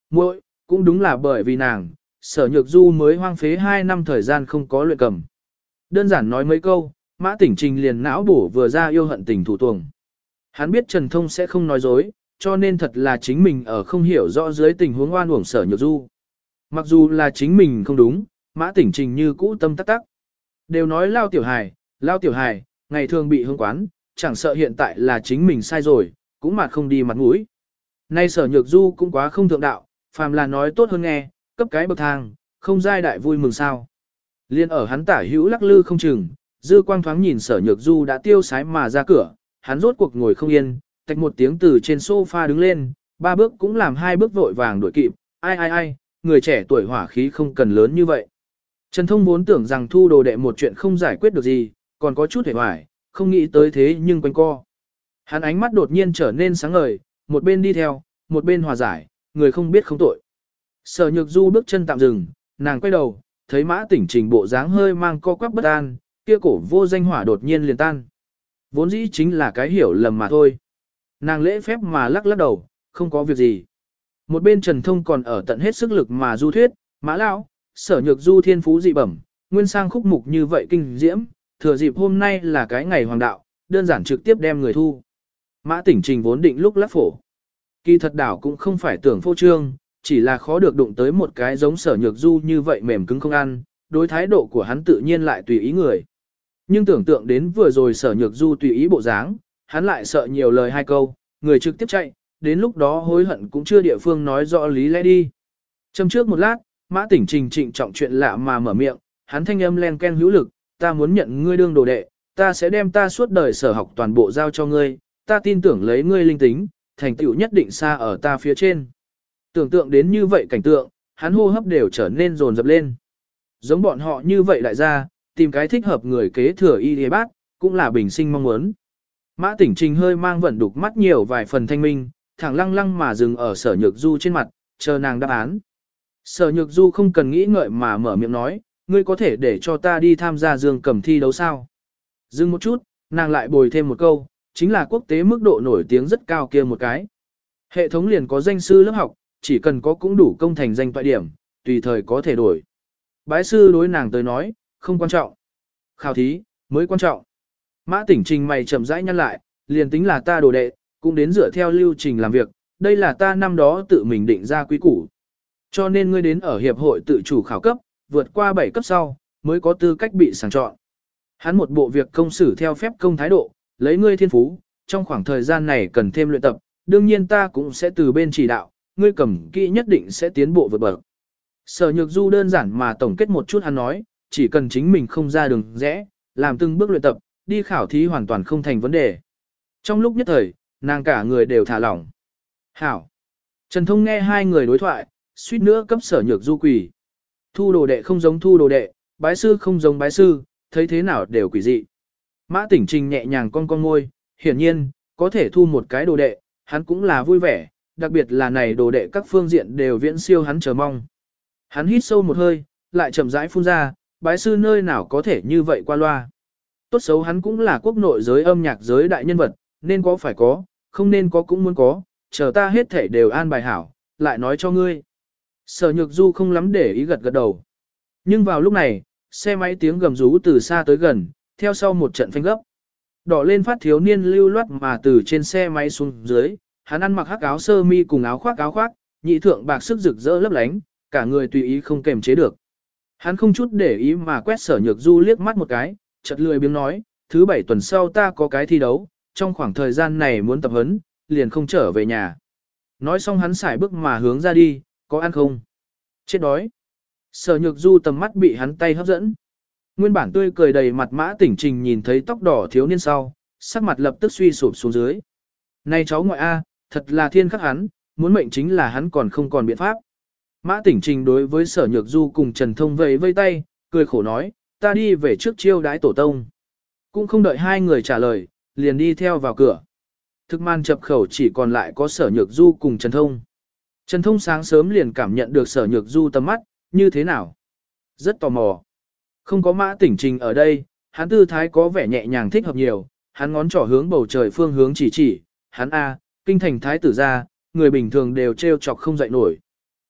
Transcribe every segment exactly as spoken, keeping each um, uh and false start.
muội, cũng đúng là bởi vì nàng, sở nhược du mới hoang phế hai năm thời gian không có luyện cầm. Đơn giản nói mấy câu, Mã Tỉnh Trình liền não bổ vừa ra yêu hận tình thủ tuồng. Hắn biết Trần Thông sẽ không nói dối, cho nên thật là chính mình ở không hiểu rõ dưới tình huống oan uổng sở nhược du. Mặc dù là chính mình không đúng, Mã Tỉnh Trình như cũ tâm tắc tắc. Đều nói lao tiểu hài, lao tiểu hài, ngày thường bị hương quán, chẳng sợ hiện tại là chính mình sai rồi, cũng mà không đi mặt mũi. Nay sở nhược du cũng quá không thượng đạo, phàm là nói tốt hơn nghe, cấp cái bậc thang, không giai đại vui mừng sao. Liên ở hắn tả hữu lắc lư không chừng, dư quang thoáng nhìn sở nhược du đã tiêu sái mà ra cửa, hắn rốt cuộc ngồi không yên, tạch một tiếng từ trên sofa đứng lên, ba bước cũng làm hai bước vội vàng đuổi kịp, ai ai ai, người trẻ tuổi hỏa khí không cần lớn như vậy. Trần Thông vốn tưởng rằng thu đồ đệ một chuyện không giải quyết được gì, còn có chút hề hoài, không nghĩ tới thế nhưng quanh co. Hắn ánh mắt đột nhiên trở nên sáng ngời, một bên đi theo, một bên hòa giải, người không biết không tội. Sở nhược du bước chân tạm dừng, nàng quay đầu, thấy Mã Tỉnh Trình bộ dáng hơi mang co quắp bất an, kia cổ vô danh hỏa đột nhiên liền tan. Vốn dĩ chính là cái hiểu lầm mà thôi. Nàng lễ phép mà lắc lắc đầu, không có việc gì. Một bên Trần Thông còn ở tận hết sức lực mà du thuyết, Mã lão, sở nhược du thiên phú dị bẩm, nguyên sang khúc mục như vậy kinh diễm, thừa dịp hôm nay là cái ngày hoàng đạo, đơn giản trực tiếp đem người thu. Mã Tỉnh Trình vốn định lúc lắc phổ. Kỳ thật đảo cũng không phải tưởng phô trương, chỉ là khó được đụng tới một cái giống sở nhược du như vậy mềm cứng không ăn, đối thái độ của hắn tự nhiên lại tùy ý người. Nhưng tưởng tượng đến vừa rồi sở nhược du tùy ý bộ dáng, hắn lại sợ nhiều lời hai câu, người trực tiếp chạy, đến lúc đó hối hận cũng chưa địa phương nói rõ lý lẽ đi. Châm trước một lát, Mã Tỉnh Trình trịnh trọng chuyện lạ mà mở miệng, hắn thanh âm len ken hữu lực, ta muốn nhận ngươi đương đồ đệ, ta sẽ đem ta suốt đời sở học toàn bộ giao cho ngươi, ta tin tưởng lấy ngươi linh tính, thành tựu nhất định xa ở ta phía trên. Tưởng tượng đến như vậy cảnh tượng, hắn hô hấp đều trở nên dồn dập lên. Giống bọn họ như vậy đại gia, tìm cái thích hợp người kế thừa y đế bác, cũng là bình sinh mong muốn. Mã Tỉnh Trình hơi mang vận đục mắt nhiều vài phần thanh minh, thẳng lăng lăng mà dừng ở sở nhược du trên mặt, chờ nàng đáp án. Sở nhược du không cần nghĩ ngợi mà mở miệng nói, ngươi có thể để cho ta đi tham gia dương cầm thi đấu sao. Dừng một chút, nàng lại bồi thêm một câu, chính là quốc tế mức độ nổi tiếng rất cao kia một cái. Hệ thống liền có danh sư lớp học, chỉ cần có cũng đủ công thành danh toại điểm, tùy thời có thể đổi. Bái sư đối nàng tới nói, không quan trọng. Khảo thí, mới quan trọng. Mã Tỉnh Trình mày chậm rãi nhăn lại, liền tính là ta đồ đệ, cũng đến dựa theo lưu trình làm việc, đây là ta năm đó tự mình định ra quý củ. Cho nên ngươi đến ở hiệp hội tự chủ khảo cấp, vượt qua bảy cấp sau, mới có tư cách bị sàng chọn. Hắn một bộ việc công xử theo phép công thái độ, lấy ngươi thiên phú, trong khoảng thời gian này cần thêm luyện tập, đương nhiên ta cũng sẽ từ bên chỉ đạo, ngươi cầm kỹ nhất định sẽ tiến bộ vượt bậc. Sở Nhược Du đơn giản mà tổng kết một chút hắn nói, chỉ cần chính mình không ra đường rẽ, làm từng bước luyện tập, đi khảo thí hoàn toàn không thành vấn đề. Trong lúc nhất thời, nàng cả người đều thả lỏng. Hảo. Trần Thông nghe hai người đối thoại, suýt nữa cấp Sở Nhược Du quỳ. Thu đồ đệ không giống thu đồ đệ, bái sư không giống bái sư, thấy thế nào đều quỷ dị. Mã Tỉnh Trình nhẹ nhàng con con môi, hiển nhiên, có thể thu một cái đồ đệ, hắn cũng là vui vẻ, đặc biệt là này đồ đệ các phương diện đều viễn siêu hắn chờ mong. Hắn hít sâu một hơi, lại chậm rãi phun ra, bái sư nơi nào có thể như vậy qua loa. Tốt xấu hắn cũng là quốc nội giới âm nhạc giới đại nhân vật, nên có phải có, không nên có cũng muốn có, chờ ta hết thể đều an bài hảo, lại nói cho ngươi. Sở Nhược Du không lắm để ý gật gật đầu. Nhưng vào lúc này, xe máy tiếng gầm rú từ xa tới gần, theo sau một trận phanh gấp. Đỏ lên phát thiếu niên lưu loát mà từ trên xe máy xuống dưới, hắn ăn mặc hắc áo sơ mi cùng áo khoác áo khoác, nhị thượng bạc sức rực rỡ lấp lánh, cả người tùy ý không kềm chế được. Hắn không chút để ý mà quét Sở Nhược Du liếc mắt một cái, chợt lười biếng nói, thứ bảy tuần sau ta có cái thi đấu, trong khoảng thời gian này muốn tập huấn, liền không trở về nhà. Nói xong hắn xài bước mà hướng ra đi, có ăn không? Chết đói. Sở Nhược Du tầm mắt bị hắn tay hấp dẫn. Nguyên bản tươi cười đầy mặt Mã Tỉnh Trình nhìn thấy tóc đỏ thiếu niên sau, sắc mặt lập tức suy sụp xuống dưới. Này cháu ngoại A, thật là thiên khắc hắn, muốn mệnh chính là hắn còn không còn biện pháp. Mã Tỉnh Trình đối với Sở Nhược Du cùng Trần Thông vẫy vây tay, cười khổ nói, ta đi về trước chiêu đái tổ tông. Cũng không đợi hai người trả lời, liền đi theo vào cửa. Thực man chập khẩu chỉ còn lại có Sở Nhược Du cùng Trần Thông. Trần Thông sáng sớm liền cảm nhận được Sở Nhược Du tầm mắt, như thế nào? Rất tò mò. Không có Mã Tỉnh Trình ở đây, hắn tư thái có vẻ nhẹ nhàng thích hợp nhiều, hắn ngón trỏ hướng bầu trời phương hướng chỉ chỉ, hắn A, kinh thành thái tử gia, người bình thường đều trêu chọc không dậy nổi.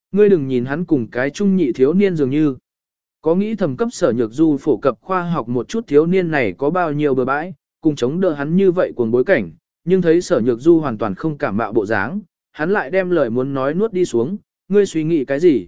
Ngươi đừng nhìn hắn cùng cái trung nhị thiếu niên dường như. Có nghĩ thầm cấp Sở Nhược Du phổ cập khoa học một chút thiếu niên này có bao nhiêu bừa bãi, cùng chống đỡ hắn như vậy cuồng bối cảnh, nhưng thấy Sở Nhược Du hoàn toàn không cảm mạo bộ dáng, hắn lại đem lời muốn nói nuốt đi xuống, ngươi suy nghĩ cái gì?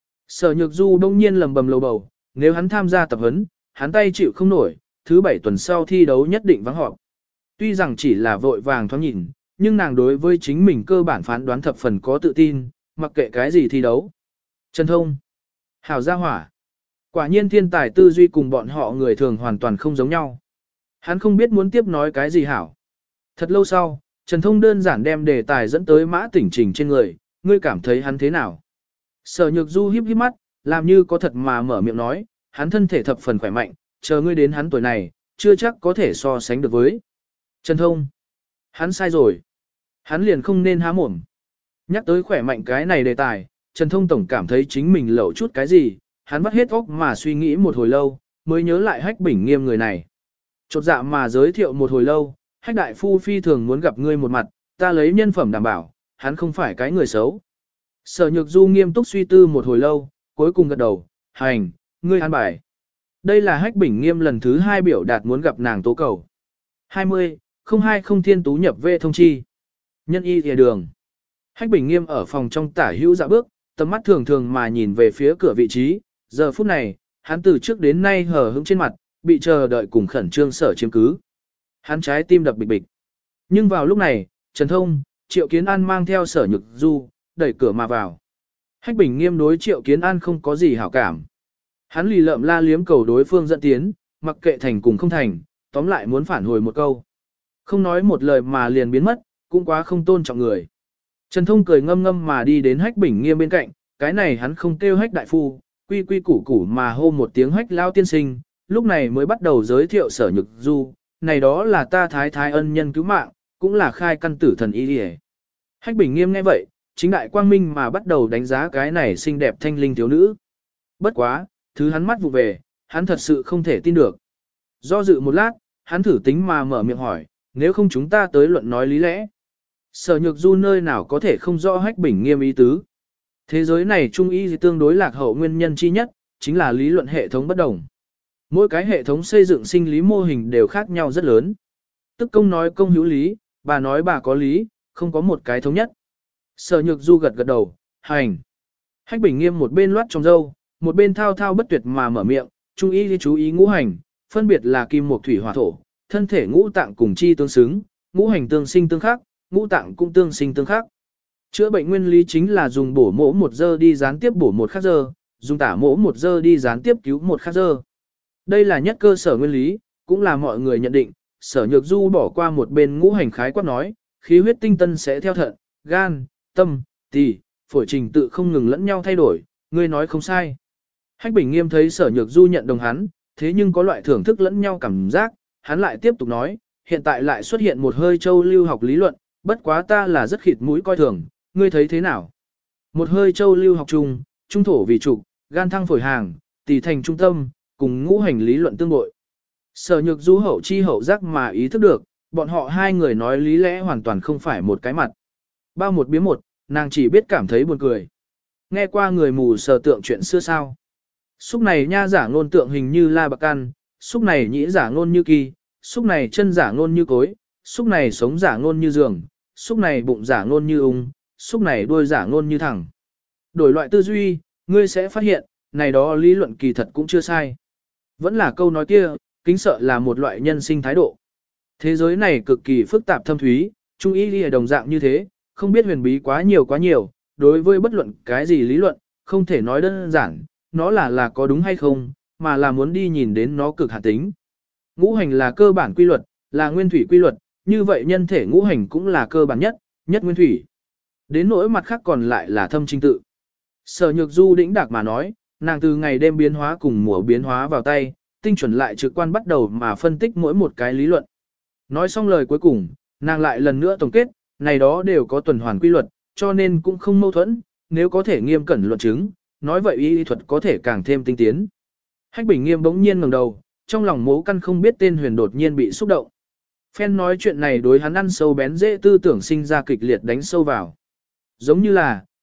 Sở Nhược Du đông nhiên lầm bầm lầu bầu, nếu hắn tham gia tập huấn, hắn tay chịu không nổi, thứ bảy tuần sau thi đấu nhất định vắng họp. Tuy rằng chỉ là vội vàng thoáng nhìn, nhưng nàng đối với chính mình cơ bản phán đoán thập phần có tự tin, mặc kệ cái gì thi đấu. Trần Thông, Hảo Gia Hỏa, quả nhiên thiên tài tư duy cùng bọn họ người thường hoàn toàn không giống nhau. Hắn không biết muốn tiếp nói cái gì hảo. Thật lâu sau, Trần Thông đơn giản đem đề tài dẫn tới Mã Tỉnh Trình trên người, ngươi cảm thấy hắn thế nào? Sở Nhược Du híp híp mắt, làm như có thật mà mở miệng nói, hắn thân thể thập phần khỏe mạnh, chờ ngươi đến hắn tuổi này, chưa chắc có thể so sánh được với. Trần Thông, hắn sai rồi. Hắn liền không nên há mồm. Nhắc tới khỏe mạnh cái này đề tài, Trần Thông tổng cảm thấy chính mình lẩu chút cái gì, hắn vắt hết óc mà suy nghĩ một hồi lâu, mới nhớ lại Hách Bình Nghiêm người này. Chột dạ mà giới thiệu một hồi lâu, Hách đại phu phi thường muốn gặp ngươi một mặt, ta lấy nhân phẩm đảm bảo, hắn không phải cái người xấu. Sở Nhược Du nghiêm túc suy tư một hồi lâu, cuối cùng gật đầu, hành, ngươi an bài. Đây là Hách Bình Nghiêm lần thứ hai biểu đạt muốn gặp nàng tố cầu. hai mươi, không hai không thiên tú nhập vệ thông chi. Nhân y thìa đường. Hách Bình Nghiêm ở phòng trong tả hữu dạ bước, tầm mắt thường thường mà nhìn về phía cửa vị trí, giờ phút này, hắn từ trước đến nay hờ hững trên mặt, bị chờ đợi cùng khẩn trương sở chiếm cứ. Hắn trái tim đập bịch bịch. Nhưng vào lúc này, Trần Thông, Triệu Kiến An mang theo Sở Nhược Du, đẩy cửa mà vào. Hách Bình Nghiêm đối Triệu Kiến An không có gì hảo cảm. Hắn lì lợm la liếm cầu đối phương dẫn tiến, mặc kệ thành cùng không thành, tóm lại muốn phản hồi một câu. Không nói một lời mà liền biến mất, cũng quá không tôn trọng người. Trần Thông cười ngâm ngâm mà đi đến Hách Bình Nghiêm bên cạnh, cái này hắn không kêu Hách đại phu, quy quy củ củ mà hô một tiếng Hách lao tiên sinh, lúc này mới bắt đầu giới thiệu Sở Nhược Du, này đó là ta thái thái ân nhân cứu mạng, cũng là khai căn tử thần y đi. Hách Bình Nghiêm nghe vậy, chính đại quang minh mà bắt đầu đánh giá cái này xinh đẹp thanh linh thiếu nữ. Bất quá, thứ hắn mắt vụ về, hắn thật sự không thể tin được. Do dự một lát, hắn thử tính mà mở miệng hỏi, nếu không chúng ta tới luận nói lý lẽ. Sở Nhược Du nơi nào có thể không rõ Hách Bình Nghiêm ý tứ. Thế giới này trung y tương đối lạc hậu nguyên nhân chi nhất, chính là lý luận hệ thống bất đồng. Mỗi cái hệ thống xây dựng sinh lý mô hình đều khác nhau rất lớn. Tức công nói công hữu lý, bà nói bà có lý, không có một cái thống nhất. Sở Nhược Du gật gật đầu, hành. Hách Bình Nghiêm một bên loát trong râu, một bên thao thao bất tuyệt mà mở miệng, trung y đi chú ý ngũ hành, phân biệt là kim mộc thủy hỏa thổ, thân thể ngũ tạng cùng chi tương xứng, ngũ hành tương sinh tương khắc, ngũ tạng cũng tương sinh tương khắc. Chữa bệnh nguyên lý chính là dùng bổ mỗ một dơ đi gián tiếp bổ một khác dơ, dùng tả mỗ một dơ đi gián tiếp cứu một khác dơ. Đây là nhất cơ sở nguyên lý, cũng là mọi người nhận định, Sở Nhược Du bỏ qua một bên ngũ hành khái quát nói, khí huyết tinh tân sẽ theo thận, gan, tâm, tỳ, phổi trình tự không ngừng lẫn nhau thay đổi, ngươi nói không sai. Hách Bình Nghiêm thấy Sở Nhược Du nhận đồng hắn, thế nhưng có loại thưởng thức lẫn nhau cảm giác, hắn lại tiếp tục nói, hiện tại lại xuất hiện một hơi châu lưu học lý luận, bất quá ta là rất khịt mũi coi thường, ngươi thấy thế nào? Một hơi châu lưu học chung, trung thổ vì trục, gan thăng phổi hàng, tỳ thành trung tâm, cùng ngũ hành lý luận tương bội. Sở Nhược Du hậu chi hậu giác mà ý thức được, bọn họ hai người nói lý lẽ hoàn toàn không phải một cái mặt. Bao một biếm một, nàng chỉ biết cảm thấy buồn cười. Nghe qua người mù sờ tượng chuyện xưa sao. Xúc này nha giả ngôn tượng hình như la bạc căn, xúc này nhĩ giả ngôn như kỳ, xúc này chân giả ngôn như cối, xúc này sống giả ngôn như giường, xúc này bụng giả ngôn như ung, xúc này đuôi giả ngôn như thẳng. Đổi loại tư duy, ngươi sẽ phát hiện, này đó lý luận kỳ thật cũng chưa sai. Vẫn là câu nói kia, kính sợ là một loại nhân sinh thái độ. Thế giới này cực kỳ phức tạp thâm thúy, trung ý đi đồng dạng như thế, không biết huyền bí quá nhiều quá nhiều, đối với bất luận cái gì lý luận, không thể nói đơn giản, nó là là có đúng hay không, mà là muốn đi nhìn đến nó cực hạn tính. Ngũ hành là cơ bản quy luật, là nguyên thủy quy luật, như vậy nhân thể ngũ hành cũng là cơ bản nhất, nhất nguyên thủy. Đến nỗi mặt khác còn lại là thâm trinh tự. Sở Nhược Du đĩnh đạc mà nói, nàng từ ngày đêm biến hóa cùng mùa biến hóa vào tay, tinh chuẩn lại trực quan bắt đầu mà phân tích mỗi một cái lý luận. Nói xong lời cuối cùng, nàng lại lần nữa tổng kết, này đó đều có tuần hoàn quy luật, cho nên cũng không mâu thuẫn, nếu có thể nghiêm cẩn luận chứng, nói vậy y thuật có thể càng thêm tinh tiến. Hách Bình Nghiêm bỗng nhiên ngẩng đầu, trong lòng mố căn không biết tên huyền đột nhiên bị xúc động. Phen nói chuyện này đối hắn ăn sâu bén dễ tư tưởng sinh ra kịch liệt đánh sâu vào. Giống như là,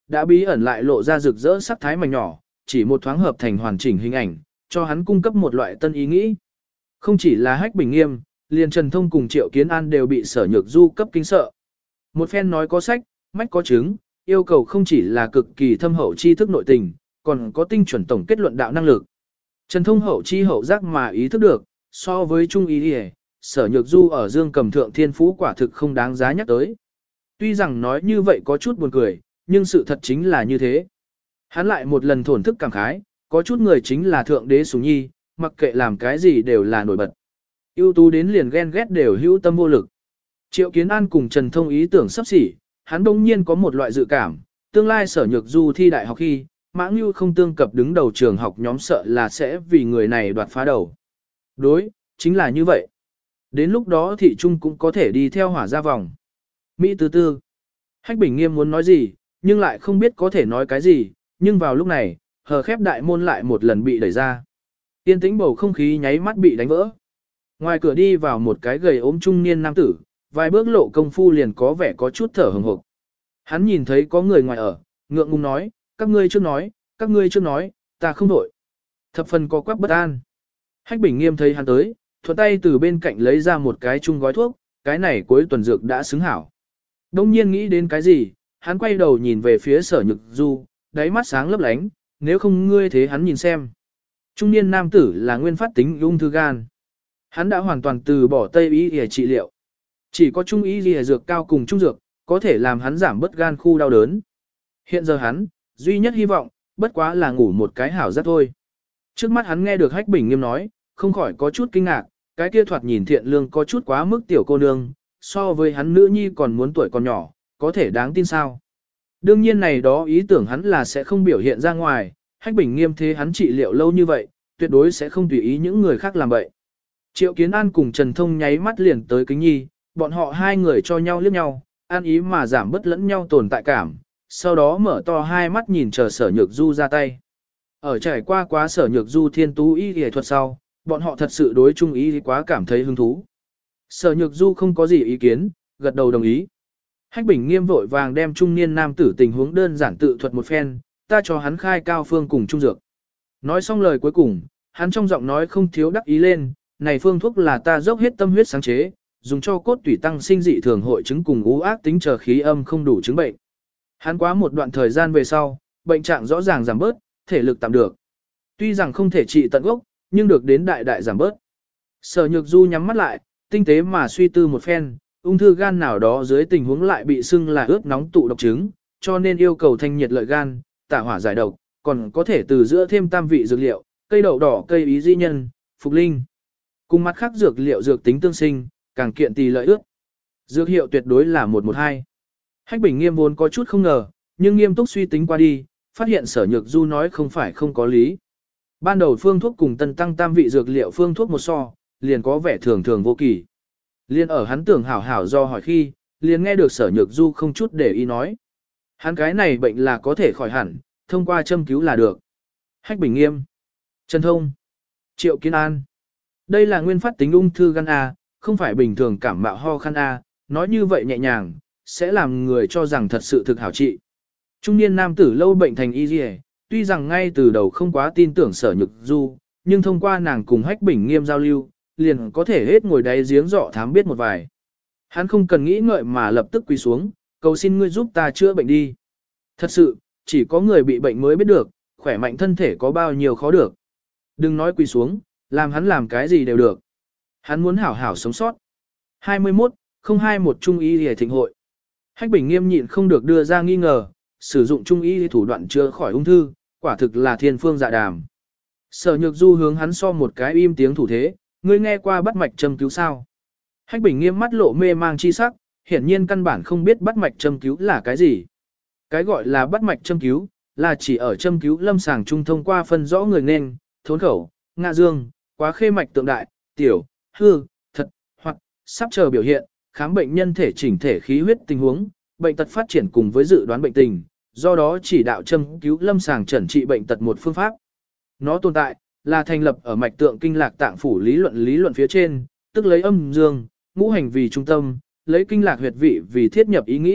đã bí ẩn lại lộ ra rực rỡ sắc thái mảnh nhỏ, chỉ một thoáng hợp thành hoàn chỉnh hình ảnh, cho hắn cung cấp một loại tân ý nghĩ. Không chỉ là Hách Bình Nghiêm, liền Trần Thông cùng Triệu Kiến An đều bị Sở Nhược Du cấp kinh sợ. Một phen nói có sách, mách có chứng, yêu cầu không chỉ là cực kỳ thâm hậu tri thức nội tình, còn có tinh chuẩn tổng kết luận đạo năng lực. Trần Thông hậu chi hậu giác mà ý thức được, so với Trung ý y, Sở Nhược Du ở Dương Cầm thượng thiên phú quả thực không đáng giá nhắc tới. Tuy rằng nói như vậy có chút buồn cười, nhưng sự thật chính là như thế. Hắn lại một lần thổn thức cảm khái, có chút người chính là thượng đế sủng nhi, mặc kệ làm cái gì đều là nổi bật. ưu tú đến liền ghen ghét đều hữu tâm vô lực. Triệu Kiến An cùng Trần Thông ý tưởng sắp xỉ, hắn đông nhiên có một loại dự cảm, tương lai Sở Nhược Du thi đại học khi, Mã Ngưu không tương cập đứng đầu trường học nhóm sợ là sẽ vì người này đoạt phá đầu. Đối, chính là như vậy. Đến lúc đó thị trung cũng có thể đi theo hỏa ra vòng. Mỹ tư tư. Hách Bình Nghiêm muốn nói gì, nhưng lại không biết có thể nói cái gì, nhưng vào lúc này, hờ khép đại môn lại một lần bị đẩy ra. Yên tĩnh bầu không khí nháy mắt bị đánh vỡ. Ngoài cửa đi vào một cái gầy ốm trung niên nam tử, vài bước lộ công phu liền có vẻ có chút thở hừng hực. Hắn nhìn thấy có người ngoài ở, ngượng ngùng nói, các ngươi chưa nói, các ngươi chưa nói, ta không đổi. Thập phần có quắc bất an. Hách Bình Nghiêm thấy hắn tới, thuận tay từ bên cạnh lấy ra một cái chung gói thuốc, cái này cuối tuần dược đã xứng hảo. Đông nhiên nghĩ đến cái gì, hắn quay đầu nhìn về phía Sở Nhược Du, đáy mắt sáng lấp lánh, nếu không ngươi thế hắn nhìn xem. Trung niên nam tử là nguyên phát tính ung thư gan. Hắn đã hoàn toàn từ bỏ Tây y để trị liệu. Chỉ có Trung y để dược cao cùng trung dược, có thể làm hắn giảm bớt gan khu đau đớn. Hiện giờ hắn, duy nhất hy vọng, bất quá là ngủ một cái hảo giấc thôi. Trước mắt hắn nghe được Hách Bình Nghiêm nói, không khỏi có chút kinh ngạc, cái kia thoạt nhìn thiện lương có chút quá mức tiểu cô nương, so với hắn nữ nhi còn muốn tuổi còn nhỏ, có thể đáng tin sao. Đương nhiên này đó ý tưởng hắn là sẽ không biểu hiện ra ngoài, Hách Bình Nghiêm thế hắn trị liệu lâu như vậy, tuyệt đối sẽ không tùy ý những người khác làm vậy. Triệu Kiến An cùng Trần Thông nháy mắt liền tới Kính Nhi, bọn họ hai người cho nhau liếc nhau, an ý mà giảm bớt lẫn nhau tồn tại cảm, sau đó mở to hai mắt nhìn chờ Sở Nhược Du ra tay. Ở trải qua quá Sở Nhược Du thiên tú y y thuật sau, bọn họ thật sự đối chung ý quá cảm thấy hứng thú. Sở Nhược Du không có gì ý kiến, gật đầu đồng ý. Hách Bình Nghiêm vội vàng đem trung niên nam tử tình huống đơn giản tự thuật một phen, ta cho hắn khai cao phương cùng trung dược. Nói xong lời cuối cùng, hắn trong giọng nói không thiếu đắc ý lên, này phương thuốc là ta dốc hết tâm huyết sáng chế, dùng cho cốt tủy tăng sinh dị thường hội chứng cùng ú ác tính chờ khí âm không đủ chứng bệnh. Hắn quá một đoạn thời gian về sau, bệnh trạng rõ ràng giảm bớt, thể lực tạm được. Tuy rằng không thể trị tận gốc, nhưng được đến đại đại giảm bớt. Sở Nhược Du nhắm mắt lại, tinh tế mà suy tư một phen, ung thư gan nào đó dưới tình huống lại bị xưng là ướt nóng tụ độc chứng, cho nên yêu cầu thanh nhiệt lợi gan, tả hỏa giải độc, còn có thể từ giữa thêm tam vị dược liệu, cây đậu đỏ, cây ý di nhân, phục linh. Cùng mặt khác dược liệu dược tính tương sinh, càng kiện tỳ lợi ướt. Dược hiệu tuyệt đối là một một hai. Hách Bình Nghiêm vốn có chút không ngờ, nhưng nghiêm túc suy tính qua đi, phát hiện Sở Nhược Du nói không phải không có lý. Ban đầu phương thuốc cùng tân tăng tam vị dược liệu phương thuốc một so, liền có vẻ thường thường vô kỳ. Liên ở hắn tưởng hảo hảo do hỏi khi, liền nghe được Sở Nhược Du không chút để ý nói. Hắn cái này bệnh là có thể khỏi hẳn, thông qua châm cứu là được. Hách Bình Nghiêm, Trần Thông, Triệu Kiến An. Đây là nguyên phát tính ung thư gan A, không phải bình thường cảm mạo ho khan A, nói như vậy nhẹ nhàng, sẽ làm người cho rằng thật sự thực hảo trị. Trung niên nam tử lâu bệnh thành y dì tuy rằng ngay từ đầu không quá tin tưởng Sở Nhược Du, nhưng thông qua nàng cùng Hách Bình Nghiêm giao lưu, liền có thể hết ngồi đáy giếng dọ thám biết một vài. Hắn không cần nghĩ ngợi mà lập tức quỳ xuống, cầu xin ngươi giúp ta chữa bệnh đi. Thật sự, chỉ có người bị bệnh mới biết được, khỏe mạnh thân thể có bao nhiêu khó được. Đừng nói quỳ xuống, làm hắn làm cái gì đều được. Hắn muốn hảo hảo sống sót. hai mươi mốt không hai một Trung y hề thịnh hội. Hách Bình Nghiêm nhịn không được đưa ra nghi ngờ, sử dụng Trung y thủ đoạn chữa khỏi ung thư, quả thực là thiên phương dạ đàm. Sở Nhược Du hướng hắn so một cái im tiếng thủ thế, ngươi nghe qua bắt mạch châm cứu sao? Hách Bình Nghiêm mắt lộ mê mang chi sắc, hiển nhiên căn bản không biết bắt mạch châm cứu là cái gì. Cái gọi là bắt mạch châm cứu, là chỉ ở châm cứu lâm sàng trung thông qua phân rõ người nên, thốn khẩu, ngạ dương, quá khê mạch tượng đại, tiểu, hư, thật, hoặc, sắp chờ biểu hiện, khám bệnh nhân thể chỉnh thể khí huyết tình huống, bệnh tật phát triển cùng với dự đoán bệnh tình, do đó chỉ đạo châm cứu lâm sàng chẩn trị bệnh tật một phương pháp. Nó tồn tại, là thành lập ở mạch tượng kinh lạc tạng phủ lý luận lý luận phía trên, tức lấy âm dương, ngũ hành vì trung tâm, lấy kinh lạc huyệt vị vì thiết nhập ý nghĩ,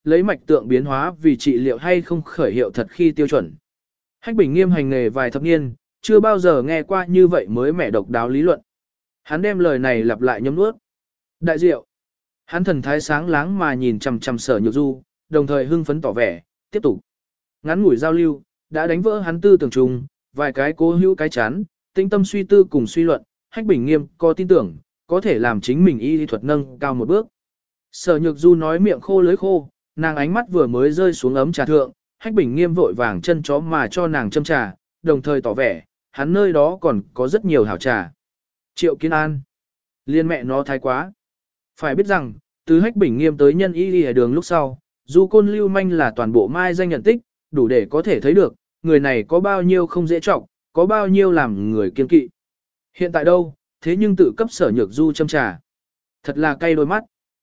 lấy mạch tượng biến hóa vì trị liệu hay không khởi hiệu thật khi tiêu chuẩn. Hách Bình Nghiêm hành nghề vài thập niên, chưa bao giờ nghe qua như vậy mới mẻ độc đáo lý luận. Hắn đem lời này lặp lại nhấm nuốt. Đại diệu. Hắn thần thái sáng láng mà nhìn chằm chằm Sở Nhược Du, đồng thời hưng phấn tỏ vẻ, tiếp tục. Ngắn ngủi giao lưu, đã đánh vỡ hắn tư tưởng chung, vài cái cố hữu cái chán, tinh tâm suy tư cùng suy luận, Hách Bình Nghiêm có tin tưởng, có thể làm chính mình y lý thuật nâng cao một bước. Sở Nhược Du nói miệng khô lưỡi khô, nàng ánh mắt vừa mới rơi xuống ấm trà thượng, Hách Bình Nghiêm vội vàng chân chó mà cho nàng châm trà, đồng thời tỏ vẻ, hắn nơi đó còn có rất nhiều hảo trà. Triệu Kiến An. Liên mẹ nó thái quá. Phải biết rằng, từ Hách Bình Nghiêm tới nhân y y đường lúc sau, Du Côn Lưu Manh là toàn bộ mai danh nhận tích, đủ để có thể thấy được, người này có bao nhiêu không dễ trọng, có bao nhiêu làm người kiên kỵ. Hiện tại đâu, thế nhưng tự cấp Sở Nhược Du châm trà. Thật là cay đôi mắt.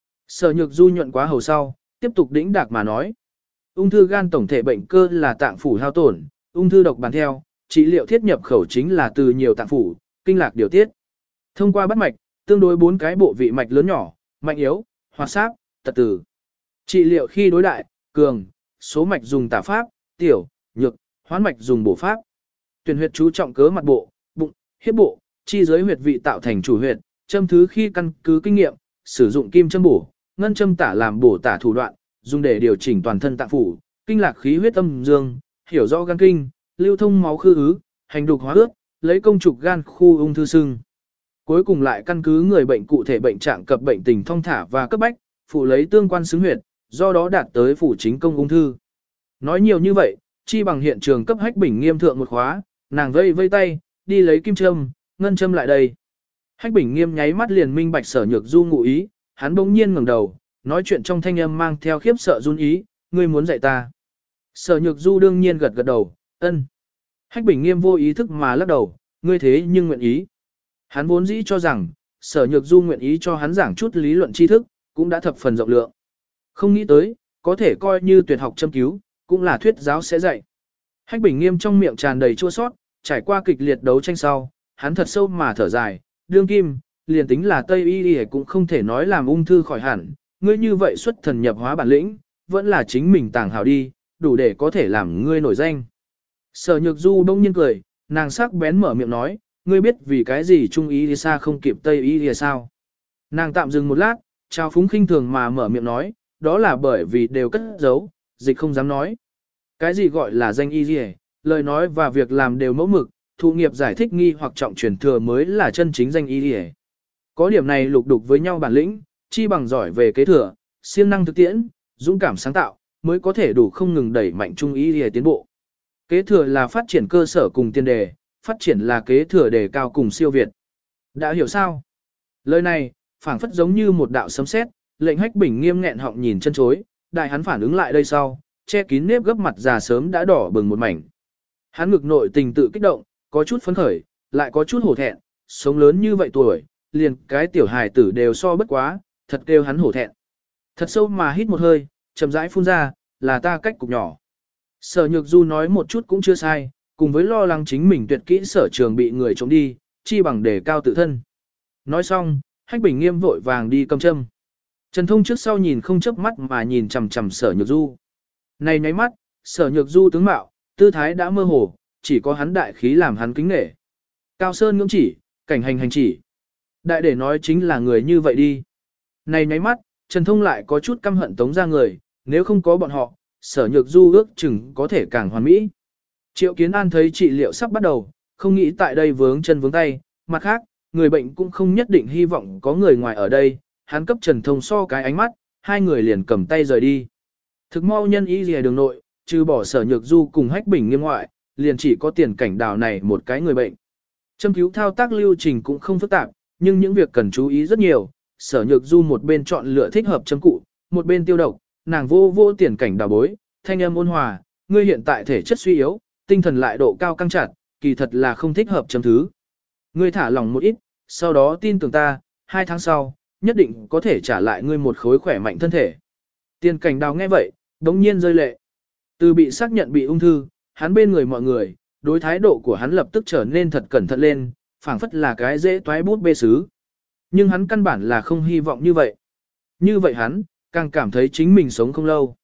Sở Nhược Du nhuận quá hầu sau, tiếp tục đĩnh đạc mà nói. Ung thư gan tổng thể bệnh cơ là tạng phủ hao tổn, ung thư độc bàn theo, trị liệu thiết nhập khẩu chính là từ nhiều tạng phủ, kinh lạc điều tiết. Thông qua bắt mạch, tương đối bốn cái bộ vị mạch lớn nhỏ, mạnh yếu, hoạt sáp, tật tử. Trị liệu khi đối đại, cường, số mạch dùng tả pháp, tiểu, nhược, hoán mạch dùng bổ pháp. Tuyển huyệt chú trọng cớ mặt bộ, bụng, hiếp bộ, chi giới huyệt vị tạo thành chủ huyệt, châm thứ khi căn cứ kinh nghiệm, sử dụng kim châm bổ, ngân châm tả làm bổ tả thủ đoạn, dùng để điều chỉnh toàn thân tạng phủ, kinh lạc khí huyết âm dương, hiểu rõ gan kinh, lưu thông máu khư ứ, hành đục hóa ướt, lấy công trục gan khu ung thư sưng. Cuối cùng lại căn cứ người bệnh cụ thể bệnh trạng cập bệnh tình thông thả và cấp bách, phụ lấy tương quan xứng huyệt, do đó đạt tới phủ chính công ung thư. Nói nhiều như vậy, chi bằng hiện trường cấp Hách Bình Nghiêm thượng một khóa, nàng vây vây tay, đi lấy kim châm, ngân châm lại đây. Hách Bình Nghiêm nháy mắt liền minh bạch Sở Nhược Du ngụ ý, hắn bỗng nhiên ngẩng đầu, nói chuyện trong thanh âm mang theo khiếp sợ run ý, ngươi muốn dạy ta. Sở Nhược Du đương nhiên gật gật đầu, ân. Hách Bình Nghiêm vô ý thức mà lắc đầu, ngươi thế nhưng nguyện ý. Hắn vốn dĩ cho rằng, Sở Nhược Du nguyện ý cho hắn giảng chút lý luận tri thức, cũng đã thập phần rộng lượng. Không nghĩ tới, có thể coi như tuyệt học châm cứu, cũng là thuyết giáo sẽ dạy. Hách Bình Nghiêm trong miệng tràn đầy chua sót, trải qua kịch liệt đấu tranh sau, hắn thật sâu mà thở dài, đương kim, liền tính là Tây y y cũng không thể nói làm ung thư khỏi hẳn, ngươi như vậy xuất thần nhập hóa bản lĩnh, vẫn là chính mình tàng hào đi, đủ để có thể làm ngươi nổi danh. Sở Nhược Du bỗng nhiên cười, nàng sắc bén mở miệng nói, ngươi biết vì cái gì Trung y thì xa không kịp Tây y thì sao? Nàng tạm dừng một lát, trao phúng khinh thường mà mở miệng nói, đó là bởi vì đều cất giấu, dịch không dám nói. Cái gì gọi là danh y gì, lời nói và việc làm đều mẫu mực, thụ nghiệp giải thích nghi hoặc trọng truyền thừa mới là chân chính danh y gì. Có điểm này lục đục với nhau bản lĩnh, chi bằng giỏi về kế thừa, siêng năng thực tiễn, dũng cảm sáng tạo, mới có thể đủ không ngừng đẩy mạnh Trung y gì tiến bộ. Kế thừa là phát triển cơ sở cùng tiền đề, phát triển là kế thừa đề cao cùng siêu việt. Đã hiểu sao? Lời này, phảng phất giống như một đạo sấm sét, lệnh Hách Bình Nghiêm nghẹn họng nhìn chân chối, đại hắn phản ứng lại đây sau, che kín nếp gấp mặt già sớm đã đỏ bừng một mảnh. Hắn ngực nội tình tự kích động, có chút phấn khởi, lại có chút hổ thẹn, sống lớn như vậy tuổi, liền cái tiểu hài tử đều so bất quá, thật kêu hắn hổ thẹn. Thật sâu mà hít một hơi, chậm rãi phun ra, là ta cách cục nhỏ. Sở Nhược Du nói một chút cũng chưa sai, cùng với lo lắng chính mình tuyệt kỹ sở trường bị người trộm đi, chi bằng đề cao tự thân. Nói xong, Hách Bình Nghiêm vội vàng đi cầm châm. Trần Thông trước sau nhìn không chớp mắt mà nhìn chằm chằm Sở Nhược Du. Này nháy mắt, Sở Nhược Du tướng mạo, tư thái đã mơ hồ, chỉ có hắn đại khí làm hắn kính nể. Cao sơn ngưỡng chỉ, cảnh hành hành chỉ. Đại để nói chính là người như vậy đi. Này nháy mắt, Trần Thông lại có chút căm hận Tống ra người, nếu không có bọn họ, Sở Nhược Du ước chừng có thể càng hoàn mỹ. Triệu Kiến An thấy trị liệu sắp bắt đầu, không nghĩ tại đây vướng chân vướng tay, mặt khác, người bệnh cũng không nhất định hy vọng có người ngoài ở đây, hắn cấp Trần Thông so cái ánh mắt, hai người liền cầm tay rời đi. Thực mau nhân y lìa đường nội, trừ bỏ Sở Nhược Du cùng Hách Bình Nghiêm ngoại, liền chỉ có Tiền Cảnh Đào này một cái người bệnh. Châm cứu thao tác lưu trình cũng không phức tạp, nhưng những việc cần chú ý rất nhiều. Sở Nhược Du một bên chọn lựa thích hợp châm cụ, một bên tiêu độc, nàng vô vô Tiền Cảnh Đào bối, thanh âm ôn hòa, ngươi hiện tại thể chất suy yếu, tinh thần lại độ cao căng chặt, kỳ thật là không thích hợp châm thứ. Ngươi thả lỏng một ít, sau đó tin tưởng ta, hai tháng sau, nhất định có thể trả lại ngươi một khối khỏe mạnh thân thể. Tiền Cảnh Đào nghe vậy, đống nhiên rơi lệ. Từ bị xác nhận bị ung thư, hắn bên người mọi người, đối thái độ của hắn lập tức trở nên thật cẩn thận lên, phảng phất là cái dễ toái bút bê sứ. Nhưng hắn căn bản là không hy vọng như vậy. Như vậy hắn, càng cảm thấy chính mình sống không lâu.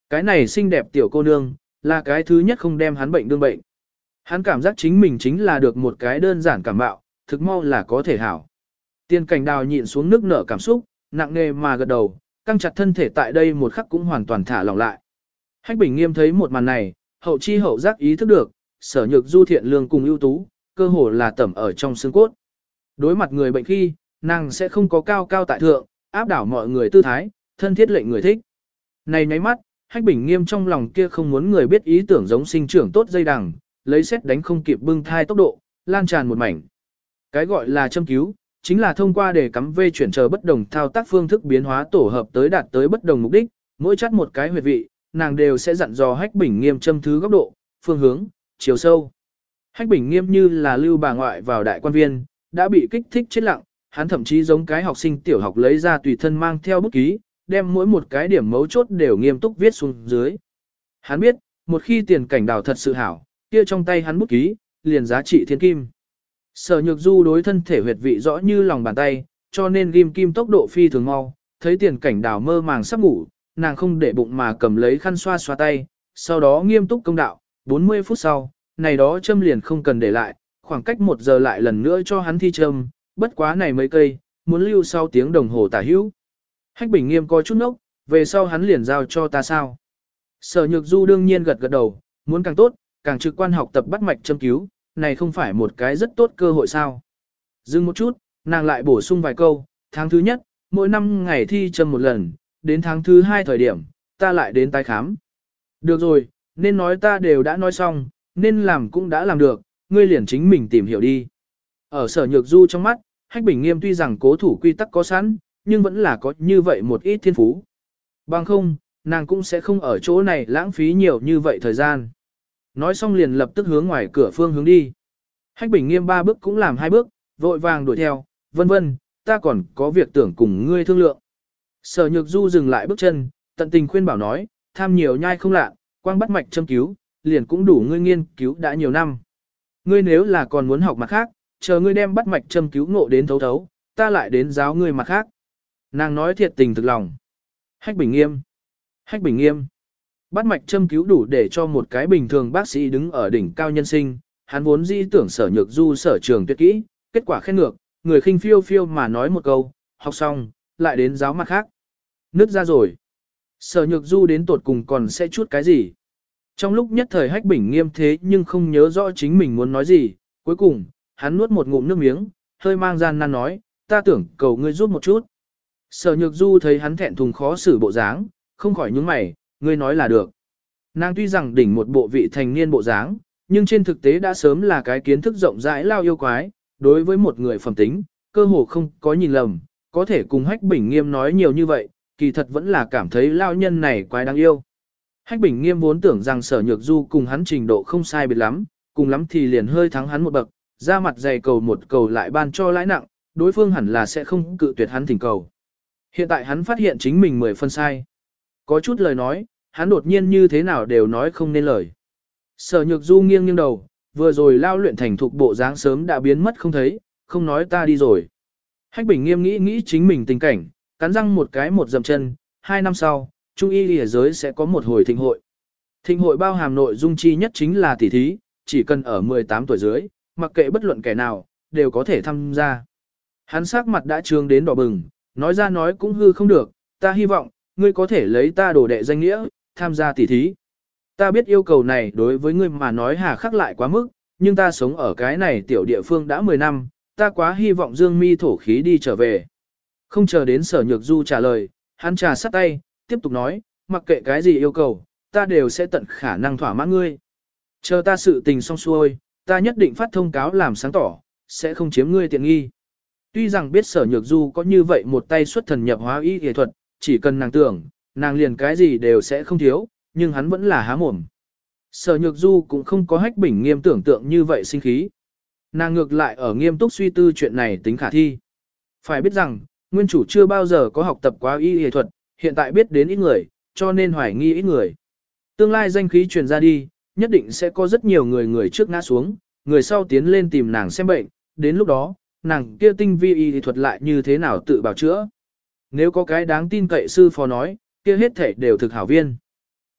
Cái này xinh đẹp tiểu cô nương, là cái thứ nhất không đem hắn bệnh đương bệnh. Hắn cảm giác chính mình chính là được một cái đơn giản cảm bạo, thực mau là có thể hảo. Tiên cảnh đào nhịn xuống nước nở cảm xúc, nặng nề mà gật đầu, căng chặt thân thể tại đây một khắc cũng hoàn toàn thả lỏng lại. Hách Bình Nghiêm thấy một màn này, hậu chi hậu giác ý thức được, Sở Nhược Du thiện lương cùng ưu tú, cơ hồ là tẩm ở trong xương cốt. Đối mặt người bệnh khi, nàng sẽ không có cao cao tại thượng, áp đảo mọi người tư thái, thân thiết lệnh người thích. Này nháy mắt, Hách Bình Nghiêm trong lòng kia không muốn người biết ý tưởng giống sinh trưởng tốt dây đằng, lấy xét đánh không kịp bưng thai tốc độ, lan tràn một mảnh. Cái gọi là châm cứu, chính là thông qua để cắm vê chuyển chờ bất đồng thao tác phương thức biến hóa tổ hợp tới đạt tới bất đồng mục đích, mỗi chắt một cái huyệt vị, nàng đều sẽ dặn dò Hách Bình Nghiêm châm thứ góc độ, phương hướng, chiều sâu. Hách Bình Nghiêm như là lưu bà ngoại vào đại quan viên, đã bị kích thích chết lặng, hắn thậm chí giống cái học sinh tiểu học lấy ra tùy thân mang theo bút ký, đem mỗi một cái điểm mấu chốt đều nghiêm túc viết xuống dưới. Hắn biết, một khi tiền cảnh đào thật sự hảo, kia trong tay hắn bút ký, liền giá trị thiên kim. Sở Nhược Du đối thân thể huyệt vị rõ như lòng bàn tay, cho nên ghim kim tốc độ phi thường mau, thấy tiền cảnh đào mơ màng sắp ngủ, nàng không để bụng mà cầm lấy khăn xoa xoa tay, sau đó nghiêm túc công đạo, bốn mươi phút sau, này đó châm liền không cần để lại, khoảng cách một giờ lại lần nữa cho hắn thi châm, bất quá này mấy cây, muốn lưu sau tiếng đồng hồ tả hữu. Hách Bình Nghiêm có chút nốc, về sau hắn liền giao cho ta sao. Sở Nhược Du đương nhiên gật gật đầu, muốn càng tốt, càng trực quan học tập bắt mạch châm cứu, này không phải một cái rất tốt cơ hội sao. Dừng một chút, nàng lại bổ sung vài câu, tháng thứ nhất, mỗi năm ngày thi châm một lần, đến tháng thứ hai thời điểm, ta lại đến tái khám. Được rồi, nên nói ta đều đã nói xong, nên làm cũng đã làm được, ngươi liền chính mình tìm hiểu đi. Ở Sở Nhược Du trong mắt, Hách Bình Nghiêm tuy rằng cố thủ quy tắc có sẵn, nhưng vẫn là có như vậy một ít thiên phú. Bằng không, nàng cũng sẽ không ở chỗ này lãng phí nhiều như vậy thời gian. Nói xong liền lập tức hướng ngoài cửa phương hướng đi. Hách Bình Nghiêm ba bước cũng làm hai bước, vội vàng đuổi theo, vân vân, ta còn có việc tưởng cùng ngươi thương lượng. Sở Nhược Du dừng lại bước chân, tận tình khuyên bảo nói, tham nhiều nhai không lạ, quang bắt mạch châm cứu, liền cũng đủ ngươi nghiên cứu đã nhiều năm. Ngươi nếu là còn muốn học mặt khác, chờ ngươi đem bắt mạch châm cứu ngộ đến thấu thấu, ta lại đến giáo ngươi mặt khác. Nàng nói thiệt tình thực lòng. Hách Bình Nghiêm. Hách Bình Nghiêm. Bắt mạch châm cứu đủ để cho một cái bình thường bác sĩ đứng ở đỉnh cao nhân sinh, hắn vốn dĩ tưởng Sở Nhược Du sở trường tuyệt kỹ, kết quả khen ngược, người khinh phiêu phiêu mà nói một câu, học xong, lại đến giáo mặt khác. Nứt ra rồi. Sở Nhược Du đến tột cùng còn sẽ chút cái gì? Trong lúc nhất thời Hách Bình Nghiêm thế nhưng không nhớ rõ chính mình muốn nói gì, cuối cùng, hắn nuốt một ngụm nước miếng, hơi mang gian nan nói, ta tưởng cầu ngươi giúp một chút. Sở Nhược Du thấy hắn thẹn thùng khó xử bộ dáng, không khỏi nhướng mày, ngươi nói là được. Nàng tuy rằng đỉnh một bộ vị thành niên bộ dáng, nhưng trên thực tế đã sớm là cái kiến thức rộng rãi lao yêu quái, đối với một người phẩm tính, cơ hồ không có nhìn lầm, có thể cùng Hách Bình Nghiêm nói nhiều như vậy, kỳ thật vẫn là cảm thấy lao nhân này quái đáng yêu. Hách Bình Nghiêm vốn tưởng rằng Sở Nhược Du cùng hắn trình độ không sai biệt lắm, cùng lắm thì liền hơi thắng hắn một bậc, ra mặt dày cầu một cầu lại ban cho lãi nặng, đối phương hẳn là sẽ không cự tuyệt hắn thỉnh cầu. Hiện tại hắn phát hiện chính mình mười phân sai. Có chút lời nói, hắn đột nhiên như thế nào đều nói không nên lời. Sở Nhược Du nghiêng nghiêng đầu, vừa rồi lao luyện thành thục bộ dáng sớm đã biến mất không thấy, không nói ta đi rồi. Hách Bình Nghiêm nghĩ nghĩ chính mình tình cảnh, cắn răng một cái một dầm chân, hai năm sau, Trung y lìa giới sẽ có một hồi thịnh hội. Thịnh hội bao hàm nội dung chi nhất chính là tỷ thí, chỉ cần ở mười tám tuổi dưới, mặc kệ bất luận kẻ nào, đều có thể tham gia. Hắn sắc mặt đã trương đến đỏ bừng, nói ra nói cũng hư không được, ta hy vọng, ngươi có thể lấy ta đồ đệ danh nghĩa, tham gia tỷ thí. Ta biết yêu cầu này đối với ngươi mà nói hà khắc lại quá mức, nhưng ta sống ở cái này tiểu địa phương đã mười năm, ta quá hy vọng dương mi thổ khí đi trở về. Không chờ đến Sở Nhược Du trả lời, hắn trà sắt tay, tiếp tục nói, mặc kệ cái gì yêu cầu, ta đều sẽ tận khả năng thỏa mãn ngươi. Chờ ta sự tình xong xuôi, ta nhất định phát thông cáo làm sáng tỏ, sẽ không chiếm ngươi tiện nghi. Tuy rằng biết Sở Nhược Du có như vậy một tay xuất thần nhập hóa y y thuật, chỉ cần nàng tưởng, nàng liền cái gì đều sẽ không thiếu, nhưng hắn vẫn là há mồm. Sở Nhược Du cũng không có Hách Bình Nghiêm tưởng tượng như vậy sinh khí. Nàng ngược lại ở nghiêm túc suy tư chuyện này tính khả thi. Phải biết rằng, nguyên chủ chưa bao giờ có học tập quá y y thuật, hiện tại biết đến ít người, cho nên hoài nghi ít người. Tương lai danh khí truyền ra đi, nhất định sẽ có rất nhiều người người trước ngã xuống, người sau tiến lên tìm nàng xem bệnh, đến lúc đó, nàng kia tinh vi y thuật lại như thế nào tự bảo chữa. Nếu có cái đáng tin cậy sư phó nói, kia hết thể đều thực hảo viên.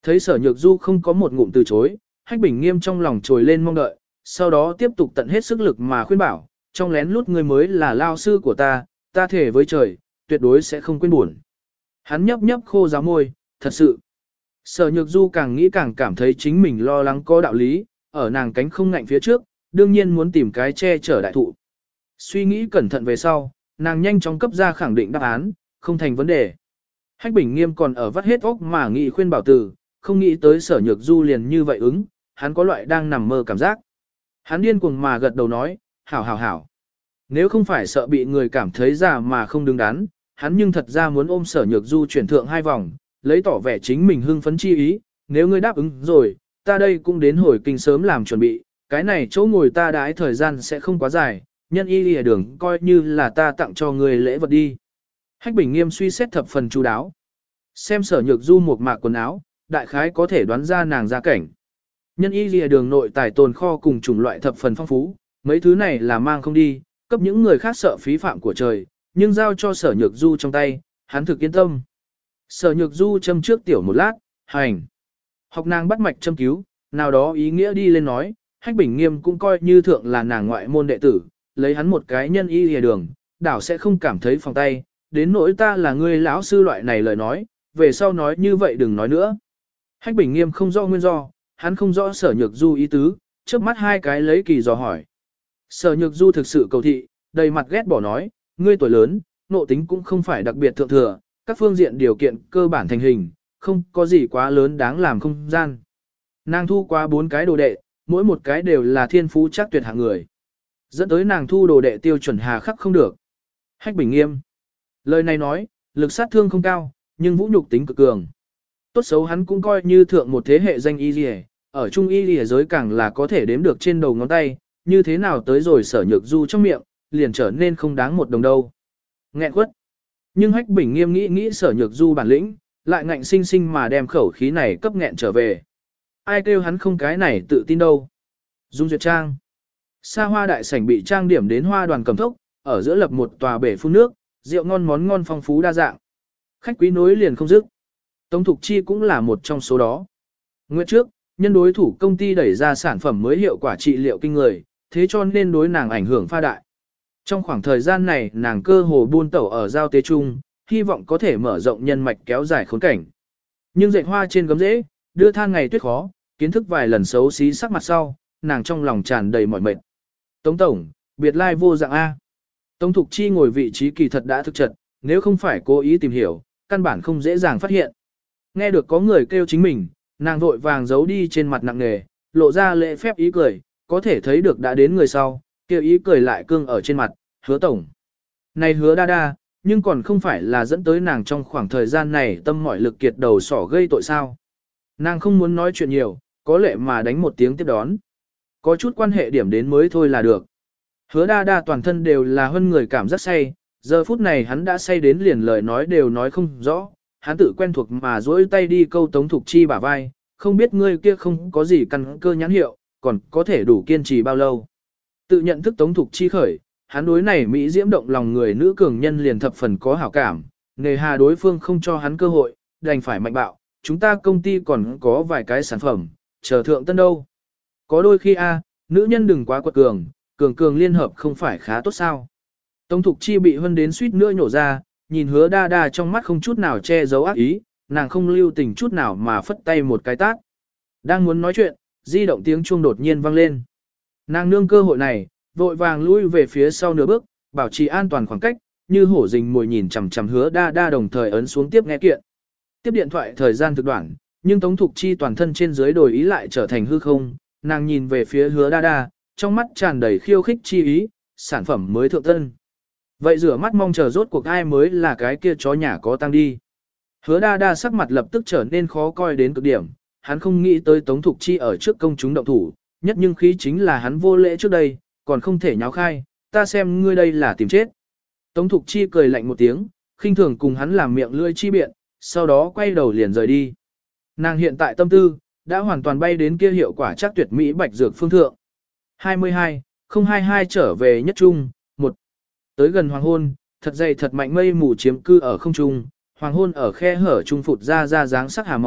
Thấy Sở Nhược Du không có một ngụm từ chối, Hách Bình Nghiêm trong lòng trồi lên mong đợi, sau đó tiếp tục tận hết sức lực mà khuyên bảo, trong lén lút ngươi mới là lao sư của ta, ta thể với trời, tuyệt đối sẽ không quên buồn. Hắn nhấp nhấp khô giáo môi, thật sự. Sở Nhược Du càng nghĩ càng cảm thấy chính mình lo lắng có đạo lý, ở nàng cánh không ngạnh phía trước, đương nhiên muốn tìm cái che chở đại thụ. Suy nghĩ cẩn thận về sau, nàng nhanh chóng cấp ra khẳng định đáp án, không thành vấn đề. Hách Bình Nghiêm còn ở vắt hết óc mà nghĩ khuyên bảo từ, không nghĩ tới Sở Nhược Du liền như vậy ứng, hắn có loại đang nằm mơ cảm giác. Hắn điên cuồng mà gật đầu nói, hảo hảo hảo. Nếu không phải sợ bị người cảm thấy già mà không đứng đắn, hắn nhưng thật ra muốn ôm Sở Nhược Du chuyển thượng hai vòng, lấy tỏ vẻ chính mình hưng phấn chi ý, nếu ngươi đáp ứng rồi, ta đây cũng đến hồi kinh sớm làm chuẩn bị, cái này chỗ ngồi ta đãi thời gian sẽ không quá dài, nhân y lìa đường coi như là ta tặng cho ngươi lễ vật đi. Hách Bình Nghiêm suy xét thập phần chu đáo. Xem Sở Nhược Du một mạc quần áo, đại khái có thể đoán ra nàng gia cảnh. Nhân y lìa đường nội tài tồn kho cùng chủng loại thập phần phong phú, mấy thứ này là mang không đi, cấp những người khác sợ phí phạm của trời, nhưng giao cho Sở Nhược Du trong tay, hắn thực yên tâm. Sở Nhược Du châm trước tiểu một lát, hành. Học nàng bắt mạch châm cứu, nào đó ý nghĩa đi lên nói, Hách Bình Nghiêm cũng coi như thượng là nàng ngoại môn đệ tử, lấy hắn một cái nhân y lìa đường, đảo sẽ không cảm thấy phòng tay, đến nỗi ta là người lão sư loại này lời nói, về sau nói như vậy đừng nói nữa. Hách Bình Nghiêm không rõ nguyên do, hắn không rõ Sở Nhược Du ý tứ, trước mắt hai cái lấy kỳ dò hỏi. Sở Nhược Du thực sự cầu thị, đầy mặt ghét bỏ nói, ngươi tuổi lớn, nộ tính cũng không phải đặc biệt thượng thừa, các phương diện điều kiện cơ bản thành hình, không có gì quá lớn đáng làm không gian. Nàng thu qua bốn cái đồ đệ, mỗi một cái đều là thiên phú chắc tuyệt hạng người. Dẫn tới nàng thu đồ đệ tiêu chuẩn hà khắc không được. Hách Bình Nghiêm. Lời này nói, lực sát thương không cao, nhưng vũ nhục tính cực cường. Tốt xấu hắn cũng coi như thượng một thế hệ danh y liề, ở trung y liề giới càng là có thể đếm được trên đầu ngón tay, như thế nào tới rồi Sở Nhược Du trong miệng, liền trở nên không đáng một đồng đâu. Nghẹn quất. Nhưng Hách Bình Nghiêm nghĩ nghĩ Sở Nhược Du bản lĩnh, lại ngạnh sinh sinh mà đem khẩu khí này cấp nghẹn trở về. Ai kêu hắn không cái này tự tin đâu. Dung Duyệt Trang. Xa hoa đại sảnh bị trang điểm đến hoa đoàn cầm thốc, ở giữa lập một tòa bể phun nước, rượu ngon món ngon phong phú đa dạng. Khách quý nối liền không dứt. Tống Thục Chi cũng là một trong số đó. Nguyệt trước, nhân đối thủ công ty đẩy ra sản phẩm mới hiệu quả trị liệu kinh người, thế cho nên đối nàng ảnh hưởng pha đại. Trong khoảng thời gian này nàng cơ hồ buôn tẩu ở giao tế trung, hy vọng có thể mở rộng nhân mạch kéo dài khốn cảnh. Nhưng dạy hoa trên gấm rễ, đưa than ngày tuyết khó, kiến thức vài lần xấu xí sắc mặt sau, nàng trong lòng tràn đầy mỏi mệt. Tống Tổng, biệt lai vô dạng A. Tống Thục Chi ngồi vị trí kỳ thật đã thực chật, nếu không phải cố ý tìm hiểu, căn bản không dễ dàng phát hiện. Nghe được có người kêu chính mình, nàng vội vàng giấu đi trên mặt nặng nề, lộ ra lễ phép ý cười, có thể thấy được đã đến người sau, kêu ý cười lại cương ở trên mặt, Hứa Tổng. Này Hứa đa đa, nhưng còn không phải là dẫn tới nàng trong khoảng thời gian này tâm mọi lực kiệt đầu sỏ gây tội sao. Nàng không muốn nói chuyện nhiều, có lệ mà đánh một tiếng tiếp đón. Có chút quan hệ điểm đến mới thôi là được. Hứa đa đa toàn thân đều là hơn người cảm giác say, giờ phút này hắn đã say đến liền lời nói đều nói không rõ, hắn tự quen thuộc mà dỗi tay đi câu Tống Thục Chi bả vai, không biết ngươi kia không có gì căn cơ nhãn hiệu, còn có thể đủ kiên trì bao lâu. Tự nhận thức Tống Thục Chi khởi, hắn đối này Mỹ diễm động lòng người nữ cường nhân liền thập phần có hảo cảm, nề hà đối phương không cho hắn cơ hội, đành phải mạnh bạo, chúng ta công ty còn có vài cái sản phẩm, chờ thượng tân đâu. Có đôi khi a, nữ nhân đừng quá quật cường, cường cường liên hợp không phải khá tốt sao. Tống Thục Chi bị hân đến suýt nữa nhổ ra, nhìn Hứa đa đa trong mắt không chút nào che giấu ác ý, nàng không lưu tình chút nào mà phất tay một cái tát. Đang muốn nói chuyện, di động tiếng chuông đột nhiên vang lên. Nàng nương cơ hội này, vội vàng lui về phía sau nửa bước, bảo trì an toàn khoảng cách, như hổ rình mồi nhìn chằm chằm Hứa đa đa đồng thời ấn xuống tiếp nghe kiện. Tiếp điện thoại thời gian thực đoạn, nhưng Tống Thục Chi toàn thân trên dưới đổi ý lại trở thành hư không, nàng nhìn về phía Hứa đa đa, trong mắt tràn đầy khiêu khích chi ý, sản phẩm mới thượng tân. Vậy rửa mắt mong chờ rốt cuộc ai mới là cái kia chó nhà có tăng đi. Hứa đa đa sắc mặt lập tức trở nên khó coi đến cực điểm, hắn không nghĩ tới Tống Thục Chi ở trước công chúng động thủ, nhất nhưng khí chính là hắn vô lễ trước đây, còn không thể nháo khai, ta xem ngươi đây là tìm chết. Tống Thục Chi cười lạnh một tiếng, khinh thường cùng hắn làm miệng lưỡi chi biện, sau đó quay đầu liền rời đi. Nàng hiện tại tâm tư, đã hoàn toàn bay đến kia hiệu quả chắc tuyệt mỹ bạch dược phương thượng. hai mươi hai, không hai hai trở về nhất trung, một. Tới gần hoàng hôn, thật dày thật mạnh mây mù chiếm cư ở không trung, hoàng hôn ở khe hở trung phụt ra ra dáng sắc hà màu,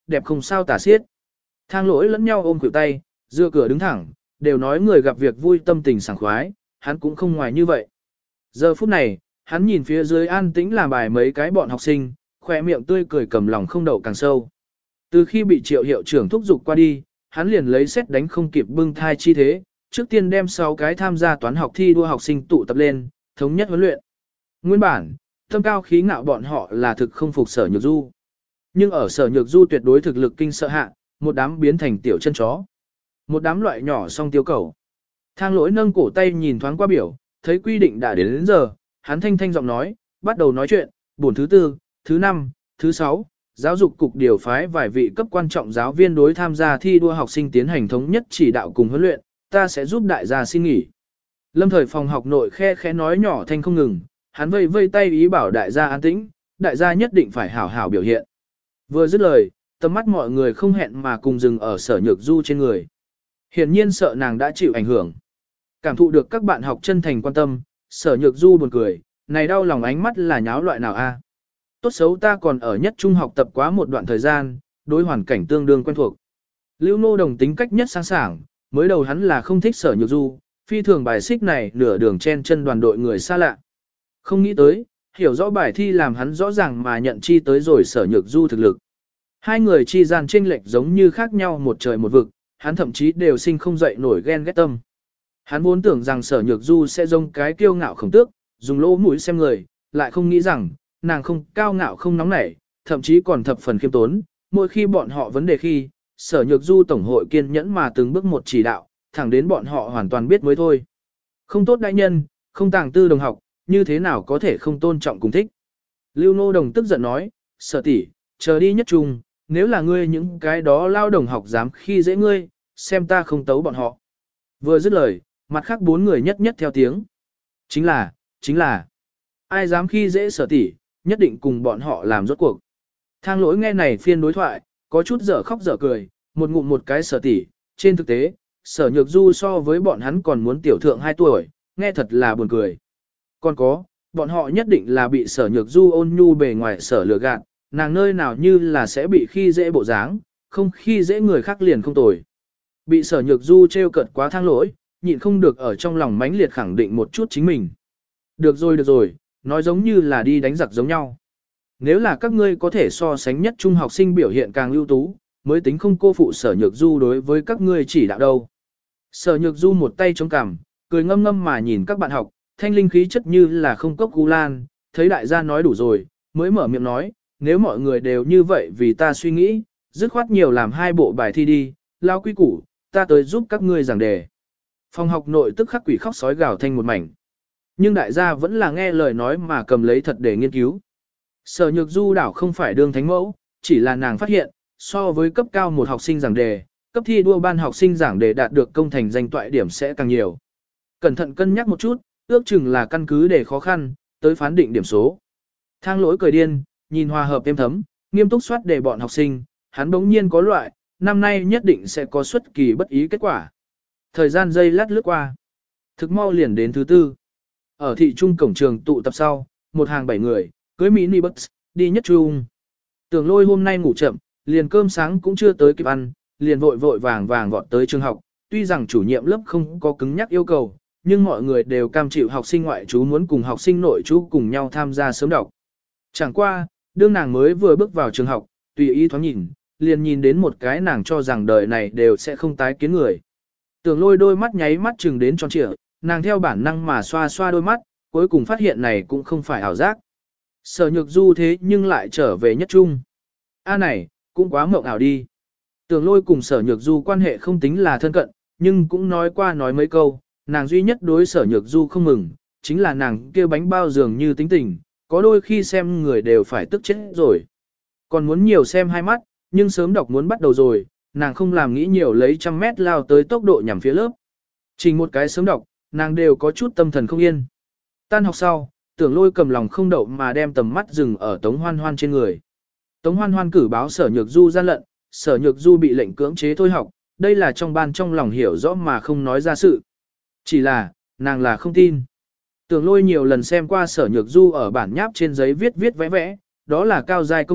đẹp không sao tả xiết. Thang lỗi lẫn nhau ôm khuỷu tay, dựa cửa đứng thẳng, đều nói người gặp việc vui tâm tình sảng khoái, hắn cũng không ngoài như vậy. Giờ phút này, hắn nhìn phía dưới an tĩnh làm bài mấy cái bọn học sinh, khỏe miệng tươi cười cầm lòng không đậu càng sâu. Từ khi bị triệu hiệu trưởng thúc giục qua đi, hắn liền lấy xét đánh không kịp bưng thai chi thế, trước tiên đem sáu cái tham gia toán học thi đua học sinh tụ tập lên, thống nhất huấn luyện. Nguyên bản, tâm cao khí ngạo bọn họ là thực không phục Sở Nhược Du. Nhưng ở Sở Nhược Du tuyệt đối thực lực kinh sợ hạ, một đám biến thành tiểu chân chó. Một đám loại nhỏ song tiêu cẩu. Thang lỗi nâng cổ tay nhìn thoáng qua biểu, thấy quy định đã đến, đến giờ, hắn thanh thanh giọng nói, bắt đầu nói chuyện, buổi thứ tư, thứ năm, thứ sáu, giáo dục cục điều phái vài vị cấp quan trọng giáo viên đối tham gia thi đua học sinh tiến hành thống nhất chỉ đạo cùng huấn luyện, ta sẽ giúp đại gia xin nghỉ. Lâm thời phòng học nội khe khẽ nói nhỏ thanh không ngừng, hắn vây vây tay ý bảo đại gia an tĩnh, đại gia nhất định phải hảo hảo biểu hiện. Vừa dứt lời, tầm mắt mọi người không hẹn mà cùng dừng ở Sở Nhược Du trên người. Hiển nhiên sợ nàng đã chịu ảnh hưởng. Cảm thụ được các bạn học chân thành quan tâm, Sở Nhược Du buồn cười, này đau lòng ánh mắt là nháo loại nào a? Tốt xấu ta còn ở nhất trung học tập quá một đoạn thời gian, đối hoàn cảnh tương đương quen thuộc. Lưu Nô Đồng tính cách nhất sáng sảng, mới đầu hắn là không thích Sở Nhược Du, phi thường bài xích này nửa đường chen chân đoàn đội người xa lạ. Không nghĩ tới, hiểu rõ bài thi làm hắn rõ ràng mà nhận chi tới rồi Sở Nhược Du thực lực. Hai người chi gian chênh lệch giống như khác nhau một trời một vực, hắn thậm chí đều sinh không dậy nổi ghen ghét tâm. Hắn vốn tưởng rằng Sở Nhược Du sẽ giống cái kiêu ngạo khổng tước, dùng lỗ mũi xem người, lại không nghĩ rằng, nàng không cao ngạo không nóng nảy, thậm chí còn thập phần khiêm tốn, mỗi khi bọn họ vấn đề khi, Sở Nhược Du tổng hội kiên nhẫn mà từng bước một chỉ đạo, thẳng đến bọn họ hoàn toàn biết mới thôi. Không tốt đại nhân, không tàng tư đồng học, như thế nào có thể không tôn trọng cùng thích. Lưu Nô Đồng tức giận nói, Sở tỷ, chờ đi nhất trung, nếu là ngươi những cái đó lao đồng học dám khi dễ ngươi, xem ta không tấu bọn họ. Vừa dứt lời, mặt khác bốn người nhất nhất theo tiếng. Chính là, chính là, ai dám khi dễ Sở tỷ, nhất định cùng bọn họ làm rốt cuộc. Thang lỗi nghe này phiên đối thoại, có chút dở khóc dở cười, một ngụm một cái Sở tỷ, trên thực tế, Sở Nhược Du so với bọn hắn còn muốn tiểu thượng hai tuổi, nghe thật là buồn cười. Còn có, bọn họ nhất định là bị Sở Nhược Du ôn nhu bề ngoài sở lừa gạt, nàng nơi nào như là sẽ bị khi dễ bộ dáng, không khi dễ người khác liền không tồi. Bị Sở Nhược Du trêu cợt quá thang lỗi, nhịn không được ở trong lòng mãnh liệt khẳng định một chút chính mình. Được rồi được rồi, nói giống như là đi đánh giặc giống nhau. Nếu là các ngươi có thể so sánh nhất trung học sinh biểu hiện càng ưu tú, mới tính không cô phụ Sở Nhược Du đối với các ngươi chỉ đạo đâu. Sở Nhược Du một tay chống cằm, cười ngâm ngâm mà nhìn các bạn học, thanh linh khí chất như là không cốc gu lan, thấy đại gia nói đủ rồi, mới mở miệng nói, nếu mọi người đều như vậy vì ta suy nghĩ, dứt khoát nhiều làm hai bộ bài thi đi, lao quy củ, ta tới giúp các ngươi giảng đề. Phòng học nội tức khắc quỷ khóc sói gào thanh một mảnh. Nhưng đại gia vẫn là nghe lời nói mà cầm lấy thật để nghiên cứu. Sở Nhược Du đảo không phải đương thánh mẫu, chỉ là nàng phát hiện, so với cấp cao một học sinh giảng đề, cấp thi đua ban học sinh giảng đề đạt được công thành danh toại điểm sẽ càng nhiều. Cẩn thận cân nhắc một chút, ước chừng là căn cứ để khó khăn, tới phán định điểm số. Thang lỗi cười điên, nhìn hòa hợp êm thấm, nghiêm túc soát để bọn học sinh, hắn bỗng nhiên có loại, năm nay nhất định sẽ có xuất kỳ bất ý kết quả. Thời gian giây lát lướt qua. Thực mau liền đến thứ tư. Ở thị trung cổng trường tụ tập sau, một hàng bảy người, cưới mini bus, đi nhất trung. Tưởng Lôi hôm nay ngủ chậm, liền cơm sáng cũng chưa tới kịp ăn, liền vội vội vàng vàng vọt tới trường học. Tuy rằng chủ nhiệm lớp không có cứng nhắc yêu cầu, nhưng mọi người đều cam chịu học sinh ngoại trú muốn cùng học sinh nội trú cùng nhau tham gia sớm đọc. Chẳng qua, đương nàng mới vừa bước vào trường học, tùy ý thoáng nhìn, liền nhìn đến một cái nàng cho rằng đời này đều sẽ không tái kiến người. Tưởng Lôi đôi mắt nháy mắt chừng đến tròn trịa, nàng theo bản năng mà xoa xoa đôi mắt, cuối cùng phát hiện này cũng không phải ảo giác. Sở Nhược Du thế nhưng lại trở về nhất trung. A này, cũng quá mộng ảo đi. Tưởng Lôi cùng Sở Nhược Du quan hệ không tính là thân cận, nhưng cũng nói qua nói mấy câu, nàng duy nhất đối Sở Nhược Du không mừng, chính là nàng kia bánh bao dường như tính tình, có đôi khi xem người đều phải tức chết rồi. Còn muốn nhiều xem hai mắt, nhưng sớm đọc muốn bắt đầu rồi, nàng không làm nghĩ nhiều lấy trăm mét lao tới tốc độ nhằm phía lớp. Chỉ một cái sớm đọc, nàng đều có chút tâm thần không yên. Tan học sau, Tưởng Lôi cầm lòng không đậu mà đem tầm mắt dừng ở Tống Hoan Hoan trên người. Tống Hoan Hoan cử báo Sở Nhược Du gian lận, Sở Nhược Du bị lệnh cưỡng chế thôi học, đây là trong ban trong lòng hiểu rõ mà không nói ra sự. Chỉ là, nàng là không tin. Tưởng Lôi nhiều lần xem qua Sở Nhược Du ở bản nháp trên giấy viết viết vẽ vẽ, đó là cao giai công thức,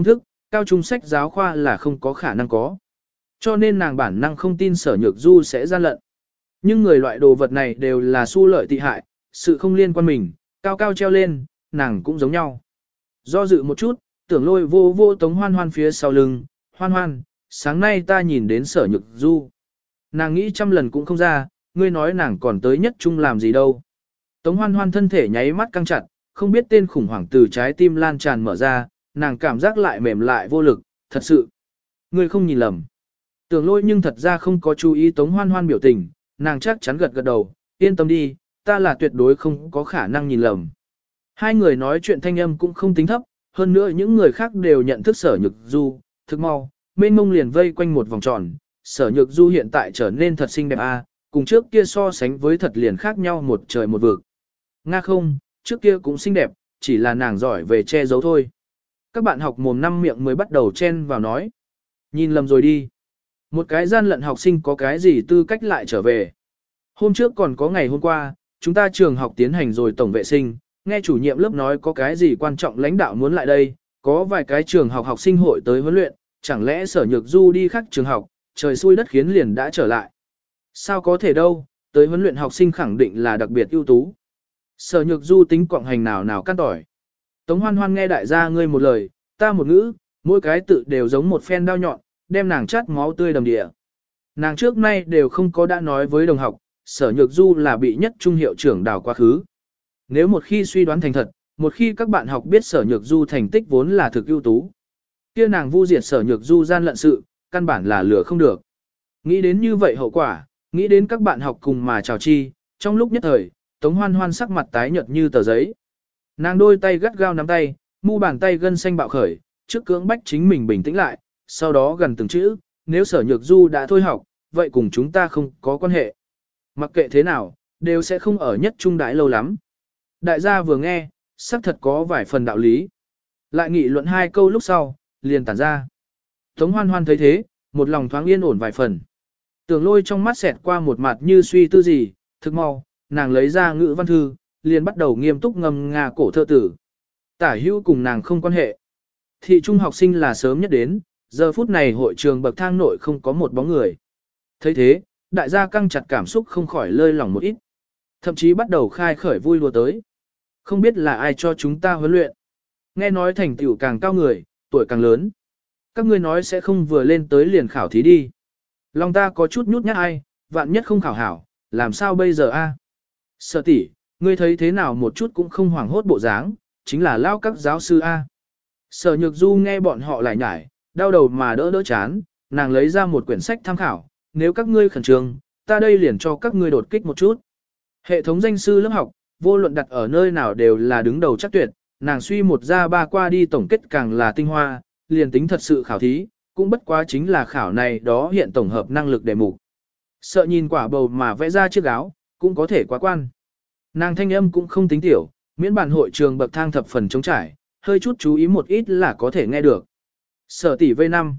cao trung sách giáo khoa là không có khả năng có. Cho nên nàng bản năng không tin sở nhược du sẽ gian lận. Nhưng người loại đồ vật này đều là su lợi tị hại, sự không liên quan mình, cao cao treo lên, nàng cũng giống nhau. Do dự một chút, tưởng lôi vô vô tống hoan hoan phía sau lưng, hoan hoan, sáng nay ta nhìn đến sở nhược du. Nàng nghĩ trăm lần cũng không ra, ngươi nói nàng còn tới nhất trung làm gì đâu. Tống hoan hoan thân thể nháy mắt căng chặt, không biết tên khủng hoảng từ trái tim lan tràn mở ra, nàng cảm giác lại mềm lại vô lực, thật sự. Ngươi không nhìn lầm. Tưởng lôi nhưng thật ra không có chú ý tống hoan hoan biểu tình, nàng chắc chắn gật gật đầu, yên tâm đi, ta là tuyệt đối không có khả năng nhìn lầm. Hai người nói chuyện thanh âm cũng không tính thấp, hơn nữa những người khác đều nhận thức sở nhược du, thức mau, mênh mông liền vây quanh một vòng tròn, sở nhược du hiện tại trở nên thật xinh đẹp a, cùng trước kia so sánh với thật liền khác nhau một trời một vực. Nga không, trước kia cũng xinh đẹp, chỉ là nàng giỏi về che giấu thôi. Các bạn học mồm năm miệng mới bắt đầu chen vào nói. Nhìn lầm rồi đi. Một cái gian lận học sinh có cái gì tư cách lại trở về. Hôm trước còn có ngày hôm qua, chúng ta trường học tiến hành rồi tổng vệ sinh, nghe chủ nhiệm lớp nói có cái gì quan trọng lãnh đạo muốn lại đây, có vài cái trường học học sinh hội tới huấn luyện, chẳng lẽ sở nhược du đi khác trường học, trời xui đất khiến liền đã trở lại. Sao có thể đâu, tới huấn luyện học sinh khẳng định là đặc biệt ưu tú. Sở nhược du tính quọng hành nào nào căn tỏi. Tống hoan hoan nghe đại gia ngươi một lời, ta một ngữ, mỗi cái tự đều giống một phen đao nhọn, đem nàng chát máu tươi đầm địa. Nàng trước nay đều không có đã nói với đồng học, sở nhược du là bị nhất trung hiệu trưởng đào quá khứ. Nếu một khi suy đoán thành thật, một khi các bạn học biết sở nhược du thành tích vốn là thực ưu tú, kia nàng vu diệt sở nhược du gian lận sự, căn bản là lừa không được. Nghĩ đến như vậy hậu quả, nghĩ đến các bạn học cùng mà chào chi, trong lúc nhất thời, Tống Hoan Hoan sắc mặt tái nhợt như tờ giấy. Nàng đôi tay gắt gao nắm tay, mu bàn tay gân xanh bạo khởi, trước cưỡng bách chính mình bình tĩnh lại, sau đó gần từng chữ, nếu sở nhược du đã thôi học, vậy cùng chúng ta không có quan hệ. Mặc kệ thế nào, đều sẽ không ở nhất trung đãi lâu lắm. Đại gia vừa nghe, xác thật có vài phần đạo lý. Lại nghị luận hai câu lúc sau, liền tản ra. Tống Hoan Hoan thấy thế, một lòng thoáng yên ổn vài phần. Tưởng lôi trong mắt xẹt qua một mặt như suy tư gì, thực mau, nàng lấy ra ngữ văn thư, liền bắt đầu nghiêm túc ngâm nga cổ thơ tử. Tả hữu cùng nàng không quan hệ. Thị trung học sinh là sớm nhất đến, giờ phút này hội trường bậc thang nội không có một bóng người. thấy thế, đại gia căng chặt cảm xúc không khỏi lơi lỏng một ít. Thậm chí bắt đầu khai khởi vui đùa tới. Không biết là ai cho chúng ta huấn luyện. Nghe nói thành tựu càng cao người, tuổi càng lớn. Các ngươi nói sẽ không vừa lên tới liền khảo thí đi. Lòng ta có chút nhút nhát ai, vạn nhất không khảo hảo, làm sao bây giờ a? Sở tỷ, ngươi thấy thế nào một chút cũng không hoảng hốt bộ dáng, chính là lao các giáo sư a. Sở Nhược Du nghe bọn họ lại nhải, đau đầu mà đỡ đỡ chán, nàng lấy ra một quyển sách tham khảo, nếu các ngươi khẩn trương, ta đây liền cho các ngươi đột kích một chút. Hệ thống danh sư lớp học, vô luận đặt ở nơi nào đều là đứng đầu chắc tuyệt, nàng suy một ra ba qua đi tổng kết càng là tinh hoa, liền tính thật sự khảo thí, cũng bất quá chính là khảo này đó hiện tổng hợp năng lực đề mục. Sợ nhìn quả bầu mà vẽ ra chiếc áo, cũng có thể quá quan. Nàng thanh âm cũng không tính tiểu, miễn bản hội trường bậc thang thập phần chống trải, hơi chút chú ý một ít là có thể nghe được. Sở tỷ vê năm.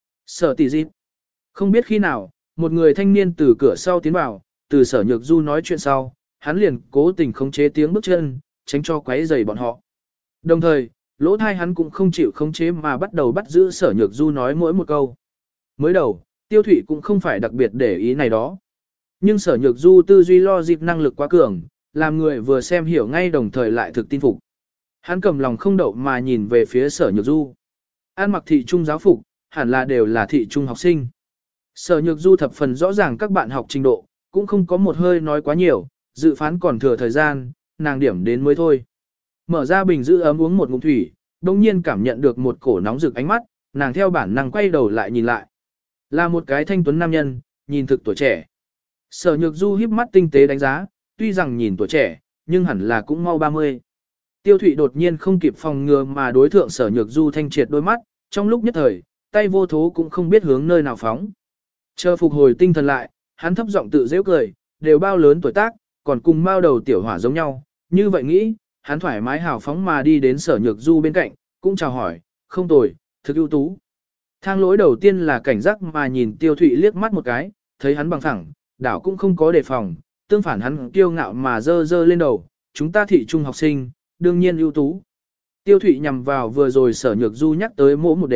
Sở tỷ dịp. Không biết khi nào, một người thanh niên từ cửa sau tiến vào, từ Sở Nhược Du nói chuyện sau, hắn liền cố tình khống chế tiếng bước chân, tránh cho quấy rầy bọn họ. Đồng thời, lỗ thai hắn cũng không chịu khống chế mà bắt đầu bắt giữ Sở Nhược Du nói mỗi một câu. Mới đầu, Tiêu Thụy cũng không phải đặc biệt để ý này đó. Nhưng Sở Nhược Du tư duy lo dịp năng lực quá cường, làm người vừa xem hiểu ngay đồng thời lại thực tin phục. Hắn cầm lòng không đậu mà nhìn về phía Sở Nhược Du. An mặc thị trung giáo phục, hẳn là đều là thị trung học sinh. Sở Nhược Du thập phần rõ ràng các bạn học trình độ, cũng không có một hơi nói quá nhiều, dự phán còn thừa thời gian, nàng điểm đến mới thôi. Mở ra bình giữ ấm uống một ngụm thủy, đồng nhiên cảm nhận được một cổ nóng rực ánh mắt, nàng theo bản năng quay đầu lại nhìn lại. Là một cái thanh tuấn nam nhân, nhìn thực tuổi trẻ. Sở Nhược Du híp mắt tinh tế đánh giá, tuy rằng nhìn tuổi trẻ, nhưng hẳn là cũng mau ba mươi. Tiêu Thụy đột nhiên không kịp phòng ngừa mà đối thượng Sở Nhược Du thanh triệt đôi mắt, trong lúc nhất thời, tay vô thố cũng không biết hướng nơi nào phóng. Chờ phục hồi tinh thần lại, hắn thấp giọng tự giễu cười, đều bao lớn tuổi tác, còn cùng bao đầu tiểu hỏa giống nhau, như vậy nghĩ, hắn thoải mái hào phóng mà đi đến Sở Nhược Du bên cạnh, cũng chào hỏi, không tồi, thực ưu tú. Thang lỗi đầu tiên là cảnh giác mà nhìn Tiêu Thụy liếc mắt một cái, thấy hắn bằng thẳng, đảo cũng không có đề phòng, tương phản hắn kiêu ngạo mà dơ dơ lên đầu, chúng ta thị trung học sinh, đương nhiên ưu tú. Tiêu Thụy nhằm vào vừa rồi Sở Nhược Du nhắc tới mỗi một đề,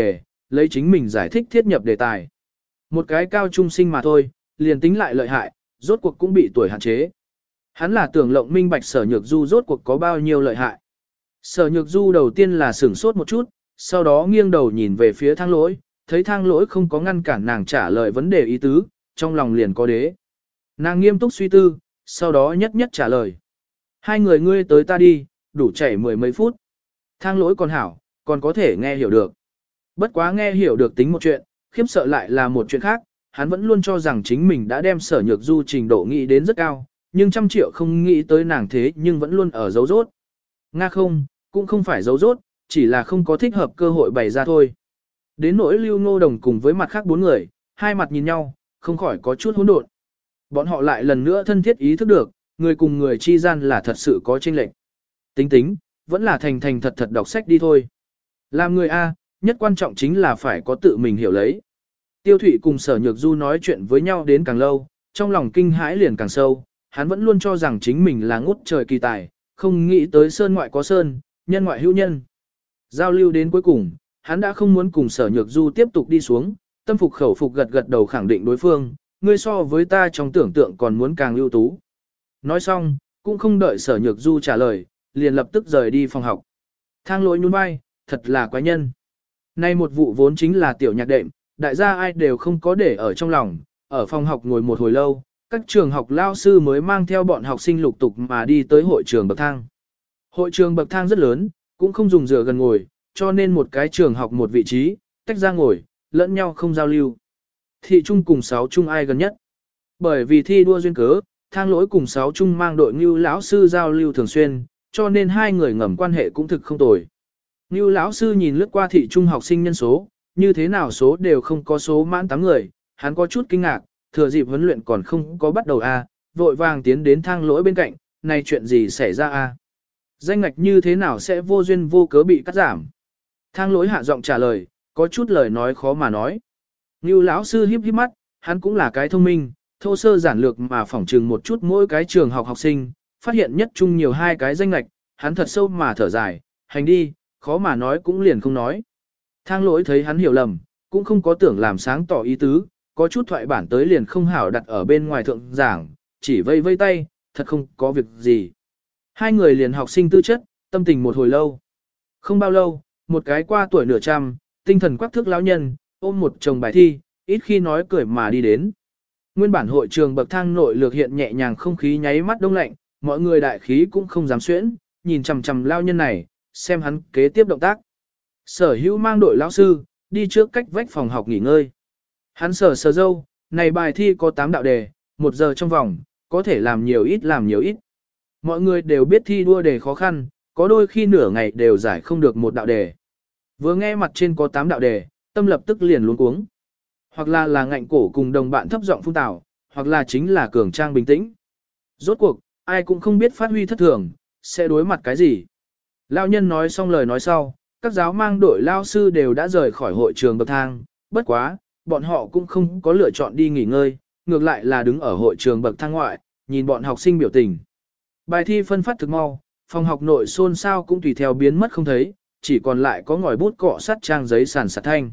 lấy chính mình giải thích thiết nhập đề tài. Một cái cao trung sinh mà thôi, liền tính lại lợi hại, rốt cuộc cũng bị tuổi hạn chế. Hắn là tưởng lộng minh bạch sở nhược du rốt cuộc có bao nhiêu lợi hại. Sở nhược du đầu tiên là sửng sốt một chút, sau đó nghiêng đầu nhìn về phía thang lỗi, thấy thang lỗi không có ngăn cản nàng trả lời vấn đề ý tứ, trong lòng liền có đế. Nàng nghiêm túc suy tư, sau đó nhất nhất trả lời. Hai người ngươi tới ta đi, đủ chảy mười mấy phút. Thang lỗi còn hảo, còn có thể nghe hiểu được. Bất quá nghe hiểu được tính một chuyện, khiếp sợ lại là một chuyện khác, hắn vẫn luôn cho rằng chính mình đã đem sở nhược du trình độ nghĩ đến rất cao, nhưng trăm triệu không nghĩ tới nàng thế nhưng vẫn luôn ở dấu rốt. Nga không, cũng không phải dấu rốt, chỉ là không có thích hợp cơ hội bày ra thôi. Đến nỗi Lưu Ngô Đồng cùng với mặt khác bốn người, hai mặt nhìn nhau, không khỏi có chút hỗn độn. Bọn họ lại lần nữa thân thiết ý thức được, người cùng người chi gian là thật sự có chênh lệch. Tính tính, vẫn là thành thành thật thật đọc sách đi thôi. Làm người A, nhất quan trọng chính là phải có tự mình hiểu lấy. Tiêu Thụy cùng Sở Nhược Du nói chuyện với nhau đến càng lâu, trong lòng kinh hãi liền càng sâu, hắn vẫn luôn cho rằng chính mình là ngút trời kỳ tài, không nghĩ tới sơn ngoại có sơn, nhân ngoại hữu nhân. Giao lưu đến cuối cùng, hắn đã không muốn cùng Sở Nhược Du tiếp tục đi xuống, tâm phục khẩu phục gật gật đầu khẳng định đối phương, ngươi so với ta trong tưởng tượng còn muốn càng ưu tú. Nói xong, cũng không đợi Sở Nhược Du trả lời, liền lập tức rời đi phòng học. Thang lỗi nhún vai, thật là quái nhân. Nay một vụ vốn chính là tiểu nhạc đệm, đại gia ai đều không có để ở trong lòng, ở phòng học ngồi một hồi lâu, các trường học lao sư mới mang theo bọn học sinh lục tục mà đi tới hội trường bậc thang. Hội trường bậc thang rất lớn, cũng không dùng dựa gần ngồi, cho nên một cái trường học một vị trí, tách ra ngồi, lẫn nhau không giao lưu. Thị trung cùng sáu trung ai gần nhất? Bởi vì thi đua duyên cớ, thang lỗi cùng sáu trung mang đội Ngưu lão sư giao lưu thường xuyên, cho nên hai người ngầm quan hệ cũng thực không tồi. Ngưu lão sư nhìn lướt qua thị trung học sinh nhân số, như thế nào số đều không có số mãn tám người, hắn có chút kinh ngạc, thừa dịp huấn luyện còn không có bắt đầu a, vội vàng tiến đến thang lỗi bên cạnh, này chuyện gì xảy ra a? Danh ngạch như thế nào sẽ vô duyên vô cớ bị cắt giảm? Thang lỗi hạ giọng trả lời, có chút lời nói khó mà nói. Ngưu lão sư híp híp mắt, hắn cũng là cái thông minh, thô sơ giản lược mà phỏng trừng một chút mỗi cái trường học học sinh, phát hiện nhất chung nhiều hai cái danh ngạch, hắn thật sâu mà thở dài, hành đi, khó mà nói cũng liền không nói. Thang lỗi thấy hắn hiểu lầm, cũng không có tưởng làm sáng tỏ ý tứ, có chút thoại bản tới liền không hảo đặt ở bên ngoài thượng giảng, chỉ vây vây tay, thật không có việc gì. Hai người liền học sinh tư chất, tâm tình một hồi lâu. Không bao lâu, một cái qua tuổi nửa trăm, tinh thần quắc thước lão nhân, ôm một chồng bài thi, ít khi nói cười mà đi đến. Nguyên bản hội trường bậc thang nội lược hiện nhẹ nhàng không khí nháy mắt đông lạnh, mọi người đại khí cũng không dám xuyễn, nhìn chằm chằm lão nhân này, xem hắn kế tiếp động tác. Sở Hữu mang đội lão sư, đi trước cách vách phòng học nghỉ ngơi. Hắn sờ sờ dâu, này bài thi có tám đạo đề, một giờ trong vòng, có thể làm nhiều ít làm nhiều ít. Mọi người đều biết thi đua đề khó khăn, có đôi khi nửa ngày đều giải không được một đạo đề. Vừa nghe mặt trên có tám đạo đề, tâm lập tức liền luống cuống. Hoặc là là ngạnh cổ cùng đồng bạn thấp giọng phun tào, hoặc là chính là cường trang bình tĩnh. Rốt cuộc, ai cũng không biết phát huy thất thường, sẽ đối mặt cái gì. Lão nhân nói xong lời nói sau, các giáo mang đội lao sư đều đã rời khỏi hội trường bậc thang, bất quá, bọn họ cũng không có lựa chọn đi nghỉ ngơi, ngược lại là đứng ở hội trường bậc thang ngoại, nhìn bọn học sinh biểu tình. Bài thi phân phát thực mau, phòng học nội xôn xao cũng tùy theo biến mất không thấy, chỉ còn lại có ngòi bút cọ sắt trang giấy sàn sạt thanh.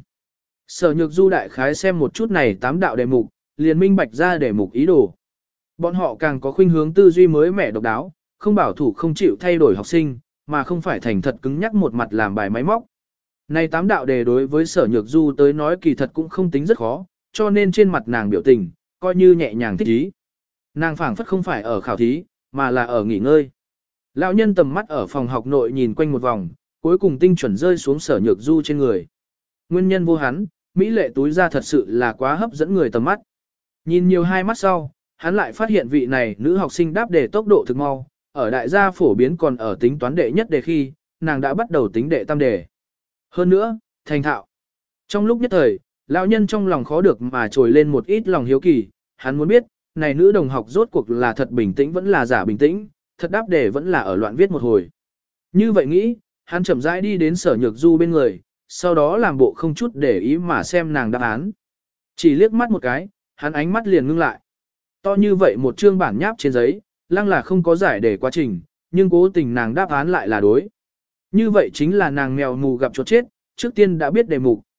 Sở Nhược Du đại khái xem một chút này tám đạo đề mục, liền minh bạch ra đề mục ý đồ. Bọn họ càng có khuynh hướng tư duy mới mẻ độc đáo, không bảo thủ không chịu thay đổi học sinh, mà không phải thành thật cứng nhắc một mặt làm bài máy móc. Này tám đạo đề đối với Sở Nhược Du tới nói kỳ thật cũng không tính rất khó, cho nên trên mặt nàng biểu tình, coi như nhẹ nhàng thích ý. Nàng phảng phất không phải ở khảo thí, mà là ở nghỉ ngơi. Lão nhân tầm mắt ở phòng học nội nhìn quanh một vòng, cuối cùng tinh chuẩn rơi xuống Sở Nhược Du trên người. Nguyên nhân vô hắn, mỹ lệ túi ra thật sự là quá hấp dẫn người tầm mắt. Nhìn nhiều hai mắt sau, hắn lại phát hiện vị này nữ học sinh đáp đề tốc độ thực mau, ở đại gia phổ biến còn ở tính toán đệ nhất đề khi, nàng đã bắt đầu tính đệ tam đề. Hơn nữa, thành thạo. Trong lúc nhất thời, lão nhân trong lòng khó được mà trồi lên một ít lòng hiếu kỳ, hắn muốn biết, này nữ đồng học rốt cuộc là thật bình tĩnh vẫn là giả bình tĩnh, thật đáp đề vẫn là ở loạn viết một hồi. Như vậy nghĩ, hắn chậm rãi đi đến Sở Nhược Du bên người, sau đó làm bộ không chút để ý mà xem nàng đáp án. Chỉ liếc mắt một cái, hắn ánh mắt liền ngưng lại. To như vậy một chương bản nháp trên giấy, lăng là không có giải đề quá trình, nhưng cố tình nàng đáp án lại là đối. Như vậy chính là nàng mèo mù gặp chuột chết, trước tiên đã biết đề mục,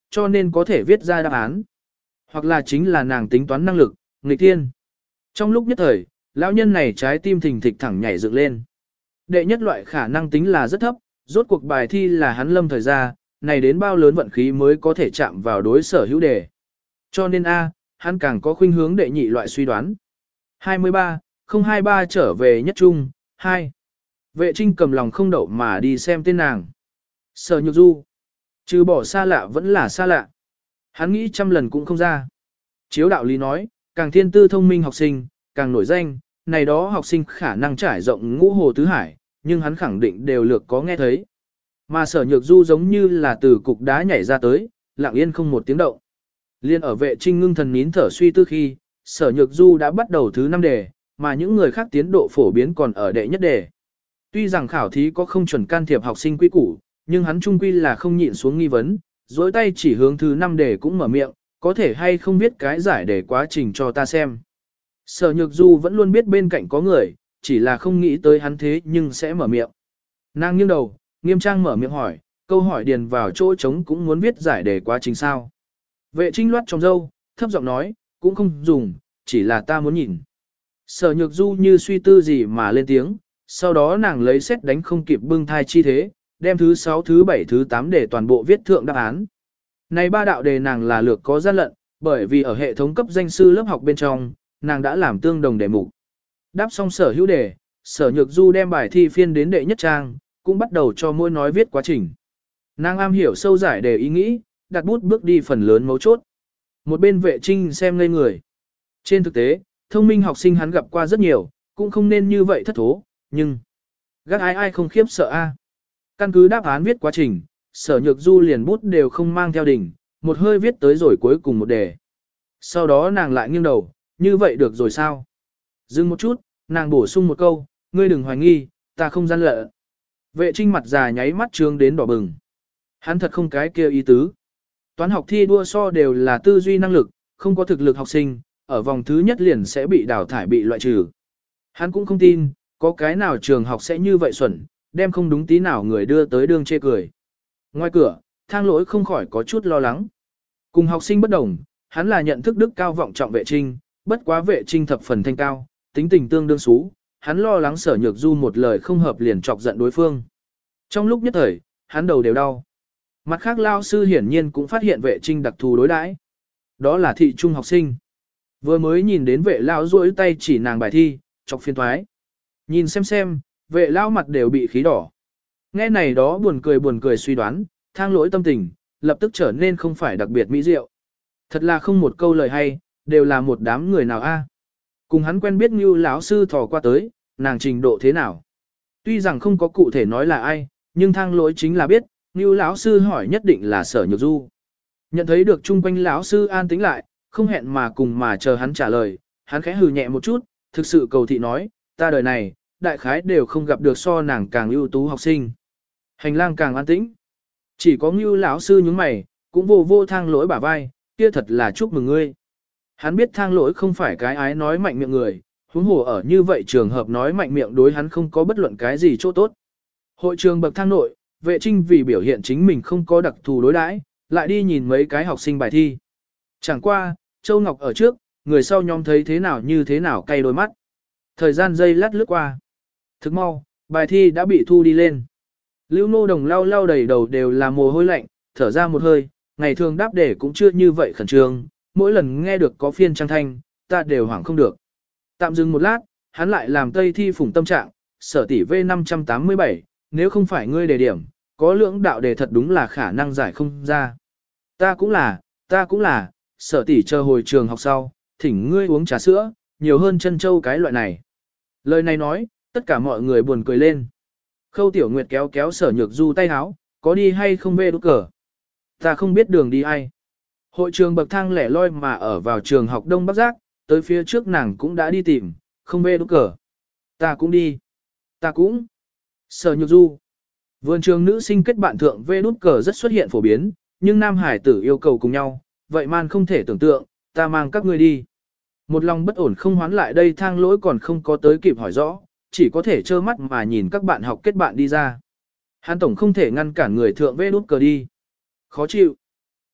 cho nên có thể viết ra đáp án. Hoặc là chính là nàng tính toán năng lực, nghịch thiên. Trong lúc nhất thời, lão nhân này trái tim thình thịch thẳng nhảy dựng lên. Đệ nhất loại khả năng tính là rất thấp, rốt cuộc bài thi là hắn lâm thời ra, này đến bao lớn vận khí mới có thể chạm vào đối sở hữu đề. Cho nên A, hắn càng có khuynh hướng đệ nhị loại suy đoán. hai mươi ba, không hai ba trở về nhất trung, hai. Vệ Trinh cầm lòng không đậu mà đi xem tên nàng. Sở Nhược Du. Trừ bỏ xa lạ vẫn là xa lạ. Hắn nghĩ trăm lần cũng không ra. Chiếu đạo lý nói, càng thiên tư thông minh học sinh, càng nổi danh, này đó học sinh khả năng trải rộng ngũ hồ tứ hải, nhưng hắn khẳng định đều lược có nghe thấy. Mà Sở Nhược Du giống như là từ cục đá nhảy ra tới, lặng yên không một tiếng động. Liên ở Vệ Trinh ngưng thần nín thở suy tư khi, Sở Nhược Du đã bắt đầu thứ năm đề, mà những người khác tiến độ phổ biến còn ở đệ nhất đề. Tuy rằng khảo thí có không chuẩn can thiệp học sinh quy củ, nhưng hắn trung quy là không nhịn xuống nghi vấn, dối tay chỉ hướng thứ năm đề cũng mở miệng, có thể hay không biết cái giải đề quá trình cho ta xem. Sở Nhược Du vẫn luôn biết bên cạnh có người, chỉ là không nghĩ tới hắn thế nhưng sẽ mở miệng. Nàng nghiêng đầu, nghiêm trang mở miệng hỏi, câu hỏi điền vào chỗ trống cũng muốn viết giải đề quá trình sao. Vệ Trinh loát trong râu, thấp giọng nói, cũng không dùng, chỉ là ta muốn nhìn. Sở Nhược Du như suy tư gì mà lên tiếng, sau đó nàng lấy xét đánh không kịp bưng thai chi thế, đem thứ sáu, thứ bảy, thứ tám để toàn bộ viết thượng đáp án. Này ba đạo đề nàng là lược có gian lận, bởi vì ở hệ thống cấp danh sư lớp học bên trong, nàng đã làm tương đồng đề mục. Đáp xong sở hữu đề, Sở Nhược Du đem bài thi phiên đến đệ nhất trang, cũng bắt đầu cho mỗi nói viết quá trình. Nàng am hiểu sâu giải đề ý nghĩ, đặt bút bước đi phần lớn mấu chốt. Một bên Vệ Trinh xem ngây người. Trên thực tế, thông minh học sinh hắn gặp qua rất nhiều, cũng không nên như vậy thất thố, nhưng gác ai ai không khiếp sợ a. Căn cứ đáp án viết quá trình, Sở Nhược Du liền bút đều không mang theo đỉnh, một hơi viết tới rồi cuối cùng một đề. Sau đó nàng lại nghiêng đầu, như vậy được rồi sao? Dừng một chút, nàng bổ sung một câu, ngươi đừng hoài nghi, ta không gian lận. Vệ Trinh mặt già nháy mắt trương đến đỏ bừng. Hắn thật không cái kia ý tứ. Toán học thi đua so đều là tư duy năng lực, không có thực lực học sinh, ở vòng thứ nhất liền sẽ bị đào thải bị loại trừ. Hắn cũng không tin, có cái nào trường học sẽ như vậy xuẩn, đem không đúng tí nào người đưa tới đường chê cười. Ngoài cửa, Thang Lỗi không khỏi có chút lo lắng. Cùng học sinh bất đồng, hắn là nhận thức đức cao vọng trọng Vệ Trinh, bất quá Vệ Trinh thập phần thanh cao, tính tình tương đương xú, hắn lo lắng Sở Nhược Du một lời không hợp liền chọc giận đối phương. Trong lúc nhất thời, hắn đầu đều đau. Mặt khác lao sư hiển nhiên cũng phát hiện Vệ Trinh đặc thù đối đãi. Đó là thị trung học sinh. Vừa mới nhìn đến Vệ lao duỗi tay chỉ nàng bài thi, chọc phiên thoái. Nhìn xem xem, Vệ lao mặt đều bị khí đỏ. Nghe này đó buồn cười buồn cười suy đoán, Thang Lỗi tâm tình, lập tức trở nên không phải đặc biệt mỹ diệu. Thật là không một câu lời hay, đều là một đám người nào a. Cùng hắn quen biết như lão sư thò qua tới, nàng trình độ thế nào. Tuy rằng không có cụ thể nói là ai, nhưng Thang Lỗi chính là biết, như lão sư hỏi nhất định là Sở Nhược Du. Nhận thấy được chung quanh lão sư an tĩnh lại, không hẹn mà cùng mà chờ hắn trả lời, hắn khẽ hừ nhẹ một chút, thực sự cầu thị nói, ta đời này, đại khái đều không gặp được so nàng càng ưu tú học sinh. Hành lang càng an tĩnh. Chỉ có Ngưu lão sư nhướng mày, cũng vô vô Thang Lỗi bả vai, kia thật là chúc mừng ngươi. Hắn biết Thang Lỗi không phải cái ái nói mạnh miệng người, huống hồ ở như vậy trường hợp nói mạnh miệng đối hắn không có bất luận cái gì chỗ tốt. Hội trường bậc thang nội, Vệ Trinh vì biểu hiện chính mình không có đặc thù đối đãi, lại đi nhìn mấy cái học sinh bài thi. Chẳng qua, Châu Ngọc ở trước, người sau nhóm thấy thế nào như thế nào cay đôi mắt. Thời gian giây lát lướt qua. Thức mau, bài thi đã bị thu đi lên. Lưu Nô Đồng lau lau đầy đầu đều là mồ hôi lạnh, thở ra một hơi, ngày thường đáp đề cũng chưa như vậy khẩn trương, mỗi lần nghe được có phiên trang thanh, ta đều hoảng không được. Tạm dừng một lát, hắn lại làm tây thi phủng tâm trạng, Sở tỷ V năm tám bảy, nếu không phải ngươi đề điểm, có lưỡng đạo đề thật đúng là khả năng giải không ra. Ta cũng là, ta cũng là, Sở tỷ chờ hồi trường học sau, thỉnh ngươi uống trà sữa, nhiều hơn chân châu cái loại này. Lời này nói, tất cả mọi người buồn cười lên. Khâu Tiểu Nguyệt kéo kéo Sở Nhược Du tay háo, có đi hay không về đút cờ. Ta không biết đường đi ai. Hội trường bậc thang lẻ loi mà ở vào trường học Đông Bắc Giác, tới phía trước nàng cũng đã đi tìm, không về đút cờ. Ta cũng đi. Ta cũng. Sở Nhược Du. Vườn trường nữ sinh kết bạn thượng về đút cờ rất xuất hiện phổ biến, nhưng nam hải tử yêu cầu cùng nhau, vậy man không thể tưởng tượng, ta mang các ngươi đi. Một lòng bất ổn không hoán lại đây Thang Lỗi còn không có tới kịp hỏi rõ, chỉ có thể trơ mắt mà nhìn các bạn học kết bạn đi ra. Hắn tổng không thể ngăn cản người thượng về đút cờ đi. Khó chịu.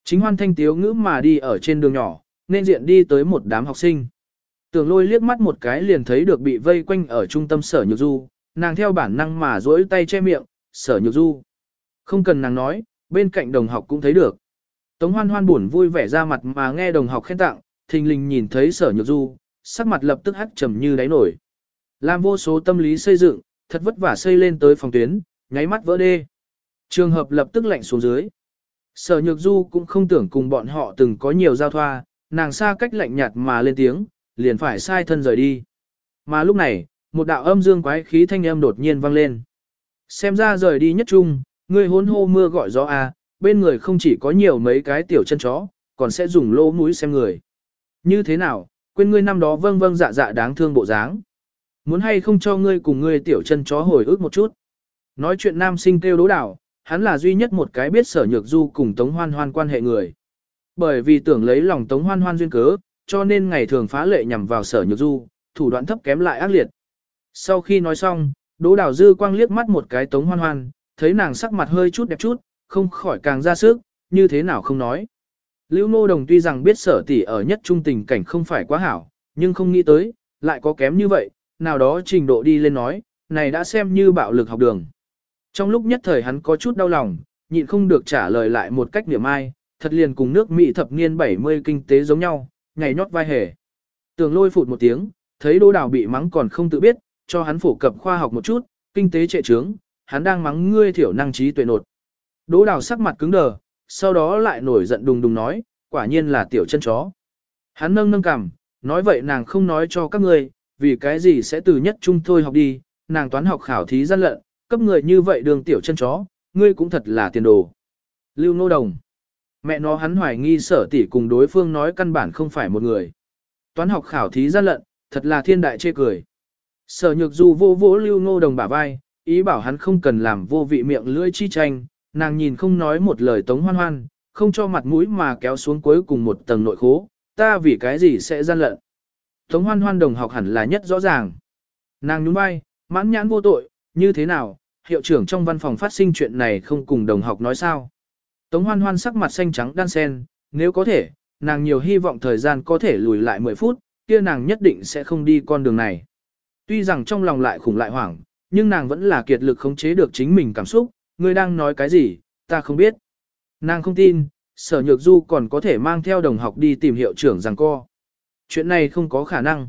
Chính Hoan thanh tiếu ngữ mà đi ở trên đường nhỏ, nên diện đi tới một đám học sinh. Tưởng Lôi liếc mắt một cái liền thấy được bị vây quanh ở trung tâm Sở Nhược Du, nàng theo bản năng mà duỗi tay che miệng, Sở Nhược Du. Không cần nàng nói, bên cạnh đồng học cũng thấy được. Tống Hoan Hoan buồn vui vẻ ra mặt mà nghe đồng học khen tặng, thình lình nhìn thấy Sở Nhược Du, sắc mặt lập tức hắt trầm như đáy nổi. Làm vô số tâm lý xây dựng, thật vất vả xây lên tới phòng tuyến, nháy mắt vỡ đê. Trường hợp lập tức lạnh xuống dưới. Sở Nhược Du cũng không tưởng cùng bọn họ từng có nhiều giao thoa, nàng xa cách lạnh nhạt mà lên tiếng, liền phải sai thân rời đi. Mà lúc này, một đạo âm dương quái khí thanh âm đột nhiên vang lên. Xem ra rời đi nhất trung, người hôn hô mưa gọi gió à, bên người không chỉ có nhiều mấy cái tiểu chân chó, còn sẽ dùng lỗ mũi xem người. Như thế nào, quên ngươi năm đó vâng vâng dạ dạ đáng thương bộ dáng. Muốn hay không cho ngươi cùng ngươi tiểu chân chó hồi ức một chút. Nói chuyện nam sinh kêu Đỗ Đảo, hắn là duy nhất một cái biết Sở Nhược Du cùng Tống Hoan Hoan quan hệ người. Bởi vì tưởng lấy lòng Tống Hoan Hoan duyên cớ, cho nên ngày thường phá lệ nhằm vào Sở Nhược Du, thủ đoạn thấp kém lại ác liệt. Sau khi nói xong, Đỗ Đảo dư quang liếc mắt một cái Tống Hoan Hoan, thấy nàng sắc mặt hơi chút đẹp chút, không khỏi càng ra sức, như thế nào không nói. Lưu Nô Đồng tuy rằng biết Sở tỷ ở nhất trung tình cảnh không phải quá hảo, nhưng không nghĩ tới, lại có kém như vậy, nào đó trình độ đi lên nói, này đã xem như bạo lực học đường. Trong lúc nhất thời hắn có chút đau lòng, nhịn không được trả lời lại một cách niệm ai, thật liền cùng nước Mỹ thập niên bảy mươi kinh tế giống nhau, ngày nhót vai hề. Tường Lôi phụt một tiếng, thấy Đỗ Đào bị mắng còn không tự biết, cho hắn phổ cập khoa học một chút, kinh tế trệ trướng, hắn đang mắng ngươi thiểu năng trí tuệ nột. Đỗ Đào sắc mặt cứng đờ, sau đó lại nổi giận đùng đùng nói, quả nhiên là tiểu chân chó. Hắn nâng nâng cằm, nói vậy nàng không nói cho các ngươi, vì cái gì sẽ từ nhất trung thôi học đi, nàng toán học khảo thí gian lận, cấp người như vậy đường tiểu chân chó, ngươi cũng thật là tiền đồ. Lưu Nô Đồng. Mẹ nó hắn hoài nghi Sở tỷ cùng đối phương nói căn bản không phải một người. Toán học khảo thí gian lận, thật là thiên đại chê cười. Sở Nhược Du vô vỗ Lưu Nô Đồng bả vai, ý bảo hắn không cần làm vô vị miệng lưỡi chi tranh, nàng nhìn không nói một lời Tống Hoan Hoan, không cho mặt mũi mà kéo xuống cuối cùng một tầng nội khố, ta vì cái gì sẽ gian lận. Tống Hoan Hoan đồng học hẳn là nhất rõ ràng. Nàng nhún vai, mãn nhãn vô tội, như thế nào, hiệu trưởng trong văn phòng phát sinh chuyện này không cùng đồng học nói sao. Tống Hoan Hoan sắc mặt xanh trắng đan sen, nếu có thể, nàng nhiều hy vọng thời gian có thể lùi lại mười phút, kia nàng nhất định sẽ không đi con đường này. Tuy rằng trong lòng lại khủng lại hoảng, nhưng nàng vẫn là kiệt lực khống chế được chính mình cảm xúc, ngươi đang nói cái gì, ta không biết. Nàng không tin, Sở Nhược Du còn có thể mang theo đồng học đi tìm hiệu trưởng giằng co. Chuyện này không có khả năng.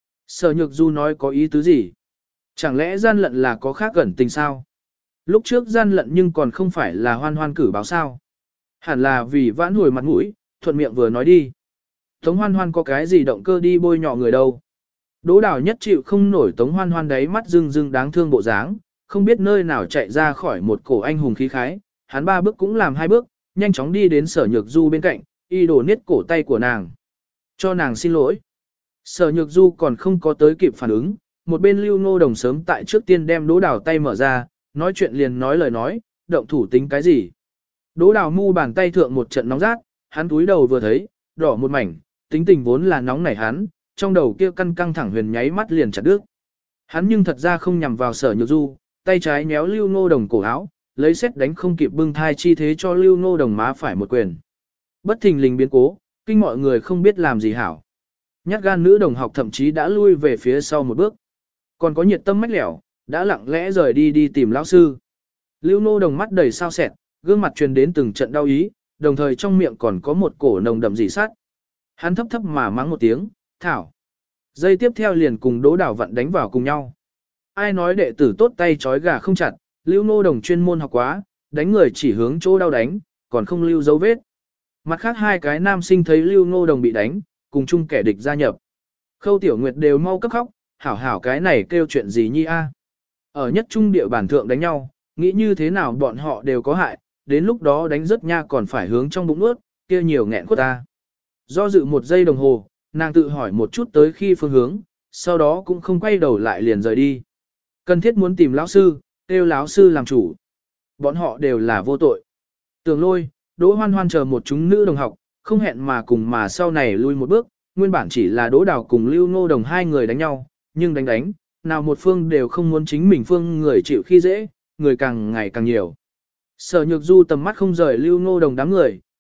Sở Nhược Du nói có ý tứ gì? Chẳng lẽ gian lận là có khác gần tình sao? Lúc trước gian lận nhưng còn không phải là Hoan Hoan cử báo sao? Hẳn là vì vãn hồi mặt mũi, thuận miệng vừa nói đi. Tống Hoan Hoan có cái gì động cơ đi bôi nhọ người đâu? Đỗ Đào nhất chịu không nổi Tống Hoan Hoan đáy mắt rưng rưng đáng thương bộ dáng, không biết nơi nào chạy ra khỏi một cổ anh hùng khí khái, hắn ba bước cũng làm hai bước, nhanh chóng đi đến Sở Nhược Du bên cạnh, y đổ niết cổ tay của nàng. Cho nàng xin lỗi. Sở Nhược Du còn không có tới kịp phản ứng, một bên Lưu Ngô Đồng sớm tại trước tiên đem Đỗ Đào tay mở ra, nói chuyện liền nói lời nói, động thủ tính cái gì. Đỗ Đào mu bàn tay thượng một trận nóng rát, hắn túi đầu vừa thấy, đỏ một mảnh, tính tình vốn là nóng nảy hắn, trong đầu kia căn căng thẳng huyền nháy mắt liền chặt đứt. Hắn nhưng thật ra không nhằm vào Sở Nhược Du, tay trái nhéo Lưu Ngô Đồng cổ áo, lấy xét đánh không kịp bưng thai chi thế cho Lưu Ngô Đồng má phải một quyền. Bất thình lình biến cố, kinh mọi người không biết làm gì hảo. Nhát gan nữ đồng học thậm chí đã lui về phía sau một bước. Còn có nhiệt tâm mách lẻo, đã lặng lẽ rời đi đi tìm lão sư. Lưu Ngô Đồng mắt đầy sao sẹt, gương mặt truyền đến từng trận đau ý, đồng thời trong miệng còn có một cổ nồng đậm dị sát. Hắn thấp thấp mà mắng một tiếng, thảo. Giây tiếp theo liền cùng Đỗ Đào Vận đánh vào cùng nhau. Ai nói đệ tử tốt tay trói gà không chặt, Lưu Ngô Đồng chuyên môn học quá, đánh người chỉ hướng chỗ đau đánh, còn không lưu dấu vết. Mặt khác hai cái nam sinh thấy Lưu Ngô Đồng bị đánh, cùng chung kẻ địch gia nhập. Khâu Tiểu Nguyệt đều mau cấp khóc, hảo hảo cái này kêu chuyện gì nhi a? Ở nhất trung địa bản thượng đánh nhau, nghĩ như thế nào bọn họ đều có hại, đến lúc đó đánh rất nha còn phải hướng trong bụng nuốt, kia nhiều nghẹn khuất ta. Do dự một giây đồng hồ, nàng tự hỏi một chút tới khi phương hướng, sau đó cũng không quay đầu lại liền rời đi. Cần thiết muốn tìm lão sư, kêu lão sư làm chủ. Bọn họ đều là vô tội. Tường Lôi, Đỗ Hoan Hoan chờ một chúng nữ đồng học, không hẹn mà cùng mà sau này lui một bước, nguyên bản chỉ là Đỗ Đào cùng Lưu Ngô Đồng hai người đánh nhau, nhưng đánh đánh, nào một phương đều không muốn chính mình phương người chịu khi dễ, người càng ngày càng nhiều. Sở Nhược Du tầm mắt không rời Lưu Ngô Đồng đám người,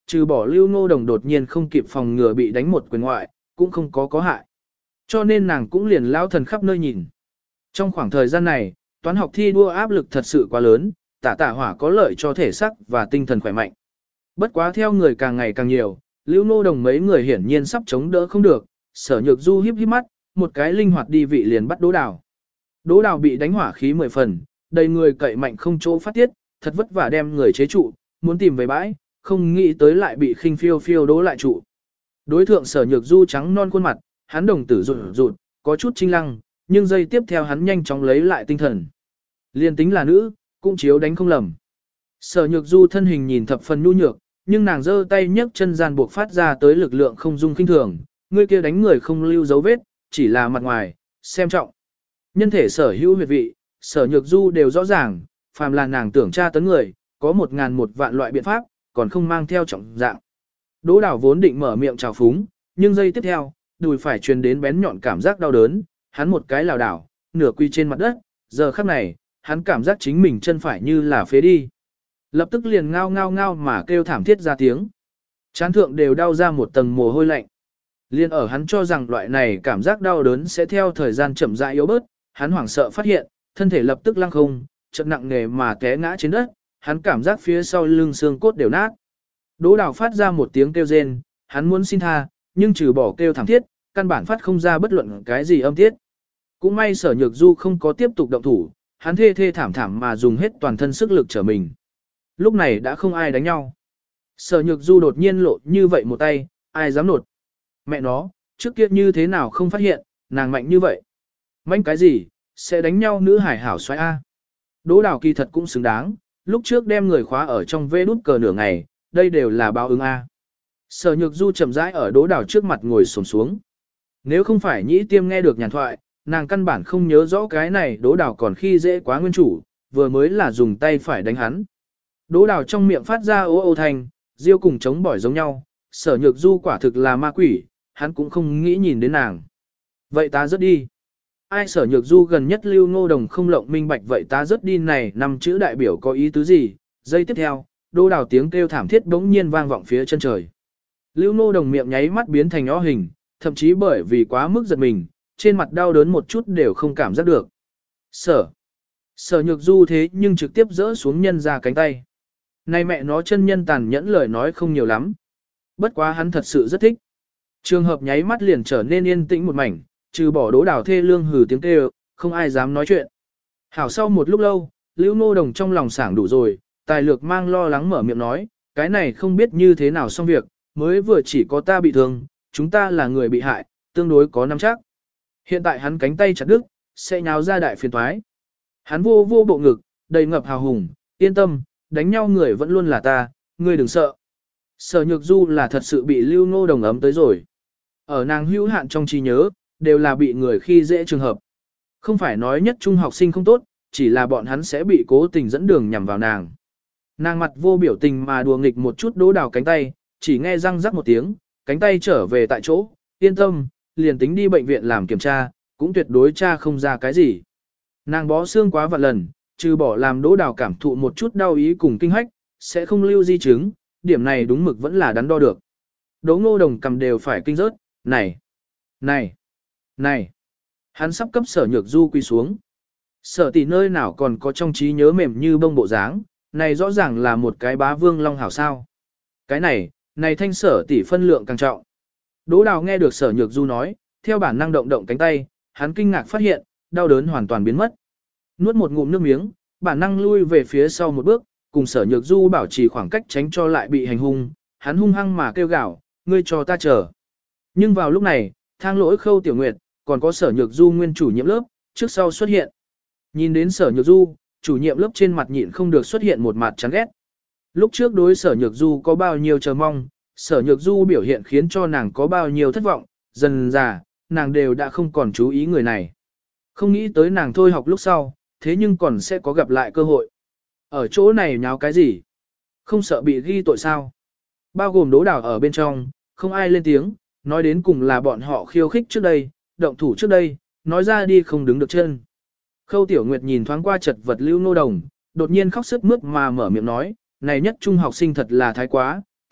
trừ bỏ Lưu Ngô Đồng đột nhiên không kịp phòng ngừa bị đánh một quyền ngoại, cũng không có có hại. Cho nên nàng cũng liền lao thần khắp nơi nhìn. Trong khoảng thời gian này, toán học thi đua áp lực thật sự quá lớn, tả tả hỏa có lợi cho thể sắc và tinh thần khỏe mạnh. Bất quá theo người càng ngày càng nhiều, Lưu Ngô Đồng mấy người hiển nhiên sắp chống đỡ không được, Sở Nhược Du híp híp mắt, một cái linh hoạt đi vị liền bắt Đỗ Đào. Đỗ Đào bị đánh hỏa khí mười phần, đầy người cậy mạnh không chỗ phát tiết, thật vất vả đem người chế trụ, muốn tìm về bãi, không nghĩ tới lại bị khinh phiêu phiêu đố lại trụ. Đối thượng Sở Nhược Du trắng non khuôn mặt, hắn đồng tử rụt rụt, có chút chinh lăng, nhưng giây tiếp theo hắn nhanh chóng lấy lại tinh thần. Liên tính là nữ, cũng chiếu đánh không lầm. Sở Nhược Du thân hình nhìn thập phần nhu nhược, nhưng nàng giơ tay nhấc chân gian buộc phát ra tới lực lượng không dung kinh thường, người kia đánh người không lưu dấu vết, chỉ là mặt ngoài, xem trọng. Nhân thể sở hữu huyệt vị, Sở Nhược Du đều rõ ràng, phàm là nàng tưởng tra tấn người, có một ngàn một vạn loại biện pháp, còn không mang theo trọng dạng. Đỗ Đào vốn định mở miệng chào phúng, nhưng giây tiếp theo, đùi phải truyền đến bén nhọn cảm giác đau đớn, hắn một cái lảo đảo, nửa quy trên mặt đất, giờ khắc này, hắn cảm giác chính mình chân phải như là phế đi. Lập tức liền ngao ngao ngao mà kêu thảm thiết ra tiếng. Chán thượng đều đau ra một tầng mồ hôi lạnh. Liên ở hắn cho rằng loại này cảm giác đau đớn sẽ theo thời gian chậm rãi yếu bớt, hắn hoảng sợ phát hiện, thân thể lập tức lăng không, chợt nặng nề mà té ngã trên đất, hắn cảm giác phía sau lưng xương cốt đều nát. Đỗ Đào phát ra một tiếng kêu rên, hắn muốn xin tha, nhưng trừ bỏ kêu thảm thiết, căn bản phát không ra bất luận cái gì âm tiết. Cũng may Sở Nhược Du không có tiếp tục động thủ, hắn thê thê thảm thảm mà dùng hết toàn thân sức lực trở mình. Lúc này đã không ai đánh nhau. Sở Nhược Du đột nhiên lộ như vậy một tay, ai dám nột. Mẹ nó, trước kia như thế nào không phát hiện, nàng mạnh như vậy. Mạnh cái gì, sẽ đánh nhau nữ hải hảo xoay A. Đỗ Đào kỳ thật cũng xứng đáng, lúc trước đem người khóa ở trong vê đút cờ nửa ngày, đây đều là báo ứng A. Sở Nhược Du chậm rãi ở Đỗ Đào trước mặt ngồi xổm xuống. Nếu không phải nhĩ tiêm nghe được nhàn thoại, nàng căn bản không nhớ rõ cái này Đỗ Đào còn khi dễ quá nguyên chủ, vừa mới là dùng tay phải đánh hắn. Đỗ Đào trong miệng phát ra ố ô thanh, riêu cùng chống bỏi giống nhau, Sở Nhược Du quả thực là ma quỷ, hắn cũng không nghĩ nhìn đến nàng. Vậy ta rớt đi. Ai Sở Nhược Du gần nhất Lưu Ngô Đồng không lộng minh bạch vậy ta rớt đi này năm chữ đại biểu có ý tứ gì. Giây tiếp theo, Đỗ Đào tiếng kêu thảm thiết bỗng nhiên vang vọng phía chân trời. Lưu Ngô Đồng miệng nháy mắt biến thành ó hình, thậm chí bởi vì quá mức giật mình, trên mặt đau đớn một chút đều không cảm giác được. Sở. Sở Nhược Du thế nhưng trực tiếp rỡ xuống nhân ra cánh tay. Này mẹ nó chân nhân tàn nhẫn lời nói không nhiều lắm. Bất quá hắn thật sự rất thích. Trường hợp nháy mắt liền trở nên yên tĩnh một mảnh, trừ bỏ Đỗ Đào thê lương hừ tiếng kêu, không ai dám nói chuyện. Hảo sau một lúc lâu, Lưu Ngô Đồng trong lòng sảng đủ rồi, tài lược mang lo lắng mở miệng nói, cái này không biết như thế nào xong việc, mới vừa chỉ có ta bị thương, chúng ta là người bị hại, tương đối có nắm chắc. Hiện tại hắn cánh tay chặt đứt, sẽ nháo ra đại phiền toái. Hắn vô vô bộ ngực, đầy ngập hào hùng, yên tâm, đánh nhau người vẫn luôn là ta, ngươi đừng sợ. Sở Nhược Du là thật sự bị Lưu Ngô Đồng ấm tới rồi. Ở nàng hữu hạn trong trí nhớ, đều là bị người khi dễ trường hợp. Không phải nói nhất trung học sinh không tốt, chỉ là bọn hắn sẽ bị cố tình dẫn đường nhằm vào nàng. Nàng mặt vô biểu tình mà đùa nghịch một chút Đỗ Đào cánh tay, chỉ nghe răng rắc một tiếng, cánh tay trở về tại chỗ, yên tâm, liền tính đi bệnh viện làm kiểm tra, cũng tuyệt đối tra không ra cái gì. Nàng bó xương quá vạn lần, trừ bỏ làm Đỗ Đào cảm thụ một chút đau ý cùng kinh hách, sẽ không lưu di chứng, điểm này đúng mực vẫn là đắn đo được. Đỗ Ngô Đồng cầm đều phải kinh rớt, này, này, này, hắn sắp cấp Sở Nhược Du quy xuống. Sở tỷ nơi nào còn có trong trí nhớ mềm như bông bộ dáng, này rõ ràng là một cái bá vương long hảo sao. Cái này, này thanh Sở tỷ phân lượng càng trọng. Đỗ Đào nghe được Sở Nhược Du nói, theo bản năng động động cánh tay, hắn kinh ngạc phát hiện, đau đớn hoàn toàn biến mất. Nuốt một ngụm nước miếng, bản năng lui về phía sau một bước, cùng Sở Nhược Du bảo trì khoảng cách tránh cho lại bị hành hung, hắn hung hăng mà kêu gào, ngươi cho ta chờ. Nhưng vào lúc này, Thang Lỗi Khâu Tiểu Nguyệt, còn có Sở Nhược Du nguyên chủ nhiệm lớp, trước sau xuất hiện. Nhìn đến Sở Nhược Du, chủ nhiệm lớp trên mặt nhịn không được xuất hiện một mặt chán ghét. Lúc trước đối Sở Nhược Du có bao nhiêu chờ mong, Sở Nhược Du biểu hiện khiến cho nàng có bao nhiêu thất vọng, dần dà, nàng đều đã không còn chú ý người này. Không nghĩ tới nàng thôi học lúc sau, thế nhưng còn sẽ có gặp lại cơ hội. Ở chỗ này nháo cái gì? Không sợ bị ghi tội sao? Bao gồm Đỗ Đào ở bên trong, không ai lên tiếng, nói đến cùng là bọn họ khiêu khích trước đây, động thủ trước đây, nói ra đi không đứng được chân. Khâu Tiểu Nguyệt nhìn thoáng qua chật vật Lưu Ngô Đồng, đột nhiên khóc sướt mướt mà mở miệng nói, này nhất trung học sinh thật là thái quá,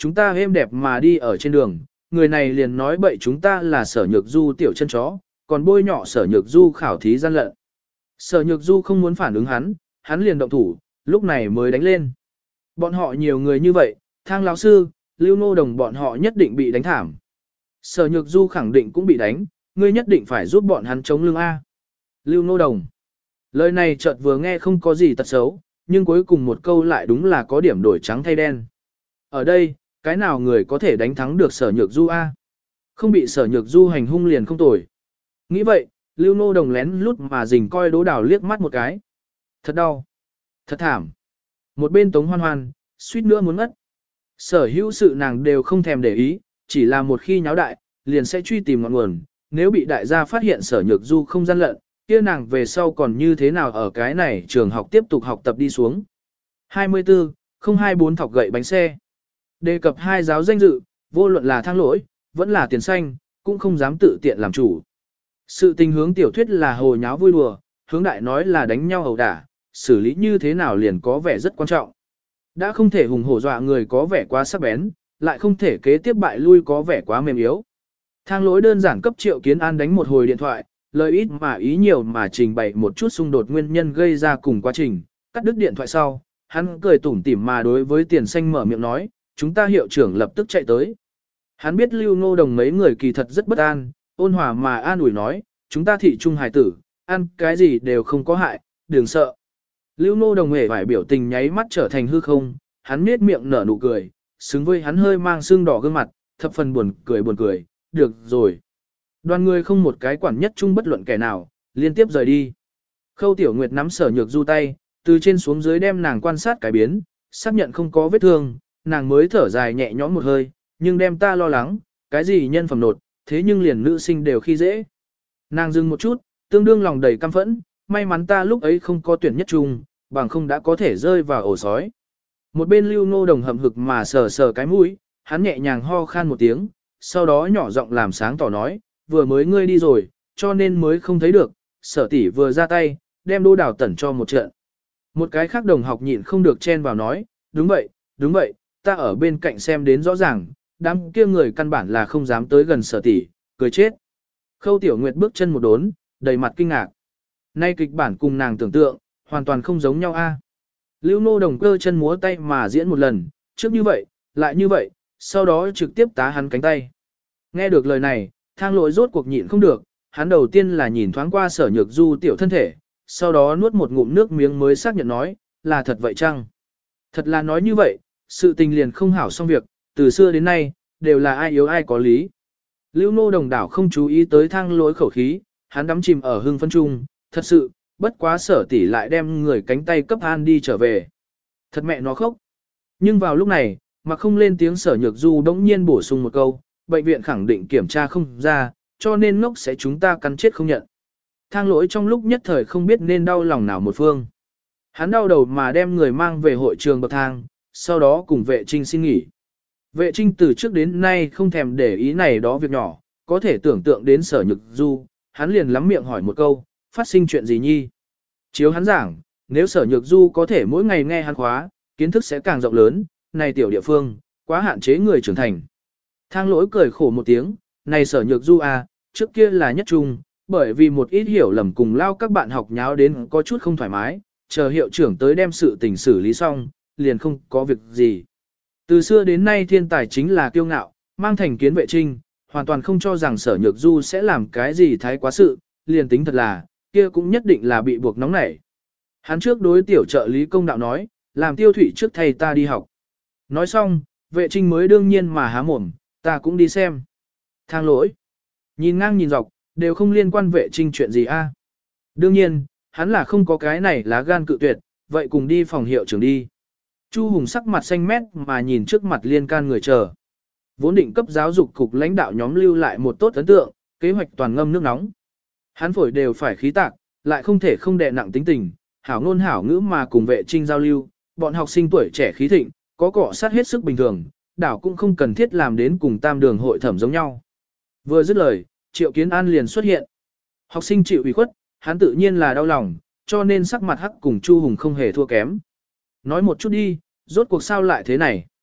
chúng ta êm đẹp mà đi ở trên đường, người này liền nói bậy chúng ta là Sở Nhược Du tiểu chân chó, còn bôi nhọ Sở Nhược Du khảo thí gian lận. Sở Nhược Du không muốn phản ứng hắn, hắn liền động thủ, lúc này mới đánh lên. Bọn họ nhiều người như vậy, Thang lão sư, Lưu Nô Đồng bọn họ nhất định bị đánh thảm. Sở Nhược Du khẳng định cũng bị đánh, ngươi nhất định phải giúp bọn hắn chống lưng A. Lưu Nô Đồng. Lời này chợt vừa nghe không có gì tật xấu, nhưng cuối cùng một câu lại đúng là có điểm đổi trắng thay đen. Ở đây, cái nào người có thể đánh thắng được Sở Nhược Du A? Không bị Sở Nhược Du hành hung liền không tồi. Nghĩ vậy, Lưu Nô Đồng lén lút mà rình coi Đỗ Đào liếc mắt một cái. Thật đau. Thật thảm. Một bên Tống Hoan Hoan, suýt nữa muốn ngất. Sở hữu sự nàng đều không thèm để ý, chỉ là một khi nháo đại, liền sẽ truy tìm ngọn nguồn. Nếu bị đại gia phát hiện Sở Nhược Du không gian lận, kia nàng về sau còn như thế nào ở cái này trường học tiếp tục học tập đi xuống. hai mươi tư, không hai bốn thọc gậy bánh xe. Đề cập hai giáo danh dự, vô luận là Thang Lỗi, vẫn là Tiền Xanh, cũng không dám tự tiện làm chủ. Sự tình hướng tiểu thuyết là hồ nháo vui đùa, hướng đại nói là đánh nhau ẩu đả, xử lý như thế nào liền có vẻ rất quan trọng. Đã không thể hùng hổ dọa người có vẻ quá sắc bén, lại không thể kế tiếp bại lui có vẻ quá mềm yếu. Thang Lỗi đơn giản cấp Triệu Kiến An đánh một hồi điện thoại, lời ít mà ý nhiều mà trình bày một chút xung đột nguyên nhân gây ra cùng quá trình, cắt đứt điện thoại sau, hắn cười tủm tỉm mà đối với Tiền Xanh mở miệng nói, chúng ta hiệu trưởng lập tức chạy tới. Hắn biết Lưu Ngô Đồng mấy người kỳ thật rất bất an, ôn hòa mà an ủi nói, chúng ta thị trung hài tử, ăn cái gì đều không có hại, đừng sợ. Lưu Ngô Đồng hề vải biểu tình nháy mắt trở thành hư không, hắn nết miệng nở nụ cười, xứng với hắn hơi mang sưng đỏ gương mặt, thập phần buồn cười buồn cười, được rồi. Đoàn người không một cái quản nhất chung bất luận kẻ nào, liên tiếp rời đi. Khâu Tiểu Nguyệt nắm Sở Nhược Du tay, từ trên xuống dưới đem nàng quan sát cái biến, xác nhận không có vết thương, nàng mới thở dài nhẹ nhõm một hơi, nhưng đem ta lo lắng, cái gì nhân phẩm nột, thế nhưng liền nữ sinh đều khi dễ. Nàng dừng một chút, tương đương lòng đầy căm phẫn, may mắn ta lúc ấy không có tuyển nhất chung, bằng không đã có thể rơi vào ổ sói. Một bên Lưu Ngô Đồng hậm hực mà sờ sờ cái mũi, hắn nhẹ nhàng ho khan một tiếng, sau đó nhỏ giọng làm sáng tỏ nói, vừa mới ngươi đi rồi, cho nên mới không thấy được, Sở tỷ vừa ra tay, đem Đỗ Đào tẩn cho một trận. Một cái khác đồng học nhịn không được chen vào nói, đúng vậy, đúng vậy, ta ở bên cạnh xem đến rõ ràng, đám kia người căn bản là không dám tới gần Sở tỷ, cười chết. Khâu Tiểu Nguyệt bước chân một đốn, đầy mặt kinh ngạc. Nay kịch bản cùng nàng tưởng tượng, hoàn toàn không giống nhau a. Lưu Nô Đồng cơ chân múa tay mà diễn một lần, trước như vậy, lại như vậy, sau đó trực tiếp tá hắn cánh tay. Nghe được lời này, Thang Lỗi rốt cuộc nhịn không được, hắn đầu tiên là nhìn thoáng qua Sở Nhược Du tiểu thân thể, sau đó nuốt một ngụm nước miếng mới xác nhận nói, là thật vậy chăng? Thật là nói như vậy, sự tình liền không hảo xong việc, từ xưa đến nay, đều là ai yếu ai có lý. Lưu Nô Đồng đảo không chú ý tới Thang Lỗi khẩu khí, hắn đắm chìm ở hưng phấn chung, thật sự, bất quá Sở tỷ lại đem người cánh tay cấp an đi trở về. Thật mẹ nó khóc. Nhưng vào lúc này, mà không lên tiếng Sở Nhược Du đống nhiên bổ sung một câu, bệnh viện khẳng định kiểm tra không ra, cho nên ngốc sẽ chúng ta cắn chết không nhận. Thang Lỗi trong lúc nhất thời không biết nên đau lòng nào một phương. Hắn đau đầu mà đem người mang về hội trường bậc thang, sau đó cùng vệ trinh xin nghỉ. Vệ trinh từ trước đến nay không thèm để ý này đó việc nhỏ, có thể tưởng tượng đến Sở Nhược Du, hắn liền lắm miệng hỏi một câu, phát sinh chuyện gì nhi? Chiếu hắn giảng, nếu Sở Nhược Du có thể mỗi ngày nghe hắn khóa, kiến thức sẽ càng rộng lớn, này tiểu địa phương, quá hạn chế người trưởng thành. Thang Lỗi cười khổ một tiếng, này Sở Nhược Du à, trước kia là nhất trung, bởi vì một ít hiểu lầm cùng lao các bạn học nháo đến có chút không thoải mái, chờ hiệu trưởng tới đem sự tình xử lý xong, liền không có việc gì. Từ xưa đến nay thiên tài chính là kiêu ngạo, mang thành kiến vệ trinh, hoàn toàn không cho rằng Sở Nhược Du sẽ làm cái gì thái quá sự, liền tính thật là, kia cũng nhất định là bị buộc nóng nảy. Hắn trước đối tiểu trợ lý công đạo nói, làm Tiêu Thụy trước thầy ta đi học. Nói xong, vệ trinh mới đương nhiên mà há mồm, ta cũng đi xem. Thang Lỗi. Nhìn ngang nhìn dọc, đều không liên quan vệ trinh chuyện gì a. Đương nhiên, hắn là không có cái này lá gan cự tuyệt, vậy cùng đi phòng hiệu trưởng đi. Chu Hùng sắc mặt xanh mét mà nhìn trước mặt liên can người chờ. Vốn định cấp giáo dục cục lãnh đạo nhóm lưu lại một tốt ấn tượng, kế hoạch toàn ngâm nước nóng. Hắn phổi đều phải khí tạc, lại không thể không đè nặng tính tình, hảo ngôn hảo ngữ mà cùng vệ trinh giao lưu, bọn học sinh tuổi trẻ khí thịnh, có cọ sát hết sức bình thường, đảo cũng không cần thiết làm đến cùng tam đường hội thẩm giống nhau. Vừa dứt lời, Triệu Kiến An liền xuất hiện. Học sinh chịu ủy khuất, hắn tự nhiên là đau lòng, cho nên sắc mặt hắc cùng Chu Hùng không hề thua kém. Nói một chút đi, rốt cuộc sao lại thế này?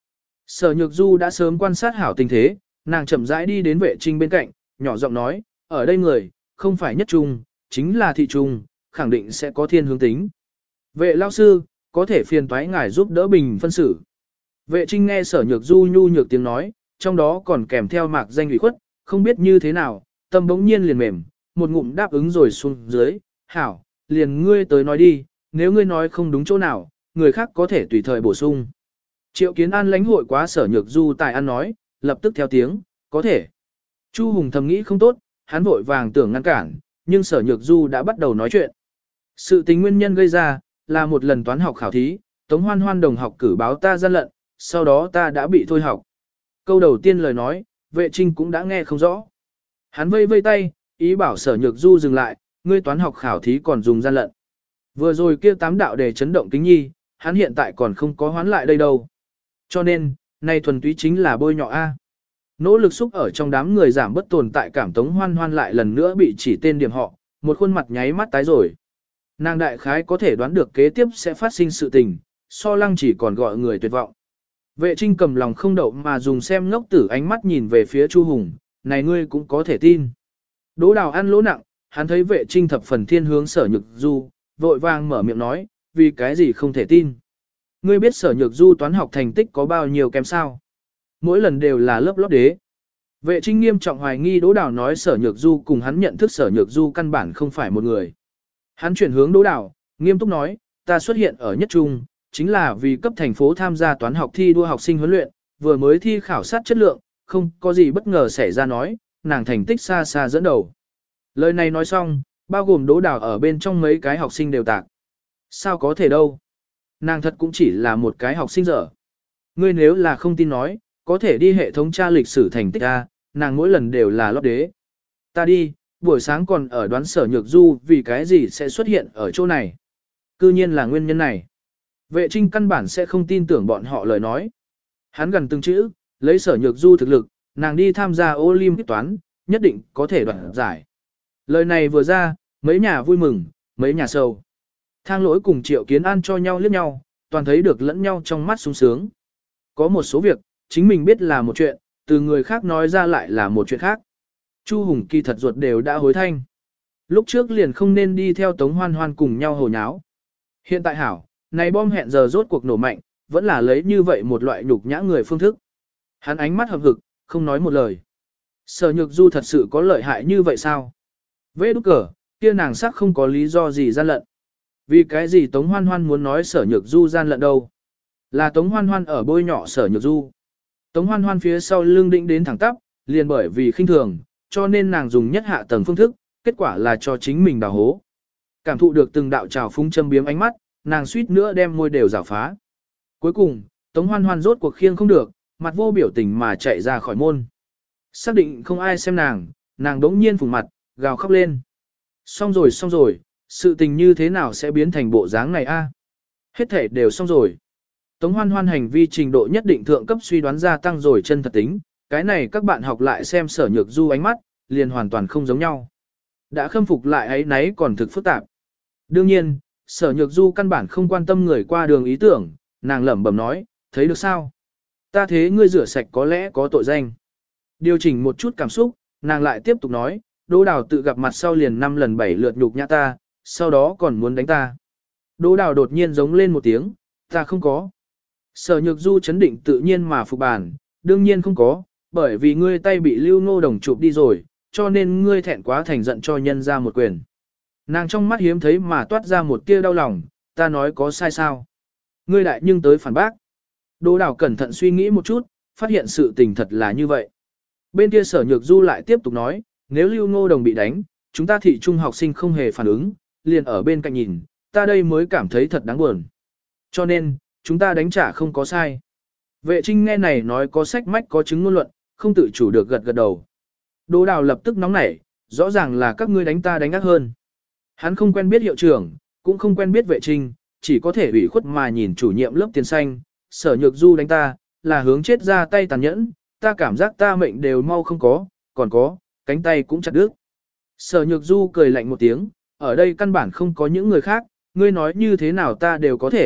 Sở Nhược Du đã sớm quan sát hảo tình thế, nàng chậm rãi đi đến vệ trinh bên cạnh, nhỏ giọng nói, ở đây người, không phải nhất trung, chính là thị trung, khẳng định sẽ có thiên hướng tính. Vệ lao sư, có thể phiền toái ngài giúp đỡ bình phân xử. Vệ trinh nghe Sở Nhược Du nhu nhược tiếng nói, trong đó còn kèm theo mạc danh ủy khuất, không biết như thế nào, tâm bỗng nhiên liền mềm, một ngụm đáp ứng rồi xuống dưới, hảo, liền ngươi tới nói đi, nếu ngươi nói không đúng chỗ nào, người khác có thể tùy thời bổ sung. Triệu Kiến An lãnh hội quá Sở Nhược Du tài ăn nói, lập tức theo tiếng, có thể. Chu Hùng thầm nghĩ không tốt, hắn vội vàng tưởng ngăn cản, nhưng Sở Nhược Du đã bắt đầu nói chuyện. Sự tình nguyên nhân gây ra, là một lần toán học khảo thí, Tống Hoan Hoan đồng học cử báo ta gian lận, sau đó ta đã bị thôi học. Câu đầu tiên lời nói, vệ trinh cũng đã nghe không rõ. Hắn vây vây tay, ý bảo Sở Nhược Du dừng lại, ngươi toán học khảo thí còn dùng gian lận. Vừa rồi kia tám đạo đề chấn động kính nhi, hắn hiện tại còn không có hoán lại đây đâu. Cho nên, này thuần túy chính là bôi nhọ A. Nỗ lực xúc ở trong đám người giảm bất tồn tại cảm Tống Hoan Hoan lại lần nữa bị chỉ tên điểm họ, một khuôn mặt nháy mắt tái rồi. Nàng đại khái có thể đoán được kế tiếp sẽ phát sinh sự tình, so lăng chỉ còn gọi người tuyệt vọng. Vệ trinh cầm lòng không đậu mà dùng xem ngốc tử ánh mắt nhìn về phía Chu Hùng, này ngươi cũng có thể tin. Đỗ Đào ăn lỗ nặng, hắn thấy vệ trinh thập phần thiên hướng Sở Nhược Du, vội vàng mở miệng nói, vì cái gì không thể tin. Ngươi biết Sở Nhược Du toán học thành tích có bao nhiêu kém sao? Mỗi lần đều là lớp lót đế. Vệ trinh nghiêm trọng hoài nghi Đỗ Đào nói Sở Nhược Du cùng hắn nhận thức Sở Nhược Du căn bản không phải một người. Hắn chuyển hướng Đỗ Đào, nghiêm túc nói, ta xuất hiện ở nhất trung, chính là vì cấp thành phố tham gia toán học thi đua học sinh huấn luyện, vừa mới thi khảo sát chất lượng, không có gì bất ngờ xảy ra nói, nàng thành tích xa xa dẫn đầu. Lời này nói xong, bao gồm Đỗ Đào ở bên trong mấy cái học sinh đều tạc. Sao có thể đâu? Nàng thật cũng chỉ là một cái học sinh dở. Ngươi nếu là không tin nói, có thể đi hệ thống tra lịch sử thành tích A, nàng mỗi lần đều là lót đế. Ta đi, buổi sáng còn ở đoán Sở Nhược Du vì cái gì sẽ xuất hiện ở chỗ này. Cư nhiên là nguyên nhân này. Vệ trinh căn bản sẽ không tin tưởng bọn họ lời nói. Hắn gần từng chữ, lấy Sở Nhược Du thực lực, nàng đi tham gia Olympic toán, nhất định có thể đoạt giải. Lời này vừa ra, mấy nhà vui mừng, mấy nhà sầu. Thang Lỗi cùng Triệu Kiến An cho nhau liếc nhau, toàn thấy được lẫn nhau trong mắt sung sướng. Có một số việc, chính mình biết là một chuyện, từ người khác nói ra lại là một chuyện khác. Chu Hùng kỳ thật ruột đều đã hối thanh. Lúc trước liền không nên đi theo Tống Hoan Hoan cùng nhau hồ nháo. Hiện tại hảo, này bom hẹn giờ rốt cuộc nổ mạnh, vẫn là lấy như vậy một loại nhục nhã người phương thức. Hắn ánh mắt hợp hực, không nói một lời. Sở Nhược Du thật sự có lợi hại như vậy sao? Vê đúc cờ, kia nàng sắc không có lý do gì gian lận. Vì cái gì Tống Hoan Hoan muốn nói Sở Nhược Du gian lận đâu? Là Tống Hoan Hoan ở bôi nhọ Sở Nhược Du. Tống Hoan Hoan phía sau lưng định đến thẳng tắp, liền bởi vì khinh thường, cho nên nàng dùng nhất hạ tầng phương thức, kết quả là cho chính mình đào hố. Cảm thụ được từng đạo trào phúng châm biếm ánh mắt, nàng suýt nữa đem môi đều rào phá. Cuối cùng, Tống Hoan Hoan rốt cuộc khiêng không được, mặt vô biểu tình mà chạy ra khỏi môn. Xác định không ai xem nàng, nàng đống nhiên phùng mặt, gào khóc lên. Xong rồi xong rồi, sự tình như thế nào sẽ biến thành bộ dáng này a? Hết thể đều xong rồi. Tống Hoan Hoan hành vi trình độ nhất định thượng cấp suy đoán gia tăng rồi chân thật tính, cái này các bạn học lại xem Sở Nhược Du ánh mắt, liền hoàn toàn không giống nhau. Đã khâm phục lại ấy nấy còn thực phức tạp. Đương nhiên, Sở Nhược Du căn bản không quan tâm người qua đường ý tưởng, nàng lẩm bẩm nói, thấy được sao? Ta thế ngươi rửa sạch có lẽ có tội danh. Điều chỉnh một chút cảm xúc, nàng lại tiếp tục nói, Đỗ Đào tự gặp mặt sau liền năm lần bảy lượt nhục nhã ta, sau đó còn muốn đánh ta. Đỗ Đào đột nhiên giống lên một tiếng, ta không có. Sở Nhược Du chấn định tự nhiên mà phục bàn, đương nhiên không có, bởi vì ngươi tay bị Lưu Ngô Đồng chụp đi rồi, cho nên ngươi thẹn quá thành giận cho nhân ra một quyền. Nàng trong mắt hiếm thấy mà toát ra một tia đau lòng, ta nói có sai sao? Ngươi đại nhưng tới phản bác. Đỗ Đào cẩn thận suy nghĩ một chút, phát hiện sự tình thật là như vậy. Bên kia Sở Nhược Du lại tiếp tục nói, nếu Lưu Ngô Đồng bị đánh, chúng ta thị trung học sinh không hề phản ứng, liền ở bên cạnh nhìn, ta đây mới cảm thấy thật đáng buồn. Cho nên, chúng ta đánh trả không có sai. Vệ Trinh nghe này nói có sách mách có chứng ngôn luận, không tự chủ được gật gật đầu. Đỗ Đào lập tức nóng nảy, rõ ràng là các ngươi đánh ta đánh ác hơn. Hắn không quen biết hiệu trưởng, cũng không quen biết Vệ Trinh, chỉ có thể ủy khuất mà nhìn chủ nhiệm lớp tiền xanh, Sở Nhược Du đánh ta, là hướng chết ra tay tàn nhẫn, ta cảm giác ta mệnh đều mau không có, còn có, cánh tay cũng chặt đứt. Sở Nhược Du cười lạnh một tiếng, ở đây căn bản không có những người khác, ngươi nói như thế nào ta đều có thể,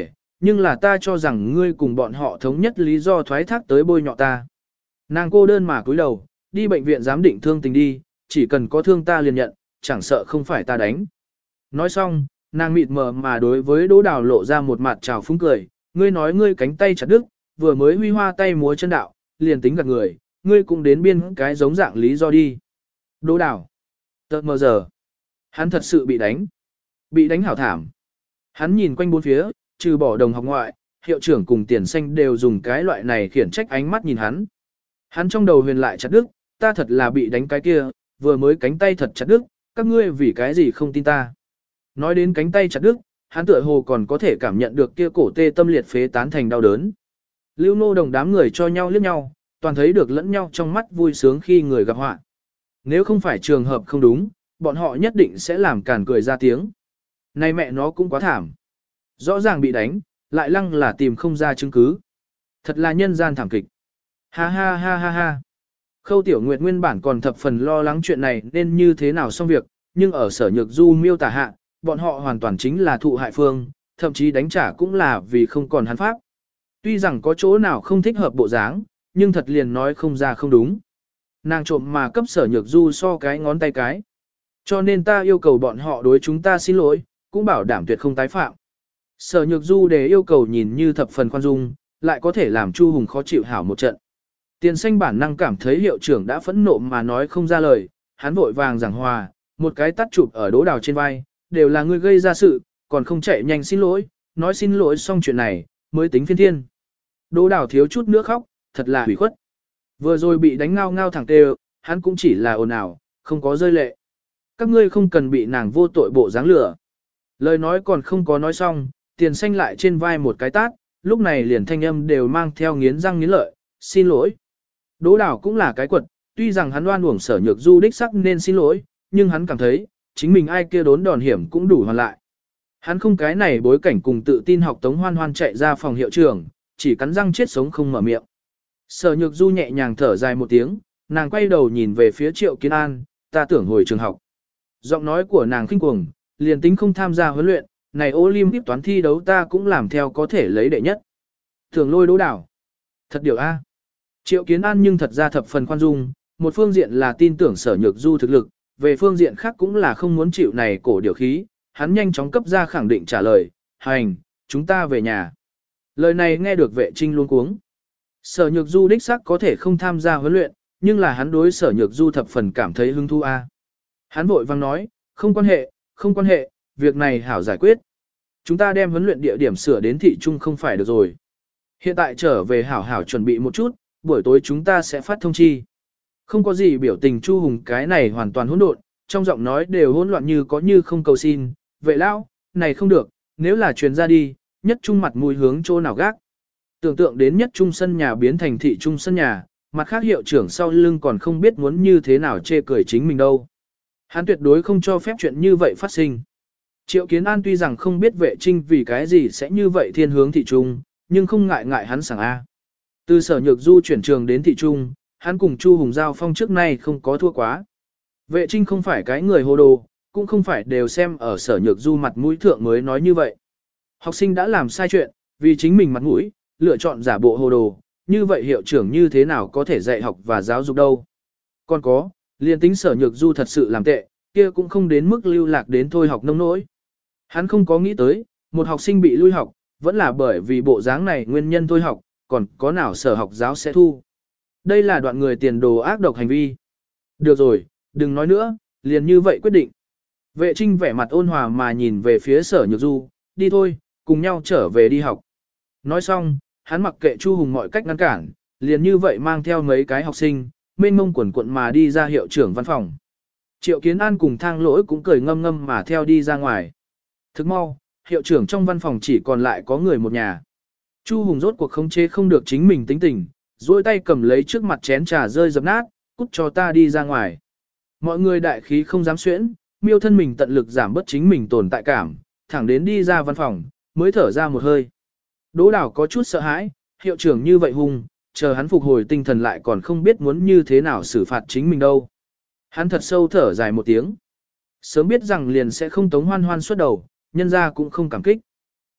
Nhưng là ta cho rằng ngươi cùng bọn họ thống nhất lý do thoái thác tới bôi nhọ ta. Nàng cô đơn mà cúi đầu, đi bệnh viện giám định thương tình đi, chỉ cần có thương ta liền nhận, chẳng sợ không phải ta đánh. Nói xong, nàng mịt mờ mà đối với Đỗ Đào lộ ra một mặt trào phúng cười, ngươi nói ngươi cánh tay chặt đứt, vừa mới huy hoa tay múa chân đạo, liền tính gạt người, ngươi cũng đến biên cái giống dạng lý do đi. Đỗ Đào, tợt mờ giờ, hắn thật sự bị đánh, bị đánh hảo thảm. Hắn nhìn quanh bốn phía, trừ bỏ đồng học ngoại, hiệu trưởng cùng tiền xanh đều dùng cái loại này khiển trách ánh mắt nhìn hắn. Hắn trong đầu huyền lại chặt đứt, ta thật là bị đánh cái kia, vừa mới cánh tay thật chặt đứt, các ngươi vì cái gì không tin ta. Nói đến cánh tay chặt đứt, hắn tựa hồ còn có thể cảm nhận được kia cổ tê tâm liệt phế tán thành đau đớn. Lưu Nô Đồng đám người cho nhau liếc nhau, toàn thấy được lẫn nhau trong mắt vui sướng khi người gặp họa. Nếu không phải trường hợp không đúng, bọn họ nhất định sẽ làm cản cười ra tiếng. Này mẹ nó cũng quá thảm. Rõ ràng bị đánh, lại lăng là tìm không ra chứng cứ. Thật là nhân gian thảm kịch. Ha ha ha ha ha. Khâu Tiểu Nguyệt nguyên bản còn thập phần lo lắng chuyện này nên như thế nào xong việc, nhưng ở Sở Nhược Du miêu tả hạ, bọn họ hoàn toàn chính là thụ hại phương, thậm chí đánh trả cũng là vì không còn hắn pháp. Tuy rằng có chỗ nào không thích hợp bộ dáng, nhưng thật liền nói không ra không đúng. Nàng trộm mà cấp Sở Nhược Du so cái ngón tay cái. Cho nên ta yêu cầu bọn họ đối chúng ta xin lỗi, cũng bảo đảm tuyệt không tái phạm. Sở Nhược Du để yêu cầu nhìn như thập phần khoan dung, lại có thể làm Chu Hùng khó chịu hảo một trận. Tiền xanh bản năng cảm thấy hiệu trưởng đã phẫn nộ mà nói không ra lời, hắn vội vàng giảng hòa, một cái tắt chụp ở Đỗ Đào trên vai, đều là ngươi gây ra sự, còn không chạy nhanh xin lỗi, nói xin lỗi xong chuyện này, mới tính phiên thiên. Đỗ Đào thiếu chút nữa khóc, thật là hủy khuất. Vừa rồi bị đánh ngao ngao thẳng tê, hắn cũng chỉ là ồn ào, không có rơi lệ. Các ngươi không cần bị nàng vô tội bộ dáng lửa. Lời nói còn không có nói xong, tiền xanh lại trên vai một cái tát, lúc này liền thanh âm đều mang theo nghiến răng nghiến lợi, xin lỗi. Đỗ Đào cũng là cái quật, tuy rằng hắn oan uổng Sở Nhược Du đích sắc nên xin lỗi, nhưng hắn cảm thấy, chính mình ai kia đốn đòn hiểm cũng đủ hoàn lại. Hắn không cái này bối cảnh cùng tự tin học Tống Hoan Hoan chạy ra phòng hiệu trưởng, chỉ cắn răng chết sống không mở miệng. Sở Nhược Du nhẹ nhàng thở dài một tiếng, nàng quay đầu nhìn về phía Triệu Kiến An, ta tưởng hồi trường học. Giọng nói của nàng khinh cuồng, liền tính không tham gia huấn luyện, này Olympic toán thi đấu ta cũng làm theo có thể lấy đệ nhất. Thường lôi Đỗ Đào. Thật điều A. Triệu Kiến An nhưng thật ra thập phần khoan dung, một phương diện là tin tưởng Sở Nhược Du thực lực, về phương diện khác cũng là không muốn chịu này cổ điều khí, hắn nhanh chóng cấp ra khẳng định trả lời, hành, chúng ta về nhà. Lời này nghe được vệ trinh luôn cuống. Sở Nhược Du đích xác có thể không tham gia huấn luyện, nhưng là hắn đối Sở Nhược Du thập phần cảm thấy hứng thú a. Hắn vội vang nói, không quan hệ, không quan hệ, việc này hảo giải quyết. Chúng ta đem huấn luyện địa điểm sửa đến thị trung không phải được rồi. Hiện tại trở về hảo hảo chuẩn bị một chút, buổi tối chúng ta sẽ phát thông chi. Không có gì biểu tình Chu Hùng cái này hoàn toàn hỗn độn, trong giọng nói đều hỗn loạn như có như không cầu xin, vệ lão, này không được, nếu là truyền ra đi, nhất trung mặt mũi hướng chỗ nào gác. Tưởng tượng đến nhất trung sân nhà biến thành thị trung sân nhà, mặt khác hiệu trưởng sau lưng còn không biết muốn như thế nào chê cười chính mình đâu. Hắn tuyệt đối không cho phép chuyện như vậy phát sinh. Triệu Kiến An tuy rằng không biết vệ trinh vì cái gì sẽ như vậy thiên hướng thị trung, nhưng không ngại ngại hắn sảng A. Từ Sở Nhược Du chuyển trường đến thị trung, hắn cùng Chu Hùng giao phong trước nay không có thua quá. Vệ trinh không phải cái người hồ đồ, cũng không phải đều xem ở Sở Nhược Du mặt mũi thượng mới nói như vậy. Học sinh đã làm sai chuyện, vì chính mình mặt mũi, lựa chọn giả bộ hồ đồ, như vậy hiệu trưởng như thế nào có thể dạy học và giáo dục đâu. Còn có, liên tính Sở Nhược Du thật sự làm tệ, kia cũng không đến mức lưu lạc đến thôi học nông nỗi. Hắn không có nghĩ tới, một học sinh bị lui học, vẫn là bởi vì bộ dáng này nguyên nhân thôi học, còn có nào sở học giáo sẽ thu. Đây là đoạn người tiền đồ ác độc hành vi. Được rồi, đừng nói nữa, liền như vậy quyết định. Vệ trinh vẻ mặt ôn hòa mà nhìn về phía Sở Nhược Du, đi thôi, cùng nhau trở về đi học. Nói xong, hắn mặc kệ Chu Hùng mọi cách ngăn cản, liền như vậy mang theo mấy cái học sinh, mênh mông quần quận mà đi ra hiệu trưởng văn phòng. Triệu Kiến An cùng Thang Lỗi cũng cười ngâm ngâm mà theo đi ra ngoài. Thức mau, hiệu trưởng trong văn phòng chỉ còn lại có người một nhà. Chu Hùng rốt cuộc khống chế không được chính mình tính tình, duỗi tay cầm lấy trước mặt chén trà rơi dập nát, cút cho ta đi ra ngoài. Mọi người đại khí không dám xuyễn, miêu thân mình tận lực giảm bớt chính mình tồn tại cảm, thẳng đến đi ra văn phòng, mới thở ra một hơi. Đỗ Đào có chút sợ hãi, hiệu trưởng như vậy hung, chờ hắn phục hồi tinh thần lại còn không biết muốn như thế nào xử phạt chính mình đâu. Hắn thật sâu thở dài một tiếng. Sớm biết rằng liền sẽ không Tống Hoan Hoan xuất đầu, nhân ra cũng không cảm kích.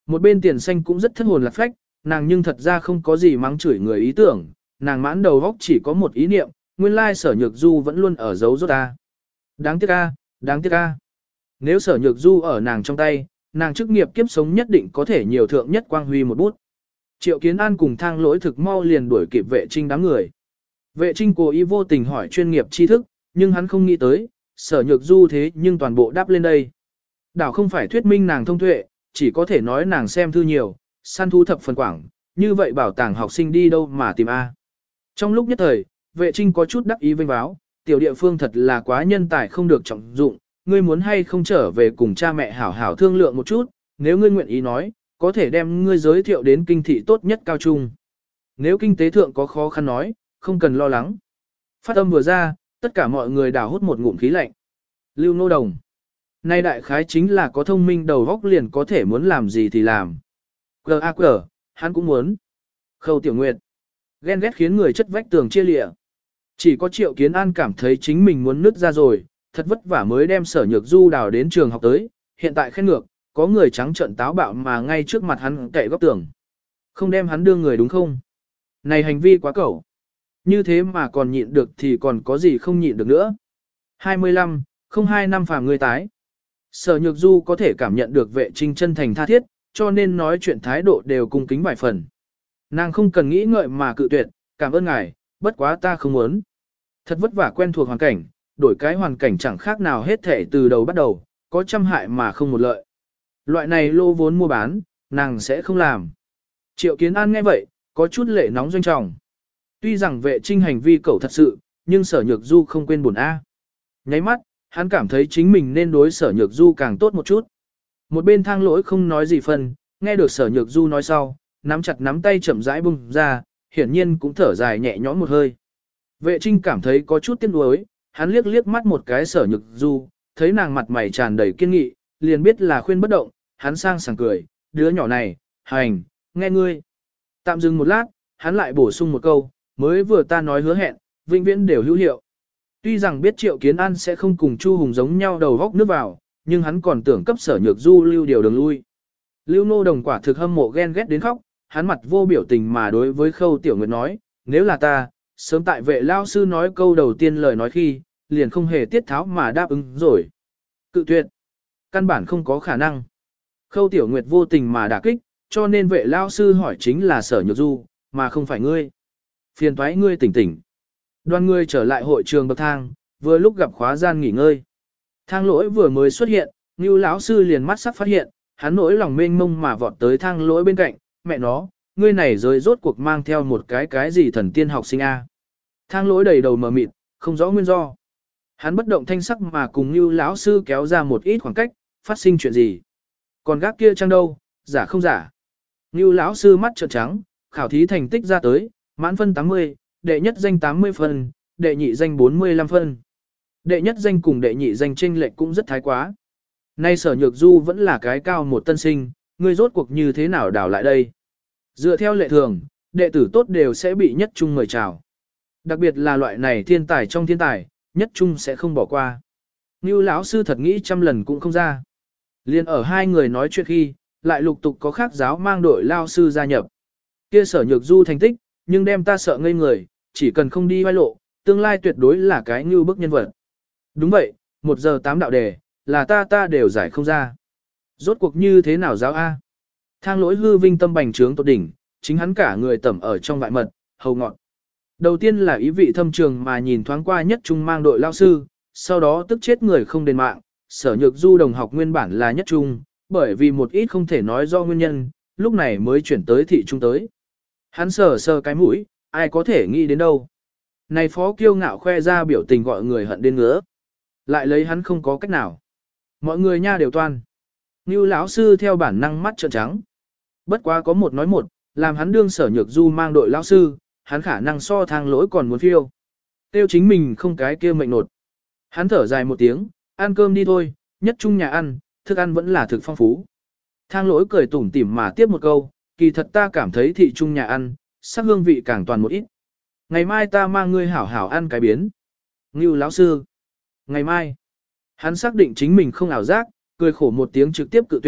Một bên tiền xanh cũng rất thất hồn lạc phách, nàng nhưng thật ra không có gì mắng chửi người ý tưởng, nàng mãn đầu góc chỉ có một ý niệm, nguyên lai sở nhược du vẫn luôn ở giấu rốt ta. Đáng tiếc a, đáng tiếc a. Nếu sở nhược du ở nàng trong tay, nàng chức nghiệp kiếp sống nhất định có thể nhiều thượng nhất quang huy một bút. Triệu Kiến An cùng Thang Lỗi thực mau liền đuổi kịp vệ trinh đám người. Vệ trinh cố ý vô tình hỏi chuyên nghiệp tri thức, nhưng hắn không nghĩ tới, sở nhược du thế nhưng toàn bộ đáp lên đây. Đảo không phải thuyết minh nàng thông tuệ, chỉ có thể nói nàng xem thư nhiều, săn thu thập phần quảng, như vậy bảo tàng học sinh đi đâu mà tìm A. Trong lúc nhất thời, vệ trinh có chút đắc ý vênh báo, tiểu địa phương thật là quá nhân tài không được trọng dụng, ngươi muốn hay không trở về cùng cha mẹ hảo hảo thương lượng một chút, nếu ngươi nguyện ý nói, có thể đem ngươi giới thiệu đến kinh thị tốt nhất cao trung. Nếu kinh tế thượng có khó khăn nói, không cần lo lắng. Phát âm vừa ra, tất cả mọi người đào hút một ngụm khí lạnh. Lưu Nô Đồng. Nay đại khái chính là có thông minh đầu góc liền có thể muốn làm gì thì làm. Cờ a cờ, hắn cũng muốn. Khâu Tiểu Nguyệt. Ghen ghét khiến người chất vách tường chia lịa. Chỉ có Triệu Kiến An cảm thấy chính mình muốn nứt ra rồi, thật vất vả mới đem sở nhược du đào đến trường học tới, hiện tại khen ngược, có người trắng trợn táo bạo mà ngay trước mặt hắn cậy góc tường. Không đem hắn đưa người đúng không? Này hành vi quá cẩu. Như thế mà còn nhịn được thì còn có gì không nhịn được nữa. hai mươi lăm, không hai năm phàm người tái. Sở nhược du có thể cảm nhận được vệ trinh chân thành tha thiết, cho nên nói chuyện thái độ đều cung kính vài phần. Nàng không cần nghĩ ngợi mà cự tuyệt, cảm ơn ngài, bất quá ta không muốn. Thật vất vả quen thuộc hoàn cảnh, đổi cái hoàn cảnh chẳng khác nào hết thể từ đầu bắt đầu, có trăm hại mà không một lợi. Loại này lô vốn mua bán, nàng sẽ không làm. Triệu Kiến An nghe vậy, có chút lệ nóng doanh trọng. Tuy rằng vệ trinh hành vi cẩu thật sự, nhưng sở nhược du không quên buồn A. Nháy mắt, hắn cảm thấy chính mình nên đối sở nhược du càng tốt một chút. Một bên Thang Lỗi không nói gì phân, nghe được sở nhược du nói sau, nắm chặt nắm tay chậm rãi bung ra, hiển nhiên cũng thở dài nhẹ nhõm một hơi. Vệ trinh cảm thấy có chút tiếc nuối, hắn liếc liếc mắt một cái sở nhược du, thấy nàng mặt mày tràn đầy kiên nghị, liền biết là khuyên bất động, hắn sang sảng cười, đứa nhỏ này, hành, nghe ngươi. Tạm dừng một lát, hắn lại bổ sung một câu, mới vừa ta nói hứa hẹn, vĩnh viễn đều hữu hiệu. Tuy rằng biết Triệu Kiến An sẽ không cùng Chu Hùng giống nhau đầu góc nước vào, nhưng hắn còn tưởng cấp sở nhược du lưu điều đường lui. Lưu Nô Đồng quả thực hâm mộ ghen ghét đến khóc, hắn mặt vô biểu tình mà đối với Khâu Tiểu Nguyệt nói, nếu là ta, sớm tại vệ lao sư nói câu đầu tiên lời nói khi, liền không hề tiết tháo mà đáp ứng rồi. Cự tuyệt. Căn bản không có khả năng. Khâu Tiểu Nguyệt vô tình mà đả kích, cho nên vệ lao sư hỏi chính là sở nhược du, mà không phải ngươi. Phiền toái ngươi tỉnh tỉnh. Đoàn người trở lại hội trường bậc thang, vừa lúc gặp khóa gian nghỉ ngơi. Thang Lỗi vừa mới xuất hiện, Ngưu lão sư liền mắt sắc phát hiện, hắn nỗi lòng mênh mông mà vọt tới Thang Lỗi bên cạnh, mẹ nó, ngươi này rồi rốt cuộc mang theo một cái cái gì thần tiên học sinh a? Thang Lỗi đầy đầu mờ mịt, không rõ nguyên do. Hắn bất động thanh sắc mà cùng Ngưu lão sư kéo ra một ít khoảng cách, phát sinh chuyện gì? Còn gác kia trang đâu, giả không giả? Ngưu lão sư mắt trợn trắng, khảo thí thành tích ra tới, mãn phân tám mươi, đệ nhất danh tám mươi phân, đệ nhị danh bốn mươi lăm phân. Đệ nhất danh cùng đệ nhị danh chênh lệch cũng rất thái quá. Nay sở nhược du vẫn là cái cao một tân sinh, ngươi rốt cuộc như thế nào đào lại đây? Dựa theo lệ thường, đệ tử tốt đều sẽ bị nhất trung mời chào. Đặc biệt là loại này thiên tài trong thiên tài, nhất trung sẽ không bỏ qua. Ngưu lão sư thật nghĩ trăm lần cũng không ra. Liên ở hai người nói chuyện khi, lại lục tục có khác giáo mang đội lao sư gia nhập. Kia sở nhược du thành tích, nhưng đem ta sợ ngây người, chỉ cần không đi vai lộ, tương lai tuyệt đối là cái ngưu bức nhân vật. Đúng vậy, một giờ tám đạo đề, là ta ta đều giải không ra. Rốt cuộc như thế nào giáo A? Thang Lỗi hư vinh tâm bành trướng tột đỉnh, chính hắn cả người tẩm ở trong vại mật, hầu ngọn. Đầu tiên là ý vị thâm trường mà nhìn thoáng qua nhất trung mang đội lao sư, sau đó tức chết người không đền mạng, sở nhược du đồng học nguyên bản là nhất trung, bởi vì một ít không thể nói do nguyên nhân, lúc này mới chuyển tới thị trung tới. Hắn sờ sờ cái mũi, ai có thể nghĩ đến đâu. Này phó kiêu ngạo khoe ra biểu tình gọi người hận đến ngứa. Lại lấy hắn không có cách nào. Mọi người nha đều toan. Như lão sư theo bản năng mắt trợn trắng. Bất quá có một nói một, làm hắn đương sở nhược du mang đội lão sư, hắn khả năng so Thang Lỗi còn muốn phiêu. Tiêu chính mình không cái kia mệnh nột. Hắn thở dài một tiếng, ăn cơm đi thôi, nhất trung nhà ăn, thức ăn vẫn là thực phong phú. Thang Lỗi cười tủm tỉm mà tiếp một câu, kỳ thật ta cảm thấy thị trung nhà ăn, sắc hương vị càng toàn một ít. Ngày mai ta mang ngươi hảo hảo ăn cái biến. Ngưu lão sư. Ngày mai. Hắn xác định chính mình không ảo giác, cười khổ một tiếng trực tiếp cự tuyệt,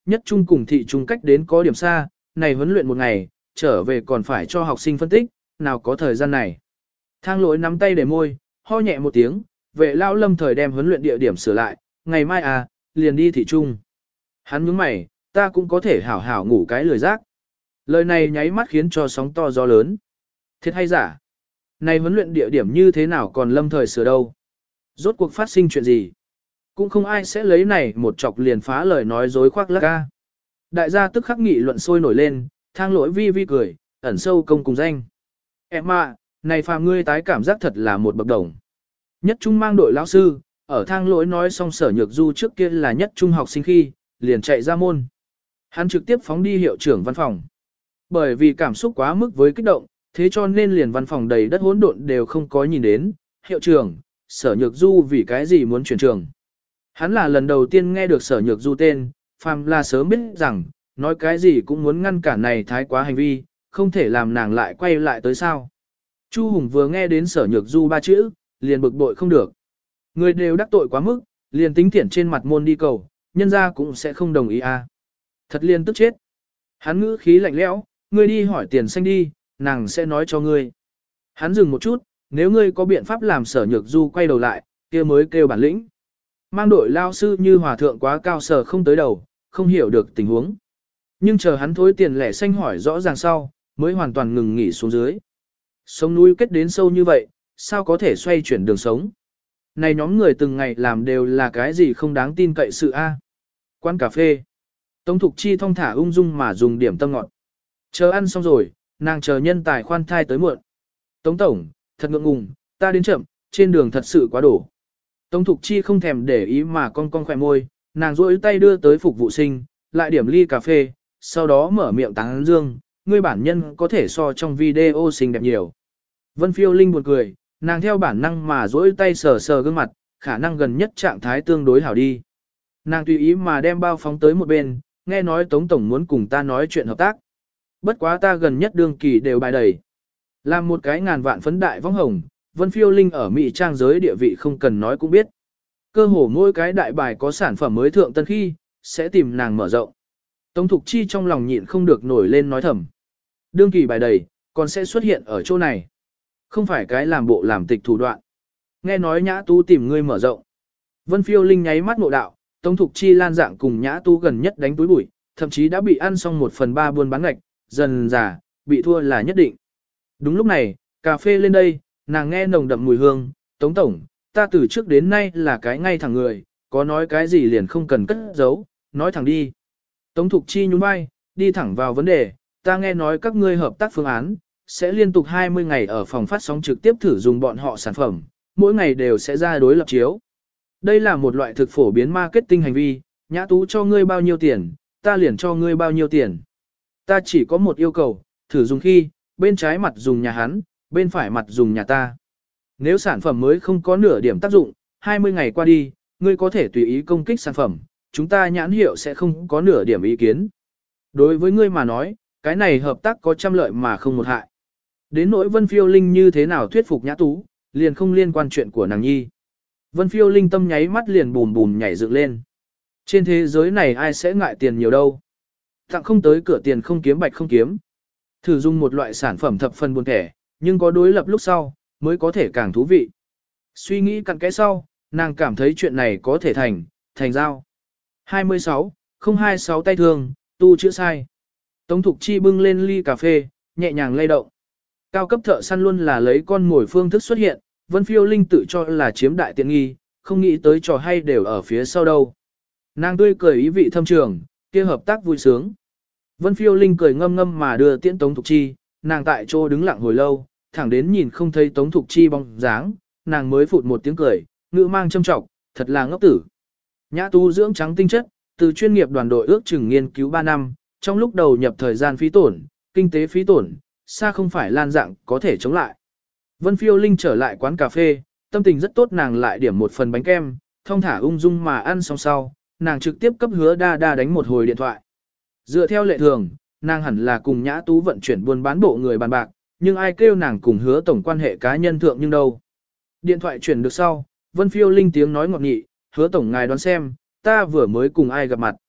nhất trung cùng thị trung cách đến có điểm xa, này huấn luyện một ngày, trở về còn phải cho học sinh phân tích, nào có thời gian này. Thang lỗi nắm tay để môi, ho nhẹ một tiếng, vệ lao lâm thời đem huấn luyện địa điểm sửa lại, ngày mai à, liền đi thị trung. Hắn nhướng mày, ta cũng có thể hảo hảo ngủ cái lười giác. Lời này nháy mắt khiến cho sóng to gió lớn. Thiệt hay giả? Này huấn luyện địa điểm như thế nào còn lâm thời sửa đâu? Rốt cuộc phát sinh chuyện gì? Cũng không ai sẽ lấy này một chọc liền phá lời nói dối khoác lác ca. Đại gia tức khắc nghị luận sôi nổi lên, thang lỗi vi vi cười, ẩn sâu công cùng danh. Em ạ, này phàm ngươi tái cảm giác thật là một bậc đồng. Nhất trung mang đội lão sư, ở thang lỗi nói xong sở nhược du trước kia là nhất trung học sinh khi, liền chạy ra môn. Hắn trực tiếp phóng đi hiệu trưởng văn phòng. Bởi vì cảm xúc quá mức với kích động, thế cho nên liền văn phòng đầy đất hỗn độn đều không có nhìn đến. Hiệu trưởng, sở nhược du vì cái gì muốn chuyển trường. Hắn là lần đầu tiên nghe được sở nhược du tên, phàm là sớm biết rằng, nói cái gì cũng muốn ngăn cản này thái quá hành vi, không thể làm nàng lại quay lại tới sao. Chu Hùng vừa nghe đến sở nhược du ba chữ, liền bực bội không được. Người đều đắc tội quá mức, liền tính thiển trên mặt môn đi cầu, nhân ra cũng sẽ không đồng ý à. Thật liền tức chết. Hắn ngữ khí lạnh lẽo, ngươi đi hỏi tiền xanh đi, nàng sẽ nói cho ngươi. Hắn dừng một chút, nếu ngươi có biện pháp làm sở nhược du quay đầu lại, kia mới kêu bản lĩnh. Mang đội lao sư như hòa thượng quá cao sở không tới đầu, không hiểu được tình huống. Nhưng chờ hắn thối tiền lẻ xanh hỏi rõ ràng sau, mới hoàn toàn ngừng nghỉ xuống dưới. Sống núi kết đến sâu như vậy, sao có thể xoay chuyển đường sống? Này nhóm người từng ngày làm đều là cái gì không đáng tin cậy sự a? Quán cà phê. Tống Thục Chi thong thả ung dung mà dùng điểm tâm ngọt. Chờ ăn xong rồi, nàng chờ nhân tài khoan thai tới muộn. Tống Tổng, thật ngượng ngùng, ta đến chậm, trên đường thật sự quá đổ. Tống Thục Chi không thèm để ý mà con con khỏe môi, nàng rỗi tay đưa tới phục vụ sinh, lại điểm ly cà phê, sau đó mở miệng tán dương, ngươi bản nhân có thể so trong video xinh đẹp nhiều. Vân Phiêu Linh buồn cười, nàng theo bản năng mà rỗi tay sờ sờ gương mặt, khả năng gần nhất trạng thái tương đối hảo đi. Nàng tùy ý mà đem bao phóng tới một bên, nghe nói Tống Tổng muốn cùng ta nói chuyện hợp tác. Bất quá ta gần nhất đương kỳ đều bài đầy. Làm một cái ngàn vạn phấn đại vong hồng, Vân Phiêu Linh ở Mỹ trang giới địa vị không cần nói cũng biết. Cơ hồ mỗi cái đại bài có sản phẩm mới thượng tân khi, sẽ tìm nàng mở rộng. Tống Thục Chi trong lòng nhịn không được nổi lên nói thầm. Đương kỳ bài đầy, còn sẽ xuất hiện ở chỗ này. Không phải cái làm bộ làm tịch thủ đoạn. Nghe nói Nhã Tú tìm ngươi mở rộng. Vân Phiêu Linh nháy mắt ngộ đạo, Tống Thục Chi lan dạng cùng Nhã Tú gần nhất đánh túi bụi, thậm chí đã bị ăn xong một phần ba buôn bán ngạch, dần già, bị thua là nhất định. Đúng lúc này, cà phê lên đây, nàng nghe nồng đậm mùi hương, Tống Tổng, ta từ trước đến nay là cái ngay thẳng người, có nói cái gì liền không cần cất giấu, nói thẳng đi. Tống Thục Chi nhún vai, đi thẳng vào vấn đề, ta nghe nói các ngươi hợp tác phương án, sẽ liên tục hai mươi ngày ở phòng phát sóng trực tiếp thử dùng bọn họ sản phẩm, mỗi ngày đều sẽ ra đối lập chiếu. Đây là một loại thực phổ biến marketing hành vi, Nhã Tú cho ngươi bao nhiêu tiền, ta liền cho ngươi bao nhiêu tiền. Ta chỉ có một yêu cầu, thử dùng khi, bên trái mặt dùng nhà hắn, bên phải mặt dùng nhà ta. Nếu sản phẩm mới không có nửa điểm tác dụng, hai mươi ngày qua đi, ngươi có thể tùy ý công kích sản phẩm, chúng ta nhãn hiệu sẽ không có nửa điểm ý kiến. Đối với ngươi mà nói, cái này hợp tác có trăm lợi mà không một hại. Đến nỗi Vân Phiêu Linh như thế nào thuyết phục Nhã Tú, liền không liên quan chuyện của nàng nhi. Vân Phiêu Linh tâm nháy mắt liền bùm bùm nhảy dựng lên. Trên thế giới này ai sẽ ngại tiền nhiều đâu. Tặng không tới cửa tiền không kiếm bạch không kiếm. Thử dùng một loại sản phẩm thập phần buồn thẻ, nhưng có đối lập lúc sau, mới có thể càng thú vị. Suy nghĩ cặn kẽ sau, nàng cảm thấy chuyện này có thể thành, thành giao. hai mươi sáu, không hai sáu tay thương, tu chữa sai. Tống Thục Chi bưng lên ly cà phê, nhẹ nhàng lay động. Cao cấp thợ săn luôn là lấy con mồi phương thức xuất hiện, Vân Phiêu Linh tự cho là chiếm đại tiện nghi, không nghĩ tới trò hay đều ở phía sau đâu. Nàng tươi cười ý vị thâm trường, kia hợp tác vui sướng. Vân Phiêu Linh cười ngâm ngâm mà đưa tiễn Tống Thục Chi, nàng tại chỗ đứng lặng hồi lâu, thẳng đến nhìn không thấy Tống Thục Chi bóng dáng, nàng mới phụt một tiếng cười, ngữ mang châm trọng, thật là ngốc tử. Nhã Tú dưỡng trắng tinh chất, từ chuyên nghiệp đoàn đội ước chừng nghiên cứu ba năm, trong lúc đầu nhập thời gian phí tổn, kinh tế phí tổn, xa không phải lan dạng có thể chống lại. Vân Phiêu Linh trở lại quán cà phê, tâm tình rất tốt, nàng lại điểm một phần bánh kem, thong thả ung dung mà ăn xong sau, nàng trực tiếp cấp Hứa Đa Đa đánh một hồi điện thoại. Dựa theo lệ thường, nàng hẳn là cùng Nhã Tú vận chuyển buôn bán bộ người bàn bạc, nhưng ai kêu nàng cùng Hứa tổng quan hệ cá nhân thượng nhưng đâu. Điện thoại chuyển được sau, Vân Phiêu Linh tiếng nói ngọt nghị, Hứa tổng ngài đoán xem, ta vừa mới cùng ai gặp mặt.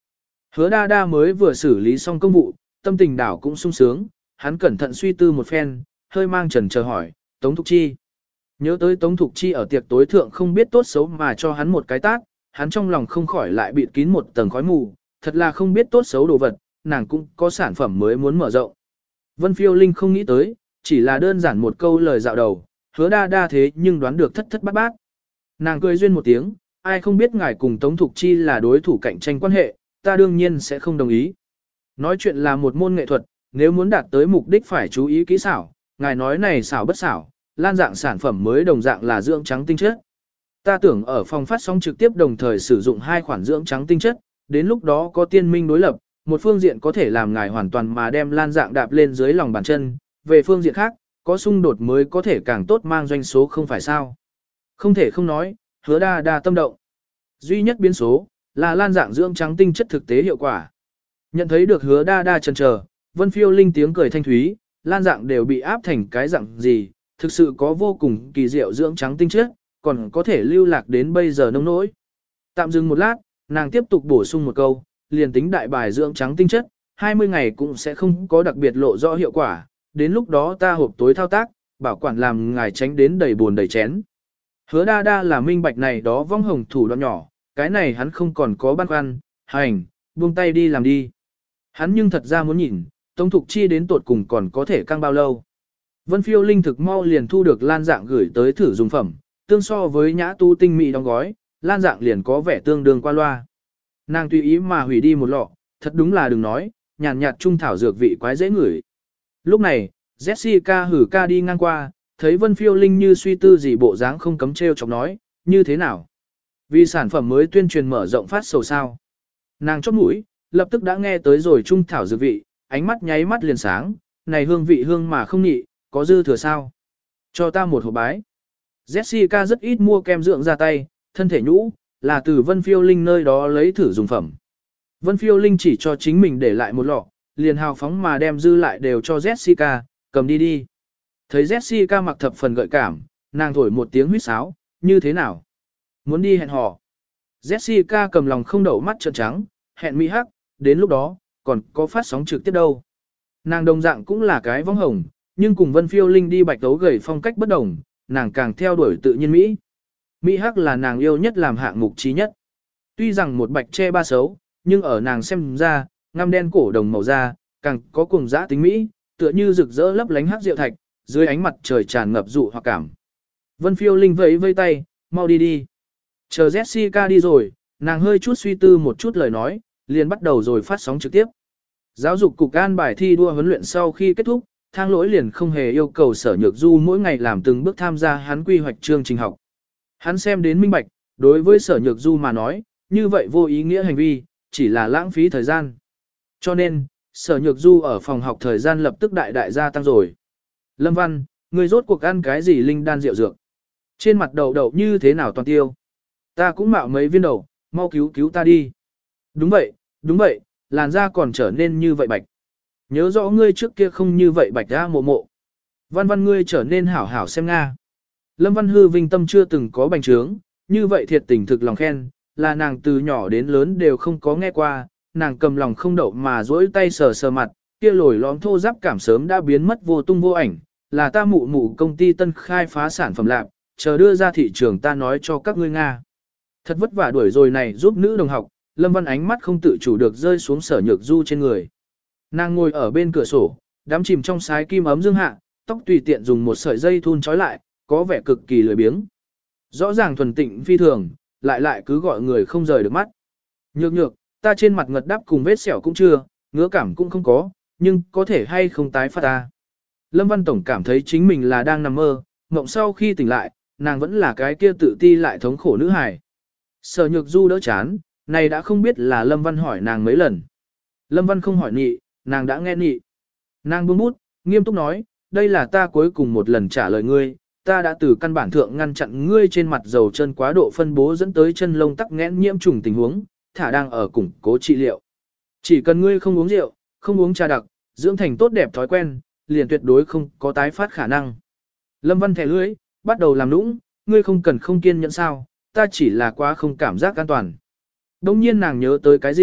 Hứa đa đa mới vừa xử lý xong công vụ, tâm tình đảo cũng sung sướng, hắn cẩn thận suy tư một phen, hơi mang chần chờ hỏi, Tống Thục Chi. Nhớ tới Tống Thục Chi ở tiệc tối thượng không biết tốt xấu mà cho hắn một cái tát, hắn trong lòng không khỏi lại bịt kín một tầng khói mù, thật là không biết tốt xấu đồ vật, nàng cũng có sản phẩm mới muốn mở rộng. Vân Phiêu Linh không nghĩ tới, chỉ là đơn giản một câu lời dạo đầu, hứa đa đa thế nhưng đoán được thất thất bát bát. Nàng cười duyên một tiếng, ai không biết ngài cùng Tống Thục Chi là đối thủ cạnh tranh quan hệ, ta đương nhiên sẽ không đồng ý. Nói chuyện là một môn nghệ thuật, nếu muốn đạt tới mục đích phải chú ý kỹ xảo, ngài nói này xảo bất xảo, lan dạng sản phẩm mới đồng dạng là dưỡng trắng tinh chất. Ta tưởng ở phòng phát sóng trực tiếp đồng thời sử dụng hai khoản dưỡng trắng tinh chất, đến lúc đó có tiên minh đối lập, một phương diện có thể làm ngài hoàn toàn mà đem lan dạng đạp lên dưới lòng bàn chân, về phương diện khác, có xung đột mới có thể càng tốt mang doanh số không phải sao. Không thể không nói, hứa đa đa tâm động. Duy nhất biến số, là lan dạng dưỡng trắng tinh chất thực tế hiệu quả. Nhận thấy được hứa đa đa chần chờ, Vân Phiêu Linh tiếng cười thanh thúy, lan dạng đều bị áp thành cái dạng gì, thực sự có vô cùng kỳ diệu dưỡng trắng tinh chất, còn có thể lưu lạc đến bây giờ nông nỗi. Tạm dừng một lát, nàng tiếp tục bổ sung một câu, liền tính đại bài dưỡng trắng tinh chất, hai mươi ngày cũng sẽ không có đặc biệt lộ rõ hiệu quả, đến lúc đó ta hộp tối thao tác, bảo quản làm ngài tránh đến đầy buồn đầy chén. Hứa đa đa là minh bạch này đó vong hồng thủ đoạn nhỏ, cái này hắn không còn có băn khoăn, hành, buông tay đi làm đi. Hắn nhưng thật ra muốn nhìn, Tống Thục Chi đến tột cùng còn có thể căng bao lâu. Vân Phiêu Linh thực mau liền thu được lan dạng gửi tới thử dùng phẩm, tương so với nhã tu tinh mỹ đóng gói, lan dạng liền có vẻ tương đương qua loa. Nàng tùy ý mà hủy đi một lọ, thật đúng là đừng nói, nhàn nhạt trung thảo dược vị quái dễ ngửi. Lúc này, Jessica hử ca đi ngang qua, thấy Vân Phiêu Linh như suy tư gì bộ dáng không cấm treo chọc nói, như thế nào? Vì sản phẩm mới tuyên truyền mở rộng phát sầu sao. Nàng chót mũi, lập tức đã nghe tới rồi trung thảo dược vị, ánh mắt nháy mắt liền sáng, này hương vị hương mà không nhị, có dư thừa sao? Cho ta một hộp bái. Jessica rất ít mua kem dưỡng da tay, thân thể nhũ, là từ Vân Phiêu Linh nơi đó lấy thử dùng phẩm. Vân Phiêu Linh chỉ cho chính mình để lại một lọ, liền hào phóng mà đem dư lại đều cho Jessica, cầm đi đi. Thấy Jessica mặc thập phần gợi cảm, nàng thổi một tiếng huýt sáo, như thế nào? Muốn đi hẹn hò. Jessica cầm lòng không đậu mắt trợn trắng, hẹn mỹ hắc, đến lúc đó, còn có phát sóng trực tiếp đâu. Nàng đồng dạng cũng là cái vong hồng, nhưng cùng Vân Phiêu Linh đi bạch đấu gầy phong cách bất đồng, nàng càng theo đuổi tự nhiên Mỹ. Mỹ hắc là nàng yêu nhất làm hạng mục trí nhất. Tuy rằng một bạch che ba xấu, nhưng ở nàng xem ra, ngăm đen cổ đồng màu da, càng có cùng dã tính Mỹ, tựa như rực rỡ lấp lánh hắc rượu thạch, dưới ánh mặt trời tràn ngập dụ hoặc cảm. Vân Phiêu Linh vẫy vây tay, mau đi đi. Chờ Jessica đi rồi, nàng hơi chút suy tư một chút lời nói, liền bắt đầu rồi phát sóng trực tiếp. Giáo dục cục an bài thi đua huấn luyện sau khi kết thúc, Thang Lỗi liền không hề yêu cầu Sở Nhược Du mỗi ngày làm từng bước tham gia hắn quy hoạch chương trình học. Hắn xem đến minh bạch, đối với Sở Nhược Du mà nói, như vậy vô ý nghĩa hành vi, chỉ là lãng phí thời gian. Cho nên, Sở Nhược Du ở phòng học thời gian lập tức đại đại gia tăng rồi. Lâm Văn, người rốt cuộc ăn cái gì linh đan rượu dược? Trên mặt đầu đầu như thế nào toàn tiêu? Ta cũng mạo mấy viên đầu, mau cứu cứu ta đi. Đúng vậy, đúng vậy, làn da còn trở nên như vậy bạch. Nhớ rõ ngươi trước kia không như vậy bạch ra mộ mộ. Văn Văn ngươi trở nên hảo hảo xem Nga. Lâm Văn hư vinh tâm chưa từng có bành trướng, như vậy thiệt tình thực lòng khen, là nàng từ nhỏ đến lớn đều không có nghe qua, nàng cầm lòng không đậu mà duỗi tay sờ sờ mặt, kia lồi lõm thô giáp cảm sớm đã biến mất vô tung vô ảnh, là ta mụ mụ công ty tân khai phá sản phẩm lạc, chờ đưa ra thị trường ta nói cho các ngươi Nga. Thật vất vả đuổi rồi này giúp nữ đồng học, Lâm Văn ánh mắt không tự chủ được rơi xuống Sở Nhược Du trên người. Nàng ngồi ở bên cửa sổ, đắm chìm trong sái kim ấm dương hạ, tóc tùy tiện dùng một sợi dây thun trói lại, có vẻ cực kỳ lười biếng. Rõ ràng thuần tịnh phi thường, lại lại cứ gọi người không rời được mắt. Nhược nhược, ta trên mặt ngật đắp cùng vết sẹo cũng chưa, ngứa cảm cũng không có, nhưng có thể hay không tái phát ta. Lâm Văn Tổng cảm thấy chính mình là đang nằm mơ, mộng sau khi tỉnh lại, nàng vẫn là cái kia tự ti lại thống khổ nữ hài. Sở Nhược Du đỡ chán, này đã không biết là Lâm Văn hỏi nàng mấy lần. Lâm Văn không hỏi nhị, nàng đã nghe nhị. Nàng buông bút, nghiêm túc nói, đây là ta cuối cùng một lần trả lời ngươi, ta đã từ căn bản thượng ngăn chặn ngươi trên mặt dầu chân quá độ phân bố dẫn tới chân lông tắc nghẽn nhiễm trùng tình huống, thả đang ở củng cố trị liệu. Chỉ cần ngươi không uống rượu, không uống trà đặc, dưỡng thành tốt đẹp thói quen, liền tuyệt đối không có tái phát khả năng. Lâm Văn thẻ lưỡi, bắt đầu làm nũng, ngươi không cần không kiên nhẫn sao, ta chỉ là quá không cảm giác an toàn. Đông nhiên nàng nhớ tới cái gì,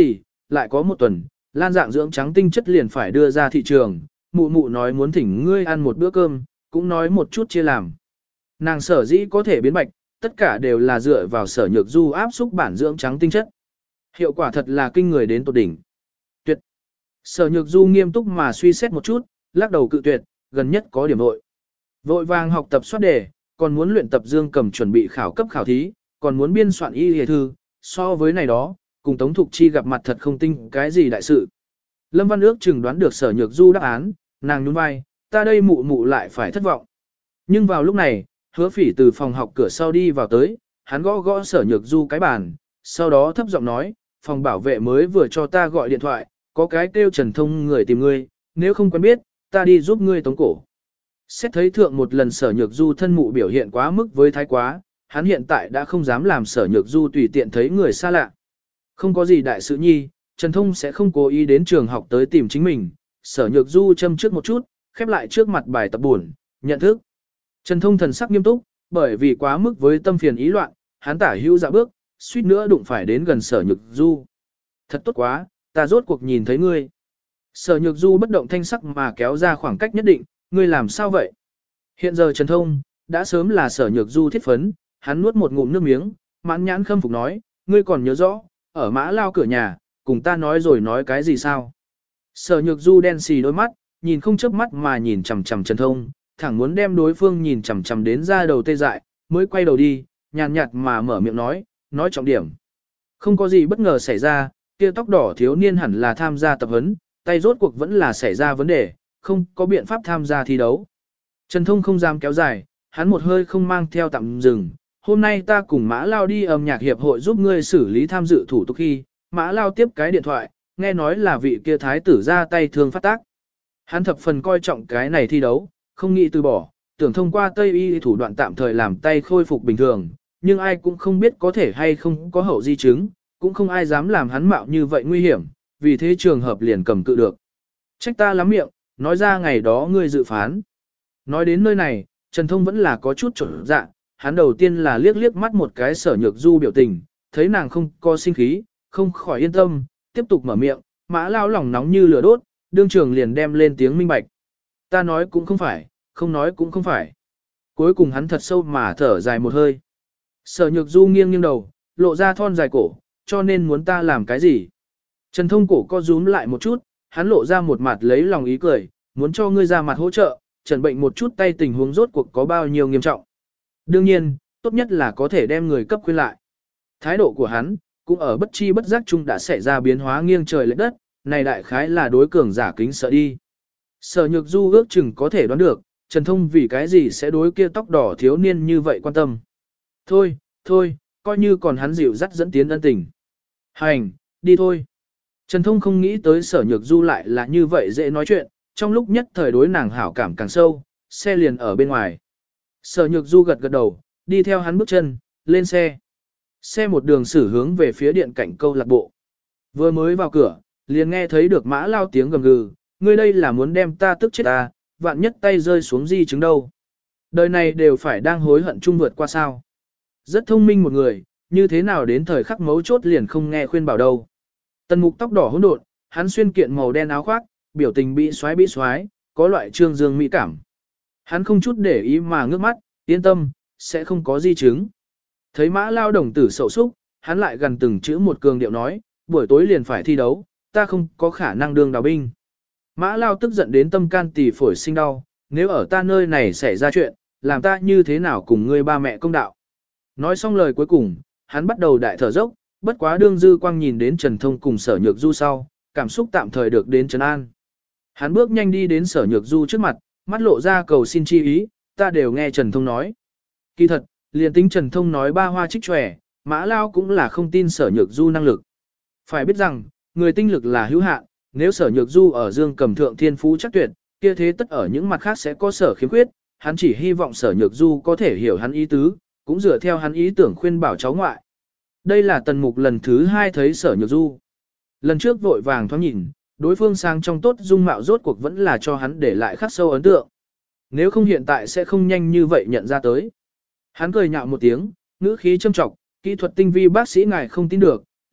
lại có một tuần, lan dạng dưỡng trắng tinh chất liền phải đưa ra thị trường, mụ mụ nói muốn thỉnh ngươi ăn một bữa cơm, cũng nói một chút chia làm. Nàng sở dĩ có thể biến bạch, tất cả đều là dựa vào sở nhược du áp xúc bản dưỡng trắng tinh chất. Hiệu quả thật là kinh người đến tột đỉnh. Tuyệt. Sở nhược du nghiêm túc mà suy xét một chút, lắc đầu cự tuyệt, gần nhất có điểm vội. Vội vàng học tập soát đề, còn muốn luyện tập dương cầm chuẩn bị khảo cấp khảo thí, còn muốn biên soạn y hề thư, so với này đó, cùng Tống Thục Chi gặp mặt thật không tinh cái gì đại sự. Lâm Văn ước chừng đoán được sở nhược du đáp án, nàng nhún vai, ta đây mụ mụ lại phải thất vọng. Nhưng vào lúc này, Hứa Phỉ từ phòng học cửa sau đi vào tới, hắn gõ gõ sở nhược du cái bàn, sau đó thấp giọng nói, phòng bảo vệ mới vừa cho ta gọi điện thoại, có cái kêu Trần Thông người tìm ngươi, nếu không quen biết, ta đi giúp ngươi tống cổ. Xét thấy thượng một lần sở nhược du thân mụ biểu hiện quá mức với thái quá, hắn hiện tại đã không dám làm sở nhược du tùy tiện thấy người xa lạ. Không có gì đại sự nhi, Trần Thông sẽ không cố ý đến trường học tới tìm chính mình, sở nhược du châm trước một chút, khép lại trước mặt bài tập buồn, nhận thức. Trần Thông thần sắc nghiêm túc, bởi vì quá mức với tâm phiền ý loạn, hắn tả hữu dạ bước, suýt nữa đụng phải đến gần sở nhược du. Thật tốt quá, ta rốt cuộc nhìn thấy ngươi. Sở nhược du bất động thanh sắc mà kéo ra khoảng cách nhất định, ngươi làm sao vậy? Hiện giờ Trần Thông, đã sớm là sở nhược du thiết phấn, hắn nuốt một ngụm nước miếng, mãn nhãn khâm phục nói, ngươi còn nhớ rõ, ở mã lao cửa nhà, cùng ta nói rồi nói cái gì sao? Sở nhược du đen xì đôi mắt, nhìn không chớp mắt mà nhìn chằm chằm Trần Thông, thẳng muốn đem đối phương nhìn chằm chằm đến ra đầu tê dại, mới quay đầu đi, nhàn nhạt mà mở miệng nói, nói trọng điểm. Không có gì bất ngờ xảy ra, kia tóc đỏ thiếu niên hẳn là tham gia tập huấn, tay rốt cuộc vẫn là xảy ra vấn đề, không có biện pháp tham gia thi đấu. Trần Thông không dám kéo dài, hắn một hơi không mang theo tạm dừng. Hôm nay ta cùng Mã Lao đi âm nhạc hiệp hội giúp ngươi xử lý tham dự thủ tục khi, Mã Lao tiếp cái điện thoại, nghe nói là vị kia thái tử ra tay thương phát tác. Hắn thập phần coi trọng cái này thi đấu, không nghĩ từ bỏ, tưởng thông qua Tây y thủ đoạn tạm thời làm tay khôi phục bình thường, nhưng ai cũng không biết có thể hay không có hậu di chứng, cũng không ai dám làm hắn mạo như vậy nguy hiểm, vì thế trường hợp liền cầm cự được. Trách ta lắm miệng, nói ra ngày đó ngươi dự phán. Nói đến nơi này, Trần Thông vẫn là có chút trở dạ, hắn đầu tiên là liếc liếc mắt một cái sở nhược du biểu tình, thấy nàng không có sinh khí, không khỏi yên tâm, tiếp tục mở miệng, Mã Lao lòng nóng như lửa đốt, đương trường liền đem lên tiếng minh bạch. Ta nói cũng không phải, không nói cũng không phải. Cuối cùng hắn thật sâu mà thở dài một hơi. Sở nhược du nghiêng nghiêng đầu, lộ ra thon dài cổ, cho nên muốn ta làm cái gì. Trần Thông cổ co rúm lại một chút, hắn lộ ra một mặt lấy lòng ý cười, muốn cho ngươi ra mặt hỗ trợ, trần bệnh một chút tay tình huống rốt cuộc có bao nhiêu nghiêm trọng. Đương nhiên, tốt nhất là có thể đem người cấp khuyên lại. Thái độ của hắn, cũng ở bất chi bất giác chung đã xảy ra biến hóa nghiêng trời lệch đất, này đại khái là đối cường giả kính sợ đi. Sở nhược du ước chừng có thể đoán được, Trần Thông vì cái gì sẽ đối kia tóc đỏ thiếu niên như vậy quan tâm. Thôi, thôi, coi như còn hắn dịu dắt dẫn tiến ân tình. Hành, đi thôi. Trần Thông không nghĩ tới sở nhược du lại là như vậy dễ nói chuyện, trong lúc nhất thời đối nàng hảo cảm càng sâu, xe liền ở bên ngoài. Sở nhược du gật gật đầu, đi theo hắn bước chân, lên xe. Xe một đường xử hướng về phía điện cảnh câu lạc bộ. Vừa mới vào cửa, liền nghe thấy được Mã Lao tiếng gầm gừ, ngươi đây là muốn đem ta tức chết ta, vạn nhất tay rơi xuống di chứng đâu. Đời này đều phải đang hối hận chung vượt qua sao. Rất thông minh một người, như thế nào đến thời khắc mấu chốt liền không nghe khuyên bảo đâu. Tần Mục tóc đỏ hỗn độn, hắn xuyên kiện màu đen áo khoác, biểu tình bị xoáy bị xoáy, có loại trương dương mỹ cảm. Hắn không chút để ý mà ngước mắt, yên tâm, sẽ không có di chứng. Thấy Mã Lao đồng tử sầu súc, hắn lại gần từng chữ một cường điệu nói, buổi tối liền phải thi đấu, ta không có khả năng đương đào binh. Mã Lao tức giận đến tâm can tỳ phổi sinh đau, nếu ở ta nơi này xảy ra chuyện, làm ta như thế nào cùng ngươi ba mẹ công đạo. Nói xong lời cuối cùng, hắn bắt đầu đại thở dốc, bất quá đương dư quang nhìn đến Trần Thông cùng sở nhược du sau, cảm xúc tạm thời được đến trấn an. Hắn bước nhanh đi đến sở nhược du trước mặt, mắt lộ ra cầu xin chi ý, ta đều nghe Trần Thông nói. Kỳ thật, liền tính Trần Thông nói ba hoa trích tròe, Mã Lao cũng là không tin sở nhược du năng lực. Phải biết rằng, người tinh lực là hữu hạn, nếu sở nhược du ở dương cầm thượng thiên phú chắc tuyệt, kia thế tất ở những mặt khác sẽ có sở khiếm khuyết, hắn chỉ hy vọng sở nhược du có thể hiểu hắn ý tứ, cũng dựa theo hắn ý tưởng khuyên bảo cháu ngoại. Đây là Tần Mục lần thứ hai thấy sở nhược du. Lần trước vội vàng thoáng nhìn, đối phương sang trong tốt dung mạo rốt cuộc vẫn là cho hắn để lại khắc sâu ấn tượng. Nếu không hiện tại sẽ không nhanh như vậy nhận ra tới. Hắn cười nhạo một tiếng, ngữ khí châm trọng, kỹ thuật tinh vi bác sĩ ngài không tin được,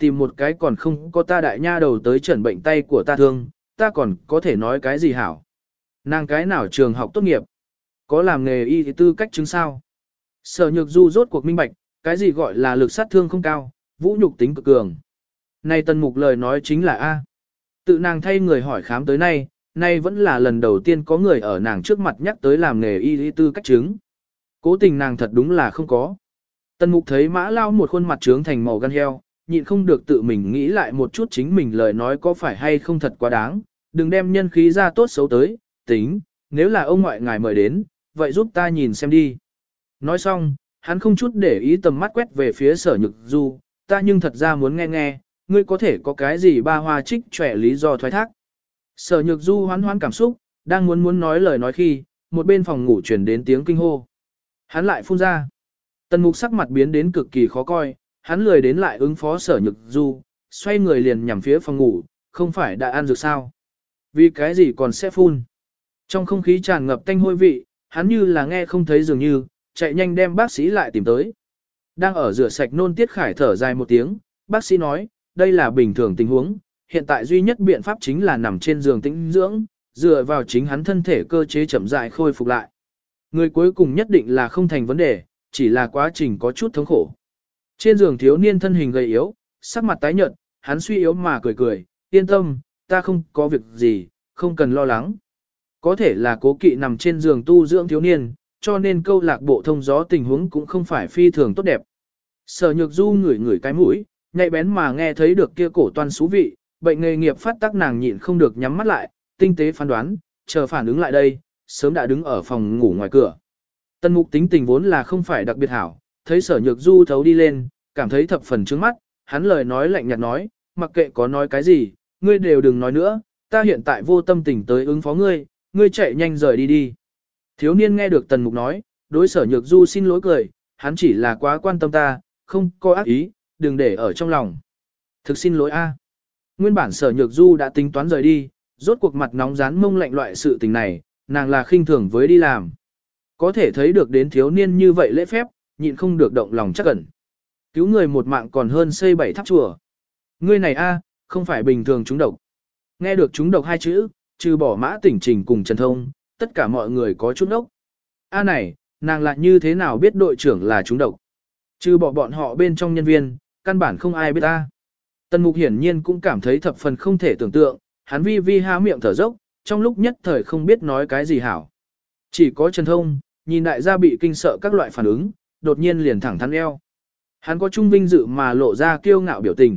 tìm một cái còn không có ta đại nha đầu tới chẩn bệnh tay của ta thương, ta còn có thể nói cái gì hảo. Nàng cái nào trường học tốt nghiệp, có làm nghề y tư cách chứng sao. Sở Nhược Du rốt cuộc minh bạch, cái gì gọi là lực sát thương không cao, vũ nhục tính cực cường. Này Tần Mục lời nói chính là A. Tự nàng thay người hỏi khám tới nay, nay vẫn là lần đầu tiên có người ở nàng trước mặt nhắc tới làm nghề y tư cách chứng. Cố tình nàng thật đúng là không có. Tần Mục thấy Mã Lao một khuôn mặt trướng thành màu gan heo, nhịn không được tự mình nghĩ lại một chút chính mình lời nói có phải hay không thật quá đáng, đừng đem nhân khí ra tốt xấu tới, tính, nếu là ông ngoại ngài mời đến, vậy giúp ta nhìn xem đi. Nói xong, hắn không chút để ý tầm mắt quét về phía Sở Nhược Du, ta nhưng thật ra muốn nghe nghe, ngươi có thể có cái gì ba hoa trích trẻ lý do thoái thác. Sở Nhược Du hoán hoán cảm xúc, đang muốn muốn nói lời nói khi, một bên phòng ngủ truyền đến tiếng kinh hô. Hắn lại phun ra. Tần Mục sắc mặt biến đến cực kỳ khó coi, hắn lười đến lại ứng phó Sở Nhược Du, xoay người liền nhằm phía phòng ngủ, không phải đã ăn dược sao? Vì cái gì còn sẽ phun? Trong không khí tràn ngập tanh hôi vị, hắn như là nghe không thấy dường như, chạy nhanh đem bác sĩ lại tìm tới. Đang ở rửa sạch nôn Tiết Khải thở dài một tiếng, bác sĩ nói, đây là bình thường tình huống, hiện tại duy nhất biện pháp chính là nằm trên giường tĩnh dưỡng, dựa vào chính hắn thân thể cơ chế chậm rãi khôi phục lại. Người cuối cùng nhất định là không thành vấn đề, chỉ là quá trình có chút thống khổ. Trên giường thiếu niên thân hình gầy yếu, sắc mặt tái nhợt, hắn suy yếu mà cười cười, yên tâm, ta không có việc gì, không cần lo lắng. Có thể là cố kỵ nằm trên giường tu dưỡng thiếu niên, cho nên câu lạc bộ thông gió tình huống cũng không phải phi thường tốt đẹp. Sở Nhược Du ngửi ngửi cái mũi, nhạy bén mà nghe thấy được kia cổ toan xú vị, bệnh nghề nghiệp phát tác nàng nhịn không được nhắm mắt lại, tinh tế phán đoán, chờ phản ứng lại đây, sớm đã đứng ở phòng ngủ ngoài cửa. Tần Mục tính tình vốn là không phải đặc biệt hảo, thấy Sở Nhược Du thấu đi lên, cảm thấy thập phần trướng mắt, hắn lời nói lạnh nhạt nói, mặc kệ có nói cái gì, ngươi đều đừng nói nữa, ta hiện tại vô tâm tình tới ứng phó ngươi, ngươi chạy nhanh rời đi đi. Thiếu niên nghe được Tần Mục nói, đối Sở Nhược Du xin lỗi cười, hắn chỉ là quá quan tâm ta, không có ác ý, đừng để ở trong lòng. Thực xin lỗi a. Nguyên bản Sở Nhược Du đã tính toán rời đi, rốt cuộc mặt nóng rán mông lạnh loại sự tình này, nàng là khinh thường với đi làm. Có thể thấy được đến thiếu niên như vậy lễ phép, nhịn không được động lòng chắc ẩn. Cứu người một mạng còn hơn xây bảy tháp chùa. Ngươi này a, không phải bình thường trúng độc. Nghe được trúng độc hai chữ, trừ bỏ Mã Tỉnh Trình cùng Trần Thông, tất cả mọi người có chút đốc. A này, nàng lại như thế nào biết đội trưởng là trúng độc? Trừ bỏ bọn họ bên trong nhân viên, căn bản không ai biết ta. Tần Mục hiển nhiên cũng cảm thấy thập phần không thể tưởng tượng, hắn vi vi há miệng thở dốc, trong lúc nhất thời không biết nói cái gì hảo. Chỉ có Trần Thông, nhìn đại gia bị kinh sợ các loại phản ứng, đột nhiên liền thẳng thắn eo. Hắn có trung vinh dự mà lộ ra kiêu ngạo biểu tình.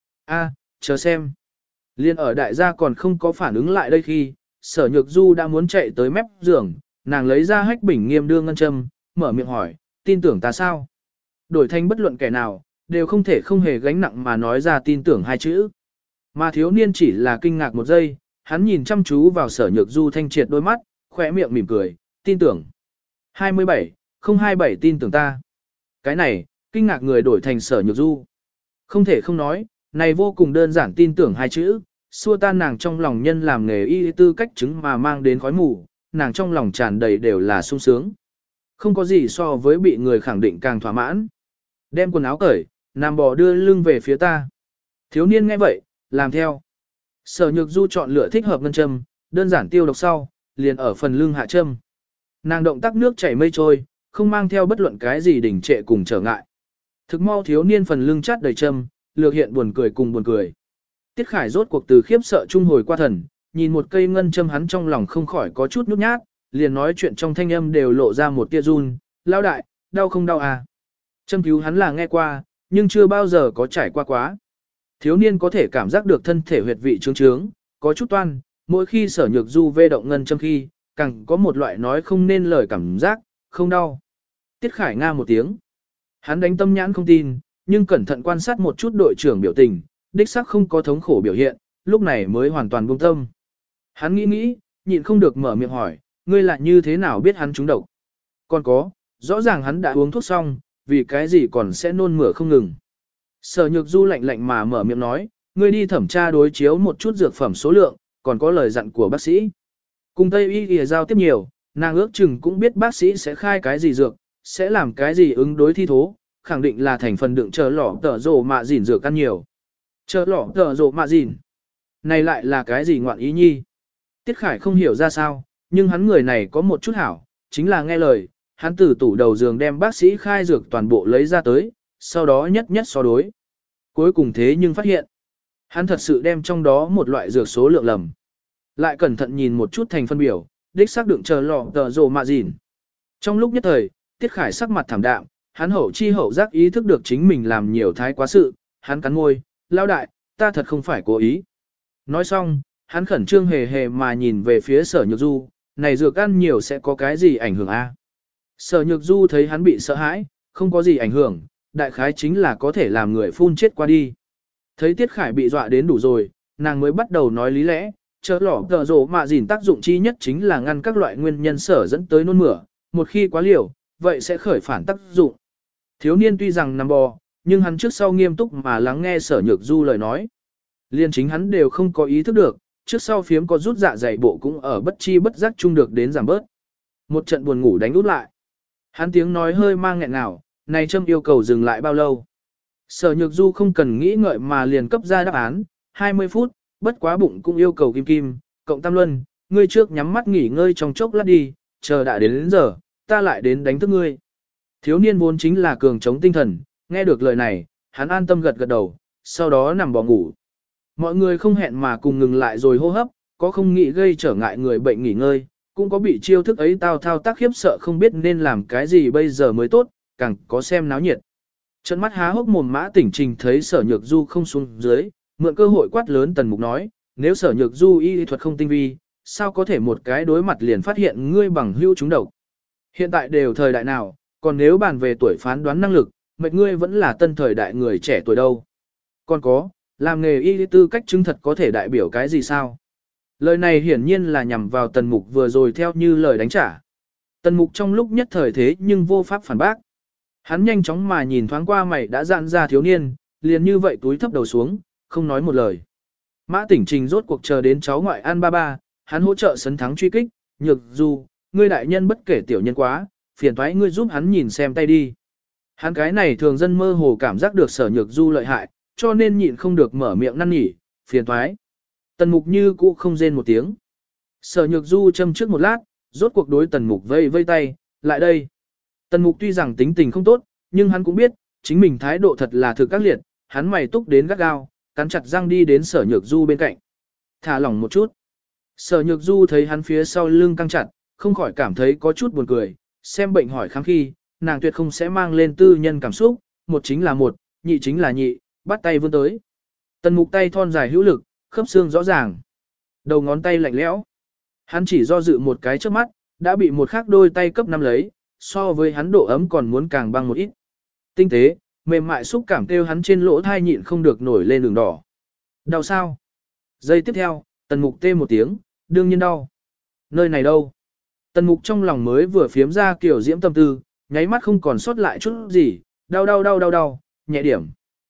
A, chờ xem. Liên ở đại gia còn không có phản ứng lại đây khi, Sở Nhược Du đã muốn chạy tới mép giường, nàng lấy ra hách bình nghiêm đưa ngân châm, mở miệng hỏi, tin tưởng ta sao? Đổi thành bất luận kẻ nào, đều không thể không hề gánh nặng mà nói ra tin tưởng hai chữ. Mà thiếu niên chỉ là kinh ngạc một giây, hắn nhìn chăm chú vào Sở Nhược Du thanh triệt đôi mắt, khỏe miệng mỉm cười, tin tưởng. hai mươi bảy, không hai bảy tin tưởng ta. Cái này, kinh ngạc người đổi thành Sở Nhược Du. Không thể không nói, này vô cùng đơn giản tin tưởng hai chữ, xua tan nàng trong lòng nhân làm nghề y tư cách chứng mà mang đến khói mù, nàng trong lòng tràn đầy đều là sung sướng. Không có gì so với bị người khẳng định càng thỏa mãn. Đem quần áo cởi, nằm bò đưa lưng về phía ta. Thiếu niên nghe vậy, làm theo. Sở Nhược Du chọn lựa thích hợp ngân châm, đơn giản tiêu độc sau, liền ở phần lưng hạ châm. Nàng động tác nước chảy mây trôi, không mang theo bất luận cái gì đỉnh trệ cùng trở ngại. Thực mau thiếu niên phần lưng chát đầy châm, lược hiện buồn cười cùng buồn cười. Tiết Khải rốt cuộc từ khiếp sợ trung hồi qua thần, nhìn một cây ngân châm hắn trong lòng không khỏi có chút nhút nhát, liền nói chuyện trong thanh âm đều lộ ra một tia run, lao đại, đau không đau à. Châm cứu hắn là nghe qua, nhưng chưa bao giờ có trải qua quá. Thiếu niên có thể cảm giác được thân thể huyệt vị trướng trướng, có chút toan, mỗi khi Sở Nhược Du vê động ngân châm khi, càng có một loại nói không nên lời cảm giác, không đau. Tiết Khải nga một tiếng. Hắn đánh tâm nhãn không tin, nhưng cẩn thận quan sát một chút đội trưởng biểu tình, đích xác không có thống khổ biểu hiện, lúc này mới hoàn toàn buông tâm. Hắn nghĩ nghĩ, nhịn không được mở miệng hỏi, ngươi lại như thế nào biết hắn trúng độc? Còn có, rõ ràng hắn đã uống thuốc xong, vì cái gì còn sẽ nôn mửa không ngừng. Sở Nhược Du lạnh lạnh mà mở miệng nói, ngươi đi thẩm tra đối chiếu một chút dược phẩm số lượng, còn có lời dặn của bác sĩ. Cùng Tây Y Y giao tiếp nhiều, nàng ước chừng cũng biết bác sĩ sẽ khai cái gì dược, sẽ làm cái gì ứng đối thi thố, khẳng định là thành phần đựng chờ lỏ tở rồ mạ dỉn dược ăn nhiều. Chờ lỏ tờ rộ mạ gìn. Này lại là cái gì ngoạn ý nhi? Tiết Khải không hiểu ra sao, nhưng hắn người này có một chút hảo, chính là nghe lời, hắn từ tủ đầu giường đem bác sĩ khai dược toàn bộ lấy ra tới, sau đó nhất nhất so đối. Cuối cùng thế nhưng phát hiện, hắn thật sự đem trong đó một loại dược số lượng lầm. Lại cẩn thận nhìn một chút thành phân biểu, đích xác đựng chờ lọ tờ rồ mạ gìn. Trong lúc nhất thời, Tiết Khải sắc mặt thảm đạm, hắn hậu chi hậu giác ý thức được chính mình làm nhiều thái quá sự, hắn cắn môi, lao đại, ta thật không phải cố ý. Nói xong, hắn khẩn trương hề hề mà nhìn về phía Sở Nhược Du, này dược ăn nhiều sẽ có cái gì ảnh hưởng a? Sở Nhược Du thấy hắn bị sợ hãi, không có gì ảnh hưởng, đại khái chính là có thể làm người phun chết qua đi. Thấy Tiết Khải bị dọa đến đủ rồi, nàng mới bắt đầu nói lý lẽ, chớ lỏ tờ rổ mạ gìn tác dụng chi nhất chính là ngăn các loại nguyên nhân sở dẫn tới nôn mửa, một khi quá liều, vậy sẽ khởi phản tác dụng. Thiếu niên tuy rằng nằm bò, nhưng hắn trước sau nghiêm túc mà lắng nghe Sở Nhược Du lời nói. Liên chính hắn đều không có ý thức được, trước sau phiếm có rút dạ dày bộ cũng ở bất chi bất giác chung được đến giảm bớt. Một trận buồn ngủ đánh út lại. Hắn tiếng nói hơi mang nghẹn ngào, này châm yêu cầu dừng lại bao lâu. Sở Nhược Du không cần nghĩ ngợi mà liền cấp ra đáp án, hai mươi phút, bất quá bụng cũng yêu cầu kim kim, cộng tam luân, ngươi trước nhắm mắt nghỉ ngơi trong chốc lát đi, chờ đã đến đến giờ, ta lại đến đánh thức ngươi. Thiếu niên vốn chính là cường chống tinh thần, nghe được lời này, hắn an tâm gật gật đầu, sau đó nằm bò ngủ. Mọi người không hẹn mà cùng ngừng lại rồi hô hấp, có không nghĩ gây trở ngại người bệnh nghỉ ngơi, cũng có bị chiêu thức ấy tao thao tác khiếp sợ không biết nên làm cái gì bây giờ mới tốt, càng có xem náo nhiệt. Trận mắt há hốc mồm Mã Tỉnh Trình thấy Sở Nhược Du không xuống dưới, mượn cơ hội quát lớn Tần Mục nói, nếu Sở Nhược Du y thuật không tinh vi, sao có thể một cái đối mặt liền phát hiện ngươi bằng hữu chúng độc. Hiện tại đều thời đại nào, còn nếu bàn về tuổi phán đoán năng lực, mệt ngươi vẫn là tân thời đại người trẻ tuổi đâu. Còn có, làm nghề y tư cách chứng thật có thể đại biểu cái gì sao? Lời này hiển nhiên là nhằm vào Tần Mục vừa rồi theo như lời đánh trả. Tần Mục trong lúc nhất thời thế nhưng vô pháp phản bác. Hắn nhanh chóng mà nhìn thoáng qua mày đã dạn ra thiếu niên, liền như vậy túi thấp đầu xuống, không nói một lời. Mã Tỉnh Trình rốt cuộc chờ đến cháu ngoại an ba ba, hắn hỗ trợ sấn thắng truy kích, Nhược Du, ngươi đại nhân bất kể tiểu nhân quá, phiền thoái ngươi giúp hắn nhìn xem tay đi. Hắn cái này thường dân mơ hồ cảm giác được Sở Nhược Du lợi hại, cho nên nhịn không được mở miệng năn nỉ, phiền thoái. Tần Mục như cũ không rên một tiếng. Sở Nhược Du châm trước một lát, rốt cuộc đối Tần Mục vây vây tay, lại đây. Tần Mục tuy rằng tính tình không tốt, nhưng hắn cũng biết, chính mình thái độ thật là thực các liệt, hắn mày túc đến gắt gao, cắn chặt răng đi đến Sở Nhược Du bên cạnh. Thả lỏng một chút. Sở Nhược Du thấy hắn phía sau lưng căng chặt, không khỏi cảm thấy có chút buồn cười, xem bệnh hỏi khám khi, nàng tuyệt không sẽ mang lên tư nhân cảm xúc, một chính là một, nhị chính là nhị, bắt tay vươn tới. Tần Mục tay thon dài hữu lực, khớp xương rõ ràng. Đầu ngón tay lạnh lẽo. Hắn chỉ do dự một cái trước mắt, đã bị một khác đôi tay cấp nắm lấy, so với hắn độ ấm còn muốn càng băng một ít. Tinh tế, mềm mại xúc cảm kêu hắn trên lỗ thai nhịn không được nổi lên đường đỏ. Đau sao? Giây tiếp theo, Tần Mục tê một tiếng, đương nhiên đau. Nơi này đâu? Tần Mục trong lòng mới vừa phiếm ra kiểu diễm tâm tư, nháy mắt không còn sót lại chút gì, đau đau đau đau đau, nhẹ điểm.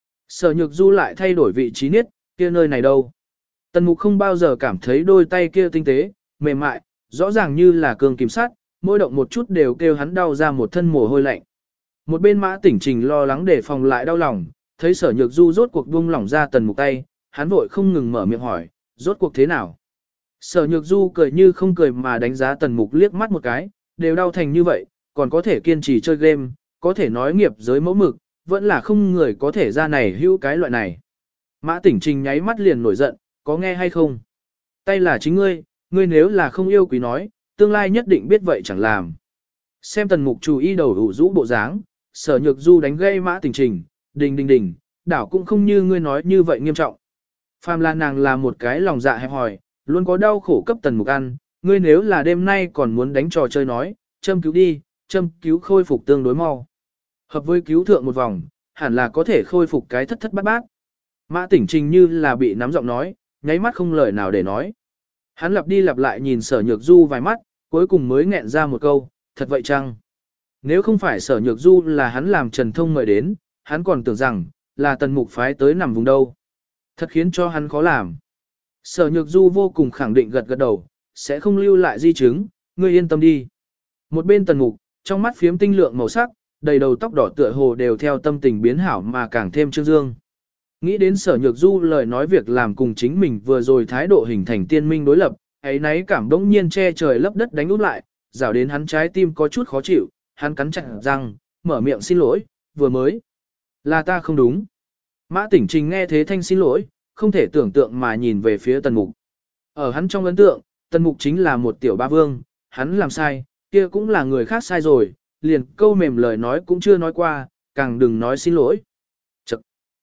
Sở Nhược Du lại thay đổi vị trí niết, kia nơi này đâu? Tần Mục không bao giờ cảm thấy đôi tay kia tinh tế, mềm mại, rõ ràng như là cường kim sắt, mỗi động một chút đều kêu hắn đau ra một thân mồ hôi lạnh. Một bên Mã Tỉnh Trình lo lắng để phòng lại đau lòng, thấy Sở Nhược Du rốt cuộc buông lỏng ra Tần Mục tay, hắn vội không ngừng mở miệng hỏi, rốt cuộc thế nào? Sở Nhược Du cười như không cười mà đánh giá Tần Mục liếc mắt một cái, đều đau thành như vậy, còn có thể kiên trì chơi game, có thể nói nghiệp giới mẫu mực, vẫn là không người có thể ra này hữu cái loại này. Mã Tỉnh Trình nháy mắt liền nổi giận, có nghe hay không? Tay là chính ngươi, ngươi nếu là không yêu quý nói, tương lai nhất định biết vậy chẳng làm. Xem Tần Mục chủ y đầu ủ rũ bộ dáng, Sở Nhược Du đánh gây Mã Tỉnh Trình, đình đình đình, đảo cũng không như ngươi nói như vậy nghiêm trọng. Phàm là nàng là một cái lòng dạ hẹp hòi, luôn có đau khổ cấp Tần Mục ăn, ngươi nếu là đêm nay còn muốn đánh trò chơi nói, châm cứu đi, châm cứu khôi phục tương đối mau. Hợp với cứu thượng một vòng, hẳn là có thể khôi phục cái thất thất bát bát. Mã Tỉnh Trình như là bị nắm giọng nói, nháy mắt không lời nào để nói. Hắn lặp đi lặp lại nhìn Sở Nhược Du vài mắt, cuối cùng mới nghẹn ra một câu, thật vậy chăng? Nếu không phải Sở Nhược Du là hắn làm Trần Thông mời đến, hắn còn tưởng rằng, là Tần Mục phái tới nằm vùng đâu. Thật khiến cho hắn khó làm. Sở Nhược Du vô cùng khẳng định gật gật đầu, sẽ không lưu lại di chứng, ngươi yên tâm đi. Một bên Tần Mục, trong mắt phiếm tinh lượng màu sắc, đầy đầu tóc đỏ tựa hồ đều theo tâm tình biến hảo mà càng thêm trương dương. Nghĩ đến sở nhược du lời nói việc làm cùng chính mình vừa rồi thái độ hình thành tiên minh đối lập, ấy nấy cảm đống nhiên che trời lấp đất đánh úp lại, rào đến hắn trái tim có chút khó chịu, hắn cắn chặt răng, mở miệng xin lỗi, vừa mới. Là ta không đúng. Mã Tỉnh Trình nghe thế thanh xin lỗi, không thể tưởng tượng mà nhìn về phía Tần Mục. Ở hắn trong ấn tượng, Tần Mục chính là một tiểu ba vương, hắn làm sai, kia cũng là người khác sai rồi, liền câu mềm lời nói cũng chưa nói qua, càng đừng nói xin lỗi. Chậc.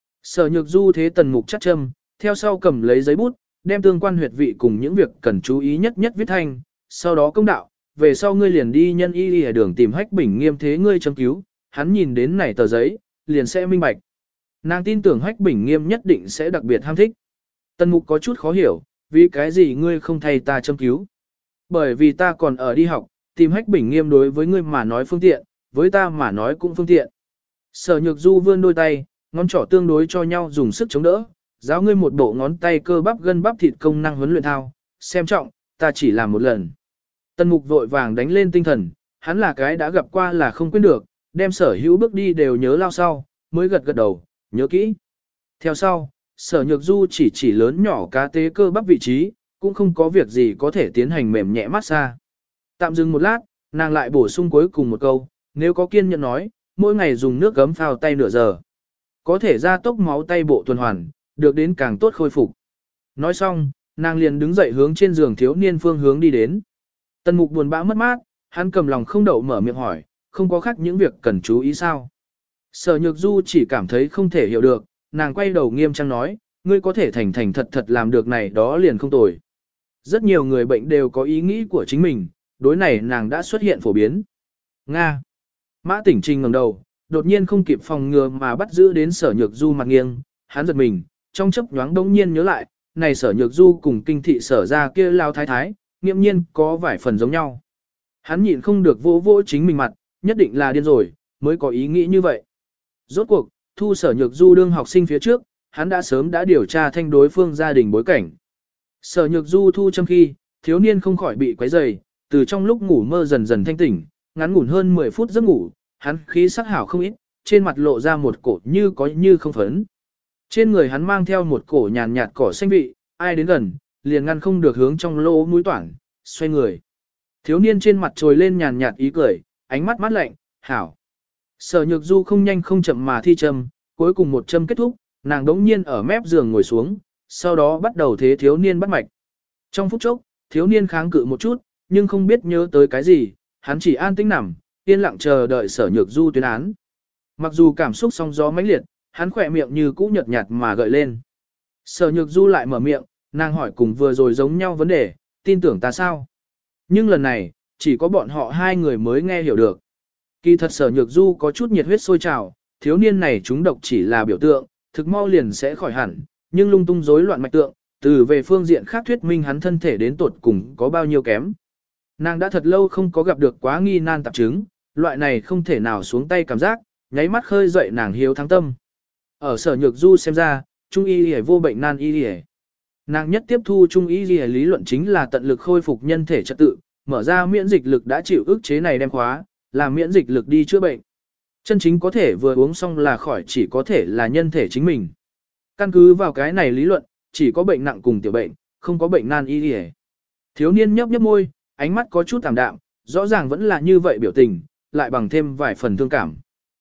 Sở Nhược Du thế Tần Mục chắc châm, theo sau cầm lấy giấy bút, đem tương quan huyệt vị cùng những việc cần chú ý nhất nhất viết thanh, sau đó công đạo, về sau ngươi liền đi nhân y y ở đường tìm Hách Bình Nghiêm thế ngươi châm cứu, hắn nhìn đến này tờ giấy, liền sẽ minh bạch. Nàng tin tưởng Hách Bình Nghiêm nhất định sẽ đặc biệt ham thích. Tần Mục có chút khó hiểu, vì cái gì ngươi không thay ta châm cứu? Bởi vì ta còn ở đi học, tìm Hách Bình Nghiêm đối với ngươi mà nói phương tiện, với ta mà nói cũng phương tiện. Sở Nhược Du vươn đôi tay, ngón trỏ tương đối cho nhau dùng sức chống đỡ, giáo ngươi một bộ ngón tay cơ bắp gân bắp thịt công năng huấn luyện thao, xem trọng, ta chỉ làm một lần. Tần Mục vội vàng đánh lên tinh thần, hắn là cái đã gặp qua là không quên được, đem sở hữu bước đi đều nhớ lao sau, mới gật gật đầu, nhớ kỹ. Theo sau, sở nhược du chỉ chỉ lớn nhỏ cá tế cơ bắp vị trí, cũng không có việc gì có thể tiến hành mềm nhẹ massage. Tạm dừng một lát, nàng lại bổ sung cuối cùng một câu, nếu có kiên nhẫn nói, mỗi ngày dùng nước gấm phao tay nửa giờ. Có thể gia tốc máu tay bộ tuần hoàn, được đến càng tốt khôi phục. Nói xong, nàng liền đứng dậy hướng trên giường thiếu niên phương hướng đi đến. Tần Mục buồn bã mất mát, hắn cầm lòng không đậu mở miệng hỏi, không có khác những việc cần chú ý sao. Sở Nhược Du chỉ cảm thấy không thể hiểu được, nàng quay đầu nghiêm trang nói, ngươi có thể thành thành thật thật làm được này đó liền không tồi. Rất nhiều người bệnh đều có ý nghĩ của chính mình, đối này nàng đã xuất hiện phổ biến. Nga. Mã Tỉnh Trình ngẩng đầu, đột nhiên không kịp phòng ngừa mà bắt giữ đến Sở Nhược Du mặt nghiêng, hắn giật mình, trong chốc nhoáng đống nhiên nhớ lại, này Sở Nhược Du cùng kinh thị sở ra kia lao thái thái, nghiêm nhiên có vài phần giống nhau. Hắn nhịn không được vỗ vỗ chính mình mặt, nhất định là điên rồi, mới có ý nghĩ như vậy. Rốt cuộc, thu Sở Nhược Du đương học sinh phía trước, hắn đã sớm đã điều tra thanh đối phương gia đình bối cảnh. Sở Nhược Du thu châm khi, thiếu niên không khỏi bị quấy rầy, từ trong lúc ngủ mơ dần dần thanh tỉnh, ngắn ngủn hơn mười phút giấc ngủ, hắn khí sắc hảo không ít, trên mặt lộ ra một cổ như có như không phấn. Trên người hắn mang theo một cổ nhàn nhạt cỏ xanh vị, ai đến gần, liền ngăn không được hướng trong lỗ mũi toản, xoay người. Thiếu niên trên mặt trồi lên nhàn nhạt ý cười, ánh mắt mát lạnh, hảo. Sở Nhược Du không nhanh không chậm mà thi châm, cuối cùng một châm kết thúc, nàng đống nhiên ở mép giường ngồi xuống, sau đó bắt đầu thế thiếu niên bắt mạch. Trong phút chốc, thiếu niên kháng cự một chút, nhưng không biết nhớ tới cái gì, hắn chỉ an tĩnh nằm, yên lặng chờ đợi Sở Nhược Du tuyên án. Mặc dù cảm xúc sóng gió mãnh liệt, hắn khỏe miệng như cũ nhợt nhạt mà gợi lên. Sở Nhược Du lại mở miệng, nàng hỏi cùng vừa rồi giống nhau vấn đề, tin tưởng ta sao? Nhưng lần này, chỉ có bọn họ hai người mới nghe hiểu được. Kỳ thật Sở Nhược Du có chút nhiệt huyết sôi trào, thiếu niên này chúng độc chỉ là biểu tượng, thực mau liền sẽ khỏi hẳn, nhưng lung tung rối loạn mạch tượng, từ về phương diện khác thuyết minh hắn thân thể đến tột cùng có bao nhiêu kém. Nàng đã thật lâu không có gặp được quá nghi nan tạp chứng, loại này không thể nào xuống tay cảm giác, nháy mắt khơi dậy nàng hiếu thắng tâm. Ở Sở Nhược Du xem ra, trung y y vô bệnh nan y y. Nàng nhất tiếp thu trung y y lý luận chính là tận lực khôi phục nhân thể trật tự, mở ra miễn dịch lực đã chịu ức chế này đem khóa, làm miễn dịch lực đi chữa bệnh. Chân chính có thể vừa uống xong là khỏi chỉ có thể là nhân thể chính mình. Căn cứ vào cái này lý luận, chỉ có bệnh nặng cùng tiểu bệnh, không có bệnh nan y y. Thiếu niên nhấp nhấp môi, ánh mắt có chút tạm đạm, rõ ràng vẫn là như vậy biểu tình, lại bằng thêm vài phần thương cảm.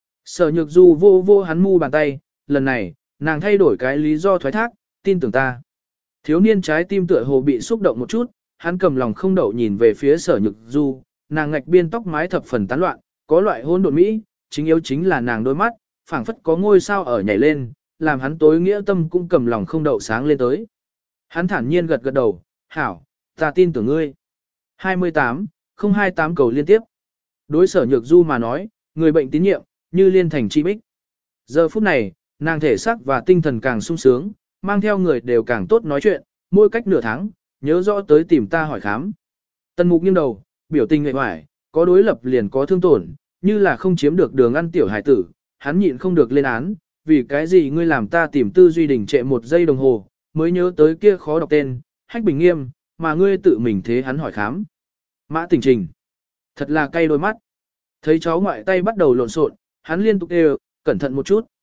Sở Nhược Du vô vô hắn mu bàn tay, lần này, nàng thay đổi cái lý do thoái thác, tin tưởng ta. Thiếu niên trái tim tựa hồ bị xúc động một chút, hắn cầm lòng không đậu nhìn về phía Sở Nhược Du, nàng ngạch biên tóc mái thập phần tán loạn, có loại hôn độn mỹ, chính yếu chính là nàng đôi mắt, phảng phất có ngôi sao ở nhảy lên, làm hắn tối nghĩa tâm cũng cầm lòng không đậu sáng lên tới. Hắn thản nhiên gật gật đầu, hảo, ta tin tưởng ngươi. hai mươi tám, không hai tám cầu liên tiếp. Đối Sở Nhược Du mà nói, người bệnh tín nhiệm, như liên thành chi bích. Giờ phút này, nàng thể xác và tinh thần càng sung sướng, mang theo người đều càng tốt nói chuyện, mỗi cách nửa tháng, nhớ rõ tới tìm ta hỏi khám. Tần Mục nghiêng đầu, biểu tình nghệ hoài, có đối lập liền có thương tổn, như là không chiếm được đường ăn tiểu hải tử, hắn nhịn không được lên án, vì cái gì ngươi làm ta tìm tư duy đình trệ một giây đồng hồ, mới nhớ tới kia khó đọc tên, Hách Bình Nghiêm, mà ngươi tự mình thế hắn hỏi khám. Mã Tỉnh Trình, thật là cay đôi mắt. Thấy cháu ngoại tay bắt đầu lộn xộn, hắn liên tục đều, cẩn thận một chút.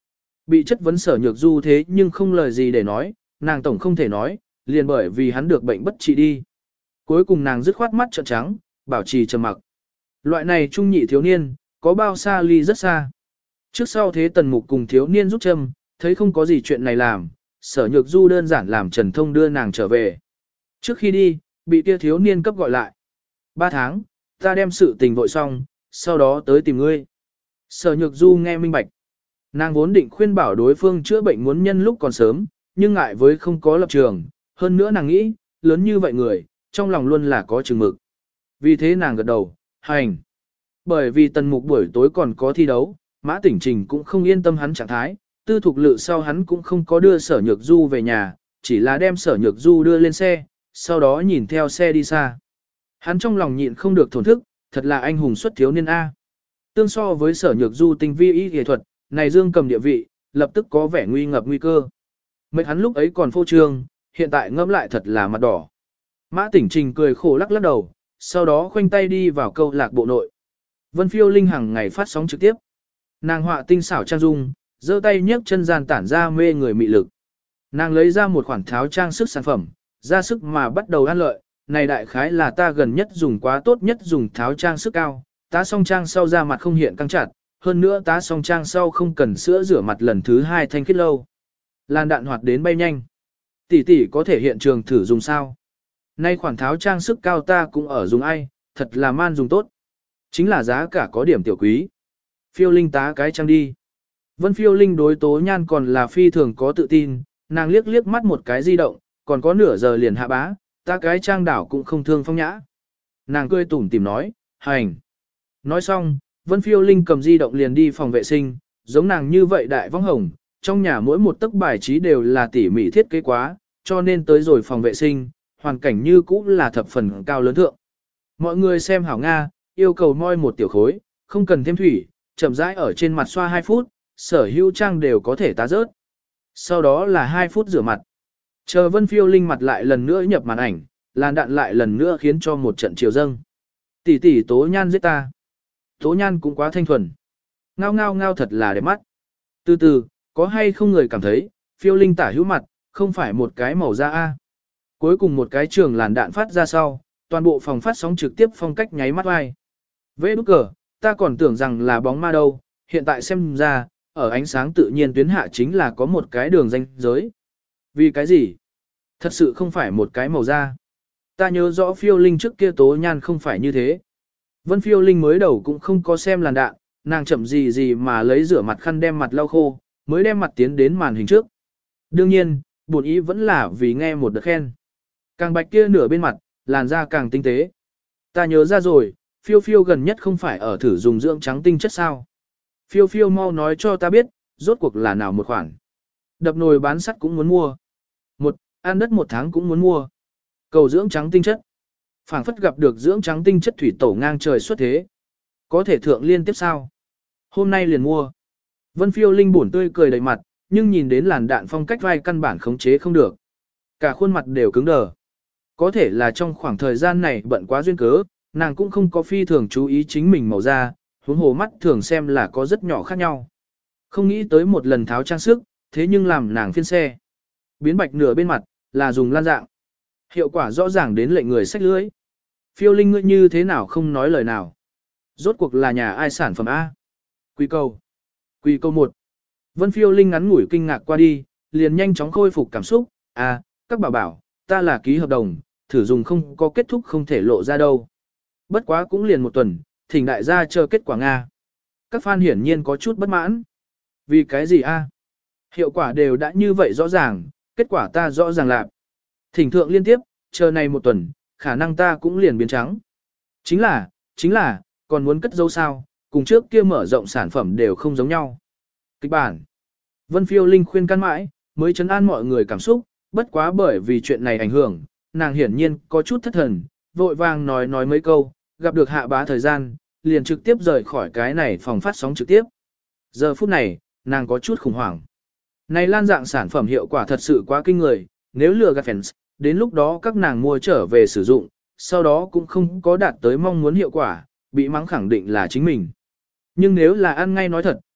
Bị chất vấn Sở Nhược Du thế nhưng không lời gì để nói, nàng tổng không thể nói, liền bởi vì hắn được bệnh bất trị đi. Cuối cùng nàng dứt khoát mắt trợn trắng, bảo trì trầm mặc. Loại này trung nhị thiếu niên, có bao xa ly rất xa. Trước sau thế Tần Mục cùng thiếu niên giúp châm, thấy không có gì chuyện này làm, Sở Nhược Du đơn giản làm Trần Thông đưa nàng trở về. Trước khi đi, bị kia thiếu niên cấp gọi lại. Ba tháng, ta đem sự tình vội xong, sau đó tới tìm ngươi. Sở Nhược Du nghe minh bạch. Nàng vốn định khuyên bảo đối phương chữa bệnh muốn nhân lúc còn sớm, nhưng ngại với không có lập trường. Hơn nữa nàng nghĩ, lớn như vậy người, trong lòng luôn là có chừng mực. Vì thế nàng gật đầu, hành. Bởi vì Tần Mục buổi tối còn có thi đấu, Mã Tỉnh Trình cũng không yên tâm hắn trạng thái, tư thục lự sau hắn cũng không có đưa Sở Nhược Du về nhà, chỉ là đem Sở Nhược Du đưa lên xe, sau đó nhìn theo xe đi xa. Hắn trong lòng nhịn không được thổn thức, thật là anh hùng xuất thiếu niên A. Tương so với Sở Nhược Du tinh vi y y thuật, này Dương Cầm địa vị, lập tức có vẻ nguy ngập nguy cơ. Mấy hắn lúc ấy còn phô trương, hiện tại ngâm lại thật là mặt đỏ. Mã Tỉnh Trình cười khổ lắc lắc đầu, sau đó khoanh tay đi vào câu lạc bộ nội. Vân Phiêu Linh hàng ngày phát sóng trực tiếp. Nàng họa tinh xảo trang dung, giơ tay nhấc chân gian tản ra mê người mị lực. Nàng lấy ra một khoản tháo trang sức sản phẩm, ra sức mà bắt đầu ăn lợi. Này đại khái là ta gần nhất dùng quá tốt nhất dùng tháo trang sức cao, tá song trang sau ra mặt không hiện căng chặt, hơn nữa tá song trang sau không cần sữa rửa mặt lần thứ hai thanh khiết lâu. Làn đạn hoạt đến bay nhanh. Tỷ tỷ có thể hiện trường thử dùng sao? Nay khoản tháo trang sức cao ta cũng ở dùng ai, thật là man dùng tốt. Chính là giá cả có điểm tiểu quý. Phiêu Linh tá cái trang đi. Vân Phiêu Linh đối Tố Nhan còn là phi thường có tự tin, nàng liếc liếc mắt một cái di động, còn có nửa giờ liền hạ bá, ta cái trang đảo cũng không thương phong nhã. Nàng cười tủm tìm nói, hành. Nói xong, Vân Phiêu Linh cầm di động liền đi phòng vệ sinh, giống nàng như vậy đại võng hồng, trong nhà mỗi một tấc bài trí đều là tỉ mỉ thiết kế quá, cho nên tới rồi phòng vệ sinh, hoàn cảnh như cũ là thập phần cao lớn thượng. Mọi người xem hảo Nga, yêu cầu moi một tiểu khối, không cần thêm thủy, chậm rãi ở trên mặt xoa hai phút, sở hữu trang đều có thể tá rớt. Sau đó là hai phút rửa mặt. Chờ Vân Phiêu Linh mặt lại lần nữa nhập màn ảnh, làn đạn lại lần nữa khiến cho một trận chiều dâng. Tỷ tỷ Tố Nhan giết ta. Tố Nhan cũng quá thanh thuần. Ngao ngao ngao thật là đẹp mắt. Từ từ, có hay không người cảm thấy, Phiêu Linh tả hữu mặt, không phải một cái màu da A. Cuối cùng một cái trường làn đạn phát ra sau, toàn bộ phòng phát sóng trực tiếp phong cách nháy mắt vai. Vê đút cờ, ta còn tưởng rằng là bóng ma đâu, hiện tại xem ra, ở ánh sáng tự nhiên tuyến hạ chính là có một cái đường ranh giới. Vì cái gì? Thật sự không phải một cái màu da. Ta nhớ rõ Phiêu Linh trước kia Tố Nhan không phải như thế. Vân Phiêu Linh mới đầu cũng không có xem làn đạn, nàng chậm gì gì mà lấy rửa mặt khăn đem mặt lau khô, mới đem mặt tiến đến màn hình trước. Đương nhiên, buồn ý vẫn là vì nghe một đợt khen. Càng bạch kia nửa bên mặt, làn da càng tinh tế. Ta nhớ ra rồi, Phiêu Phiêu gần nhất không phải ở thử dùng dưỡng trắng tinh chất sao. Phiêu Phiêu mau nói cho ta biết, rốt cuộc là nào một khoản. Đập nồi bán sắt cũng muốn mua. Một, ăn đất một tháng cũng muốn mua. Cầu dưỡng trắng tinh chất. Phảng phất gặp được dưỡng trắng tinh chất thủy tổ ngang trời xuất thế. Có thể thượng liên tiếp sao? Hôm nay liền mua. Vân Phiêu Linh buồn tươi cười đầy mặt, nhưng nhìn đến làn đạn phong cách vai căn bản khống chế không được. Cả khuôn mặt đều cứng đờ. Có thể là trong khoảng thời gian này bận quá duyên cớ, nàng cũng không có phi thường chú ý chính mình màu da, huống hồ mắt thường xem là có rất nhỏ khác nhau. Không nghĩ tới một lần tháo trang sức, thế nhưng làm nàng phiên xe. Biến bạch nửa bên mặt, là dùng lan dạng. Hiệu quả rõ ràng đến lệnh người sách lưới. Phiêu Linh ngươi như thế nào không nói lời nào. Rốt cuộc là nhà ai sản phẩm A. Quy câu. Quy câu một. Vân Phiêu Linh ngắn ngủi kinh ngạc qua đi, liền nhanh chóng khôi phục cảm xúc. À, các bảo bảo, ta là ký hợp đồng, thử dùng không có kết thúc không thể lộ ra đâu. Bất quá cũng liền một tuần, thỉnh đại gia chờ kết quả Nga. Các fan hiển nhiên có chút bất mãn. Vì cái gì A? Hiệu quả đều đã như vậy rõ ràng, kết quả ta rõ ràng lạc. Thỉnh thượng liên tiếp, chờ này một tuần, khả năng ta cũng liền biến trắng. Chính là, chính là, còn muốn cất dấu sao, cùng trước kia mở rộng sản phẩm đều không giống nhau. Kịch bản. Vân Phiêu Linh khuyên can mãi, mới trấn an mọi người cảm xúc, bất quá bởi vì chuyện này ảnh hưởng, nàng hiển nhiên có chút thất thần, vội vàng nói nói mấy câu, gặp được hạ bá thời gian, liền trực tiếp rời khỏi cái này phòng phát sóng trực tiếp. Giờ phút này, nàng có chút khủng hoảng. Này lan dạng sản phẩm hiệu quả thật sự quá kinh người, nếu lừa gạt fans, đến lúc đó các nàng mua trở về sử dụng, sau đó cũng không có đạt tới mong muốn hiệu quả, bị mắng khẳng định là chính mình. Nhưng nếu là ăn ngay nói thật,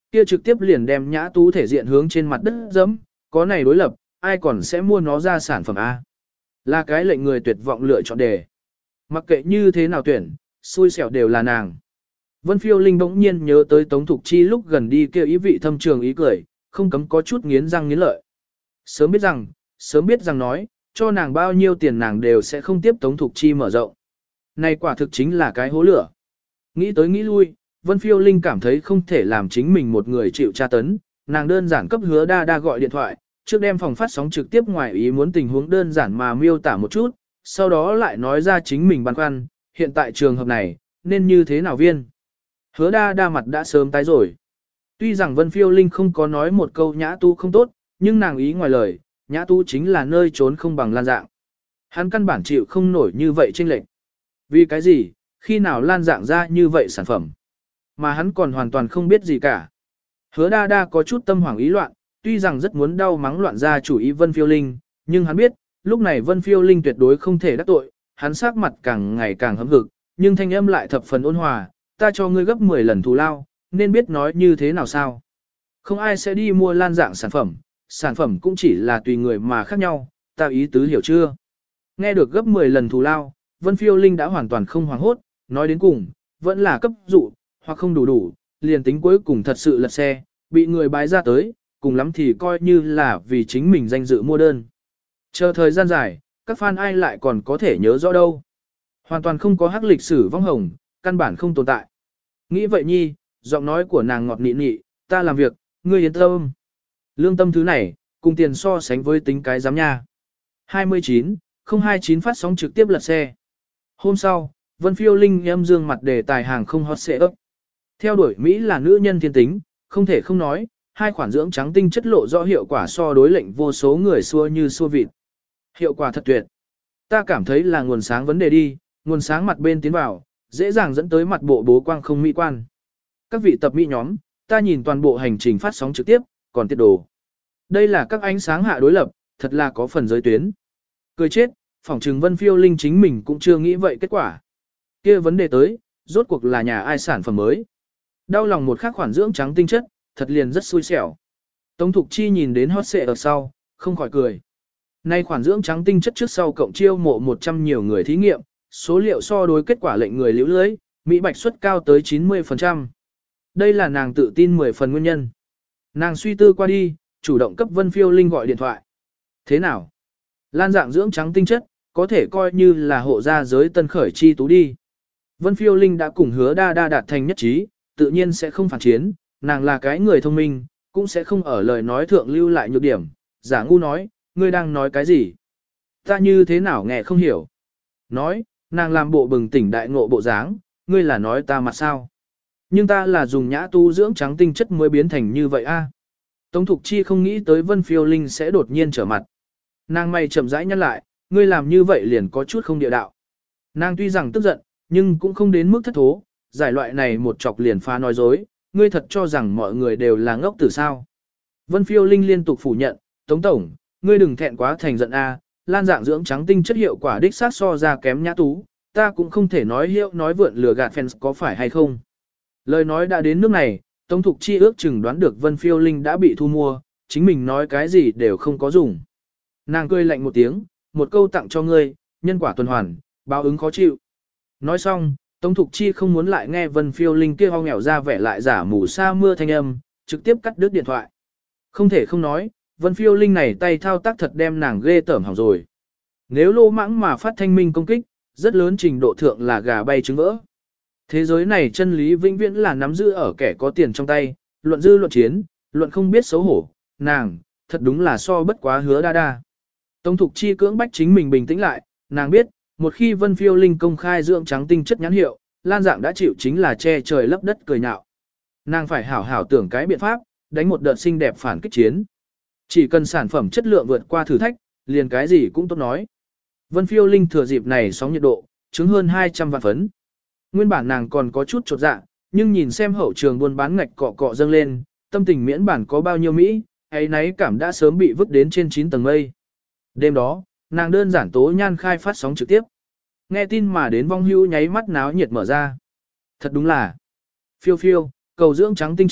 kia trực tiếp liền đem nhã tú thể diện hướng trên mặt đất dẫm, có này đối lập, ai còn sẽ mua nó ra sản phẩm A. Là cái lệnh người tuyệt vọng lựa chọn đề. Mặc kệ như thế nào tuyển, xui xẻo đều là nàng. Vân Phiêu Linh bỗng nhiên nhớ tới Tống Thục Chi lúc gần đi kêu ý vị thâm trường ý cười, không cấm có chút nghiến răng nghiến lợi. Sớm biết rằng, sớm biết rằng nói, cho nàng bao nhiêu tiền nàng đều sẽ không tiếp Tống Thục Chi mở rộng. Này quả thực chính là cái hố lửa. Nghĩ tới nghĩ lui, Vân Phiêu Linh cảm thấy không thể làm chính mình một người chịu tra tấn, nàng đơn giản cấp Hứa Đa Đa gọi điện thoại, trước đem phòng phát sóng trực tiếp ngoài ý muốn tình huống đơn giản mà miêu tả một chút, sau đó lại nói ra chính mình băn khoăn, hiện tại trường hợp này, nên như thế nào viên. Hứa Đa Đa mặt đã sớm tái rồi. Tuy rằng Vân Phiêu Linh không có nói một câu nhã tu không tốt, nhưng nàng ý ngoài lời, nhã tu chính là nơi trốn không bằng Lan Dạng. Hắn căn bản chịu không nổi như vậy chênh lệch. Vì cái gì, khi nào Lan Dạng ra như vậy sản phẩm, mà hắn còn hoàn toàn không biết gì cả. Hứa Đa Đa có chút tâm hoảng ý loạn, tuy rằng rất muốn đau mắng loạn ra chủ ý Vân Phiêu Linh, nhưng hắn biết, lúc này Vân Phiêu Linh tuyệt đối không thể đắc tội, hắn sắc mặt càng ngày càng hấm hực, nhưng thanh âm lại thập phần ôn hòa, ta cho ngươi gấp mười lần thù lao, nên biết nói như thế nào sao. Không ai sẽ đi mua Lan Dạng sản phẩm, sản phẩm cũng chỉ là tùy người mà khác nhau, ta ý tứ hiểu chưa. Nghe được gấp mười lần thù lao, Vân Phiêu Linh đã hoàn toàn không hoảng hốt, nói đến cùng, vẫn là cấp dụ, hoặc không đủ đủ, liền tính cuối cùng thật sự lật xe, bị người bái ra tới, cùng lắm thì coi như là vì chính mình danh dự mua đơn. Chờ thời gian dài, các fan ai lại còn có thể nhớ rõ đâu. Hoàn toàn không có hắc lịch sử vong hồng, căn bản không tồn tại. Nghĩ vậy nhi, giọng nói của nàng ngọt nị nị, ta làm việc, ngươi yên tâm. Lương tâm thứ này, cùng tiền so sánh với tính cái giám nha. hai mươi chín, không hai chín phát sóng trực tiếp lật xe. Hôm sau, Vân Phiêu Linh âm dương mặt đề tài hàng không hot xệ ấp. Theo đuổi Mỹ là nữ nhân thiên tính, không thể không nói, hai khoản dưỡng trắng tinh chất lộ rõ hiệu quả so đối lệnh vô số người xua như xua vịt. Hiệu quả thật tuyệt. Ta cảm thấy là nguồn sáng vấn đề đi, nguồn sáng mặt bên tiến vào, dễ dàng dẫn tới mặt bộ bố quang không mỹ quan. Các vị tập mỹ nhóm, ta nhìn toàn bộ hành trình phát sóng trực tiếp, còn tiết đồ. Đây là các ánh sáng hạ đối lập, thật là có phần giới tuyến. Cười chết, phỏng trừng Vân Phiêu Linh chính mình cũng chưa nghĩ vậy kết quả. Kia vấn đề tới, rốt cuộc là nhà ai sản phẩm mới. Đau lòng một khắc khoản dưỡng trắng tinh chất, thật liền rất xui xẻo. Tống Thục Chi nhìn đến hot xệ ở sau, không khỏi cười. Nay khoản dưỡng trắng tinh chất trước sau cộng chiêu mộ một trăm nhiều người thí nghiệm, số liệu so đối kết quả lệnh người liễu lưới, Mỹ bạch suất cao tới chín mươi phần trăm. Đây là nàng tự tin mười phần nguyên nhân. Nàng suy tư qua đi, chủ động cấp Vân Phiêu Linh gọi điện thoại. Thế nào? Lan Dạng dưỡng trắng tinh chất, có thể coi như là hộ gia giới tân khởi chi tú đi. Vân Phiêu Linh đã cùng Hứa Đa Đa đạt thành nhất trí, tự nhiên sẽ không phản chiến, nàng là cái người thông minh, cũng sẽ không ở lời nói thượng lưu lại nhược điểm. Giả ngu nói, ngươi đang nói cái gì? Ta như thế nào nghe không hiểu? Nói, nàng làm bộ bừng tỉnh đại ngộ bộ dáng, ngươi là nói ta mặt sao? Nhưng ta là dùng nhã tu dưỡng trắng tinh chất mới biến thành như vậy a. Tống Thục Chi không nghĩ tới Vân Phiêu Linh sẽ đột nhiên trở mặt. Nàng mày chậm rãi nhăn lại, ngươi làm như vậy liền có chút không địa đạo. Nàng tuy rằng tức giận, nhưng cũng không đến mức thất thố, giải loại này một chọc liền phá nói dối, ngươi thật cho rằng mọi người đều là ngốc tử sao. Vân Phiêu Linh liên tục phủ nhận, Tống Tổng, ngươi đừng thẹn quá thành giận a. Lan Dạng dưỡng trắng tinh chất hiệu quả đích xác so ra kém nhã tú, ta cũng không thể nói hiệu nói vượn lừa gạt fans có phải hay không. Lời nói đã đến nước này, Tống Thục Chi ước chừng đoán được Vân Phiêu Linh đã bị thu mua, chính mình nói cái gì đều không có dùng. Nàng cười lạnh một tiếng, một câu tặng cho ngươi, nhân quả tuần hoàn, báo ứng khó chịu. Nói xong, Tống Thục Chi không muốn lại nghe Vân Phiêu Linh kia ho nghèo ra vẻ lại giả mù sa mưa thanh âm, trực tiếp cắt đứt điện thoại. Không thể không nói, Vân Phiêu Linh này tay thao tác thật đem nàng ghê tởm hỏng rồi. Nếu lô mãng mà phát thanh minh công kích, rất lớn trình độ thượng là gà bay trứng vỡ. Thế giới này chân lý vĩnh viễn là nắm giữ ở kẻ có tiền trong tay, luận dư luận chiến, luận không biết xấu hổ, nàng, thật đúng là so bất quá Hứa Đa Đa. Tống Thục Chi cưỡng bách chính mình bình tĩnh lại, nàng biết, một khi Vân Phiêu Linh công khai dưỡng trắng tinh chất nhãn hiệu, Lan Dạng đã chịu chính là che trời lấp đất cười nhạo. Nàng phải hảo hảo tưởng cái biện pháp, đánh một đợt xinh đẹp phản kích chiến. Chỉ cần sản phẩm chất lượng vượt qua thử thách, liền cái gì cũng tốt nói. Vân Phiêu Linh thừa dịp này sóng nhiệt độ, chứng hơn hai trăm vạn phấn. Nguyên bản nàng còn có chút chột dạ, nhưng nhìn xem hậu trường buôn bán ngạch cọ cọ dâng lên, tâm tình miễn bản có bao nhiêu Mỹ, ấy nấy cảm đã sớm bị vứt đến trên chín tầng mây. Đêm đó, nàng đơn giản tố nhan khai phát sóng trực tiếp. Nghe tin mà đến vong hưu nháy mắt náo nhiệt mở ra. Thật đúng là, phiêu phiêu, cầu dưỡng trắng tinh chất,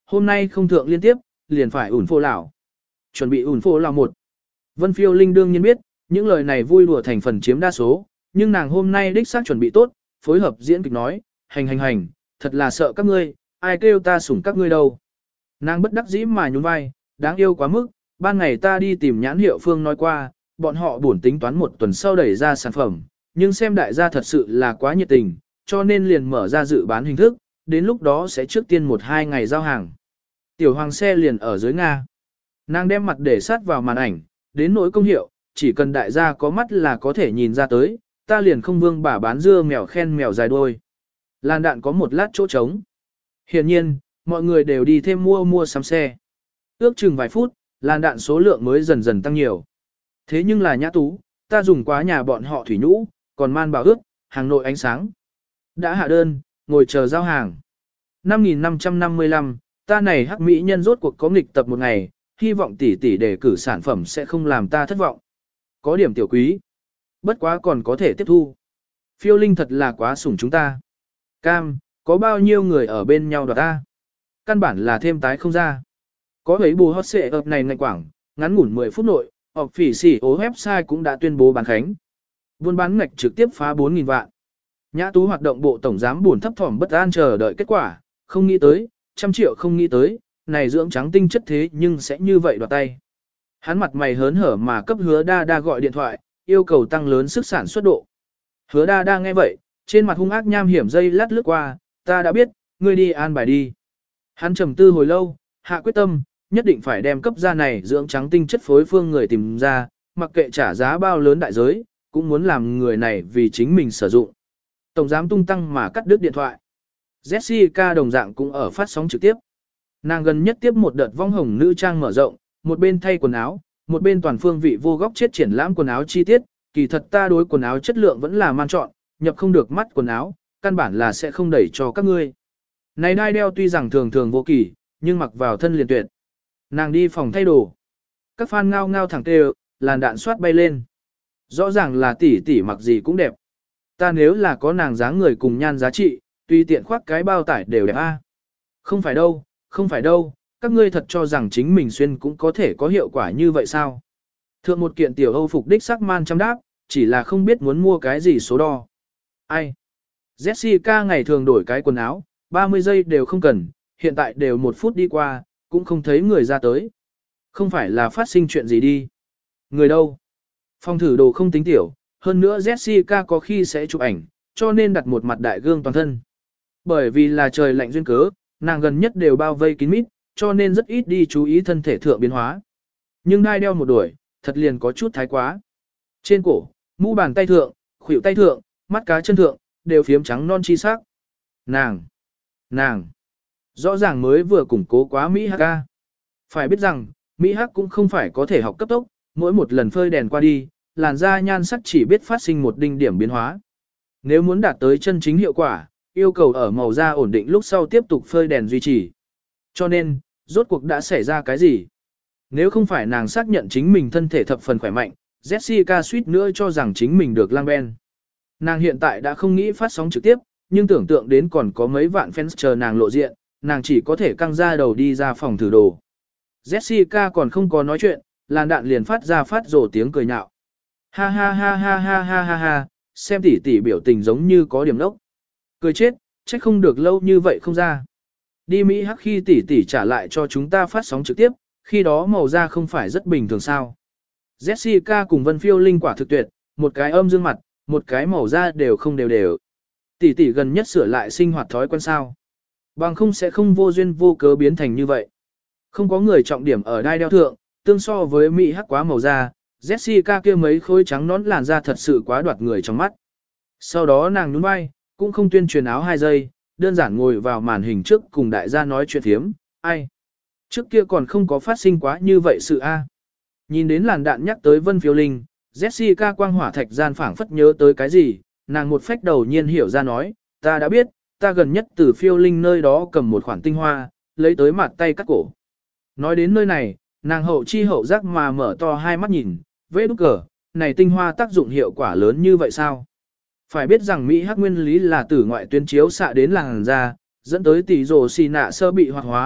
hôm nay không thượng liên tiếp, liền phải ủn phô lão. Chuẩn bị ủn phô lão một. Vân Phiêu Linh đương nhiên biết, những lời này vui đùa thành phần chiếm đa số, nhưng nàng hôm nay đích xác chuẩn bị tốt, phối hợp diễn kịch nói, hành hành hành, thật là sợ các ngươi, ai kêu ta sủng các ngươi đâu. Nàng bất đắc dĩ mà nhún vai, đáng yêu quá mức, ban ngày ta đi tìm nhãn hiệu phương nói qua, bọn họ buồn tính toán một tuần sau đẩy ra sản phẩm, nhưng xem đại gia thật sự là quá nhiệt tình, cho nên liền mở ra dự bán hình thức, đến lúc đó sẽ trước tiên một hai ngày giao hàng. Tiểu hoàng xe liền ở dưới Nga. Nàng đem mặt để sát vào màn ảnh, đến nỗi công hiệu, chỉ cần đại gia có mắt là có thể nhìn ra tới, ta liền không vương bà bán dưa mèo khen mèo dài đuôi. Làn đạn có một lát chỗ trống. Hiển nhiên, mọi người đều đi thêm mua mua sắm xe. Ước chừng vài phút, làn đạn số lượng mới dần dần tăng nhiều. Thế nhưng là Nhã Tú, ta dùng quá nhà bọn họ thủy nhũ, còn man bảo ước, hàng nội ánh sáng. Đã hạ đơn, ngồi chờ giao hàng. năm nghìn năm trăm năm mươi lăm, ta này hắc mỹ nhân rốt cuộc có nghịch tập một ngày, hy vọng tỷ tỷ đề cử sản phẩm sẽ không làm ta thất vọng. Có điểm tiểu quý. Bất quá còn có thể tiếp thu. Phiêu Linh thật là quá sủng chúng ta. Cam, có bao nhiêu người ở bên nhau đoạt ta? Căn bản là thêm tái không ra. Có ấy bù hot xệ ập này ngạch quảng, ngắn ngủn mười phút nội, họp phỉ xỉ ố website cũng đã tuyên bố bán khánh. Buôn bán ngạch trực tiếp phá bốn nghìn vạn. Nhã Tú hoạt động bộ tổng giám buồn thấp thỏm bất an chờ đợi kết quả, không nghĩ tới, trăm triệu không nghĩ tới, này dưỡng trắng tinh chất thế nhưng sẽ như vậy đoạt tay. Hắn mặt mày hớn hở mà cấp Hứa Đa Đa gọi điện thoại, yêu cầu tăng lớn sức sản xuất độ. Hứa Đa Đa nghe vậy, trên mặt hung ác nham hiểm dây lát lướt qua, ta đã biết, ngươi đi an bài đi. Hắn trầm tư hồi lâu, hạ quyết tâm, nhất định phải đem cấp ra này dưỡng trắng tinh chất phối phương người tìm ra, mặc kệ trả giá bao lớn đại giới, cũng muốn làm người này vì chính mình sử dụng. Tổng giám tung tăng mà cắt đứt điện thoại. Jessica đồng dạng cũng ở phát sóng trực tiếp. Nàng gần nhất tiếp một đợt vong hồng nữ trang mở rộng, một bên thay quần áo, một bên toàn phương vị vô góc chết triển lãm quần áo chi tiết, kỳ thật ta đối quần áo chất lượng vẫn là man chọn, nhập không được mắt quần áo, căn bản là sẽ không đẩy cho các ngươi. Này đai đeo tuy rằng thường thường vô kỳ, nhưng mặc vào thân liền tuyệt. Nàng đi phòng thay đồ. Các fan ngao ngao thẳng tê, làn đạn xoát bay lên. Rõ ràng là tỷ tỷ mặc gì cũng đẹp. Ta nếu là có nàng dáng người cùng nhan giá trị, tùy tiện khoác cái bao tải đều đẹp a. Không phải đâu, không phải đâu, các ngươi thật cho rằng chính mình xuyên cũng có thể có hiệu quả như vậy sao? Thượng một kiện tiểu Âu phục đích sắc man chăm đáp, chỉ là không biết muốn mua cái gì số đo. Ai? Jessica ngày thường đổi cái quần áo, ba mươi giây đều không cần, hiện tại đều một phút đi qua, cũng không thấy người ra tới. Không phải là phát sinh chuyện gì đi. Người đâu? Phòng thử đồ không tính tiểu, hơn nữa Jessica có khi sẽ chụp ảnh, cho nên đặt một mặt đại gương toàn thân. Bởi vì là trời lạnh duyên cớ, nàng gần nhất đều bao vây kín mít, cho nên rất ít đi chú ý thân thể thượng biến hóa. Nhưng đai đeo một đuổi, thật liền có chút thái quá. Trên cổ, mu bàn tay thượng, khuỷu tay thượng, mắt cá chân thượng, đều phiếm trắng non chi sắc. Nàng! Nàng! Rõ ràng mới vừa củng cố quá Mỹ Hắc ca. Phải biết rằng, Mỹ Hắc cũng không phải có thể học cấp tốc, mỗi một lần phơi đèn qua đi, làn da nhan sắc chỉ biết phát sinh một đinh điểm biến hóa. Nếu muốn đạt tới chân chính hiệu quả, yêu cầu ở màu da ổn định lúc sau tiếp tục phơi đèn duy trì. Cho nên, rốt cuộc đã xảy ra cái gì? Nếu không phải nàng xác nhận chính mình thân thể thập phần khỏe mạnh, Jessica suýt nữa cho rằng chính mình được lang ben. Nàng hiện tại đã không nghĩ phát sóng trực tiếp, nhưng tưởng tượng đến còn có mấy vạn fans chờ nàng lộ diện, nàng chỉ có thể căng ra đầu đi ra phòng thử đồ. Jessica còn không có nói chuyện, làn đạn liền phát ra phát rồ tiếng cười nhạo. Ha ha ha ha ha ha ha ha, xem tỷ tỷ biểu tình giống như có điểm đốc. Cười chết, trách không được lâu như vậy không ra. Đi Mỹ Hắc khi tỷ tỷ trả lại cho chúng ta phát sóng trực tiếp, khi đó màu da không phải rất bình thường sao. Jessica cùng Vân Phiêu Linh quả thực tuyệt, một cái âm dương mặt, một cái màu da đều không đều đều. Tỷ tỷ gần nhất sửa lại sinh hoạt thói quen sao. Bằng không sẽ không vô duyên vô cớ biến thành như vậy. Không có người trọng điểm ở đai đeo thượng, tương so với Mỹ Hắc quá màu da, Jessica kia mấy khối trắng nón làn da thật sự quá đoạt người trong mắt. Sau đó nàng nhún vai, cũng không tuyên truyền áo hai giây, đơn giản ngồi vào màn hình trước cùng đại gia nói chuyện thiếm, ai. Trước kia còn không có phát sinh quá như vậy sự a. Nhìn đến làn đạn nhắc tới Vân Phiêu Linh, Jessica quang hỏa thạch gian phảng phất nhớ tới cái gì, nàng một phách đầu nhiên hiểu ra nói, ta đã biết, ta gần nhất từ Phiêu Linh nơi đó cầm một khoản tinh hoa, lấy tới mặt tay cắt cổ. Nói đến nơi này, nàng hậu chi hậu giác mà mở to hai mắt nhìn, vế đúc cờ, này tinh hoa tác dụng hiệu quả lớn như vậy sao? Phải biết rằng Mỹ Hắc nguyên lý là từ ngoại tuyến chiếu xạ đến làn da, dẫn tới tỷ rồ xì nạ sơ bị hoạt hóa,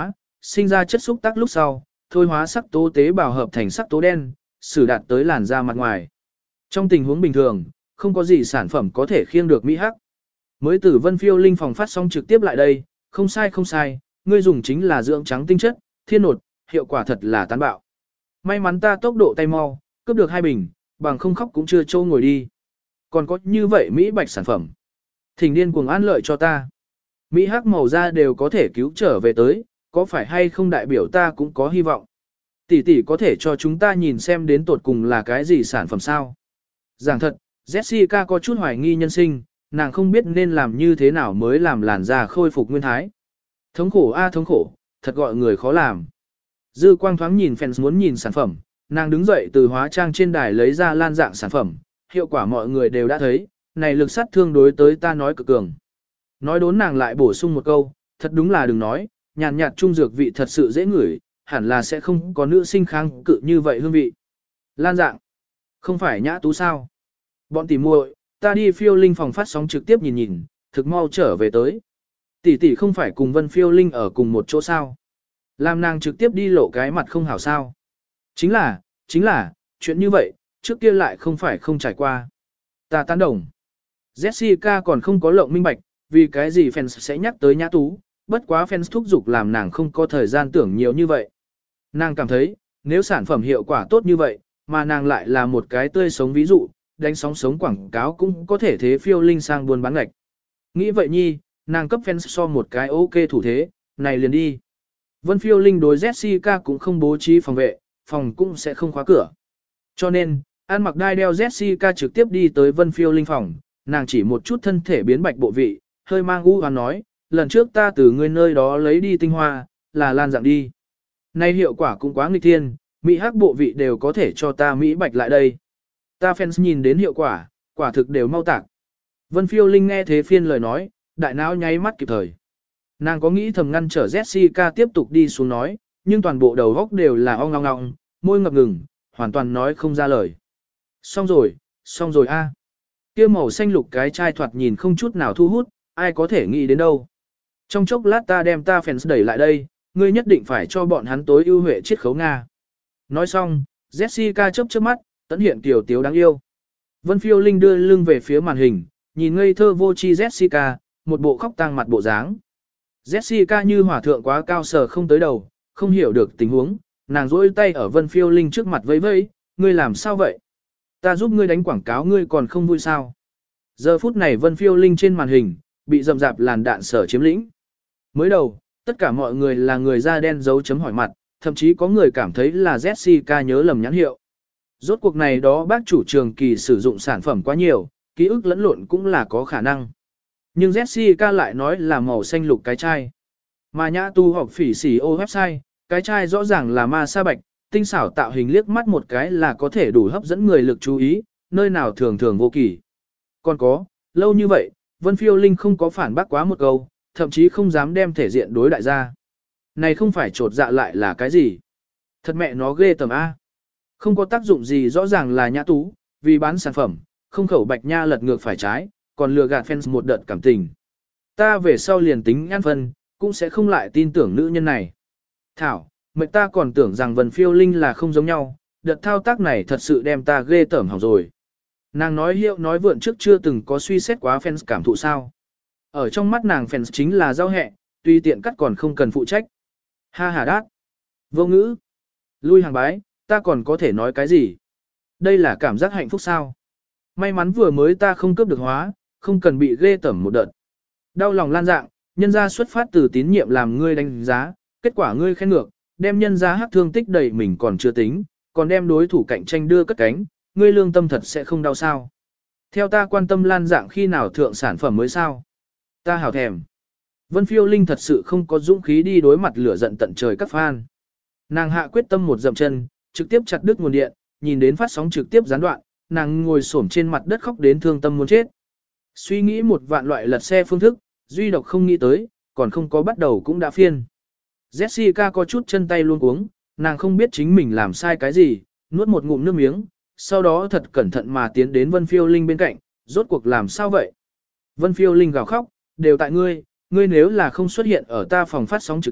sinh ra chất xúc tác lúc sau, thôi hóa sắc tố tế bào hợp thành sắc tố đen, xử đạt tới làn da mặt ngoài. Trong tình huống bình thường, không có gì sản phẩm có thể khiêng được mỹ hắc. Mới từ Vân Phiêu Linh phòng phát sóng trực tiếp lại đây, không sai không sai, ngươi dùng chính là dưỡng trắng tinh chất, thiên nột, hiệu quả thật là tán bạo. May mắn ta tốc độ tay mau, cướp được hai bình, bằng không khóc cũng chưa trâu ngồi đi. Còn có như vậy Mỹ bạch sản phẩm. Thỉnh điên cuồng an lợi cho ta. Mỹ hắc màu da đều có thể cứu trở về tới, có phải hay không đại biểu ta cũng có hy vọng. Tỷ tỷ có thể cho chúng ta nhìn xem đến tột cùng là cái gì sản phẩm sao. Giảng thật, Jessica có chút hoài nghi nhân sinh, nàng không biết nên làm như thế nào mới làm làn da khôi phục nguyên thái. Thống khổ a thống khổ, thật gọi người khó làm. Dư quang thoáng nhìn fans muốn nhìn sản phẩm, nàng đứng dậy từ hóa trang trên đài lấy ra lan dạng sản phẩm, hiệu quả mọi người đều đã thấy, này lực sát thương đối tới ta nói cực cường. Nói đốn nàng lại bổ sung một câu, thật đúng là đừng nói, nhàn nhạt trung dược vị thật sự dễ ngửi, hẳn là sẽ không có nữ sinh kháng cự như vậy hương vị. Lan dạng, không phải nhã tú sao? Bọn tỷ muội, ta đi Phiêu Linh phòng phát sóng trực tiếp nhìn nhìn, thực mau trở về tới. Tỷ tỷ không phải cùng Vân Phiêu Linh ở cùng một chỗ sao? Làm nàng trực tiếp đi lộ cái mặt không hảo sao? Chính là, chính là, chuyện như vậy, trước kia lại không phải không trải qua. Ta tán đồng. Jessica còn không có lộng minh bạch, vì cái gì fans sẽ nhắc tới nhã tú, bất quá fans thúc giục làm nàng không có thời gian tưởng nhiều như vậy. Nàng cảm thấy, nếu sản phẩm hiệu quả tốt như vậy, mà nàng lại là một cái tươi sống ví dụ, đánh sóng sống quảng cáo cũng có thể thế Phiêu Linh sang buôn bán ngạch. Nghĩ vậy nhi, nàng cấp fans so một cái ok thủ thế, này liền đi. Vân Phiêu Linh đối Jessica cũng không bố trí phòng vệ, phòng cũng sẽ không khóa cửa. Cho nên, ăn mặc đai đeo Jessica trực tiếp đi tới Vân Phiêu Linh phòng, nàng chỉ một chút thân thể biến bạch bộ vị, hơi mang u hoán nói, lần trước ta từ ngươi nơi đó lấy đi tinh hoa, là lan dạng đi. Nay hiệu quả cũng quá nghịch thiên, mỹ hắc bộ vị đều có thể cho ta mỹ bạch lại đây. Ta fans nhìn đến hiệu quả, quả thực đều mau tạc. Vân Phiêu Linh nghe thế phiên lời nói, đại não nháy mắt kịp thời. Nàng có nghĩ thầm ngăn trở Jessica tiếp tục đi xuống nói, nhưng toàn bộ đầu góc đều là ong ong ong, môi ngập ngừng, hoàn toàn nói không ra lời. Xong rồi, xong rồi a. Kia màu xanh lục cái chai thoạt nhìn không chút nào thu hút, ai có thể nghĩ đến đâu. Trong chốc lát ta đem ta fans đẩy lại đây, ngươi nhất định phải cho bọn hắn tối ưu huệ chiết khấu Nga. Nói xong, Jessica chớp chớp mắt, tẫn hiện tiểu tiếu đáng yêu. Vân Phiêu Linh đưa lưng về phía màn hình, nhìn ngây thơ vô tri Jessica, một bộ khóc tang mặt bộ dáng. Jessica như hỏa thượng quá cao sờ không tới đầu, không hiểu được tình huống, nàng rỗi tay ở Vân Phiêu Linh trước mặt vẫy vẫy, ngươi làm sao vậy? Ta giúp ngươi đánh quảng cáo ngươi còn không vui sao? Giờ phút này Vân Phiêu Linh trên màn hình, bị rầm rạp làn đạn sở chiếm lĩnh. Mới đầu, tất cả mọi người là người da đen dấu chấm hỏi mặt, thậm chí có người cảm thấy là Jessica nhớ lầm nhãn hiệu. Rốt cuộc này đó bác chủ trường kỳ sử dụng sản phẩm quá nhiều, ký ức lẫn lộn cũng là có khả năng. Nhưng Jessica lại nói là màu xanh lục cái chai. Mà nhã tu học phỉ xỉ ô website, cái chai rõ ràng là ma sa bạch, tinh xảo tạo hình liếc mắt một cái là có thể đủ hấp dẫn người lực chú ý, nơi nào thường thường vô kỳ. Còn có, lâu như vậy, Vân Phiêu Linh không có phản bác quá một câu, thậm chí không dám đem thể diện đối đại gia. Này không phải trột dạ lại là cái gì? Thật mẹ nó ghê tầm A. Không có tác dụng gì rõ ràng là nhã tú, vì bán sản phẩm, không khẩu bạch nha lật ngược phải trái, còn lừa gạt fans một đợt cảm tình. Ta về sau liền tính ăn phân, cũng sẽ không lại tin tưởng nữ nhân này. Thảo, mệnh ta còn tưởng rằng Vân Phiêu Linh là không giống nhau, đợt thao tác này thật sự đem ta ghê tởm hỏng rồi. Nàng nói hiệu nói vượn trước chưa từng có suy xét quá fans cảm thụ sao. Ở trong mắt nàng fans chính là giao hẹ, tuy tiện cắt còn không cần phụ trách. Ha ha đát. Vô ngữ. Lui hàng bái, ta còn có thể nói cái gì? Đây là cảm giác hạnh phúc sao? May mắn vừa mới ta không cướp được hóa, không cần bị ghê tởm một đợt. Đau lòng lan dạng, nhân ra xuất phát từ tín nhiệm làm ngươi đánh giá, kết quả ngươi khen ngược, đem nhân ra hắc thương tích đầy mình còn chưa tính, còn đem đối thủ cạnh tranh đưa cất cánh, ngươi lương tâm thật sẽ không đau sao. Theo ta quan tâm lan dạng khi nào thượng sản phẩm mới sao. Ta hào thèm. Vân Phiêu Linh thật sự không có dũng khí đi đối mặt lửa giận tận trời các fan. Nàng hạ quyết tâm một dậm chân, trực tiếp chặt đứt nguồn điện, nhìn đến phát sóng trực tiếp gián đoạn, nàng ngồi xổm trên mặt đất khóc đến thương tâm muốn chết. Suy nghĩ một vạn loại lật xe phương thức, duy độc không nghĩ tới, còn không có bắt đầu cũng đã phiên. Jessica có chút chân tay luôn cuống, nàng không biết chính mình làm sai cái gì, nuốt một ngụm nước miếng, sau đó thật cẩn thận mà tiến đến Vân Phiêu Linh bên cạnh, rốt cuộc làm sao vậy? Vân Phiêu Linh gào khóc, đều tại ngươi, ngươi nếu là không xuất hiện ở ta phòng phát sóng trực tiếp,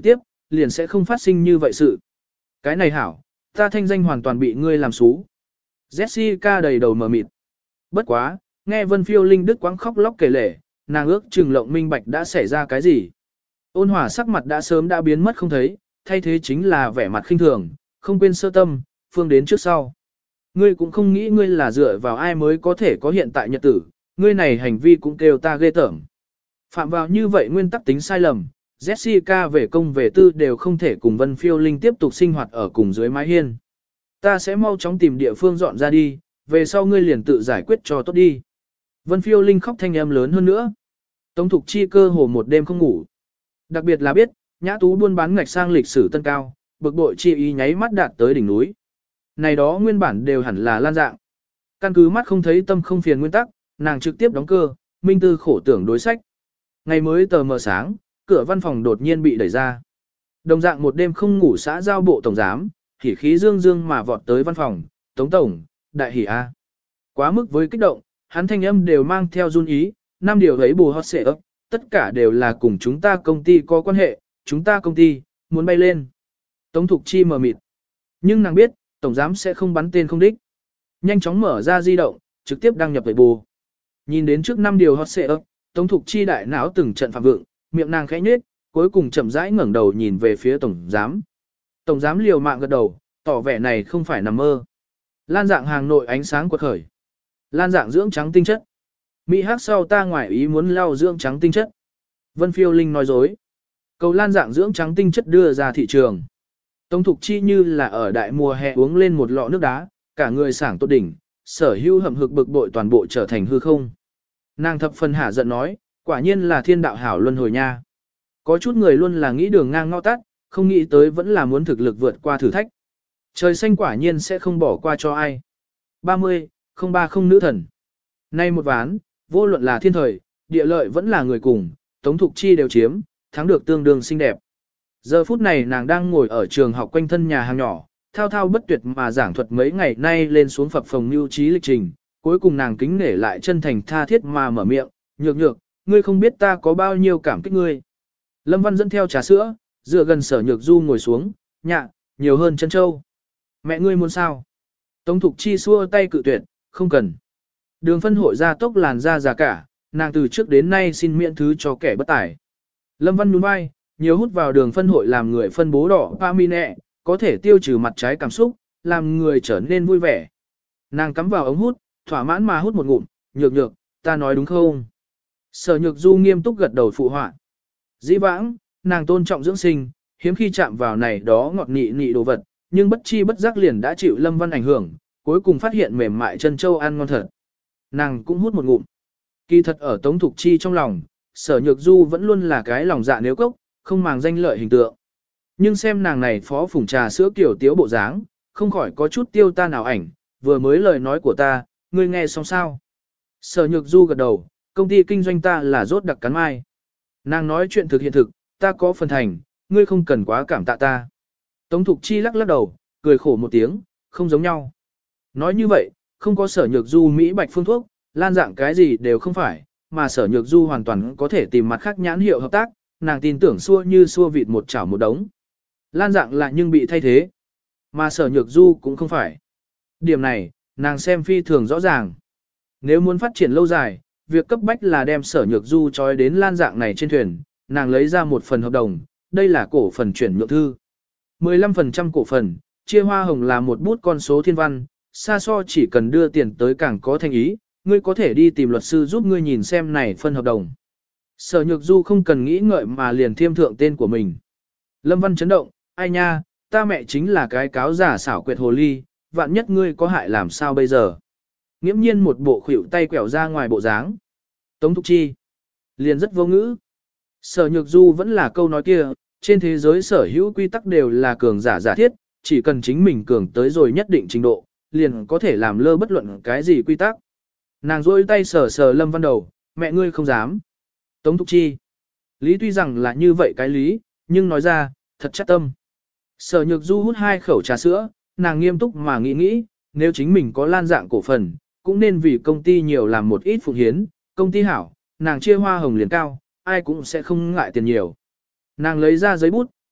liền sẽ không phát sinh như vậy sự. Cái này hảo, ta thanh danh hoàn toàn bị ngươi làm xú. Jessica đầy đầu mờ mịt. Bất quá, nghe Vân Phiêu Linh đứt quãng khóc lóc kể lể, nàng ước chừng lộng minh bạch đã xảy ra cái gì. Ôn Hòa sắc mặt đã sớm đã biến mất không thấy, thay thế chính là vẻ mặt khinh thường, không quên sơ tâm, phương đến trước sau. Ngươi cũng không nghĩ ngươi là dựa vào ai mới có thể có hiện tại nhật tử, ngươi này hành vi cũng kêu ta ghê tởm. Phạm vào như vậy nguyên tắc tính sai lầm, Jessica về công về tư đều không thể cùng Vân Phiêu Linh tiếp tục sinh hoạt ở cùng dưới mái hiên. Ta sẽ mau chóng tìm địa phương dọn ra đi, về sau ngươi liền tự giải quyết cho tốt đi. Vân Phiêu Linh khóc thanh âm lớn hơn nữa. Tống Thục Chi cơ hồ một đêm không ngủ. Đặc biệt là biết, Nhã Tú buôn bán ngạch sang lịch sử tân cao, bực bội chi ý nháy mắt đạt tới đỉnh núi. Này đó nguyên bản đều hẳn là lan dạng. Căn cứ mắt không thấy tâm không phiền nguyên tắc, nàng trực tiếp đóng cơ, minh tư khổ tưởng đối sách. Ngày mới tờ mờ sáng, cửa văn phòng đột nhiên bị đẩy ra. Đồng dạng một đêm không ngủ xã giao bộ tổng giám, hỉ khí dương dương mà vọt tới văn phòng, Tống Tổng, đại hỉ A. Quá mức với kích động, hắn thanh âm đều mang theo run ý, năm điều ấy bù hót xệ ấp, tất cả đều là cùng chúng ta công ty có quan hệ, chúng ta công ty, muốn bay lên. Tống Thục Chi mờ mịt. Nhưng nàng biết, tổng giám sẽ không bắn tên không đích. Nhanh chóng mở ra di động, trực tiếp đăng nhập về bù. Nhìn đến trước năm điều hot xệ ấp, Tống Thục Chi đại não từng trận phạm vượng, miệng nàng khẽ nhếch, cuối cùng chậm rãi ngẩng đầu nhìn về phía tổng giám. Tổng giám liều mạng gật đầu, tỏ vẻ này không phải nằm mơ. Lan dạng hàng nội ánh sáng quật khởi. Lan dạng dưỡng trắng tinh chất. Mỹ hắc sau ta ngoài ý muốn lau dưỡng trắng tinh chất. Vân Phiêu Linh nói dối. Cầu lan dạng dưỡng trắng tinh chất đưa ra thị trường. Tống Thục Chi như là ở đại mùa hè uống lên một lọ nước đá, cả người sảng tốt đỉnh, sở hữu hầm hực bực bội toàn bộ trở thành hư không. Nàng thập phần hả giận nói, quả nhiên là thiên đạo hảo luân hồi nha. Có chút người luôn là nghĩ đường ngang ngõ tắt, không nghĩ tới vẫn là muốn thực lực vượt qua thử thách. Trời xanh quả nhiên sẽ không bỏ qua cho ai. ba mươi, không ba không nữ thần. Nay một ván, vô luận là thiên thời, địa lợi vẫn là người cùng, Tống Thục Chi đều chiếm, thắng được tương đương xinh đẹp. Giờ phút này nàng đang ngồi ở trường học quanh thân nhà hàng nhỏ, thao thao bất tuyệt mà giảng thuật mấy ngày nay lên xuống phập phồng mưu trí lịch trình, cuối cùng nàng kính nể lại chân thành tha thiết mà mở miệng, nhược nhược, ngươi không biết ta có bao nhiêu cảm kích ngươi. Lâm Văn dẫn theo trà sữa, dựa gần Sở Nhược Du ngồi xuống, nhạ, nhiều hơn chân châu. Mẹ ngươi muốn sao? Tống Thục Chi xua tay cự tuyệt, không cần. Đường phân hội ra tốc làn da già cả, nàng từ trước đến nay xin miễn thứ cho kẻ bất tài. Lâm Văn nhún vai, nhiều hút vào đường phân hội làm người phân bố đỏ pamine, có thể tiêu trừ mặt trái cảm xúc, làm người trở nên vui vẻ. Nàng cắm vào ống hút, thỏa mãn mà hút một ngụm, nhược nhược, ta nói đúng không? Sở Nhược Du nghiêm túc gật đầu phụ họa. Dĩ vãng, nàng tôn trọng dưỡng sinh, hiếm khi chạm vào này đó ngọt nị nị đồ vật, nhưng bất chi bất giác liền đã chịu Lâm Văn ảnh hưởng, cuối cùng phát hiện mềm mại chân châu ăn ngon thật. Nàng cũng hút một ngụm. Kỳ thật ở Tống Thục Chi trong lòng, Sở Nhược Du vẫn luôn là cái lòng dạ nếu cốc, không màng danh lợi hình tượng. Nhưng xem nàng này phó phủng trà sữa kiểu tiếu bộ dáng, không khỏi có chút tiêu ta nào ảnh, vừa mới lời nói của ta, ngươi nghe xong sao? Sở Nhược Du gật đầu, công ty kinh doanh ta là rốt đặc cắn mai. Nàng nói chuyện thực hiện thực, ta có phần thành, ngươi không cần quá cảm tạ ta. Tống Thục Chi lắc lắc đầu, cười khổ một tiếng, không giống nhau. Nói như vậy, không có Sở Nhược Du Mỹ Bạch phương thuốc, lan dạng cái gì đều không phải, mà Sở Nhược Du hoàn toàn có thể tìm mặt khác nhãn hiệu hợp tác, nàng tin tưởng xua như xua vịt một chảo một đống. Lan dạng lại nhưng bị thay thế, mà Sở Nhược Du cũng không phải. Điểm này, nàng xem phi thường rõ ràng. Nếu muốn phát triển lâu dài, việc cấp bách là đem Sở Nhược Du trói đến lan dạng này trên thuyền, nàng lấy ra một phần hợp đồng, đây là cổ phần chuyển nhượng thư. mười lăm phần trăm cổ phần, chia hoa hồng là một bút con số thiên văn, xa so chỉ cần đưa tiền tới càng có thành ý, ngươi có thể đi tìm luật sư giúp ngươi nhìn xem này phân hợp đồng. Sở Nhược Du không cần nghĩ ngợi mà liền thiêm thượng tên của mình. Lâm Văn chấn động, ai nha, ta mẹ chính là cái cáo giả xảo quyệt hồ ly, vạn nhất ngươi có hại làm sao bây giờ. Nghiễm nhiên một bộ khuỷu tay quẹo ra ngoài bộ dáng. Tống Thục Chi liền rất vô ngữ. Sở Nhược Du vẫn là câu nói kia, trên thế giới sở hữu quy tắc đều là cường giả giả thiết, chỉ cần chính mình cường tới rồi nhất định trình độ, liền có thể làm lơ bất luận cái gì quy tắc. Nàng rôi tay sờ sờ Lâm Văn đầu, mẹ ngươi không dám. Tống Thục Chi. Lý tuy rằng là như vậy cái lý, nhưng nói ra, thật chắc tâm. Sở Nhược Du hút hai khẩu trà sữa, nàng nghiêm túc mà nghĩ nghĩ, nếu chính mình có lan dạng cổ phần, cũng nên vì công ty nhiều làm một ít phụng hiến, công ty hảo, nàng chia hoa hồng liền cao, ai cũng sẽ không ngại tiền nhiều. Nàng lấy ra giấy bút,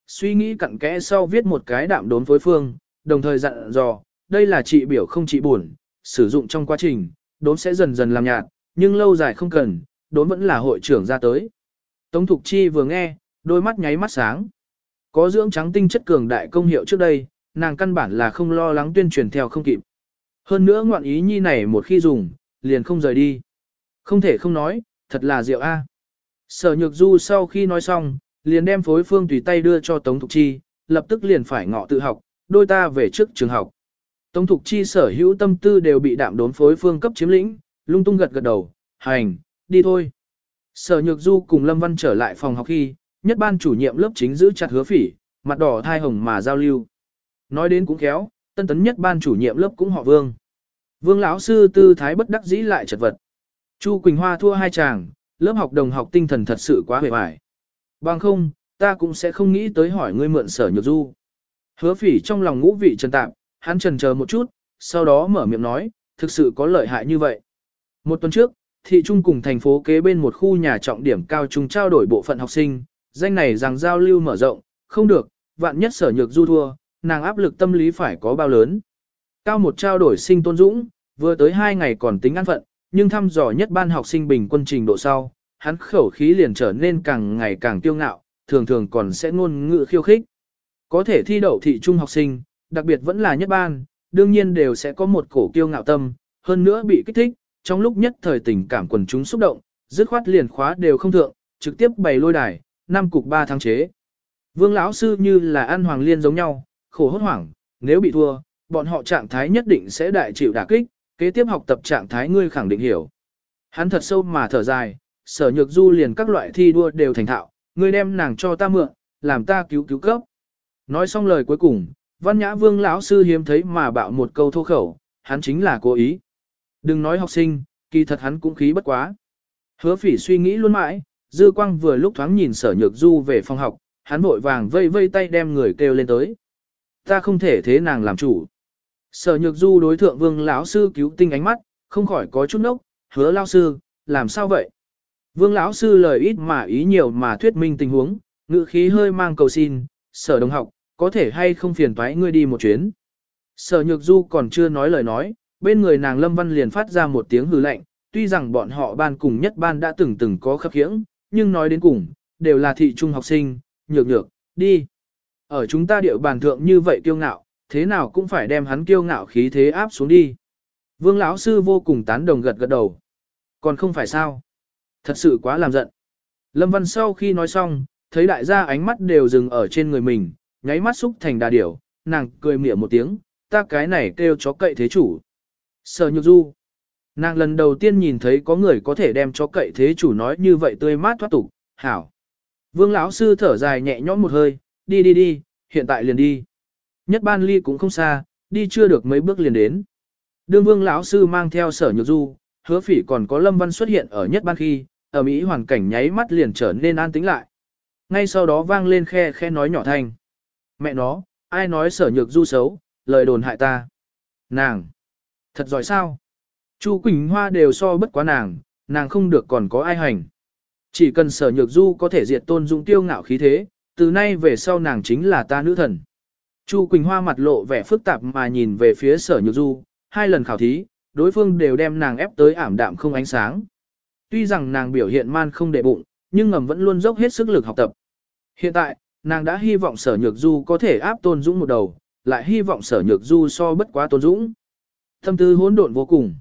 suy nghĩ cặn kẽ sau viết một cái đạm đốn phối phương, đồng thời dặn dò, đây là trị biểu không trị buồn, sử dụng trong quá trình, đốn sẽ dần dần làm nhạt, nhưng lâu dài không cần, đốn vẫn là hội trưởng ra tới. Tống Thục Chi vừa nghe, đôi mắt nháy mắt sáng. Có dưỡng trắng tinh chất cường đại công hiệu trước đây, nàng căn bản là không lo lắng tuyên truyền theo không kịp. Hơn nữa ngoạn ý nhi này một khi dùng, liền không rời đi. Không thể không nói, thật là diệu a. Sở Nhược Du sau khi nói xong, liền đem phối phương tùy tay đưa cho Tống Thục Chi, lập tức liền phải ngọ tự học, đôi ta về trước trường học. Tống Thục Chi sở hữu tâm tư đều bị đạm đốn phối phương cấp chiếm lĩnh, lung tung gật gật đầu, hành, đi thôi. Sở Nhược Du cùng Lâm Văn trở lại phòng học khi, nhất ban chủ nhiệm lớp chính giữ chặt Hứa Phỉ, mặt đỏ thai hồng mà giao lưu. Nói đến cũng khéo, tân tấn nhất ban chủ nhiệm lớp cũng họ Vương. Vương lão sư tư thái bất đắc dĩ lại chật vật. Chu Quỳnh Hoa thua hai chàng, lớp học đồng học tinh thần thật sự quá hề bại. Bằng không, ta cũng sẽ không nghĩ tới hỏi ngươi mượn Sở Nhược Du. Hứa Phỉ trong lòng ngũ vị trần tạm, hắn chần chờ một chút, sau đó mở miệng nói, thực sự có lợi hại như vậy. Một tuần trước, thị trung cùng thành phố kế bên một khu nhà trọng điểm cao trung trao đổi bộ phận học sinh, danh này rằng giao lưu mở rộng, không được, vạn nhất Sở Nhược Du thua, nàng áp lực tâm lý phải có bao lớn. Cao một trao đổi sinh Tôn Dũng, vừa tới hai ngày còn tính an phận, nhưng thăm dò nhất ban học sinh bình quân trình độ sau, hắn khẩu khí liền trở nên càng ngày càng kiêu ngạo, thường thường còn sẽ ngôn ngữ khiêu khích. Có thể thi đậu thị trung học sinh, đặc biệt vẫn là nhất ban, đương nhiên đều sẽ có một cổ kiêu ngạo tâm, hơn nữa bị kích thích, trong lúc nhất thời tình cảm quần chúng xúc động, dứt khoát liền khóa đều không thượng, trực tiếp bày lôi đài, năm cục ba thắng chế. Vương lão sư như là ăn hoàng liên giống nhau, khổ hốt hoảng, nếu bị thua, bọn họ trạng thái nhất định sẽ đại chịu đả kích, kế tiếp học tập trạng thái ngươi khẳng định hiểu. Hắn thật sâu mà thở dài, Sở Nhược Du liền các loại thi đua đều thành thạo, ngươi đem nàng cho ta mượn, làm ta cứu cứu cấp. Nói xong lời cuối cùng, Văn Nhã Vương lão sư hiếm thấy mà bạo một câu thô khẩu, hắn chính là cố ý. Đừng nói học sinh, kỳ thật hắn cũng khí bất quá. Hứa Phỉ suy nghĩ luôn mãi, dư quang vừa lúc thoáng nhìn Sở Nhược Du về phòng học, hắn vội vàng vây vây tay đem người kêu lên tới. Ta không thể thế nàng làm chủ. Sở Nhược Du đối thượng Vương lão sư cứu tinh ánh mắt, không khỏi có chút nốc, Hứa lão sư, làm sao vậy? Vương lão sư lời ít mà ý nhiều mà thuyết minh tình huống, ngữ khí hơi mang cầu xin, Sở đồng học, có thể hay không phiền toái ngươi đi một chuyến. Sở Nhược Du còn chưa nói lời nói, bên người nàng Lâm Văn liền phát ra một tiếng hừ lạnh, tuy rằng bọn họ ban cùng nhất ban đã từng từng có khập khiễng, nhưng nói đến cùng, đều là thị trung học sinh, nhược nhược, đi. Ở chúng ta điệu bàn thượng như vậy kiêu ngạo, thế nào cũng phải đem hắn kiêu ngạo khí thế áp xuống đi. Vương lão sư vô cùng tán đồng gật gật đầu. Còn không phải sao? Thật sự quá làm giận. Lâm Văn sau khi nói xong, thấy đại gia ánh mắt đều dừng ở trên người mình, nháy mắt xúc thành đà điểu, nàng cười mỉa một tiếng, ta cái này kêu chó cậy thế chủ. Sở Nhược Du. Nàng lần đầu tiên nhìn thấy có người có thể đem chó cậy thế chủ nói như vậy tươi mát thoát tục, hảo. Vương lão sư thở dài nhẹ nhõm một hơi, đi đi đi, hiện tại liền đi. Nhất ban ly cũng không xa, đi chưa được mấy bước liền đến. Đương Vương lão sư mang theo Sở Nhược Du, Hứa Phỉ còn có Lâm Văn xuất hiện ở nhất ban khi, ở Mỹ hoàn cảnh nháy mắt liền trở nên an tĩnh lại. Ngay sau đó vang lên khe khe nói nhỏ thanh. Mẹ nó, ai nói Sở Nhược Du xấu, lời đồn hại ta. Nàng, thật giỏi sao? Chu Quỳnh Hoa đều so bất quá nàng, nàng không được còn có ai hành. Chỉ cần Sở Nhược Du có thể diệt Tôn Dũng tiêu ngạo khí thế, từ nay về sau nàng chính là ta nữ thần. Chu Quỳnh Hoa mặt lộ vẻ phức tạp mà nhìn về phía Sở Nhược Du, hai lần khảo thí, đối phương đều đem nàng ép tới ảm đạm không ánh sáng. Tuy rằng nàng biểu hiện man không để bụng, nhưng ngầm vẫn luôn dốc hết sức lực học tập. Hiện tại, nàng đã hy vọng Sở Nhược Du có thể áp Tôn Dũng một đầu, lại hy vọng Sở Nhược Du so bất quá Tôn Dũng. Tâm tư hỗn độn vô cùng.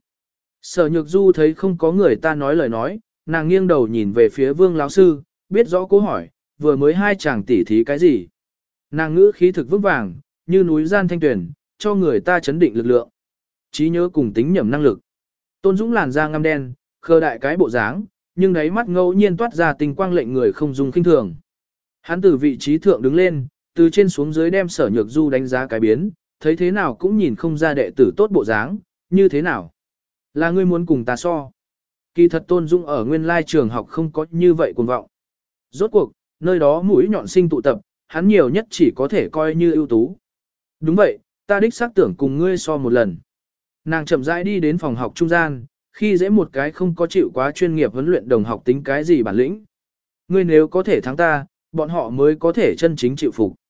Sở Nhược Du thấy không có người ta nói lời nói, nàng nghiêng đầu nhìn về phía Vương lão sư, biết rõ câu hỏi, vừa mới hai chàng tỉ thí cái gì. Nàng ngữ khí thực vững vàng, như núi gian thanh tuyển, cho người ta chấn định lực lượng. Trí nhớ cùng tính nhẩm năng lực. Tôn Dũng làn da ngăm đen, khờ đại cái bộ dáng, nhưng đáy mắt ngẫu nhiên toát ra tình quang lệnh người không dùng kinh thường. Hắn từ vị trí thượng đứng lên, từ trên xuống dưới đem Sở Nhược Du đánh giá cái biến, thấy thế nào cũng nhìn không ra đệ tử tốt bộ dáng, như thế nào. Là ngươi muốn cùng ta so. Kỳ thật Tôn Dũng ở nguyên lai trường học không có như vậy cuồng vọng. Rốt cuộc, nơi đó mũi nhọn sinh tụ tập, hắn nhiều nhất chỉ có thể coi như ưu tú. Đúng vậy, ta đích xác tưởng cùng ngươi so một lần. Nàng chậm rãi đi đến phòng học trung gian, khi dễ một cái không có chịu quá chuyên nghiệp huấn luyện đồng học tính cái gì bản lĩnh. Ngươi nếu có thể thắng ta, bọn họ mới có thể chân chính chịu phục.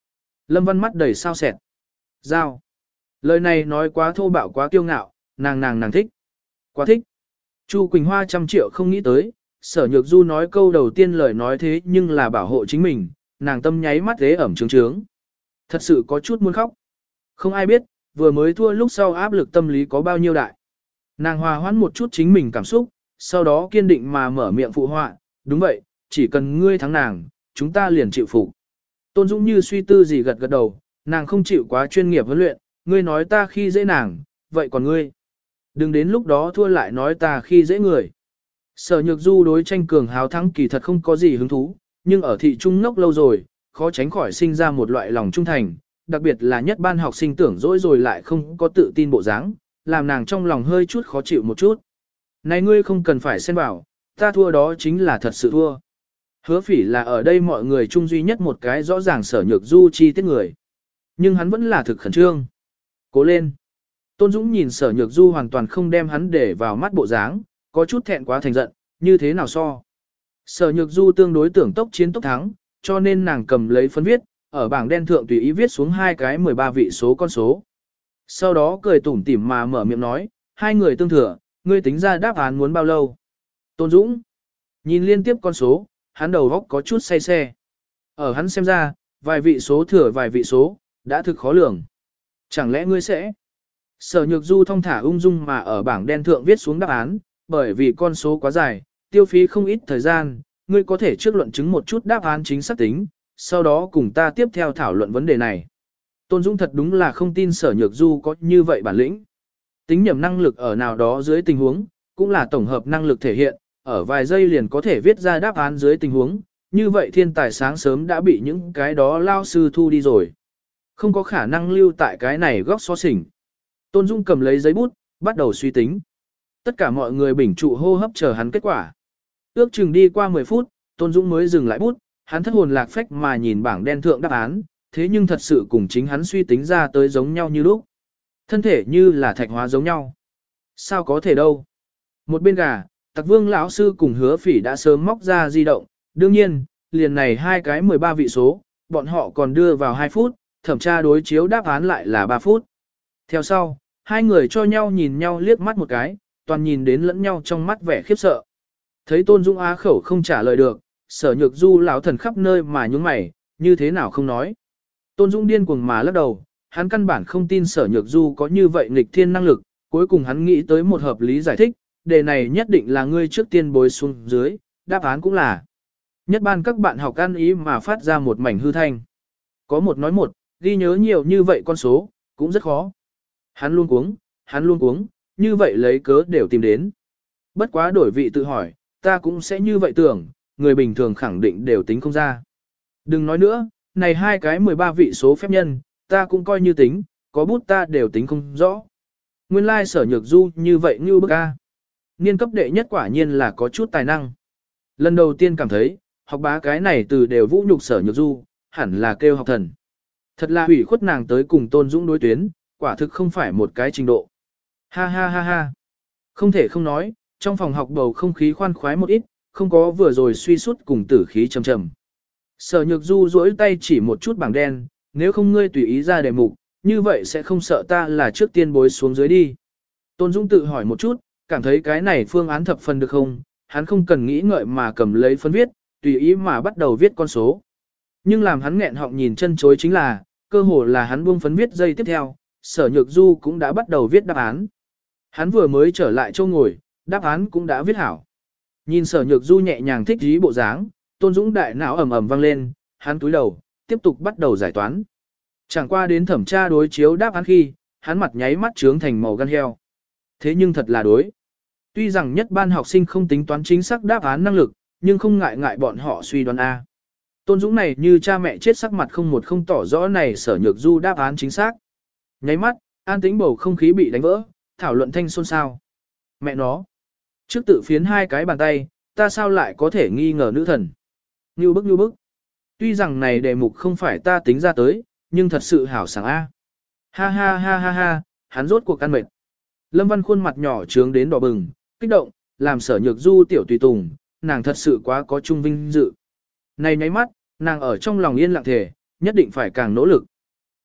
Lâm Văn mắt đầy sao sẹt. Giao. Lời này nói quá thô bạo quá kiêu ngạo, nàng nàng nàng thích. Quá thích. Chu Quỳnh Hoa trăm triệu không nghĩ tới, Sở Nhược Du nói câu đầu tiên lời nói thế nhưng là bảo hộ chính mình, nàng tâm nháy mắt thế ẩm trướng trướng. Thật sự có chút muốn khóc. Không ai biết, vừa mới thua lúc sau áp lực tâm lý có bao nhiêu đại. Nàng hòa hoãn một chút chính mình cảm xúc, sau đó kiên định mà mở miệng phụ họa, đúng vậy, chỉ cần ngươi thắng nàng, chúng ta liền chịu phục. Tôn Dũng như suy tư gì gật gật đầu, nàng không chịu quá chuyên nghiệp huấn luyện, ngươi nói ta khi dễ nàng, vậy còn ngươi? Đừng đến lúc đó thua lại nói ta khi dễ người. Sở Nhược Du đối tranh cường hào thắng kỳ thật không có gì hứng thú, nhưng ở thị trung ngốc lâu rồi, khó tránh khỏi sinh ra một loại lòng trung thành, đặc biệt là nhất ban học sinh tưởng dỗi rồi lại không có tự tin bộ dáng, làm nàng trong lòng hơi chút khó chịu một chút. Này ngươi không cần phải xen vào, ta thua đó chính là thật sự thua. Hứa Phỉ là ở đây mọi người chung duy nhất một cái rõ ràng Sở Nhược Du chi tiết người. Nhưng hắn vẫn là thực khẩn trương. Cố lên. Tôn Dũng nhìn Sở Nhược Du hoàn toàn không đem hắn để vào mắt bộ dáng, có chút thẹn quá thành giận, như thế nào so. Sở Nhược Du tương đối tưởng tốc chiến tốc thắng, cho nên nàng cầm lấy phấn viết, ở bảng đen thượng tùy ý viết xuống hai cái mười ba vị số con số. Sau đó cười tủm tỉm mà mở miệng nói, hai người tương thừa, ngươi tính ra đáp án muốn bao lâu. Tôn Dũng nhìn liên tiếp con số, hắn đầu góc có chút say xe. Ở hắn xem ra, vài vị số thừa vài vị số, đã thực khó lường. Chẳng lẽ ngươi sẽ? Sở Nhược Du thong thả ung dung mà ở bảng đen thượng viết xuống đáp án, bởi vì con số quá dài, tiêu phí không ít thời gian, ngươi có thể trước luận chứng một chút đáp án chính xác tính, sau đó cùng ta tiếp theo thảo luận vấn đề này. Tôn Dũng thật đúng là không tin Sở Nhược Du có như vậy bản lĩnh. Tính nhẩm năng lực ở nào đó dưới tình huống, cũng là tổng hợp năng lực thể hiện, ở vài giây liền có thể viết ra đáp án dưới tình huống, như vậy thiên tài sáng sớm đã bị những cái đó lao sư thu đi rồi. Không có khả năng lưu tại cái này góc xó xỉnh. Tôn Dung cầm lấy giấy bút, bắt đầu suy tính. Tất cả mọi người bình trụ hô hấp chờ hắn kết quả. Ước chừng đi qua mười phút, Tôn Dũng mới dừng lại bút, hắn thất hồn lạc phách mà nhìn bảng đen thượng đáp án, thế nhưng thật sự cùng chính hắn suy tính ra tới giống nhau như lúc. Thân thể như là thạch hóa giống nhau. Sao có thể đâu? Một bên gà, Tặc Vương lão sư cùng Hứa Phỉ đã sớm móc ra di động, đương nhiên, liền này hai cái mười ba vị số, bọn họ còn đưa vào hai phút, thẩm tra đối chiếu đáp án lại là ba phút. Theo sau, hai người cho nhau nhìn nhau liếc mắt một cái, toàn nhìn đến lẫn nhau trong mắt vẻ khiếp sợ. Thấy Tôn Dũng á khẩu không trả lời được, Sở Nhược Du lão thần khắp nơi mà nhúng mày, như thế nào không nói. Tôn Dũng điên cuồng mà lắc đầu, hắn căn bản không tin Sở Nhược Du có như vậy nghịch thiên năng lực, cuối cùng hắn nghĩ tới một hợp lý giải thích, đề này nhất định là ngươi trước tiên bối xuống dưới, đáp án cũng là. Nhất ban các bạn học ăn ý mà phát ra một mảnh hư thanh. Có một nói một, ghi nhớ nhiều như vậy con số, cũng rất khó. Hắn luôn cuống, hắn luôn cuống, như vậy lấy cớ đều tìm đến. Bất quá đổi vị tự hỏi, ta cũng sẽ như vậy tưởng, người bình thường khẳng định đều tính không ra. Đừng nói nữa, này hai cái mười ba vị số phép nhân, ta cũng coi như tính, có bút ta đều tính không rõ. Nguyên lai Sở Nhược Du như vậy như bức a. Niên cấp đệ nhất quả nhiên là có chút tài năng. Lần đầu tiên cảm thấy, học bá cái này từ đều vũ nhục Sở Nhược Du, hẳn là kêu học thần. Thật là hủy khuất nàng tới cùng Tôn Dũng đối tuyến, quả thực không phải một cái trình độ. Ha ha ha ha. Không thể không nói, trong phòng học bầu không khí khoan khoái một ít, không có vừa rồi suy sút cùng tử khí trầm trầm. Sở Nhược Du duỗi tay chỉ một chút bảng đen, nếu không ngươi tùy ý ra đề mục, như vậy sẽ không sợ ta là trước tiên bối xuống dưới đi. Tôn Dũng tự hỏi một chút, cảm thấy cái này phương án thập phần được không, hắn không cần nghĩ ngợi mà cầm lấy phấn viết, tùy ý mà bắt đầu viết con số. Nhưng làm hắn nghẹn họng nhìn chân chối chính là, cơ hồ là hắn buông phấn viết giây tiếp theo, Sở Nhược Du cũng đã bắt đầu viết đáp án. Hắn vừa mới trở lại chỗ ngồi, đáp án cũng đã viết hảo. Nhìn Sở Nhược Du nhẹ nhàng thích dí bộ dáng, Tôn Dũng đại não ầm ầm vang lên, hắn cúi đầu, tiếp tục bắt đầu giải toán. Chẳng qua đến thẩm tra đối chiếu đáp án khi, hắn mặt nháy mắt trướng thành màu gan heo. Thế nhưng thật là đối. Tuy rằng nhất ban học sinh không tính toán chính xác đáp án năng lực, nhưng không ngại ngại bọn họ suy đoán A. Tôn Dũng này như cha mẹ chết sắc mặt không một không tỏ rõ này Sở Nhược Du đáp án chính xác. Nháy mắt, an tĩnh bầu không khí bị đánh vỡ, thảo luận thanh xôn xao. Mẹ nó. Trước tự phiến hai cái bàn tay, ta sao lại có thể nghi ngờ nữ thần. Như bức như bức. Tuy rằng này đề mục không phải ta tính ra tới, nhưng thật sự hảo sảng A. Ha ha ha ha ha, hắn rốt cuộc ăn mệt. Lâm Văn khuôn mặt nhỏ trướng đến đỏ bừng, kích động, làm Sở Nhược Du tiểu tùy tùng, nàng thật sự quá có trung vinh dự. Này nháy mắt, nàng ở trong lòng yên lặng thề, nhất định phải càng nỗ lực.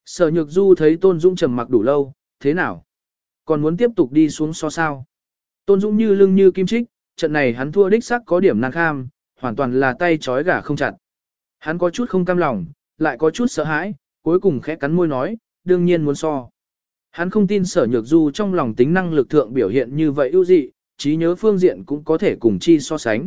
Sở Nhược Du thấy Tôn Dũng trầm mặc đủ lâu, thế nào? Còn muốn tiếp tục đi xuống so sao? Tôn Dũng như lưng như kim chích, trận này hắn thua đích sắc có điểm năng kham, hoàn toàn là tay trói gà không chặt. Hắn có chút không cam lòng, lại có chút sợ hãi, cuối cùng khẽ cắn môi nói, đương nhiên muốn so. Hắn không tin Sở Nhược Du trong lòng tính năng lực thượng biểu hiện như vậy ưu dị, trí nhớ phương diện cũng có thể cùng chi so sánh.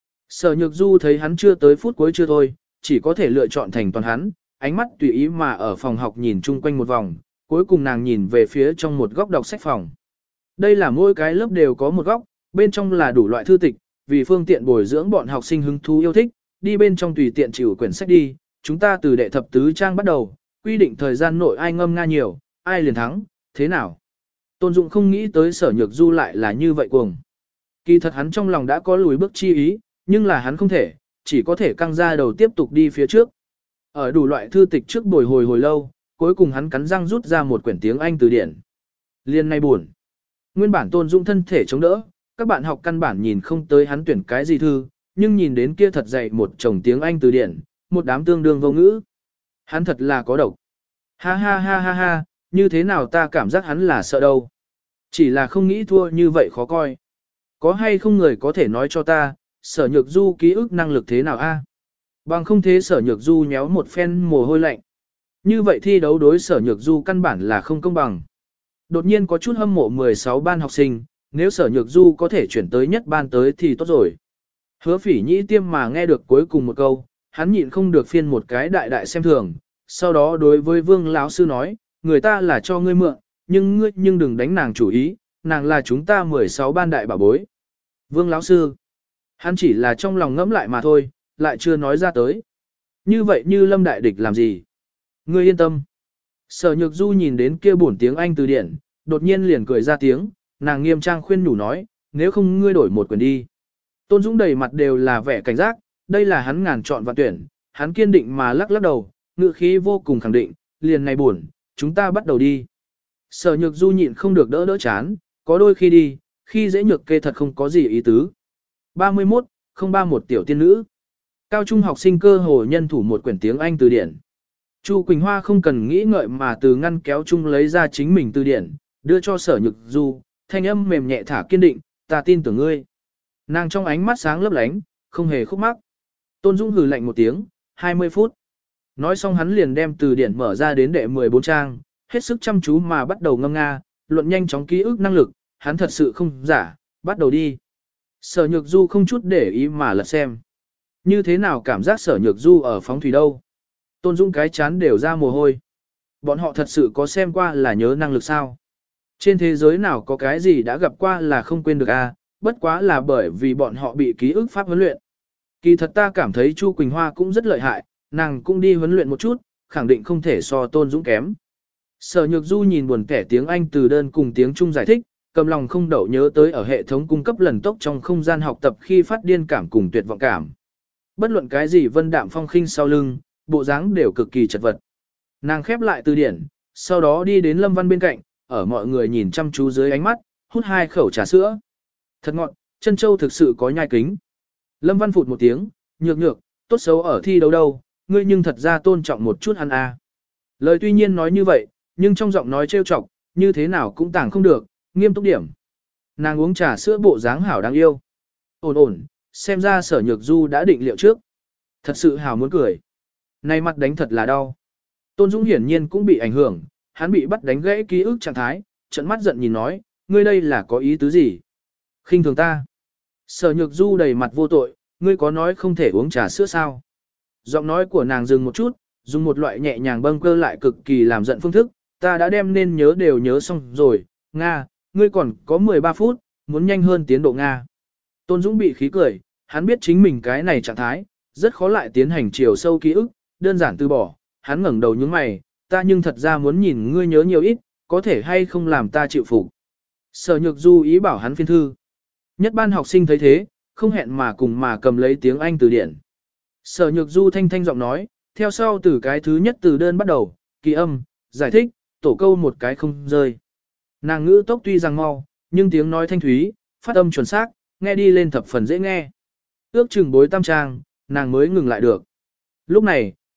Sở Nhược Du thấy hắn chưa tới phút cuối chưa thôi, chỉ có thể lựa chọn thành toàn hắn, ánh mắt tùy ý mà ở phòng học nhìn chung quanh một vòng, cuối cùng nàng nhìn về phía trong một góc đọc sách phòng. Đây là mỗi cái lớp đều có một góc, bên trong là đủ loại thư tịch, vì phương tiện bồi dưỡng bọn học sinh hứng thú yêu thích, đi bên trong tùy tiện chịu quyển sách đi, chúng ta từ đệ thập tứ trang bắt đầu, quy định thời gian nội ai ngâm nga nhiều, ai liền thắng, thế nào? Tôn Dụng không nghĩ tới Sở Nhược Du lại là như vậy cuồng. Kỳ thật hắn trong lòng đã có lùi bước chi ý, nhưng là hắn không thể, chỉ có thể căng ra đầu tiếp tục đi phía trước. Ở đủ loại thư tịch trước bồi hồi hồi lâu, cuối cùng hắn cắn răng rút ra một quyển tiếng Anh từ điển. Liên này buồn. Nguyên bản Tôn Dung thân thể chống đỡ, các bạn học căn bản nhìn không tới hắn tuyển cái gì thư, nhưng nhìn đến kia thật dày một chồng tiếng Anh từ điển, một đám tương đương vô ngữ. Hắn thật là có độc. Ha ha ha ha ha, như thế nào ta cảm giác hắn là sợ đâu. Chỉ là không nghĩ thua như vậy khó coi. Có hay không người có thể nói cho ta, Sở Nhược Du ký ức năng lực thế nào a? Bằng không thế Sở Nhược Du nhéo một phen mồ hôi lạnh. Như vậy thi đấu đối Sở Nhược Du căn bản là không công bằng. Đột nhiên có chút hâm mộ mười sáu ban học sinh, nếu Sở Nhược Du có thể chuyển tới nhất ban tới thì tốt rồi. Hứa Phỉ Nhĩ tiêm mà nghe được cuối cùng một câu, hắn nhịn không được phiên một cái đại đại xem thường, sau đó đối với Vương lão sư nói, người ta là cho ngươi mượn, nhưng ngươi nhưng đừng đánh nàng chủ ý, nàng là chúng ta mười sáu ban đại bảo bối. Vương lão sư, hắn chỉ là trong lòng ngẫm lại mà thôi, lại chưa nói ra tới. Như vậy như Lâm đại địch làm gì? Ngươi yên tâm. Sở Nhược Du nhìn đến kia bổn tiếng Anh từ điển, đột nhiên liền cười ra tiếng, nàng nghiêm trang khuyên nhủ nói, nếu không ngươi đổi một quyển đi. Tôn Dũng đầy mặt đều là vẻ cảnh giác, đây là hắn ngàn chọn vạn tuyển, hắn kiên định mà lắc lắc đầu, ngữ khí vô cùng khẳng định, liền này buồn, chúng ta bắt đầu đi. Sở Nhược Du nhịn không được đỡ đỡ chán, có đôi khi đi, khi dễ nhược kê thật không có gì ý tứ. ba mươi mốt, không ba một tiểu tiên nữ. Cao trung học sinh cơ hồ nhân thủ một quyển tiếng Anh từ điển. Chu Quỳnh Hoa không cần nghĩ ngợi mà từ ngăn kéo chung lấy ra chính mình từ điển, đưa cho Sở Nhược Du, thanh âm mềm nhẹ thả kiên định, ta tin tưởng ngươi. Nàng trong ánh mắt sáng lấp lánh, không hề khúc mắc. Tôn Dũng hừ lạnh một tiếng, hai mươi phút. Nói xong hắn liền đem từ điển mở ra đến đệ mười bốn trang, hết sức chăm chú mà bắt đầu ngâm nga, luận nhanh chóng ký ức năng lực, hắn thật sự không giả, bắt đầu đi. Sở Nhược Du không chút để ý mà lật xem. Như thế nào cảm giác Sở Nhược Du ở phóng thủy đâu? Tôn Dũng cái chán đều ra mồ hôi. Bọn họ thật sự có xem qua là nhớ năng lực sao? Trên thế giới nào có cái gì đã gặp qua là không quên được a? Bất quá là bởi vì bọn họ bị ký ức pháp huấn luyện. Kỳ thật ta cảm thấy Chu Quỳnh Hoa cũng rất lợi hại, nàng cũng đi huấn luyện một chút, khẳng định không thể so Tôn Dũng kém. Sở Nhược Du nhìn buồn kẻ tiếng Anh từ đơn cùng tiếng Trung giải thích, cầm lòng không đậu nhớ tới ở hệ thống cung cấp lần tốc trong không gian học tập khi phát điên cảm cùng tuyệt vọng cảm. Bất luận cái gì vân đạm phong khinh sau lưng, bộ dáng đều cực kỳ chật vật. Nàng khép lại từ điển, sau đó đi đến Lâm Văn bên cạnh, ở mọi người nhìn chăm chú dưới ánh mắt, hút hai khẩu trà sữa. Thật ngọt, chân châu thực sự có nhai kính. Lâm Văn phụt một tiếng, nhược nhược, tốt xấu ở thi đấu đâu, ngươi nhưng thật ra tôn trọng một chút hắn a. À. Lời tuy nhiên nói như vậy, nhưng trong giọng nói trêu chọc, như thế nào cũng tàng không được, nghiêm túc điểm. Nàng uống trà sữa bộ dáng hảo đáng yêu. Ổn ổn, xem ra Sở Nhược Du đã định liệu trước. Thật sự hảo muốn cười. Này mặt đánh thật là đau. Tôn Dũng hiển nhiên cũng bị ảnh hưởng, hắn bị bắt đánh gãy ký ức trạng thái, trận mắt giận nhìn nói, ngươi đây là có ý tứ gì? Khinh thường ta. Sở Nhược Du đầy mặt vô tội, ngươi có nói không thể uống trà sữa sao? Giọng nói của nàng dừng một chút, dùng một loại nhẹ nhàng bâng cơ lại cực kỳ làm giận phương thức, ta đã đem nên nhớ đều nhớ xong rồi, Nga, ngươi còn có mười ba phút, muốn nhanh hơn tiến độ Nga. Tôn Dũng bị khí cười, hắn biết chính mình cái này trạng thái, rất khó lại tiến hành chiều sâu ký ức, đơn giản từ bỏ, hắn ngẩng đầu nhướng mày, ta nhưng thật ra muốn nhìn ngươi nhớ nhiều ít, có thể hay không làm ta chịu phục. Sở Nhược Du ý bảo hắn phiên thư. Nhất ban học sinh thấy thế, không hẹn mà cùng mà cầm lấy tiếng Anh từ điển. Sở Nhược Du thanh thanh giọng nói, theo sau từ cái thứ nhất từ đơn bắt đầu, kỳ âm, giải thích, tổ câu một cái không rơi. Nàng ngữ tốc tuy rằng mau, nhưng tiếng nói thanh thúy, phát âm chuẩn xác, nghe đi lên thập phần dễ nghe. Ước chừng bối tam trang, nàng mới ngừng lại được. Lúc này,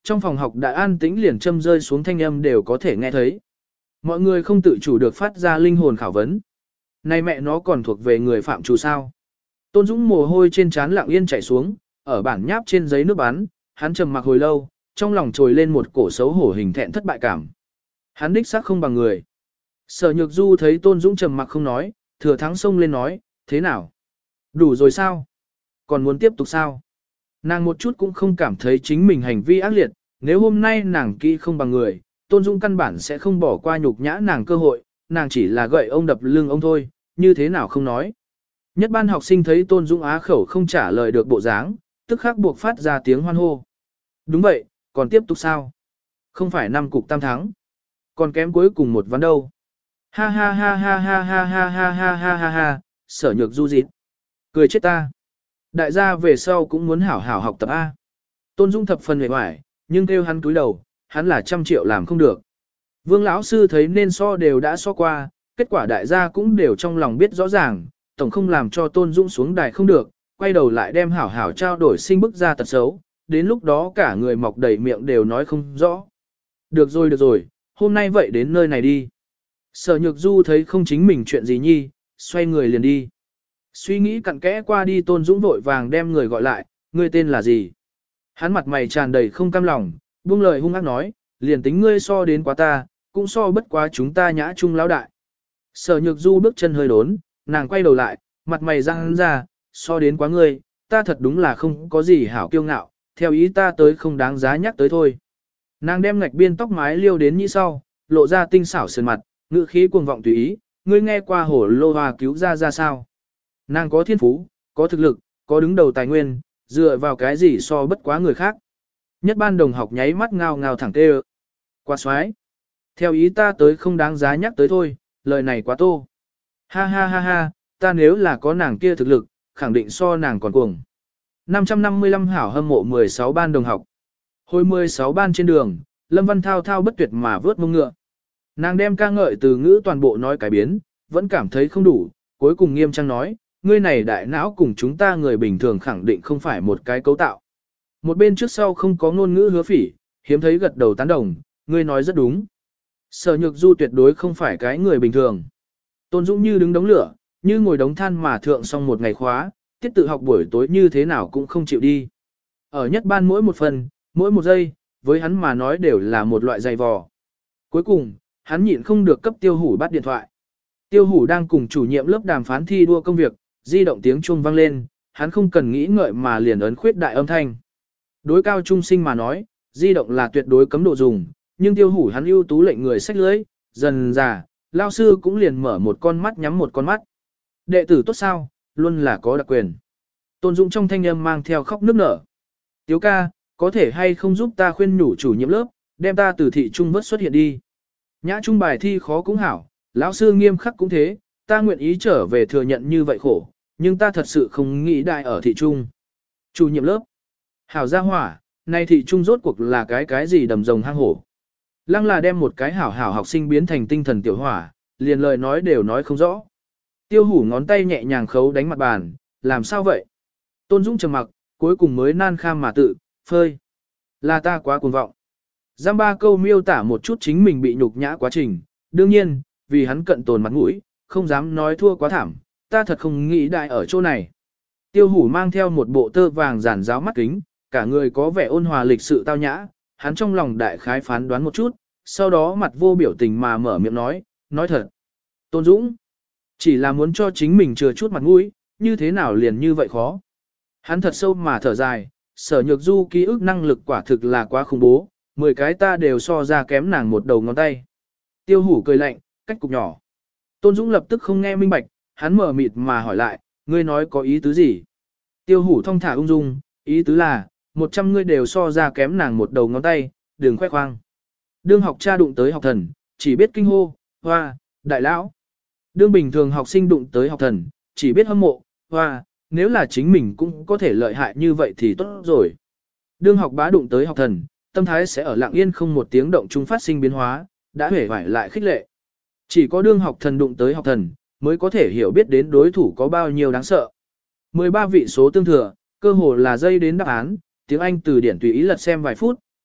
Trong phòng học đã an tĩnh liền châm rơi xuống thanh âm đều có thể nghe thấy. Mọi người không tự chủ được phát ra linh hồn khảo vấn. Này mẹ nó còn thuộc về người phạm chủ sao? Tôn Dũng mồ hôi trên trán lặng yên chảy xuống, ở bản nháp trên giấy nước bắn, hắn trầm mặc hồi lâu, trong lòng trồi lên một cổ xấu hổ hình thẹn thất bại cảm. Hắn đích xác không bằng người. Sở Nhược Du thấy Tôn Dũng trầm mặc không nói, thừa thắng xông lên nói, thế nào? Đủ rồi sao? Còn muốn tiếp tục sao? Nàng một chút cũng không cảm thấy chính mình hành vi ác liệt, nếu hôm nay nàng kỹ không bằng người, Tôn Dũng căn bản sẽ không bỏ qua nhục nhã nàng cơ hội, nàng chỉ là gậy ông đập lưng ông thôi, như thế nào không nói. Nhất ban học sinh thấy Tôn Dũng á khẩu không trả lời được bộ dáng, tức khắc buộc phát ra tiếng hoan hô. Đúng vậy, còn tiếp tục sao? Không phải năm cục tam thắng. Còn kém cuối cùng một ván đâu. Ha ha ha ha ha ha ha ha ha ha ha ha, Sở Nhược Du dịt. Cười chết ta. Đại gia về sau cũng muốn hảo hảo học tập A. Tôn Dũng thập phần hề hoài, nhưng kêu hắn cúi đầu, hắn là trăm triệu làm không được. Vương lão sư thấy nên so đều đã so qua, kết quả đại gia cũng đều trong lòng biết rõ ràng, tổng không làm cho Tôn Dũng xuống đài không được, quay đầu lại đem hảo hảo trao đổi sinh bức ra tật xấu, đến lúc đó cả người mọc đầy miệng đều nói không rõ. Được rồi được rồi, hôm nay vậy đến nơi này đi. Sở Nhược Du thấy không chính mình chuyện gì nhi, xoay người liền đi. Suy nghĩ cặn kẽ qua đi Tôn Dũng vội vàng đem người gọi lại, ngươi tên là gì? Hắn mặt mày tràn đầy không cam lòng, buông lời hung ác nói, liền tính ngươi so đến quá ta, cũng so bất quá chúng ta nhã chung lão đại. Sở Nhược Du bước chân hơi đốn, nàng quay đầu lại, mặt mày răng ra, so đến quá ngươi, ta thật đúng là không có gì hảo kiêu ngạo, theo ý ta tới không đáng giá nhắc tới thôi. Nàng đem ngạch biên tóc mái liêu đến như sau, lộ ra tinh xảo sườn mặt, ngữ khí cuồng vọng tùy ý, ngươi nghe qua hổ lô hoa cứu ra ra sao. Nàng có thiên phú, có thực lực, có đứng đầu tài nguyên, dựa vào cái gì so bất quá người khác. Nhất ban đồng học nháy mắt ngao ngao thẳng tê ơ. Quá xoái. Theo ý ta tới không đáng giá nhắc tới thôi, lời này quá tô. Ha ha ha ha, ta nếu là có nàng kia thực lực, khẳng định so nàng còn cuồng. năm trăm năm mươi lăm hảo hâm mộ mười sáu ban đồng học. Hồi mười sáu ban trên đường, Lâm Văn thao thao bất tuyệt mà vớt mông ngựa. Nàng đem ca ngợi từ ngữ toàn bộ nói cái biến, vẫn cảm thấy không đủ, cuối cùng nghiêm trang nói, ngươi này đại não cùng chúng ta người bình thường khẳng định không phải một cái cấu tạo. Một bên trước sau không có ngôn ngữ hứa phỉ, hiếm thấy gật đầu tán đồng, ngươi nói rất đúng. Sở Nhược Du tuyệt đối không phải cái người bình thường. Tôn Dũng như đứng đống lửa, như ngồi đống than mà thượng xong một ngày khóa, tiết tự học buổi tối như thế nào cũng không chịu đi. Ở nhất ban mỗi một phần, mỗi một giây, với hắn mà nói đều là một loại dày vò. Cuối cùng, hắn nhịn không được cấp Tiêu Hủ bắt điện thoại. Tiêu Hủ đang cùng chủ nhiệm lớp đàm phán thi đua công việc, di động tiếng chuông vang lên, hắn không cần nghĩ ngợi mà liền ấn khuyết đại âm thanh. Đối cao trung sinh mà nói, di động là tuyệt đối cấm độ dùng, nhưng Tiêu Hủ hắn ưu tú lệnh người sách lưới, dần già, lao sư cũng liền mở một con mắt nhắm một con mắt. Đệ tử tốt sao, luôn là có đặc quyền. Tôn Dũng trong thanh âm mang theo khóc nức nở. Tiếu ca, có thể hay không giúp ta khuyên nhủ chủ nhiệm lớp, đem ta từ thị trung vớt xuất hiện đi. Nhã trung bài thi khó cũng hảo, lão sư nghiêm khắc cũng thế, ta nguyện ý trở về thừa nhận như vậy khổ, nhưng ta thật sự không nghĩ đại ở thị trung. Chủ nhiệm lớp. Hảo gia hỏa, nay thị trung rốt cuộc là cái cái gì đầm rồng hang hổ. Lăng là đem một cái hảo hảo học sinh biến thành tinh thần tiểu hỏa, liền lời nói đều nói không rõ. Tiêu Hủ ngón tay nhẹ nhàng khấu đánh mặt bàn, làm sao vậy? Tôn Dũng trầm mặc, cuối cùng mới nan kham mà tự, phơi. Là ta quá cuồng vọng. Giam ba câu miêu tả một chút chính mình bị nhục nhã quá trình, đương nhiên, vì hắn cận tồn mặt mũi, không dám nói thua quá thảm, ta thật không nghĩ đại ở chỗ này. Tiêu Hủ mang theo một bộ tơ vàng giản giáo mắt kính, cả người có vẻ ôn hòa lịch sự tao nhã, hắn trong lòng đại khái phán đoán một chút, sau đó mặt vô biểu tình mà mở miệng nói, nói thật. Tôn Dũng, chỉ là muốn cho chính mình chừa chút mặt mũi, như thế nào liền như vậy khó. Hắn thật sâu mà thở dài, Sở Nhược Du ký ức năng lực quả thực là quá khủng bố, mười cái ta đều so ra kém nàng một đầu ngón tay. Tiêu Hủ cười lạnh, cách cục nhỏ. Tôn Dũng lập tức không nghe minh bạch, hắn mở mịt mà hỏi lại, ngươi nói có ý tứ gì? Tiêu Hủ thong thả ung dung, ý tứ là, một trăm ngươi đều so ra kém nàng một đầu ngón tay, đừng khoe khoang. Đương học cha đụng tới học thần, chỉ biết kinh hô, hoa, đại lão. Đương bình thường học sinh đụng tới học thần, chỉ biết hâm mộ, hoa, nếu là chính mình cũng có thể lợi hại như vậy thì tốt rồi. Đương học bá đụng tới học thần, tâm thái sẽ ở lặng yên không một tiếng động chung phát sinh biến hóa, đã hể vải lại khích lệ. Chỉ có đương học thần đụng tới học thần, mới có thể hiểu biết đến đối thủ có bao nhiêu đáng sợ. mười ba vị số tương thừa, cơ hồ là dây đến đáp án, tiếng Anh từ điển tùy ý lật xem vài phút,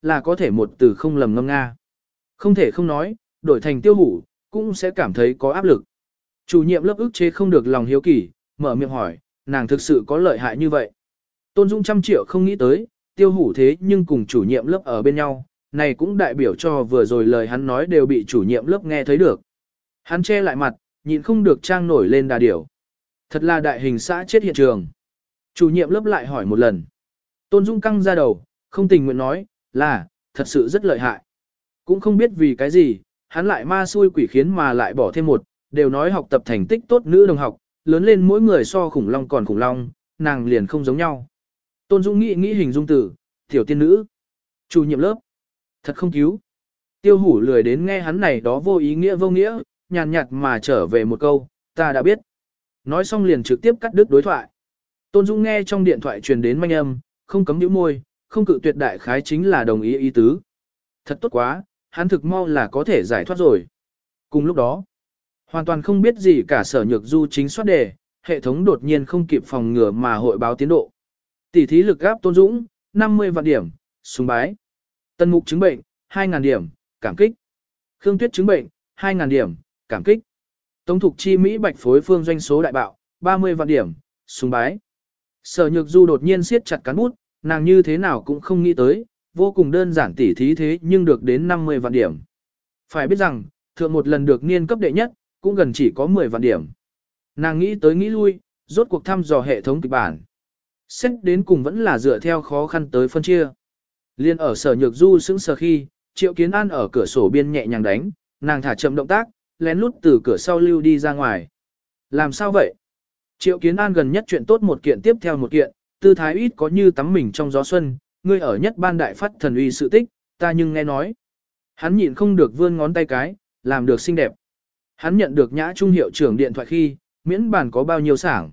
là có thể một từ không lầm ngâm nga. Không thể không nói, đổi thành tiêu hủ, cũng sẽ cảm thấy có áp lực. Chủ nhiệm lớp ức chế không được lòng hiếu kỳ, mở miệng hỏi, nàng thực sự có lợi hại như vậy. Tôn Dung trăm triệu không nghĩ tới, tiêu hủ thế nhưng cùng chủ nhiệm lớp ở bên nhau, này cũng đại biểu cho vừa rồi lời hắn nói đều bị chủ nhiệm lớp nghe thấy được. Hắn che lại mặt, nhịn không được trang nổi lên đà điểu. Thật là đại hình xã chết hiện trường. Chủ nhiệm lớp lại hỏi một lần. Tôn Dung căng ra đầu, không tình nguyện nói, là, thật sự rất lợi hại. Cũng không biết vì cái gì, hắn lại ma xui quỷ khiến mà lại bỏ thêm một, đều nói học tập thành tích tốt nữ đồng học, lớn lên mỗi người so khủng long còn khủng long, nàng liền không giống nhau. Tôn Dung nghĩ nghĩ hình dung từ, tiểu tiên nữ, chủ nhiệm lớp, thật không cứu. Tiêu hủ lười đến nghe hắn này đó vô ý nghĩa vô nghĩa, nhàn nhạt mà trở về một câu, ta đã biết. Nói xong liền trực tiếp cắt đứt đối thoại. Tôn Dung nghe trong điện thoại truyền đến manh âm, không cấm nhíu môi, không cự tuyệt đại khái chính là đồng ý ý tứ. Thật tốt quá, hắn thực mau là có thể giải thoát rồi. Cùng lúc đó, hoàn toàn không biết gì cả Sở Nhược Du chính soát đề, hệ thống đột nhiên không kịp phòng ngừa mà hội báo tiến độ. Tỷ thí lực gáp Tôn Dũng, năm mươi vạn điểm, sùng bái. Tân Mục chứng bệnh, hai nghìn điểm, cảm kích. Khương Tuyết chứng bệnh, hai nghìn điểm, cảm kích. Tống Thục Chi Mỹ Bạch phối phương doanh số đại bạo, ba mươi vạn điểm, sùng bái. Sở Nhược Du đột nhiên siết chặt cán bút, nàng như thế nào cũng không nghĩ tới, vô cùng đơn giản tỉ thí thế nhưng được đến năm mươi vạn điểm. Phải biết rằng, thượng một lần được niên cấp đệ nhất, cũng gần chỉ có mười vạn điểm. Nàng nghĩ tới nghĩ lui, rốt cuộc thăm dò hệ thống kịch bản. Xét đến cùng vẫn là dựa theo khó khăn tới phân chia. Liên ở Sở Nhược Du sững sờ khi, Triệu Kiến An ở cửa sổ biên nhẹ nhàng đánh, nàng thả chậm động tác, lén lút từ cửa sau lưu đi ra ngoài. Làm sao vậy? Triệu Kiến An gần nhất chuyện tốt một kiện tiếp theo một kiện, tư thái ít có như tắm mình trong gió xuân, ngươi ở nhất ban đại phát thần uy sự tích, ta nhưng nghe nói. Hắn nhịn không được vươn ngón tay cái, làm được xinh đẹp. Hắn nhận được Nhã Trung hiệu trưởng điện thoại khi, miễn bản có bao nhiêu sảng.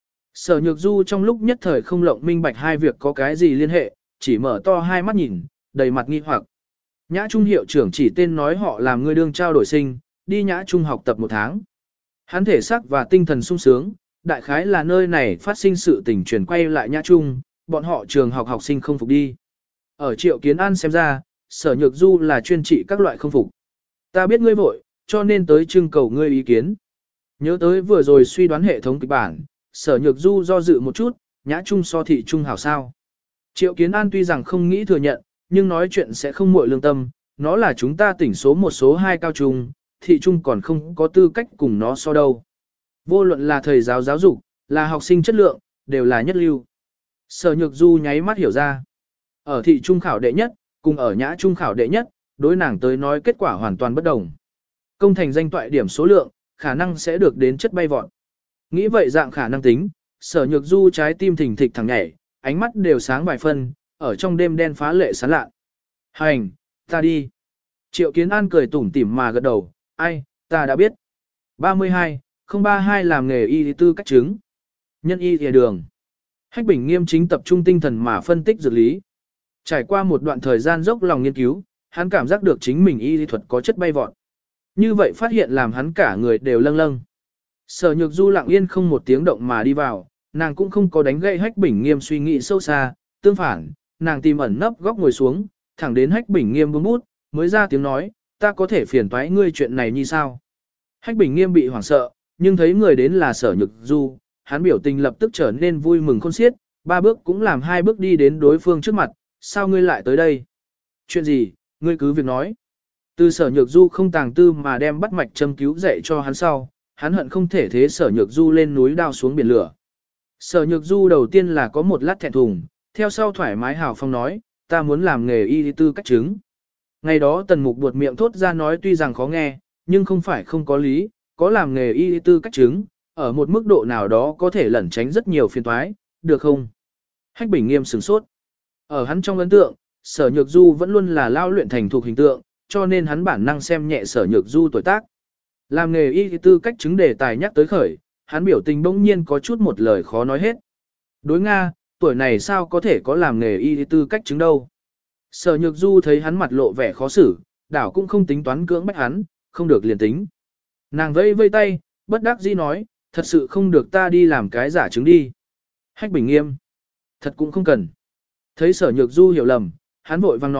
Sở Nhược Du trong lúc nhất thời không lộng minh bạch hai việc có cái gì liên hệ, chỉ mở to hai mắt nhìn, đầy mặt nghi hoặc. Nhã Trung hiệu trưởng chỉ tên nói họ làm người đương trao đổi sinh, đi Nhã Trung học tập một tháng. Hắn thể xác và tinh thần sung sướng, đại khái là nơi này phát sinh sự tình truyền quay lại Nhã Trung, bọn họ trường học học sinh không phục đi. Ở Triệu Kiến An xem ra, Sở Nhược Du là chuyên trị các loại không phục. Ta biết ngươi vội, cho nên tới trưng cầu ngươi ý kiến. Nhớ tới vừa rồi suy đoán hệ thống kịch bản, Sở Nhược Du do dự một chút, Nhã Trung so thị trung hảo sao. Triệu Kiến An tuy rằng không nghĩ thừa nhận, nhưng nói chuyện sẽ không muội lương tâm, nó là chúng ta tỉnh số một số hai cao trung, thị trung còn không có tư cách cùng nó so đâu. Vô luận là thầy giáo giáo dục, là học sinh chất lượng, đều là nhất lưu. Sở Nhược Du nháy mắt hiểu ra. Ở thị trung khảo đệ nhất, cùng ở Nhã Trung khảo đệ nhất, đối nàng tới nói kết quả hoàn toàn bất đồng. Công thành danh toại điểm số lượng, khả năng sẽ được đến chất bay vọt. Nghĩ vậy dạng khả năng tính, Sở Nhược Du trái tim thình thịch thẳng nhảy, ánh mắt đều sáng vài phân, ở trong đêm đen phá lệ sáng lạ. Hành, ta đi. Triệu Kiến An cười tủm tỉm mà gật đầu, ai, ta đã biết. ba mươi hai, không ba hai làm nghề y tư cách chứng. Nhân y thìa đường. Hách Bình Nghiêm chính tập trung tinh thần mà phân tích dược lý. Trải qua một đoạn thời gian dốc lòng nghiên cứu, hắn cảm giác được chính mình y lý thuật có chất bay vọt. Như vậy phát hiện làm hắn cả người đều lâng lâng. Sở Nhược Du lặng yên không một tiếng động mà đi vào, nàng cũng không có đánh gậy Hách Bình Nghiêm suy nghĩ sâu xa, tương phản, nàng tìm ẩn nấp góc ngồi xuống, thẳng đến Hách Bình Nghiêm buông bút, mới ra tiếng nói, ta có thể phiền toái ngươi chuyện này như sao. Hách Bình Nghiêm bị hoảng sợ, nhưng thấy người đến là Sở Nhược Du, hắn biểu tình lập tức trở nên vui mừng khôn xiết, ba bước cũng làm hai bước đi đến đối phương trước mặt, sao ngươi lại tới đây? Chuyện gì, ngươi cứ việc nói. Từ Sở Nhược Du không tàng tư mà đem bắt mạch châm cứu dạy cho hắn sau, hắn hận không thể thế Sở Nhược Du lên núi đao xuống biển lửa. Sở Nhược Du đầu tiên là có một lát thẹn thùng, theo sau thoải mái hào phong nói, ta muốn làm nghề y tư cách chứng. Ngày đó Tần Mục buột miệng thốt ra nói tuy rằng khó nghe, nhưng không phải không có lý, có làm nghề y tư cách chứng, ở một mức độ nào đó có thể lẩn tránh rất nhiều phiền toái, được không? Hách Bình Nghiêm sửng sốt. Ở hắn trong ấn tượng, Sở Nhược Du vẫn luôn là lao luyện thành thuộc hình tượng, cho nên hắn bản năng xem nhẹ Sở Nhược Du tuổi tác. Làm nghề y tư cách chứng đề tài nhắc tới khởi, hắn biểu tình bỗng nhiên có chút một lời khó nói hết. Đối Nga, tuổi này sao có thể có làm nghề y tư cách chứng đâu? Sở Nhược Du thấy hắn mặt lộ vẻ khó xử, đảo cũng không tính toán cưỡng bách hắn, không được liền tính. Nàng vây vây tay, bất đắc dĩ nói, thật sự không được ta đi làm cái giả chứng đi. Hách Bình Nghiêm, thật cũng không cần. Thấy Sở Nhược Du hiểu lầm, hắn vội vang nói,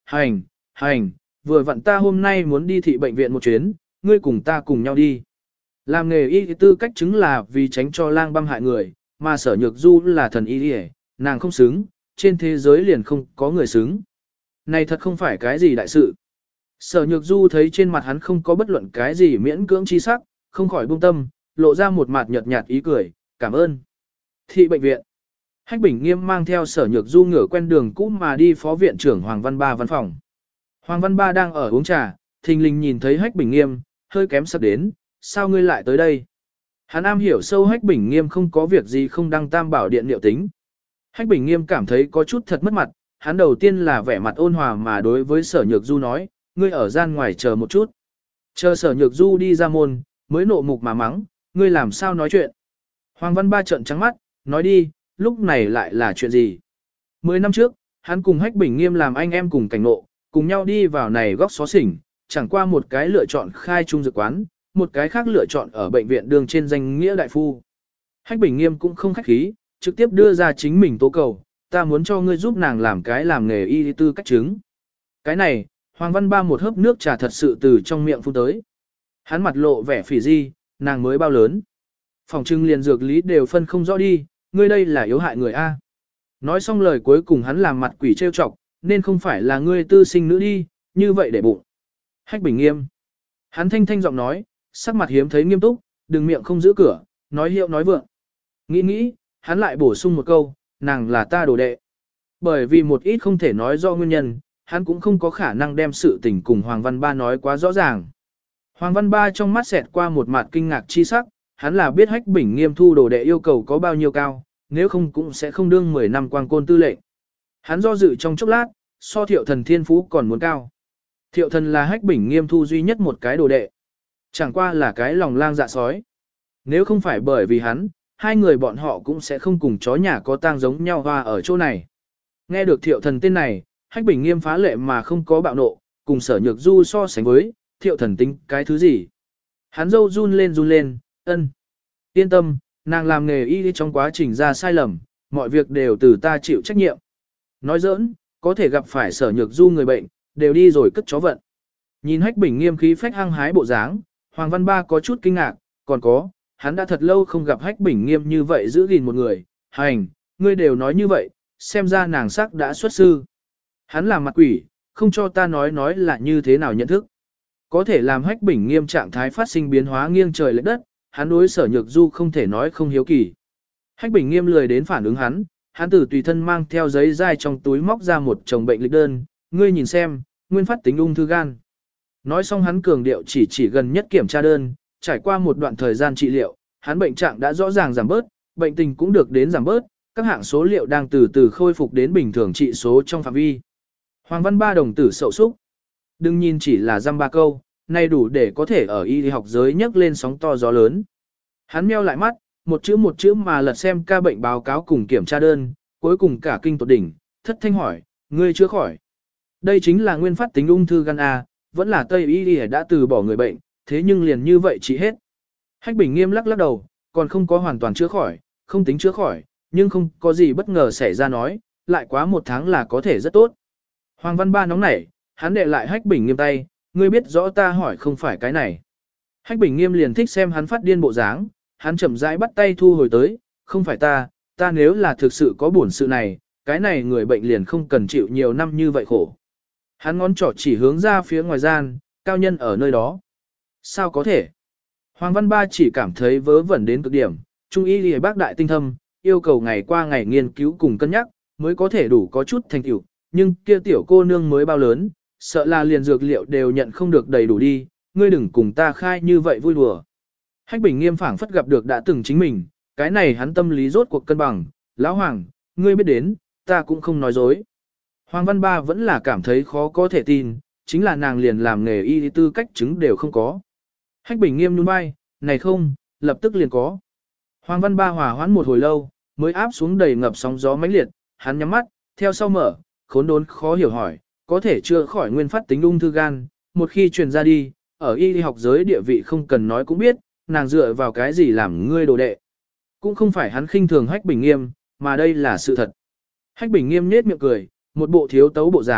hành, hành, vừa vặn ta hôm nay muốn đi thị bệnh viện một chuyến, ngươi cùng ta cùng nhau đi. Làm nghề y tư cách chứng là vì tránh cho lang băm hại người, mà Sở Nhược Du là thần y y, nàng không xứng, trên thế giới liền không có người xứng. Này thật không phải cái gì đại sự. Sở Nhược Du thấy trên mặt hắn không có bất luận cái gì miễn cưỡng chi sắc, không khỏi buông tâm, lộ ra một mặt nhợt nhạt ý cười, cảm ơn. Thị bệnh viện. Hách Bình Nghiêm mang theo Sở Nhược Du ngửa quen đường cũ mà đi phó viện trưởng Hoàng Văn Ba văn phòng. Hoàng Văn Ba đang ở uống trà, thình lình nhìn thấy Hách Bình Nghiêm, hơi kém sắp đến, sao ngươi lại tới đây? Hắn am hiểu sâu Hách Bình Nghiêm không có việc gì không đăng tam bảo điện liệu tính. Hách Bình Nghiêm cảm thấy có chút thật mất mặt, hắn đầu tiên là vẻ mặt ôn hòa mà đối với Sở Nhược Du nói, ngươi ở gian ngoài chờ một chút. Chờ Sở Nhược Du đi ra môn, mới nộ mục mà mắng, ngươi làm sao nói chuyện. Hoàng Văn Ba trợn trắng mắt, nói đi, lúc này lại là chuyện gì? Mười năm trước, hắn cùng Hách Bình Nghiêm làm anh em cùng cảnh ngộ, cùng nhau đi vào này góc xó xỉnh, chẳng qua một cái lựa chọn khai trung dược quán, một cái khác lựa chọn ở bệnh viện đường trên danh nghĩa đại phu. Hách Bình Nghiêm cũng không khách khí, trực tiếp đưa ra chính mình tố cầu, ta muốn cho ngươi giúp nàng làm cái làm nghề y tư cách chứng. Cái này, Hoàng Văn Ba một hớp nước trà thật sự từ trong miệng phun tới. Hắn mặt lộ vẻ phỉ di, nàng mới bao lớn. Phòng trưng liền dược lý đều phân không rõ đi, ngươi đây là yếu hại người A. Nói xong lời cuối cùng hắn làm mặt quỷ trêu chọc, nên không phải là ngươi tư sinh nữ đi, như vậy để bụng. Hách Bình Nghiêm. Hắn thanh thanh giọng nói, sắc mặt hiếm thấy nghiêm túc, đừng miệng không giữ cửa, nói hiệu nói vượng. Nghĩ nghĩ, hắn lại bổ sung một câu, nàng là ta đồ đệ. Bởi vì một ít không thể nói do nguyên nhân, hắn cũng không có khả năng đem sự tình cùng Hoàng Văn Ba nói quá rõ ràng. Hoàng Văn Ba trong mắt xẹt qua một mặt kinh ngạc chi sắc, hắn là biết Hách Bình Nghiêm thu đồ đệ yêu cầu có bao nhiêu cao, nếu không cũng sẽ không đương mười năm quang côn tư lệnh. Hắn do dự trong chốc lát, so Thiệu Thần thiên phú còn muốn cao. Thiệu Thần là Hách Bình Nghiêm thu duy nhất một cái đồ đệ. Chẳng qua là cái lòng lang dạ sói. Nếu không phải bởi vì hắn, hai người bọn họ cũng sẽ không cùng chó nhà có tang giống nhau hoa ở chỗ này. Nghe được Thiệu Thần tên này, Hách Bình Nghiêm phá lệ mà không có bạo nộ, cùng Sở Nhược Du so sánh với, Thiệu Thần tính cái thứ gì. Hắn dâu run lên run lên, ân. Yên tâm, nàng làm nghề y trong quá trình ra sai lầm, mọi việc đều từ ta chịu trách nhiệm. Nói giỡn, có thể gặp phải Sở Nhược Du người bệnh, đều đi rồi cất chó vận. Nhìn Hách Bình Nghiêm khí phách hăng hái bộ dáng, Hoàng Văn Ba có chút kinh ngạc, còn có, hắn đã thật lâu không gặp Hách Bình Nghiêm như vậy giữ gìn một người, hành, ngươi đều nói như vậy, xem ra nàng sắc đã xuất sư. Hắn làm mặt quỷ, không cho ta nói nói là như thế nào nhận thức. Có thể làm Hách Bình Nghiêm trạng thái phát sinh biến hóa nghiêng trời lệch đất, hắn đối Sở Nhược Du không thể nói không hiếu kỳ. Hách Bình Nghiêm lười đến phản ứng hắn, hắn từ tùy thân mang theo giấy dai trong túi móc ra một chồng bệnh lịch đơn, ngươi nhìn xem, nguyên phát tính ung thư gan. Nói xong hắn cường điệu chỉ chỉ gần nhất kiểm tra đơn, trải qua một đoạn thời gian trị liệu, hắn bệnh trạng đã rõ ràng giảm bớt, bệnh tình cũng được đến giảm bớt, các hạng số liệu đang từ từ khôi phục đến bình thường trị số trong phạm vi. Hoàng Văn Ba đồng tử sậu súc. Đừng nhìn chỉ là dăm ba câu, nay đủ để có thể ở y học giới nhấc lên sóng to gió lớn. Hắn meo lại mắt, một chữ một chữ mà lật xem ca bệnh báo cáo cùng kiểm tra đơn, cuối cùng cả kinh tột đỉnh, thất thanh hỏi, ngươi chưa khỏi. Đây chính là nguyên phát tính ung thư gan A, vẫn là Tây y đã từ bỏ người bệnh, thế nhưng liền như vậy chỉ hết. Hách Bình Nghiêm lắc lắc đầu, còn không có hoàn toàn chữa khỏi, không tính chữa khỏi, nhưng không có gì bất ngờ xảy ra nói, lại quá một tháng là có thể rất tốt. Hoàng Văn Ba nóng nảy, hắn đệ lại Hách Bình Nghiêm tay, ngươi biết rõ ta hỏi không phải cái này. Hách Bình Nghiêm liền thích xem hắn phát điên bộ dáng, hắn chậm rãi bắt tay thu hồi tới, không phải ta, ta nếu là thực sự có buồn sự này, cái này người bệnh liền không cần chịu nhiều năm như vậy khổ. Hắn ngón trỏ chỉ hướng ra phía ngoài gian, cao nhân ở nơi đó. Sao có thể? Hoàng Văn Ba chỉ cảm thấy vớ vẩn đến cực điểm, trung y lìa bác đại tinh thâm, yêu cầu ngày qua ngày nghiên cứu cùng cân nhắc, mới có thể đủ có chút thành tựu, nhưng kia tiểu cô nương mới bao lớn, sợ là liền dược liệu đều nhận không được đầy đủ đi, ngươi đừng cùng ta khai như vậy vui đùa. Hách Bình Nghiêm phảng phất gặp được đã từng chính mình, cái này hắn tâm lý rốt cuộc cân bằng, lão Hoàng, ngươi biết đến, ta cũng không nói dối. Hoàng Văn Ba vẫn là cảm thấy khó có thể tin, chính là nàng liền làm nghề y tư cách chứng đều không có. Hách Bình Nghiêm nhún vai, này không, lập tức liền có. Hoàng Văn Ba hòa hoãn một hồi lâu, mới áp xuống đầy ngập sóng gió mãnh liệt, hắn nhắm mắt, theo sau mở, khốn đốn khó hiểu hỏi, có thể chưa khỏi nguyên phát tính ung thư gan, một khi truyền ra đi, ở y học giới địa vị không cần nói cũng biết, nàng dựa vào cái gì làm ngươi đồ đệ. Cũng không phải hắn khinh thường Hách Bình Nghiêm, mà đây là sự thật. Hách Bình Nghiêm nết miệng cười, một bộ thiếu tấu bộ dáng,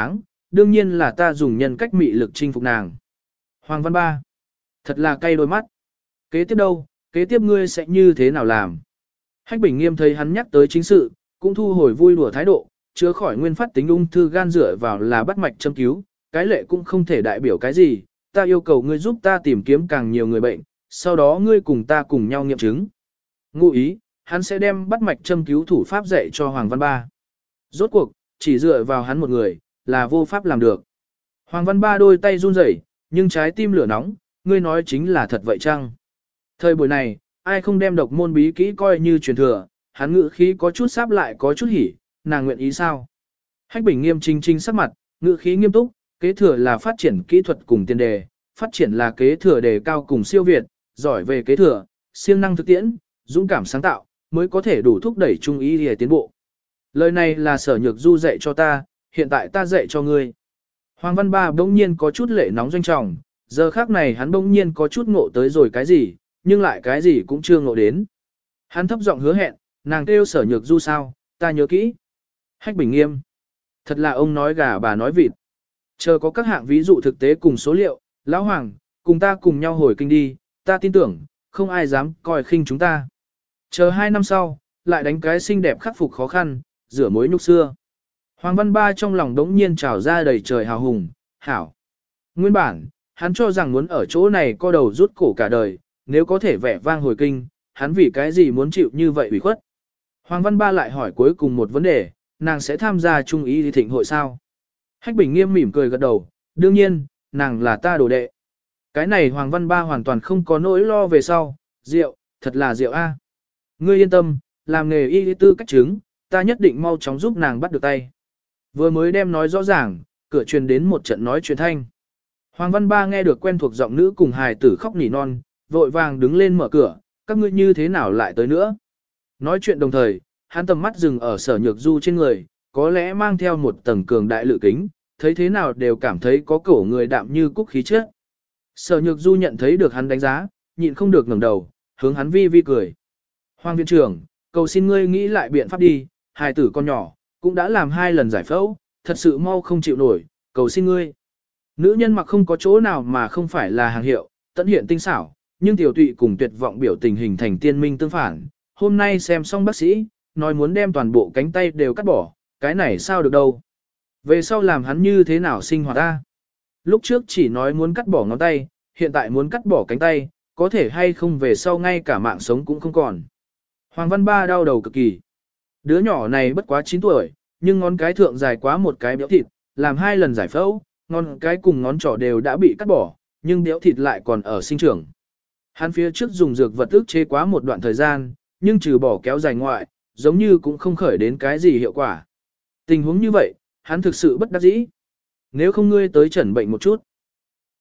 đương nhiên là ta dùng nhân cách mị lực chinh phục nàng. Hoàng Văn Ba, thật là cay đôi mắt. Kế tiếp đâu, kế tiếp ngươi sẽ như thế nào làm? Hách Bình Nghiêm thấy hắn nhắc tới chính sự, cũng thu hồi vui đùa thái độ, chữa khỏi nguyên phát tính ung thư gan dựa vào là bắt mạch châm cứu, cái lệ cũng không thể đại biểu cái gì, ta yêu cầu ngươi giúp ta tìm kiếm càng nhiều người bệnh, sau đó ngươi cùng ta cùng nhau nghiệm chứng. Ngụ ý, hắn sẽ đem bắt mạch châm cứu thủ pháp dạy cho Hoàng Văn Ba. Rốt cuộc, chỉ dựa vào hắn một người, là vô pháp làm được. Hoàng Văn Ba đôi tay run rẩy, nhưng trái tim lửa nóng, ngươi nói chính là thật vậy chăng? Thời buổi này, ai không đem độc môn bí kỹ coi như truyền thừa, hắn ngữ khí có chút sáp lại có chút hỉ, nàng nguyện ý sao? Hách Bình Nghiêm trinh trinh sắc mặt, ngữ khí nghiêm túc, kế thừa là phát triển kỹ thuật cùng tiền đề, phát triển là kế thừa đề cao cùng siêu việt, giỏi về kế thừa, siêng năng thực tiễn, dũng cảm sáng tạo, mới có thể đủ thúc đẩy trung ý để tiến bộ. Lời này là Sở Nhược Du dạy cho ta, hiện tại ta dạy cho ngươi. Hoàng Văn Ba bỗng nhiên có chút lệ nóng doanh trọng, giờ khác này hắn bỗng nhiên có chút ngộ tới rồi cái gì, nhưng lại cái gì cũng chưa ngộ đến. Hắn thấp giọng hứa hẹn, nàng kêu Sở Nhược Du sao, ta nhớ kỹ. Hách Bình Nghiêm. Thật là ông nói gà bà nói vịt. Chờ có các hạng ví dụ thực tế cùng số liệu, Lão Hoàng, cùng ta cùng nhau hồi kinh đi, ta tin tưởng, không ai dám coi khinh chúng ta. Chờ hai năm sau, lại đánh cái xinh đẹp khắc phục khó khăn, rửa mối nhục xưa. Hoàng Văn Ba trong lòng đống nhiên trào ra đầy trời hào hùng, hảo. Nguyên bản, hắn cho rằng muốn ở chỗ này co đầu rút cổ cả đời, nếu có thể vẻ vang hồi kinh, hắn vì cái gì muốn chịu như vậy ủy khuất. Hoàng Văn Ba lại hỏi cuối cùng một vấn đề, nàng sẽ tham gia trung ý đi thịnh hội sao? Hách Bình Nghiêm mỉm cười gật đầu, đương nhiên, nàng là ta đồ đệ. Cái này Hoàng Văn Ba hoàn toàn không có nỗi lo về sau, rượu, thật là rượu a. Ngươi yên tâm, làm nghề y tư cách chứng, ta nhất định mau chóng giúp nàng bắt được tay. Vừa mới đem nói rõ ràng, cửa truyền đến một trận nói chuyện thanh. Hoàng Văn Ba nghe được quen thuộc giọng nữ cùng hài tử khóc nỉ non, vội vàng đứng lên mở cửa, các ngươi như thế nào lại tới nữa. Nói chuyện đồng thời, hắn tầm mắt dừng ở Sở Nhược Du trên người, có lẽ mang theo một tầng cường đại lự kính, thấy thế nào đều cảm thấy có cổ người đạm như cúc khí chất. Sở Nhược Du nhận thấy được hắn đánh giá, nhịn không được ngẩng đầu, hướng hắn vi vi cười. Hoàng viện trưởng, cầu xin ngươi nghĩ lại biện pháp đi, hài tử con nhỏ, cũng đã làm hai lần giải phẫu, thật sự mau không chịu nổi, cầu xin ngươi. Nữ nhân mặc không có chỗ nào mà không phải là hàng hiệu, tận hiện tinh xảo, nhưng tiểu tụy cùng tuyệt vọng biểu tình hình thành tiên minh tương phản. Hôm nay xem xong bác sĩ, nói muốn đem toàn bộ cánh tay đều cắt bỏ, cái này sao được đâu. Về sau làm hắn như thế nào sinh hoạt ta? Lúc trước chỉ nói muốn cắt bỏ ngón tay, hiện tại muốn cắt bỏ cánh tay, có thể hay không về sau ngay cả mạng sống cũng không còn. Hoàng Văn Ba đau đầu cực kỳ. Đứa nhỏ này bất quá chín tuổi, nhưng ngón cái thượng dài quá một cái béo thịt, làm hai lần giải phẫu, ngón cái cùng ngón trỏ đều đã bị cắt bỏ, nhưng béo thịt lại còn ở sinh trưởng. Hắn phía trước dùng dược vật ức chế quá một đoạn thời gian, nhưng trừ bỏ kéo dài ngoại, giống như cũng không khởi đến cái gì hiệu quả. Tình huống như vậy, hắn thực sự bất đắc dĩ. Nếu không ngươi tới chẩn bệnh một chút.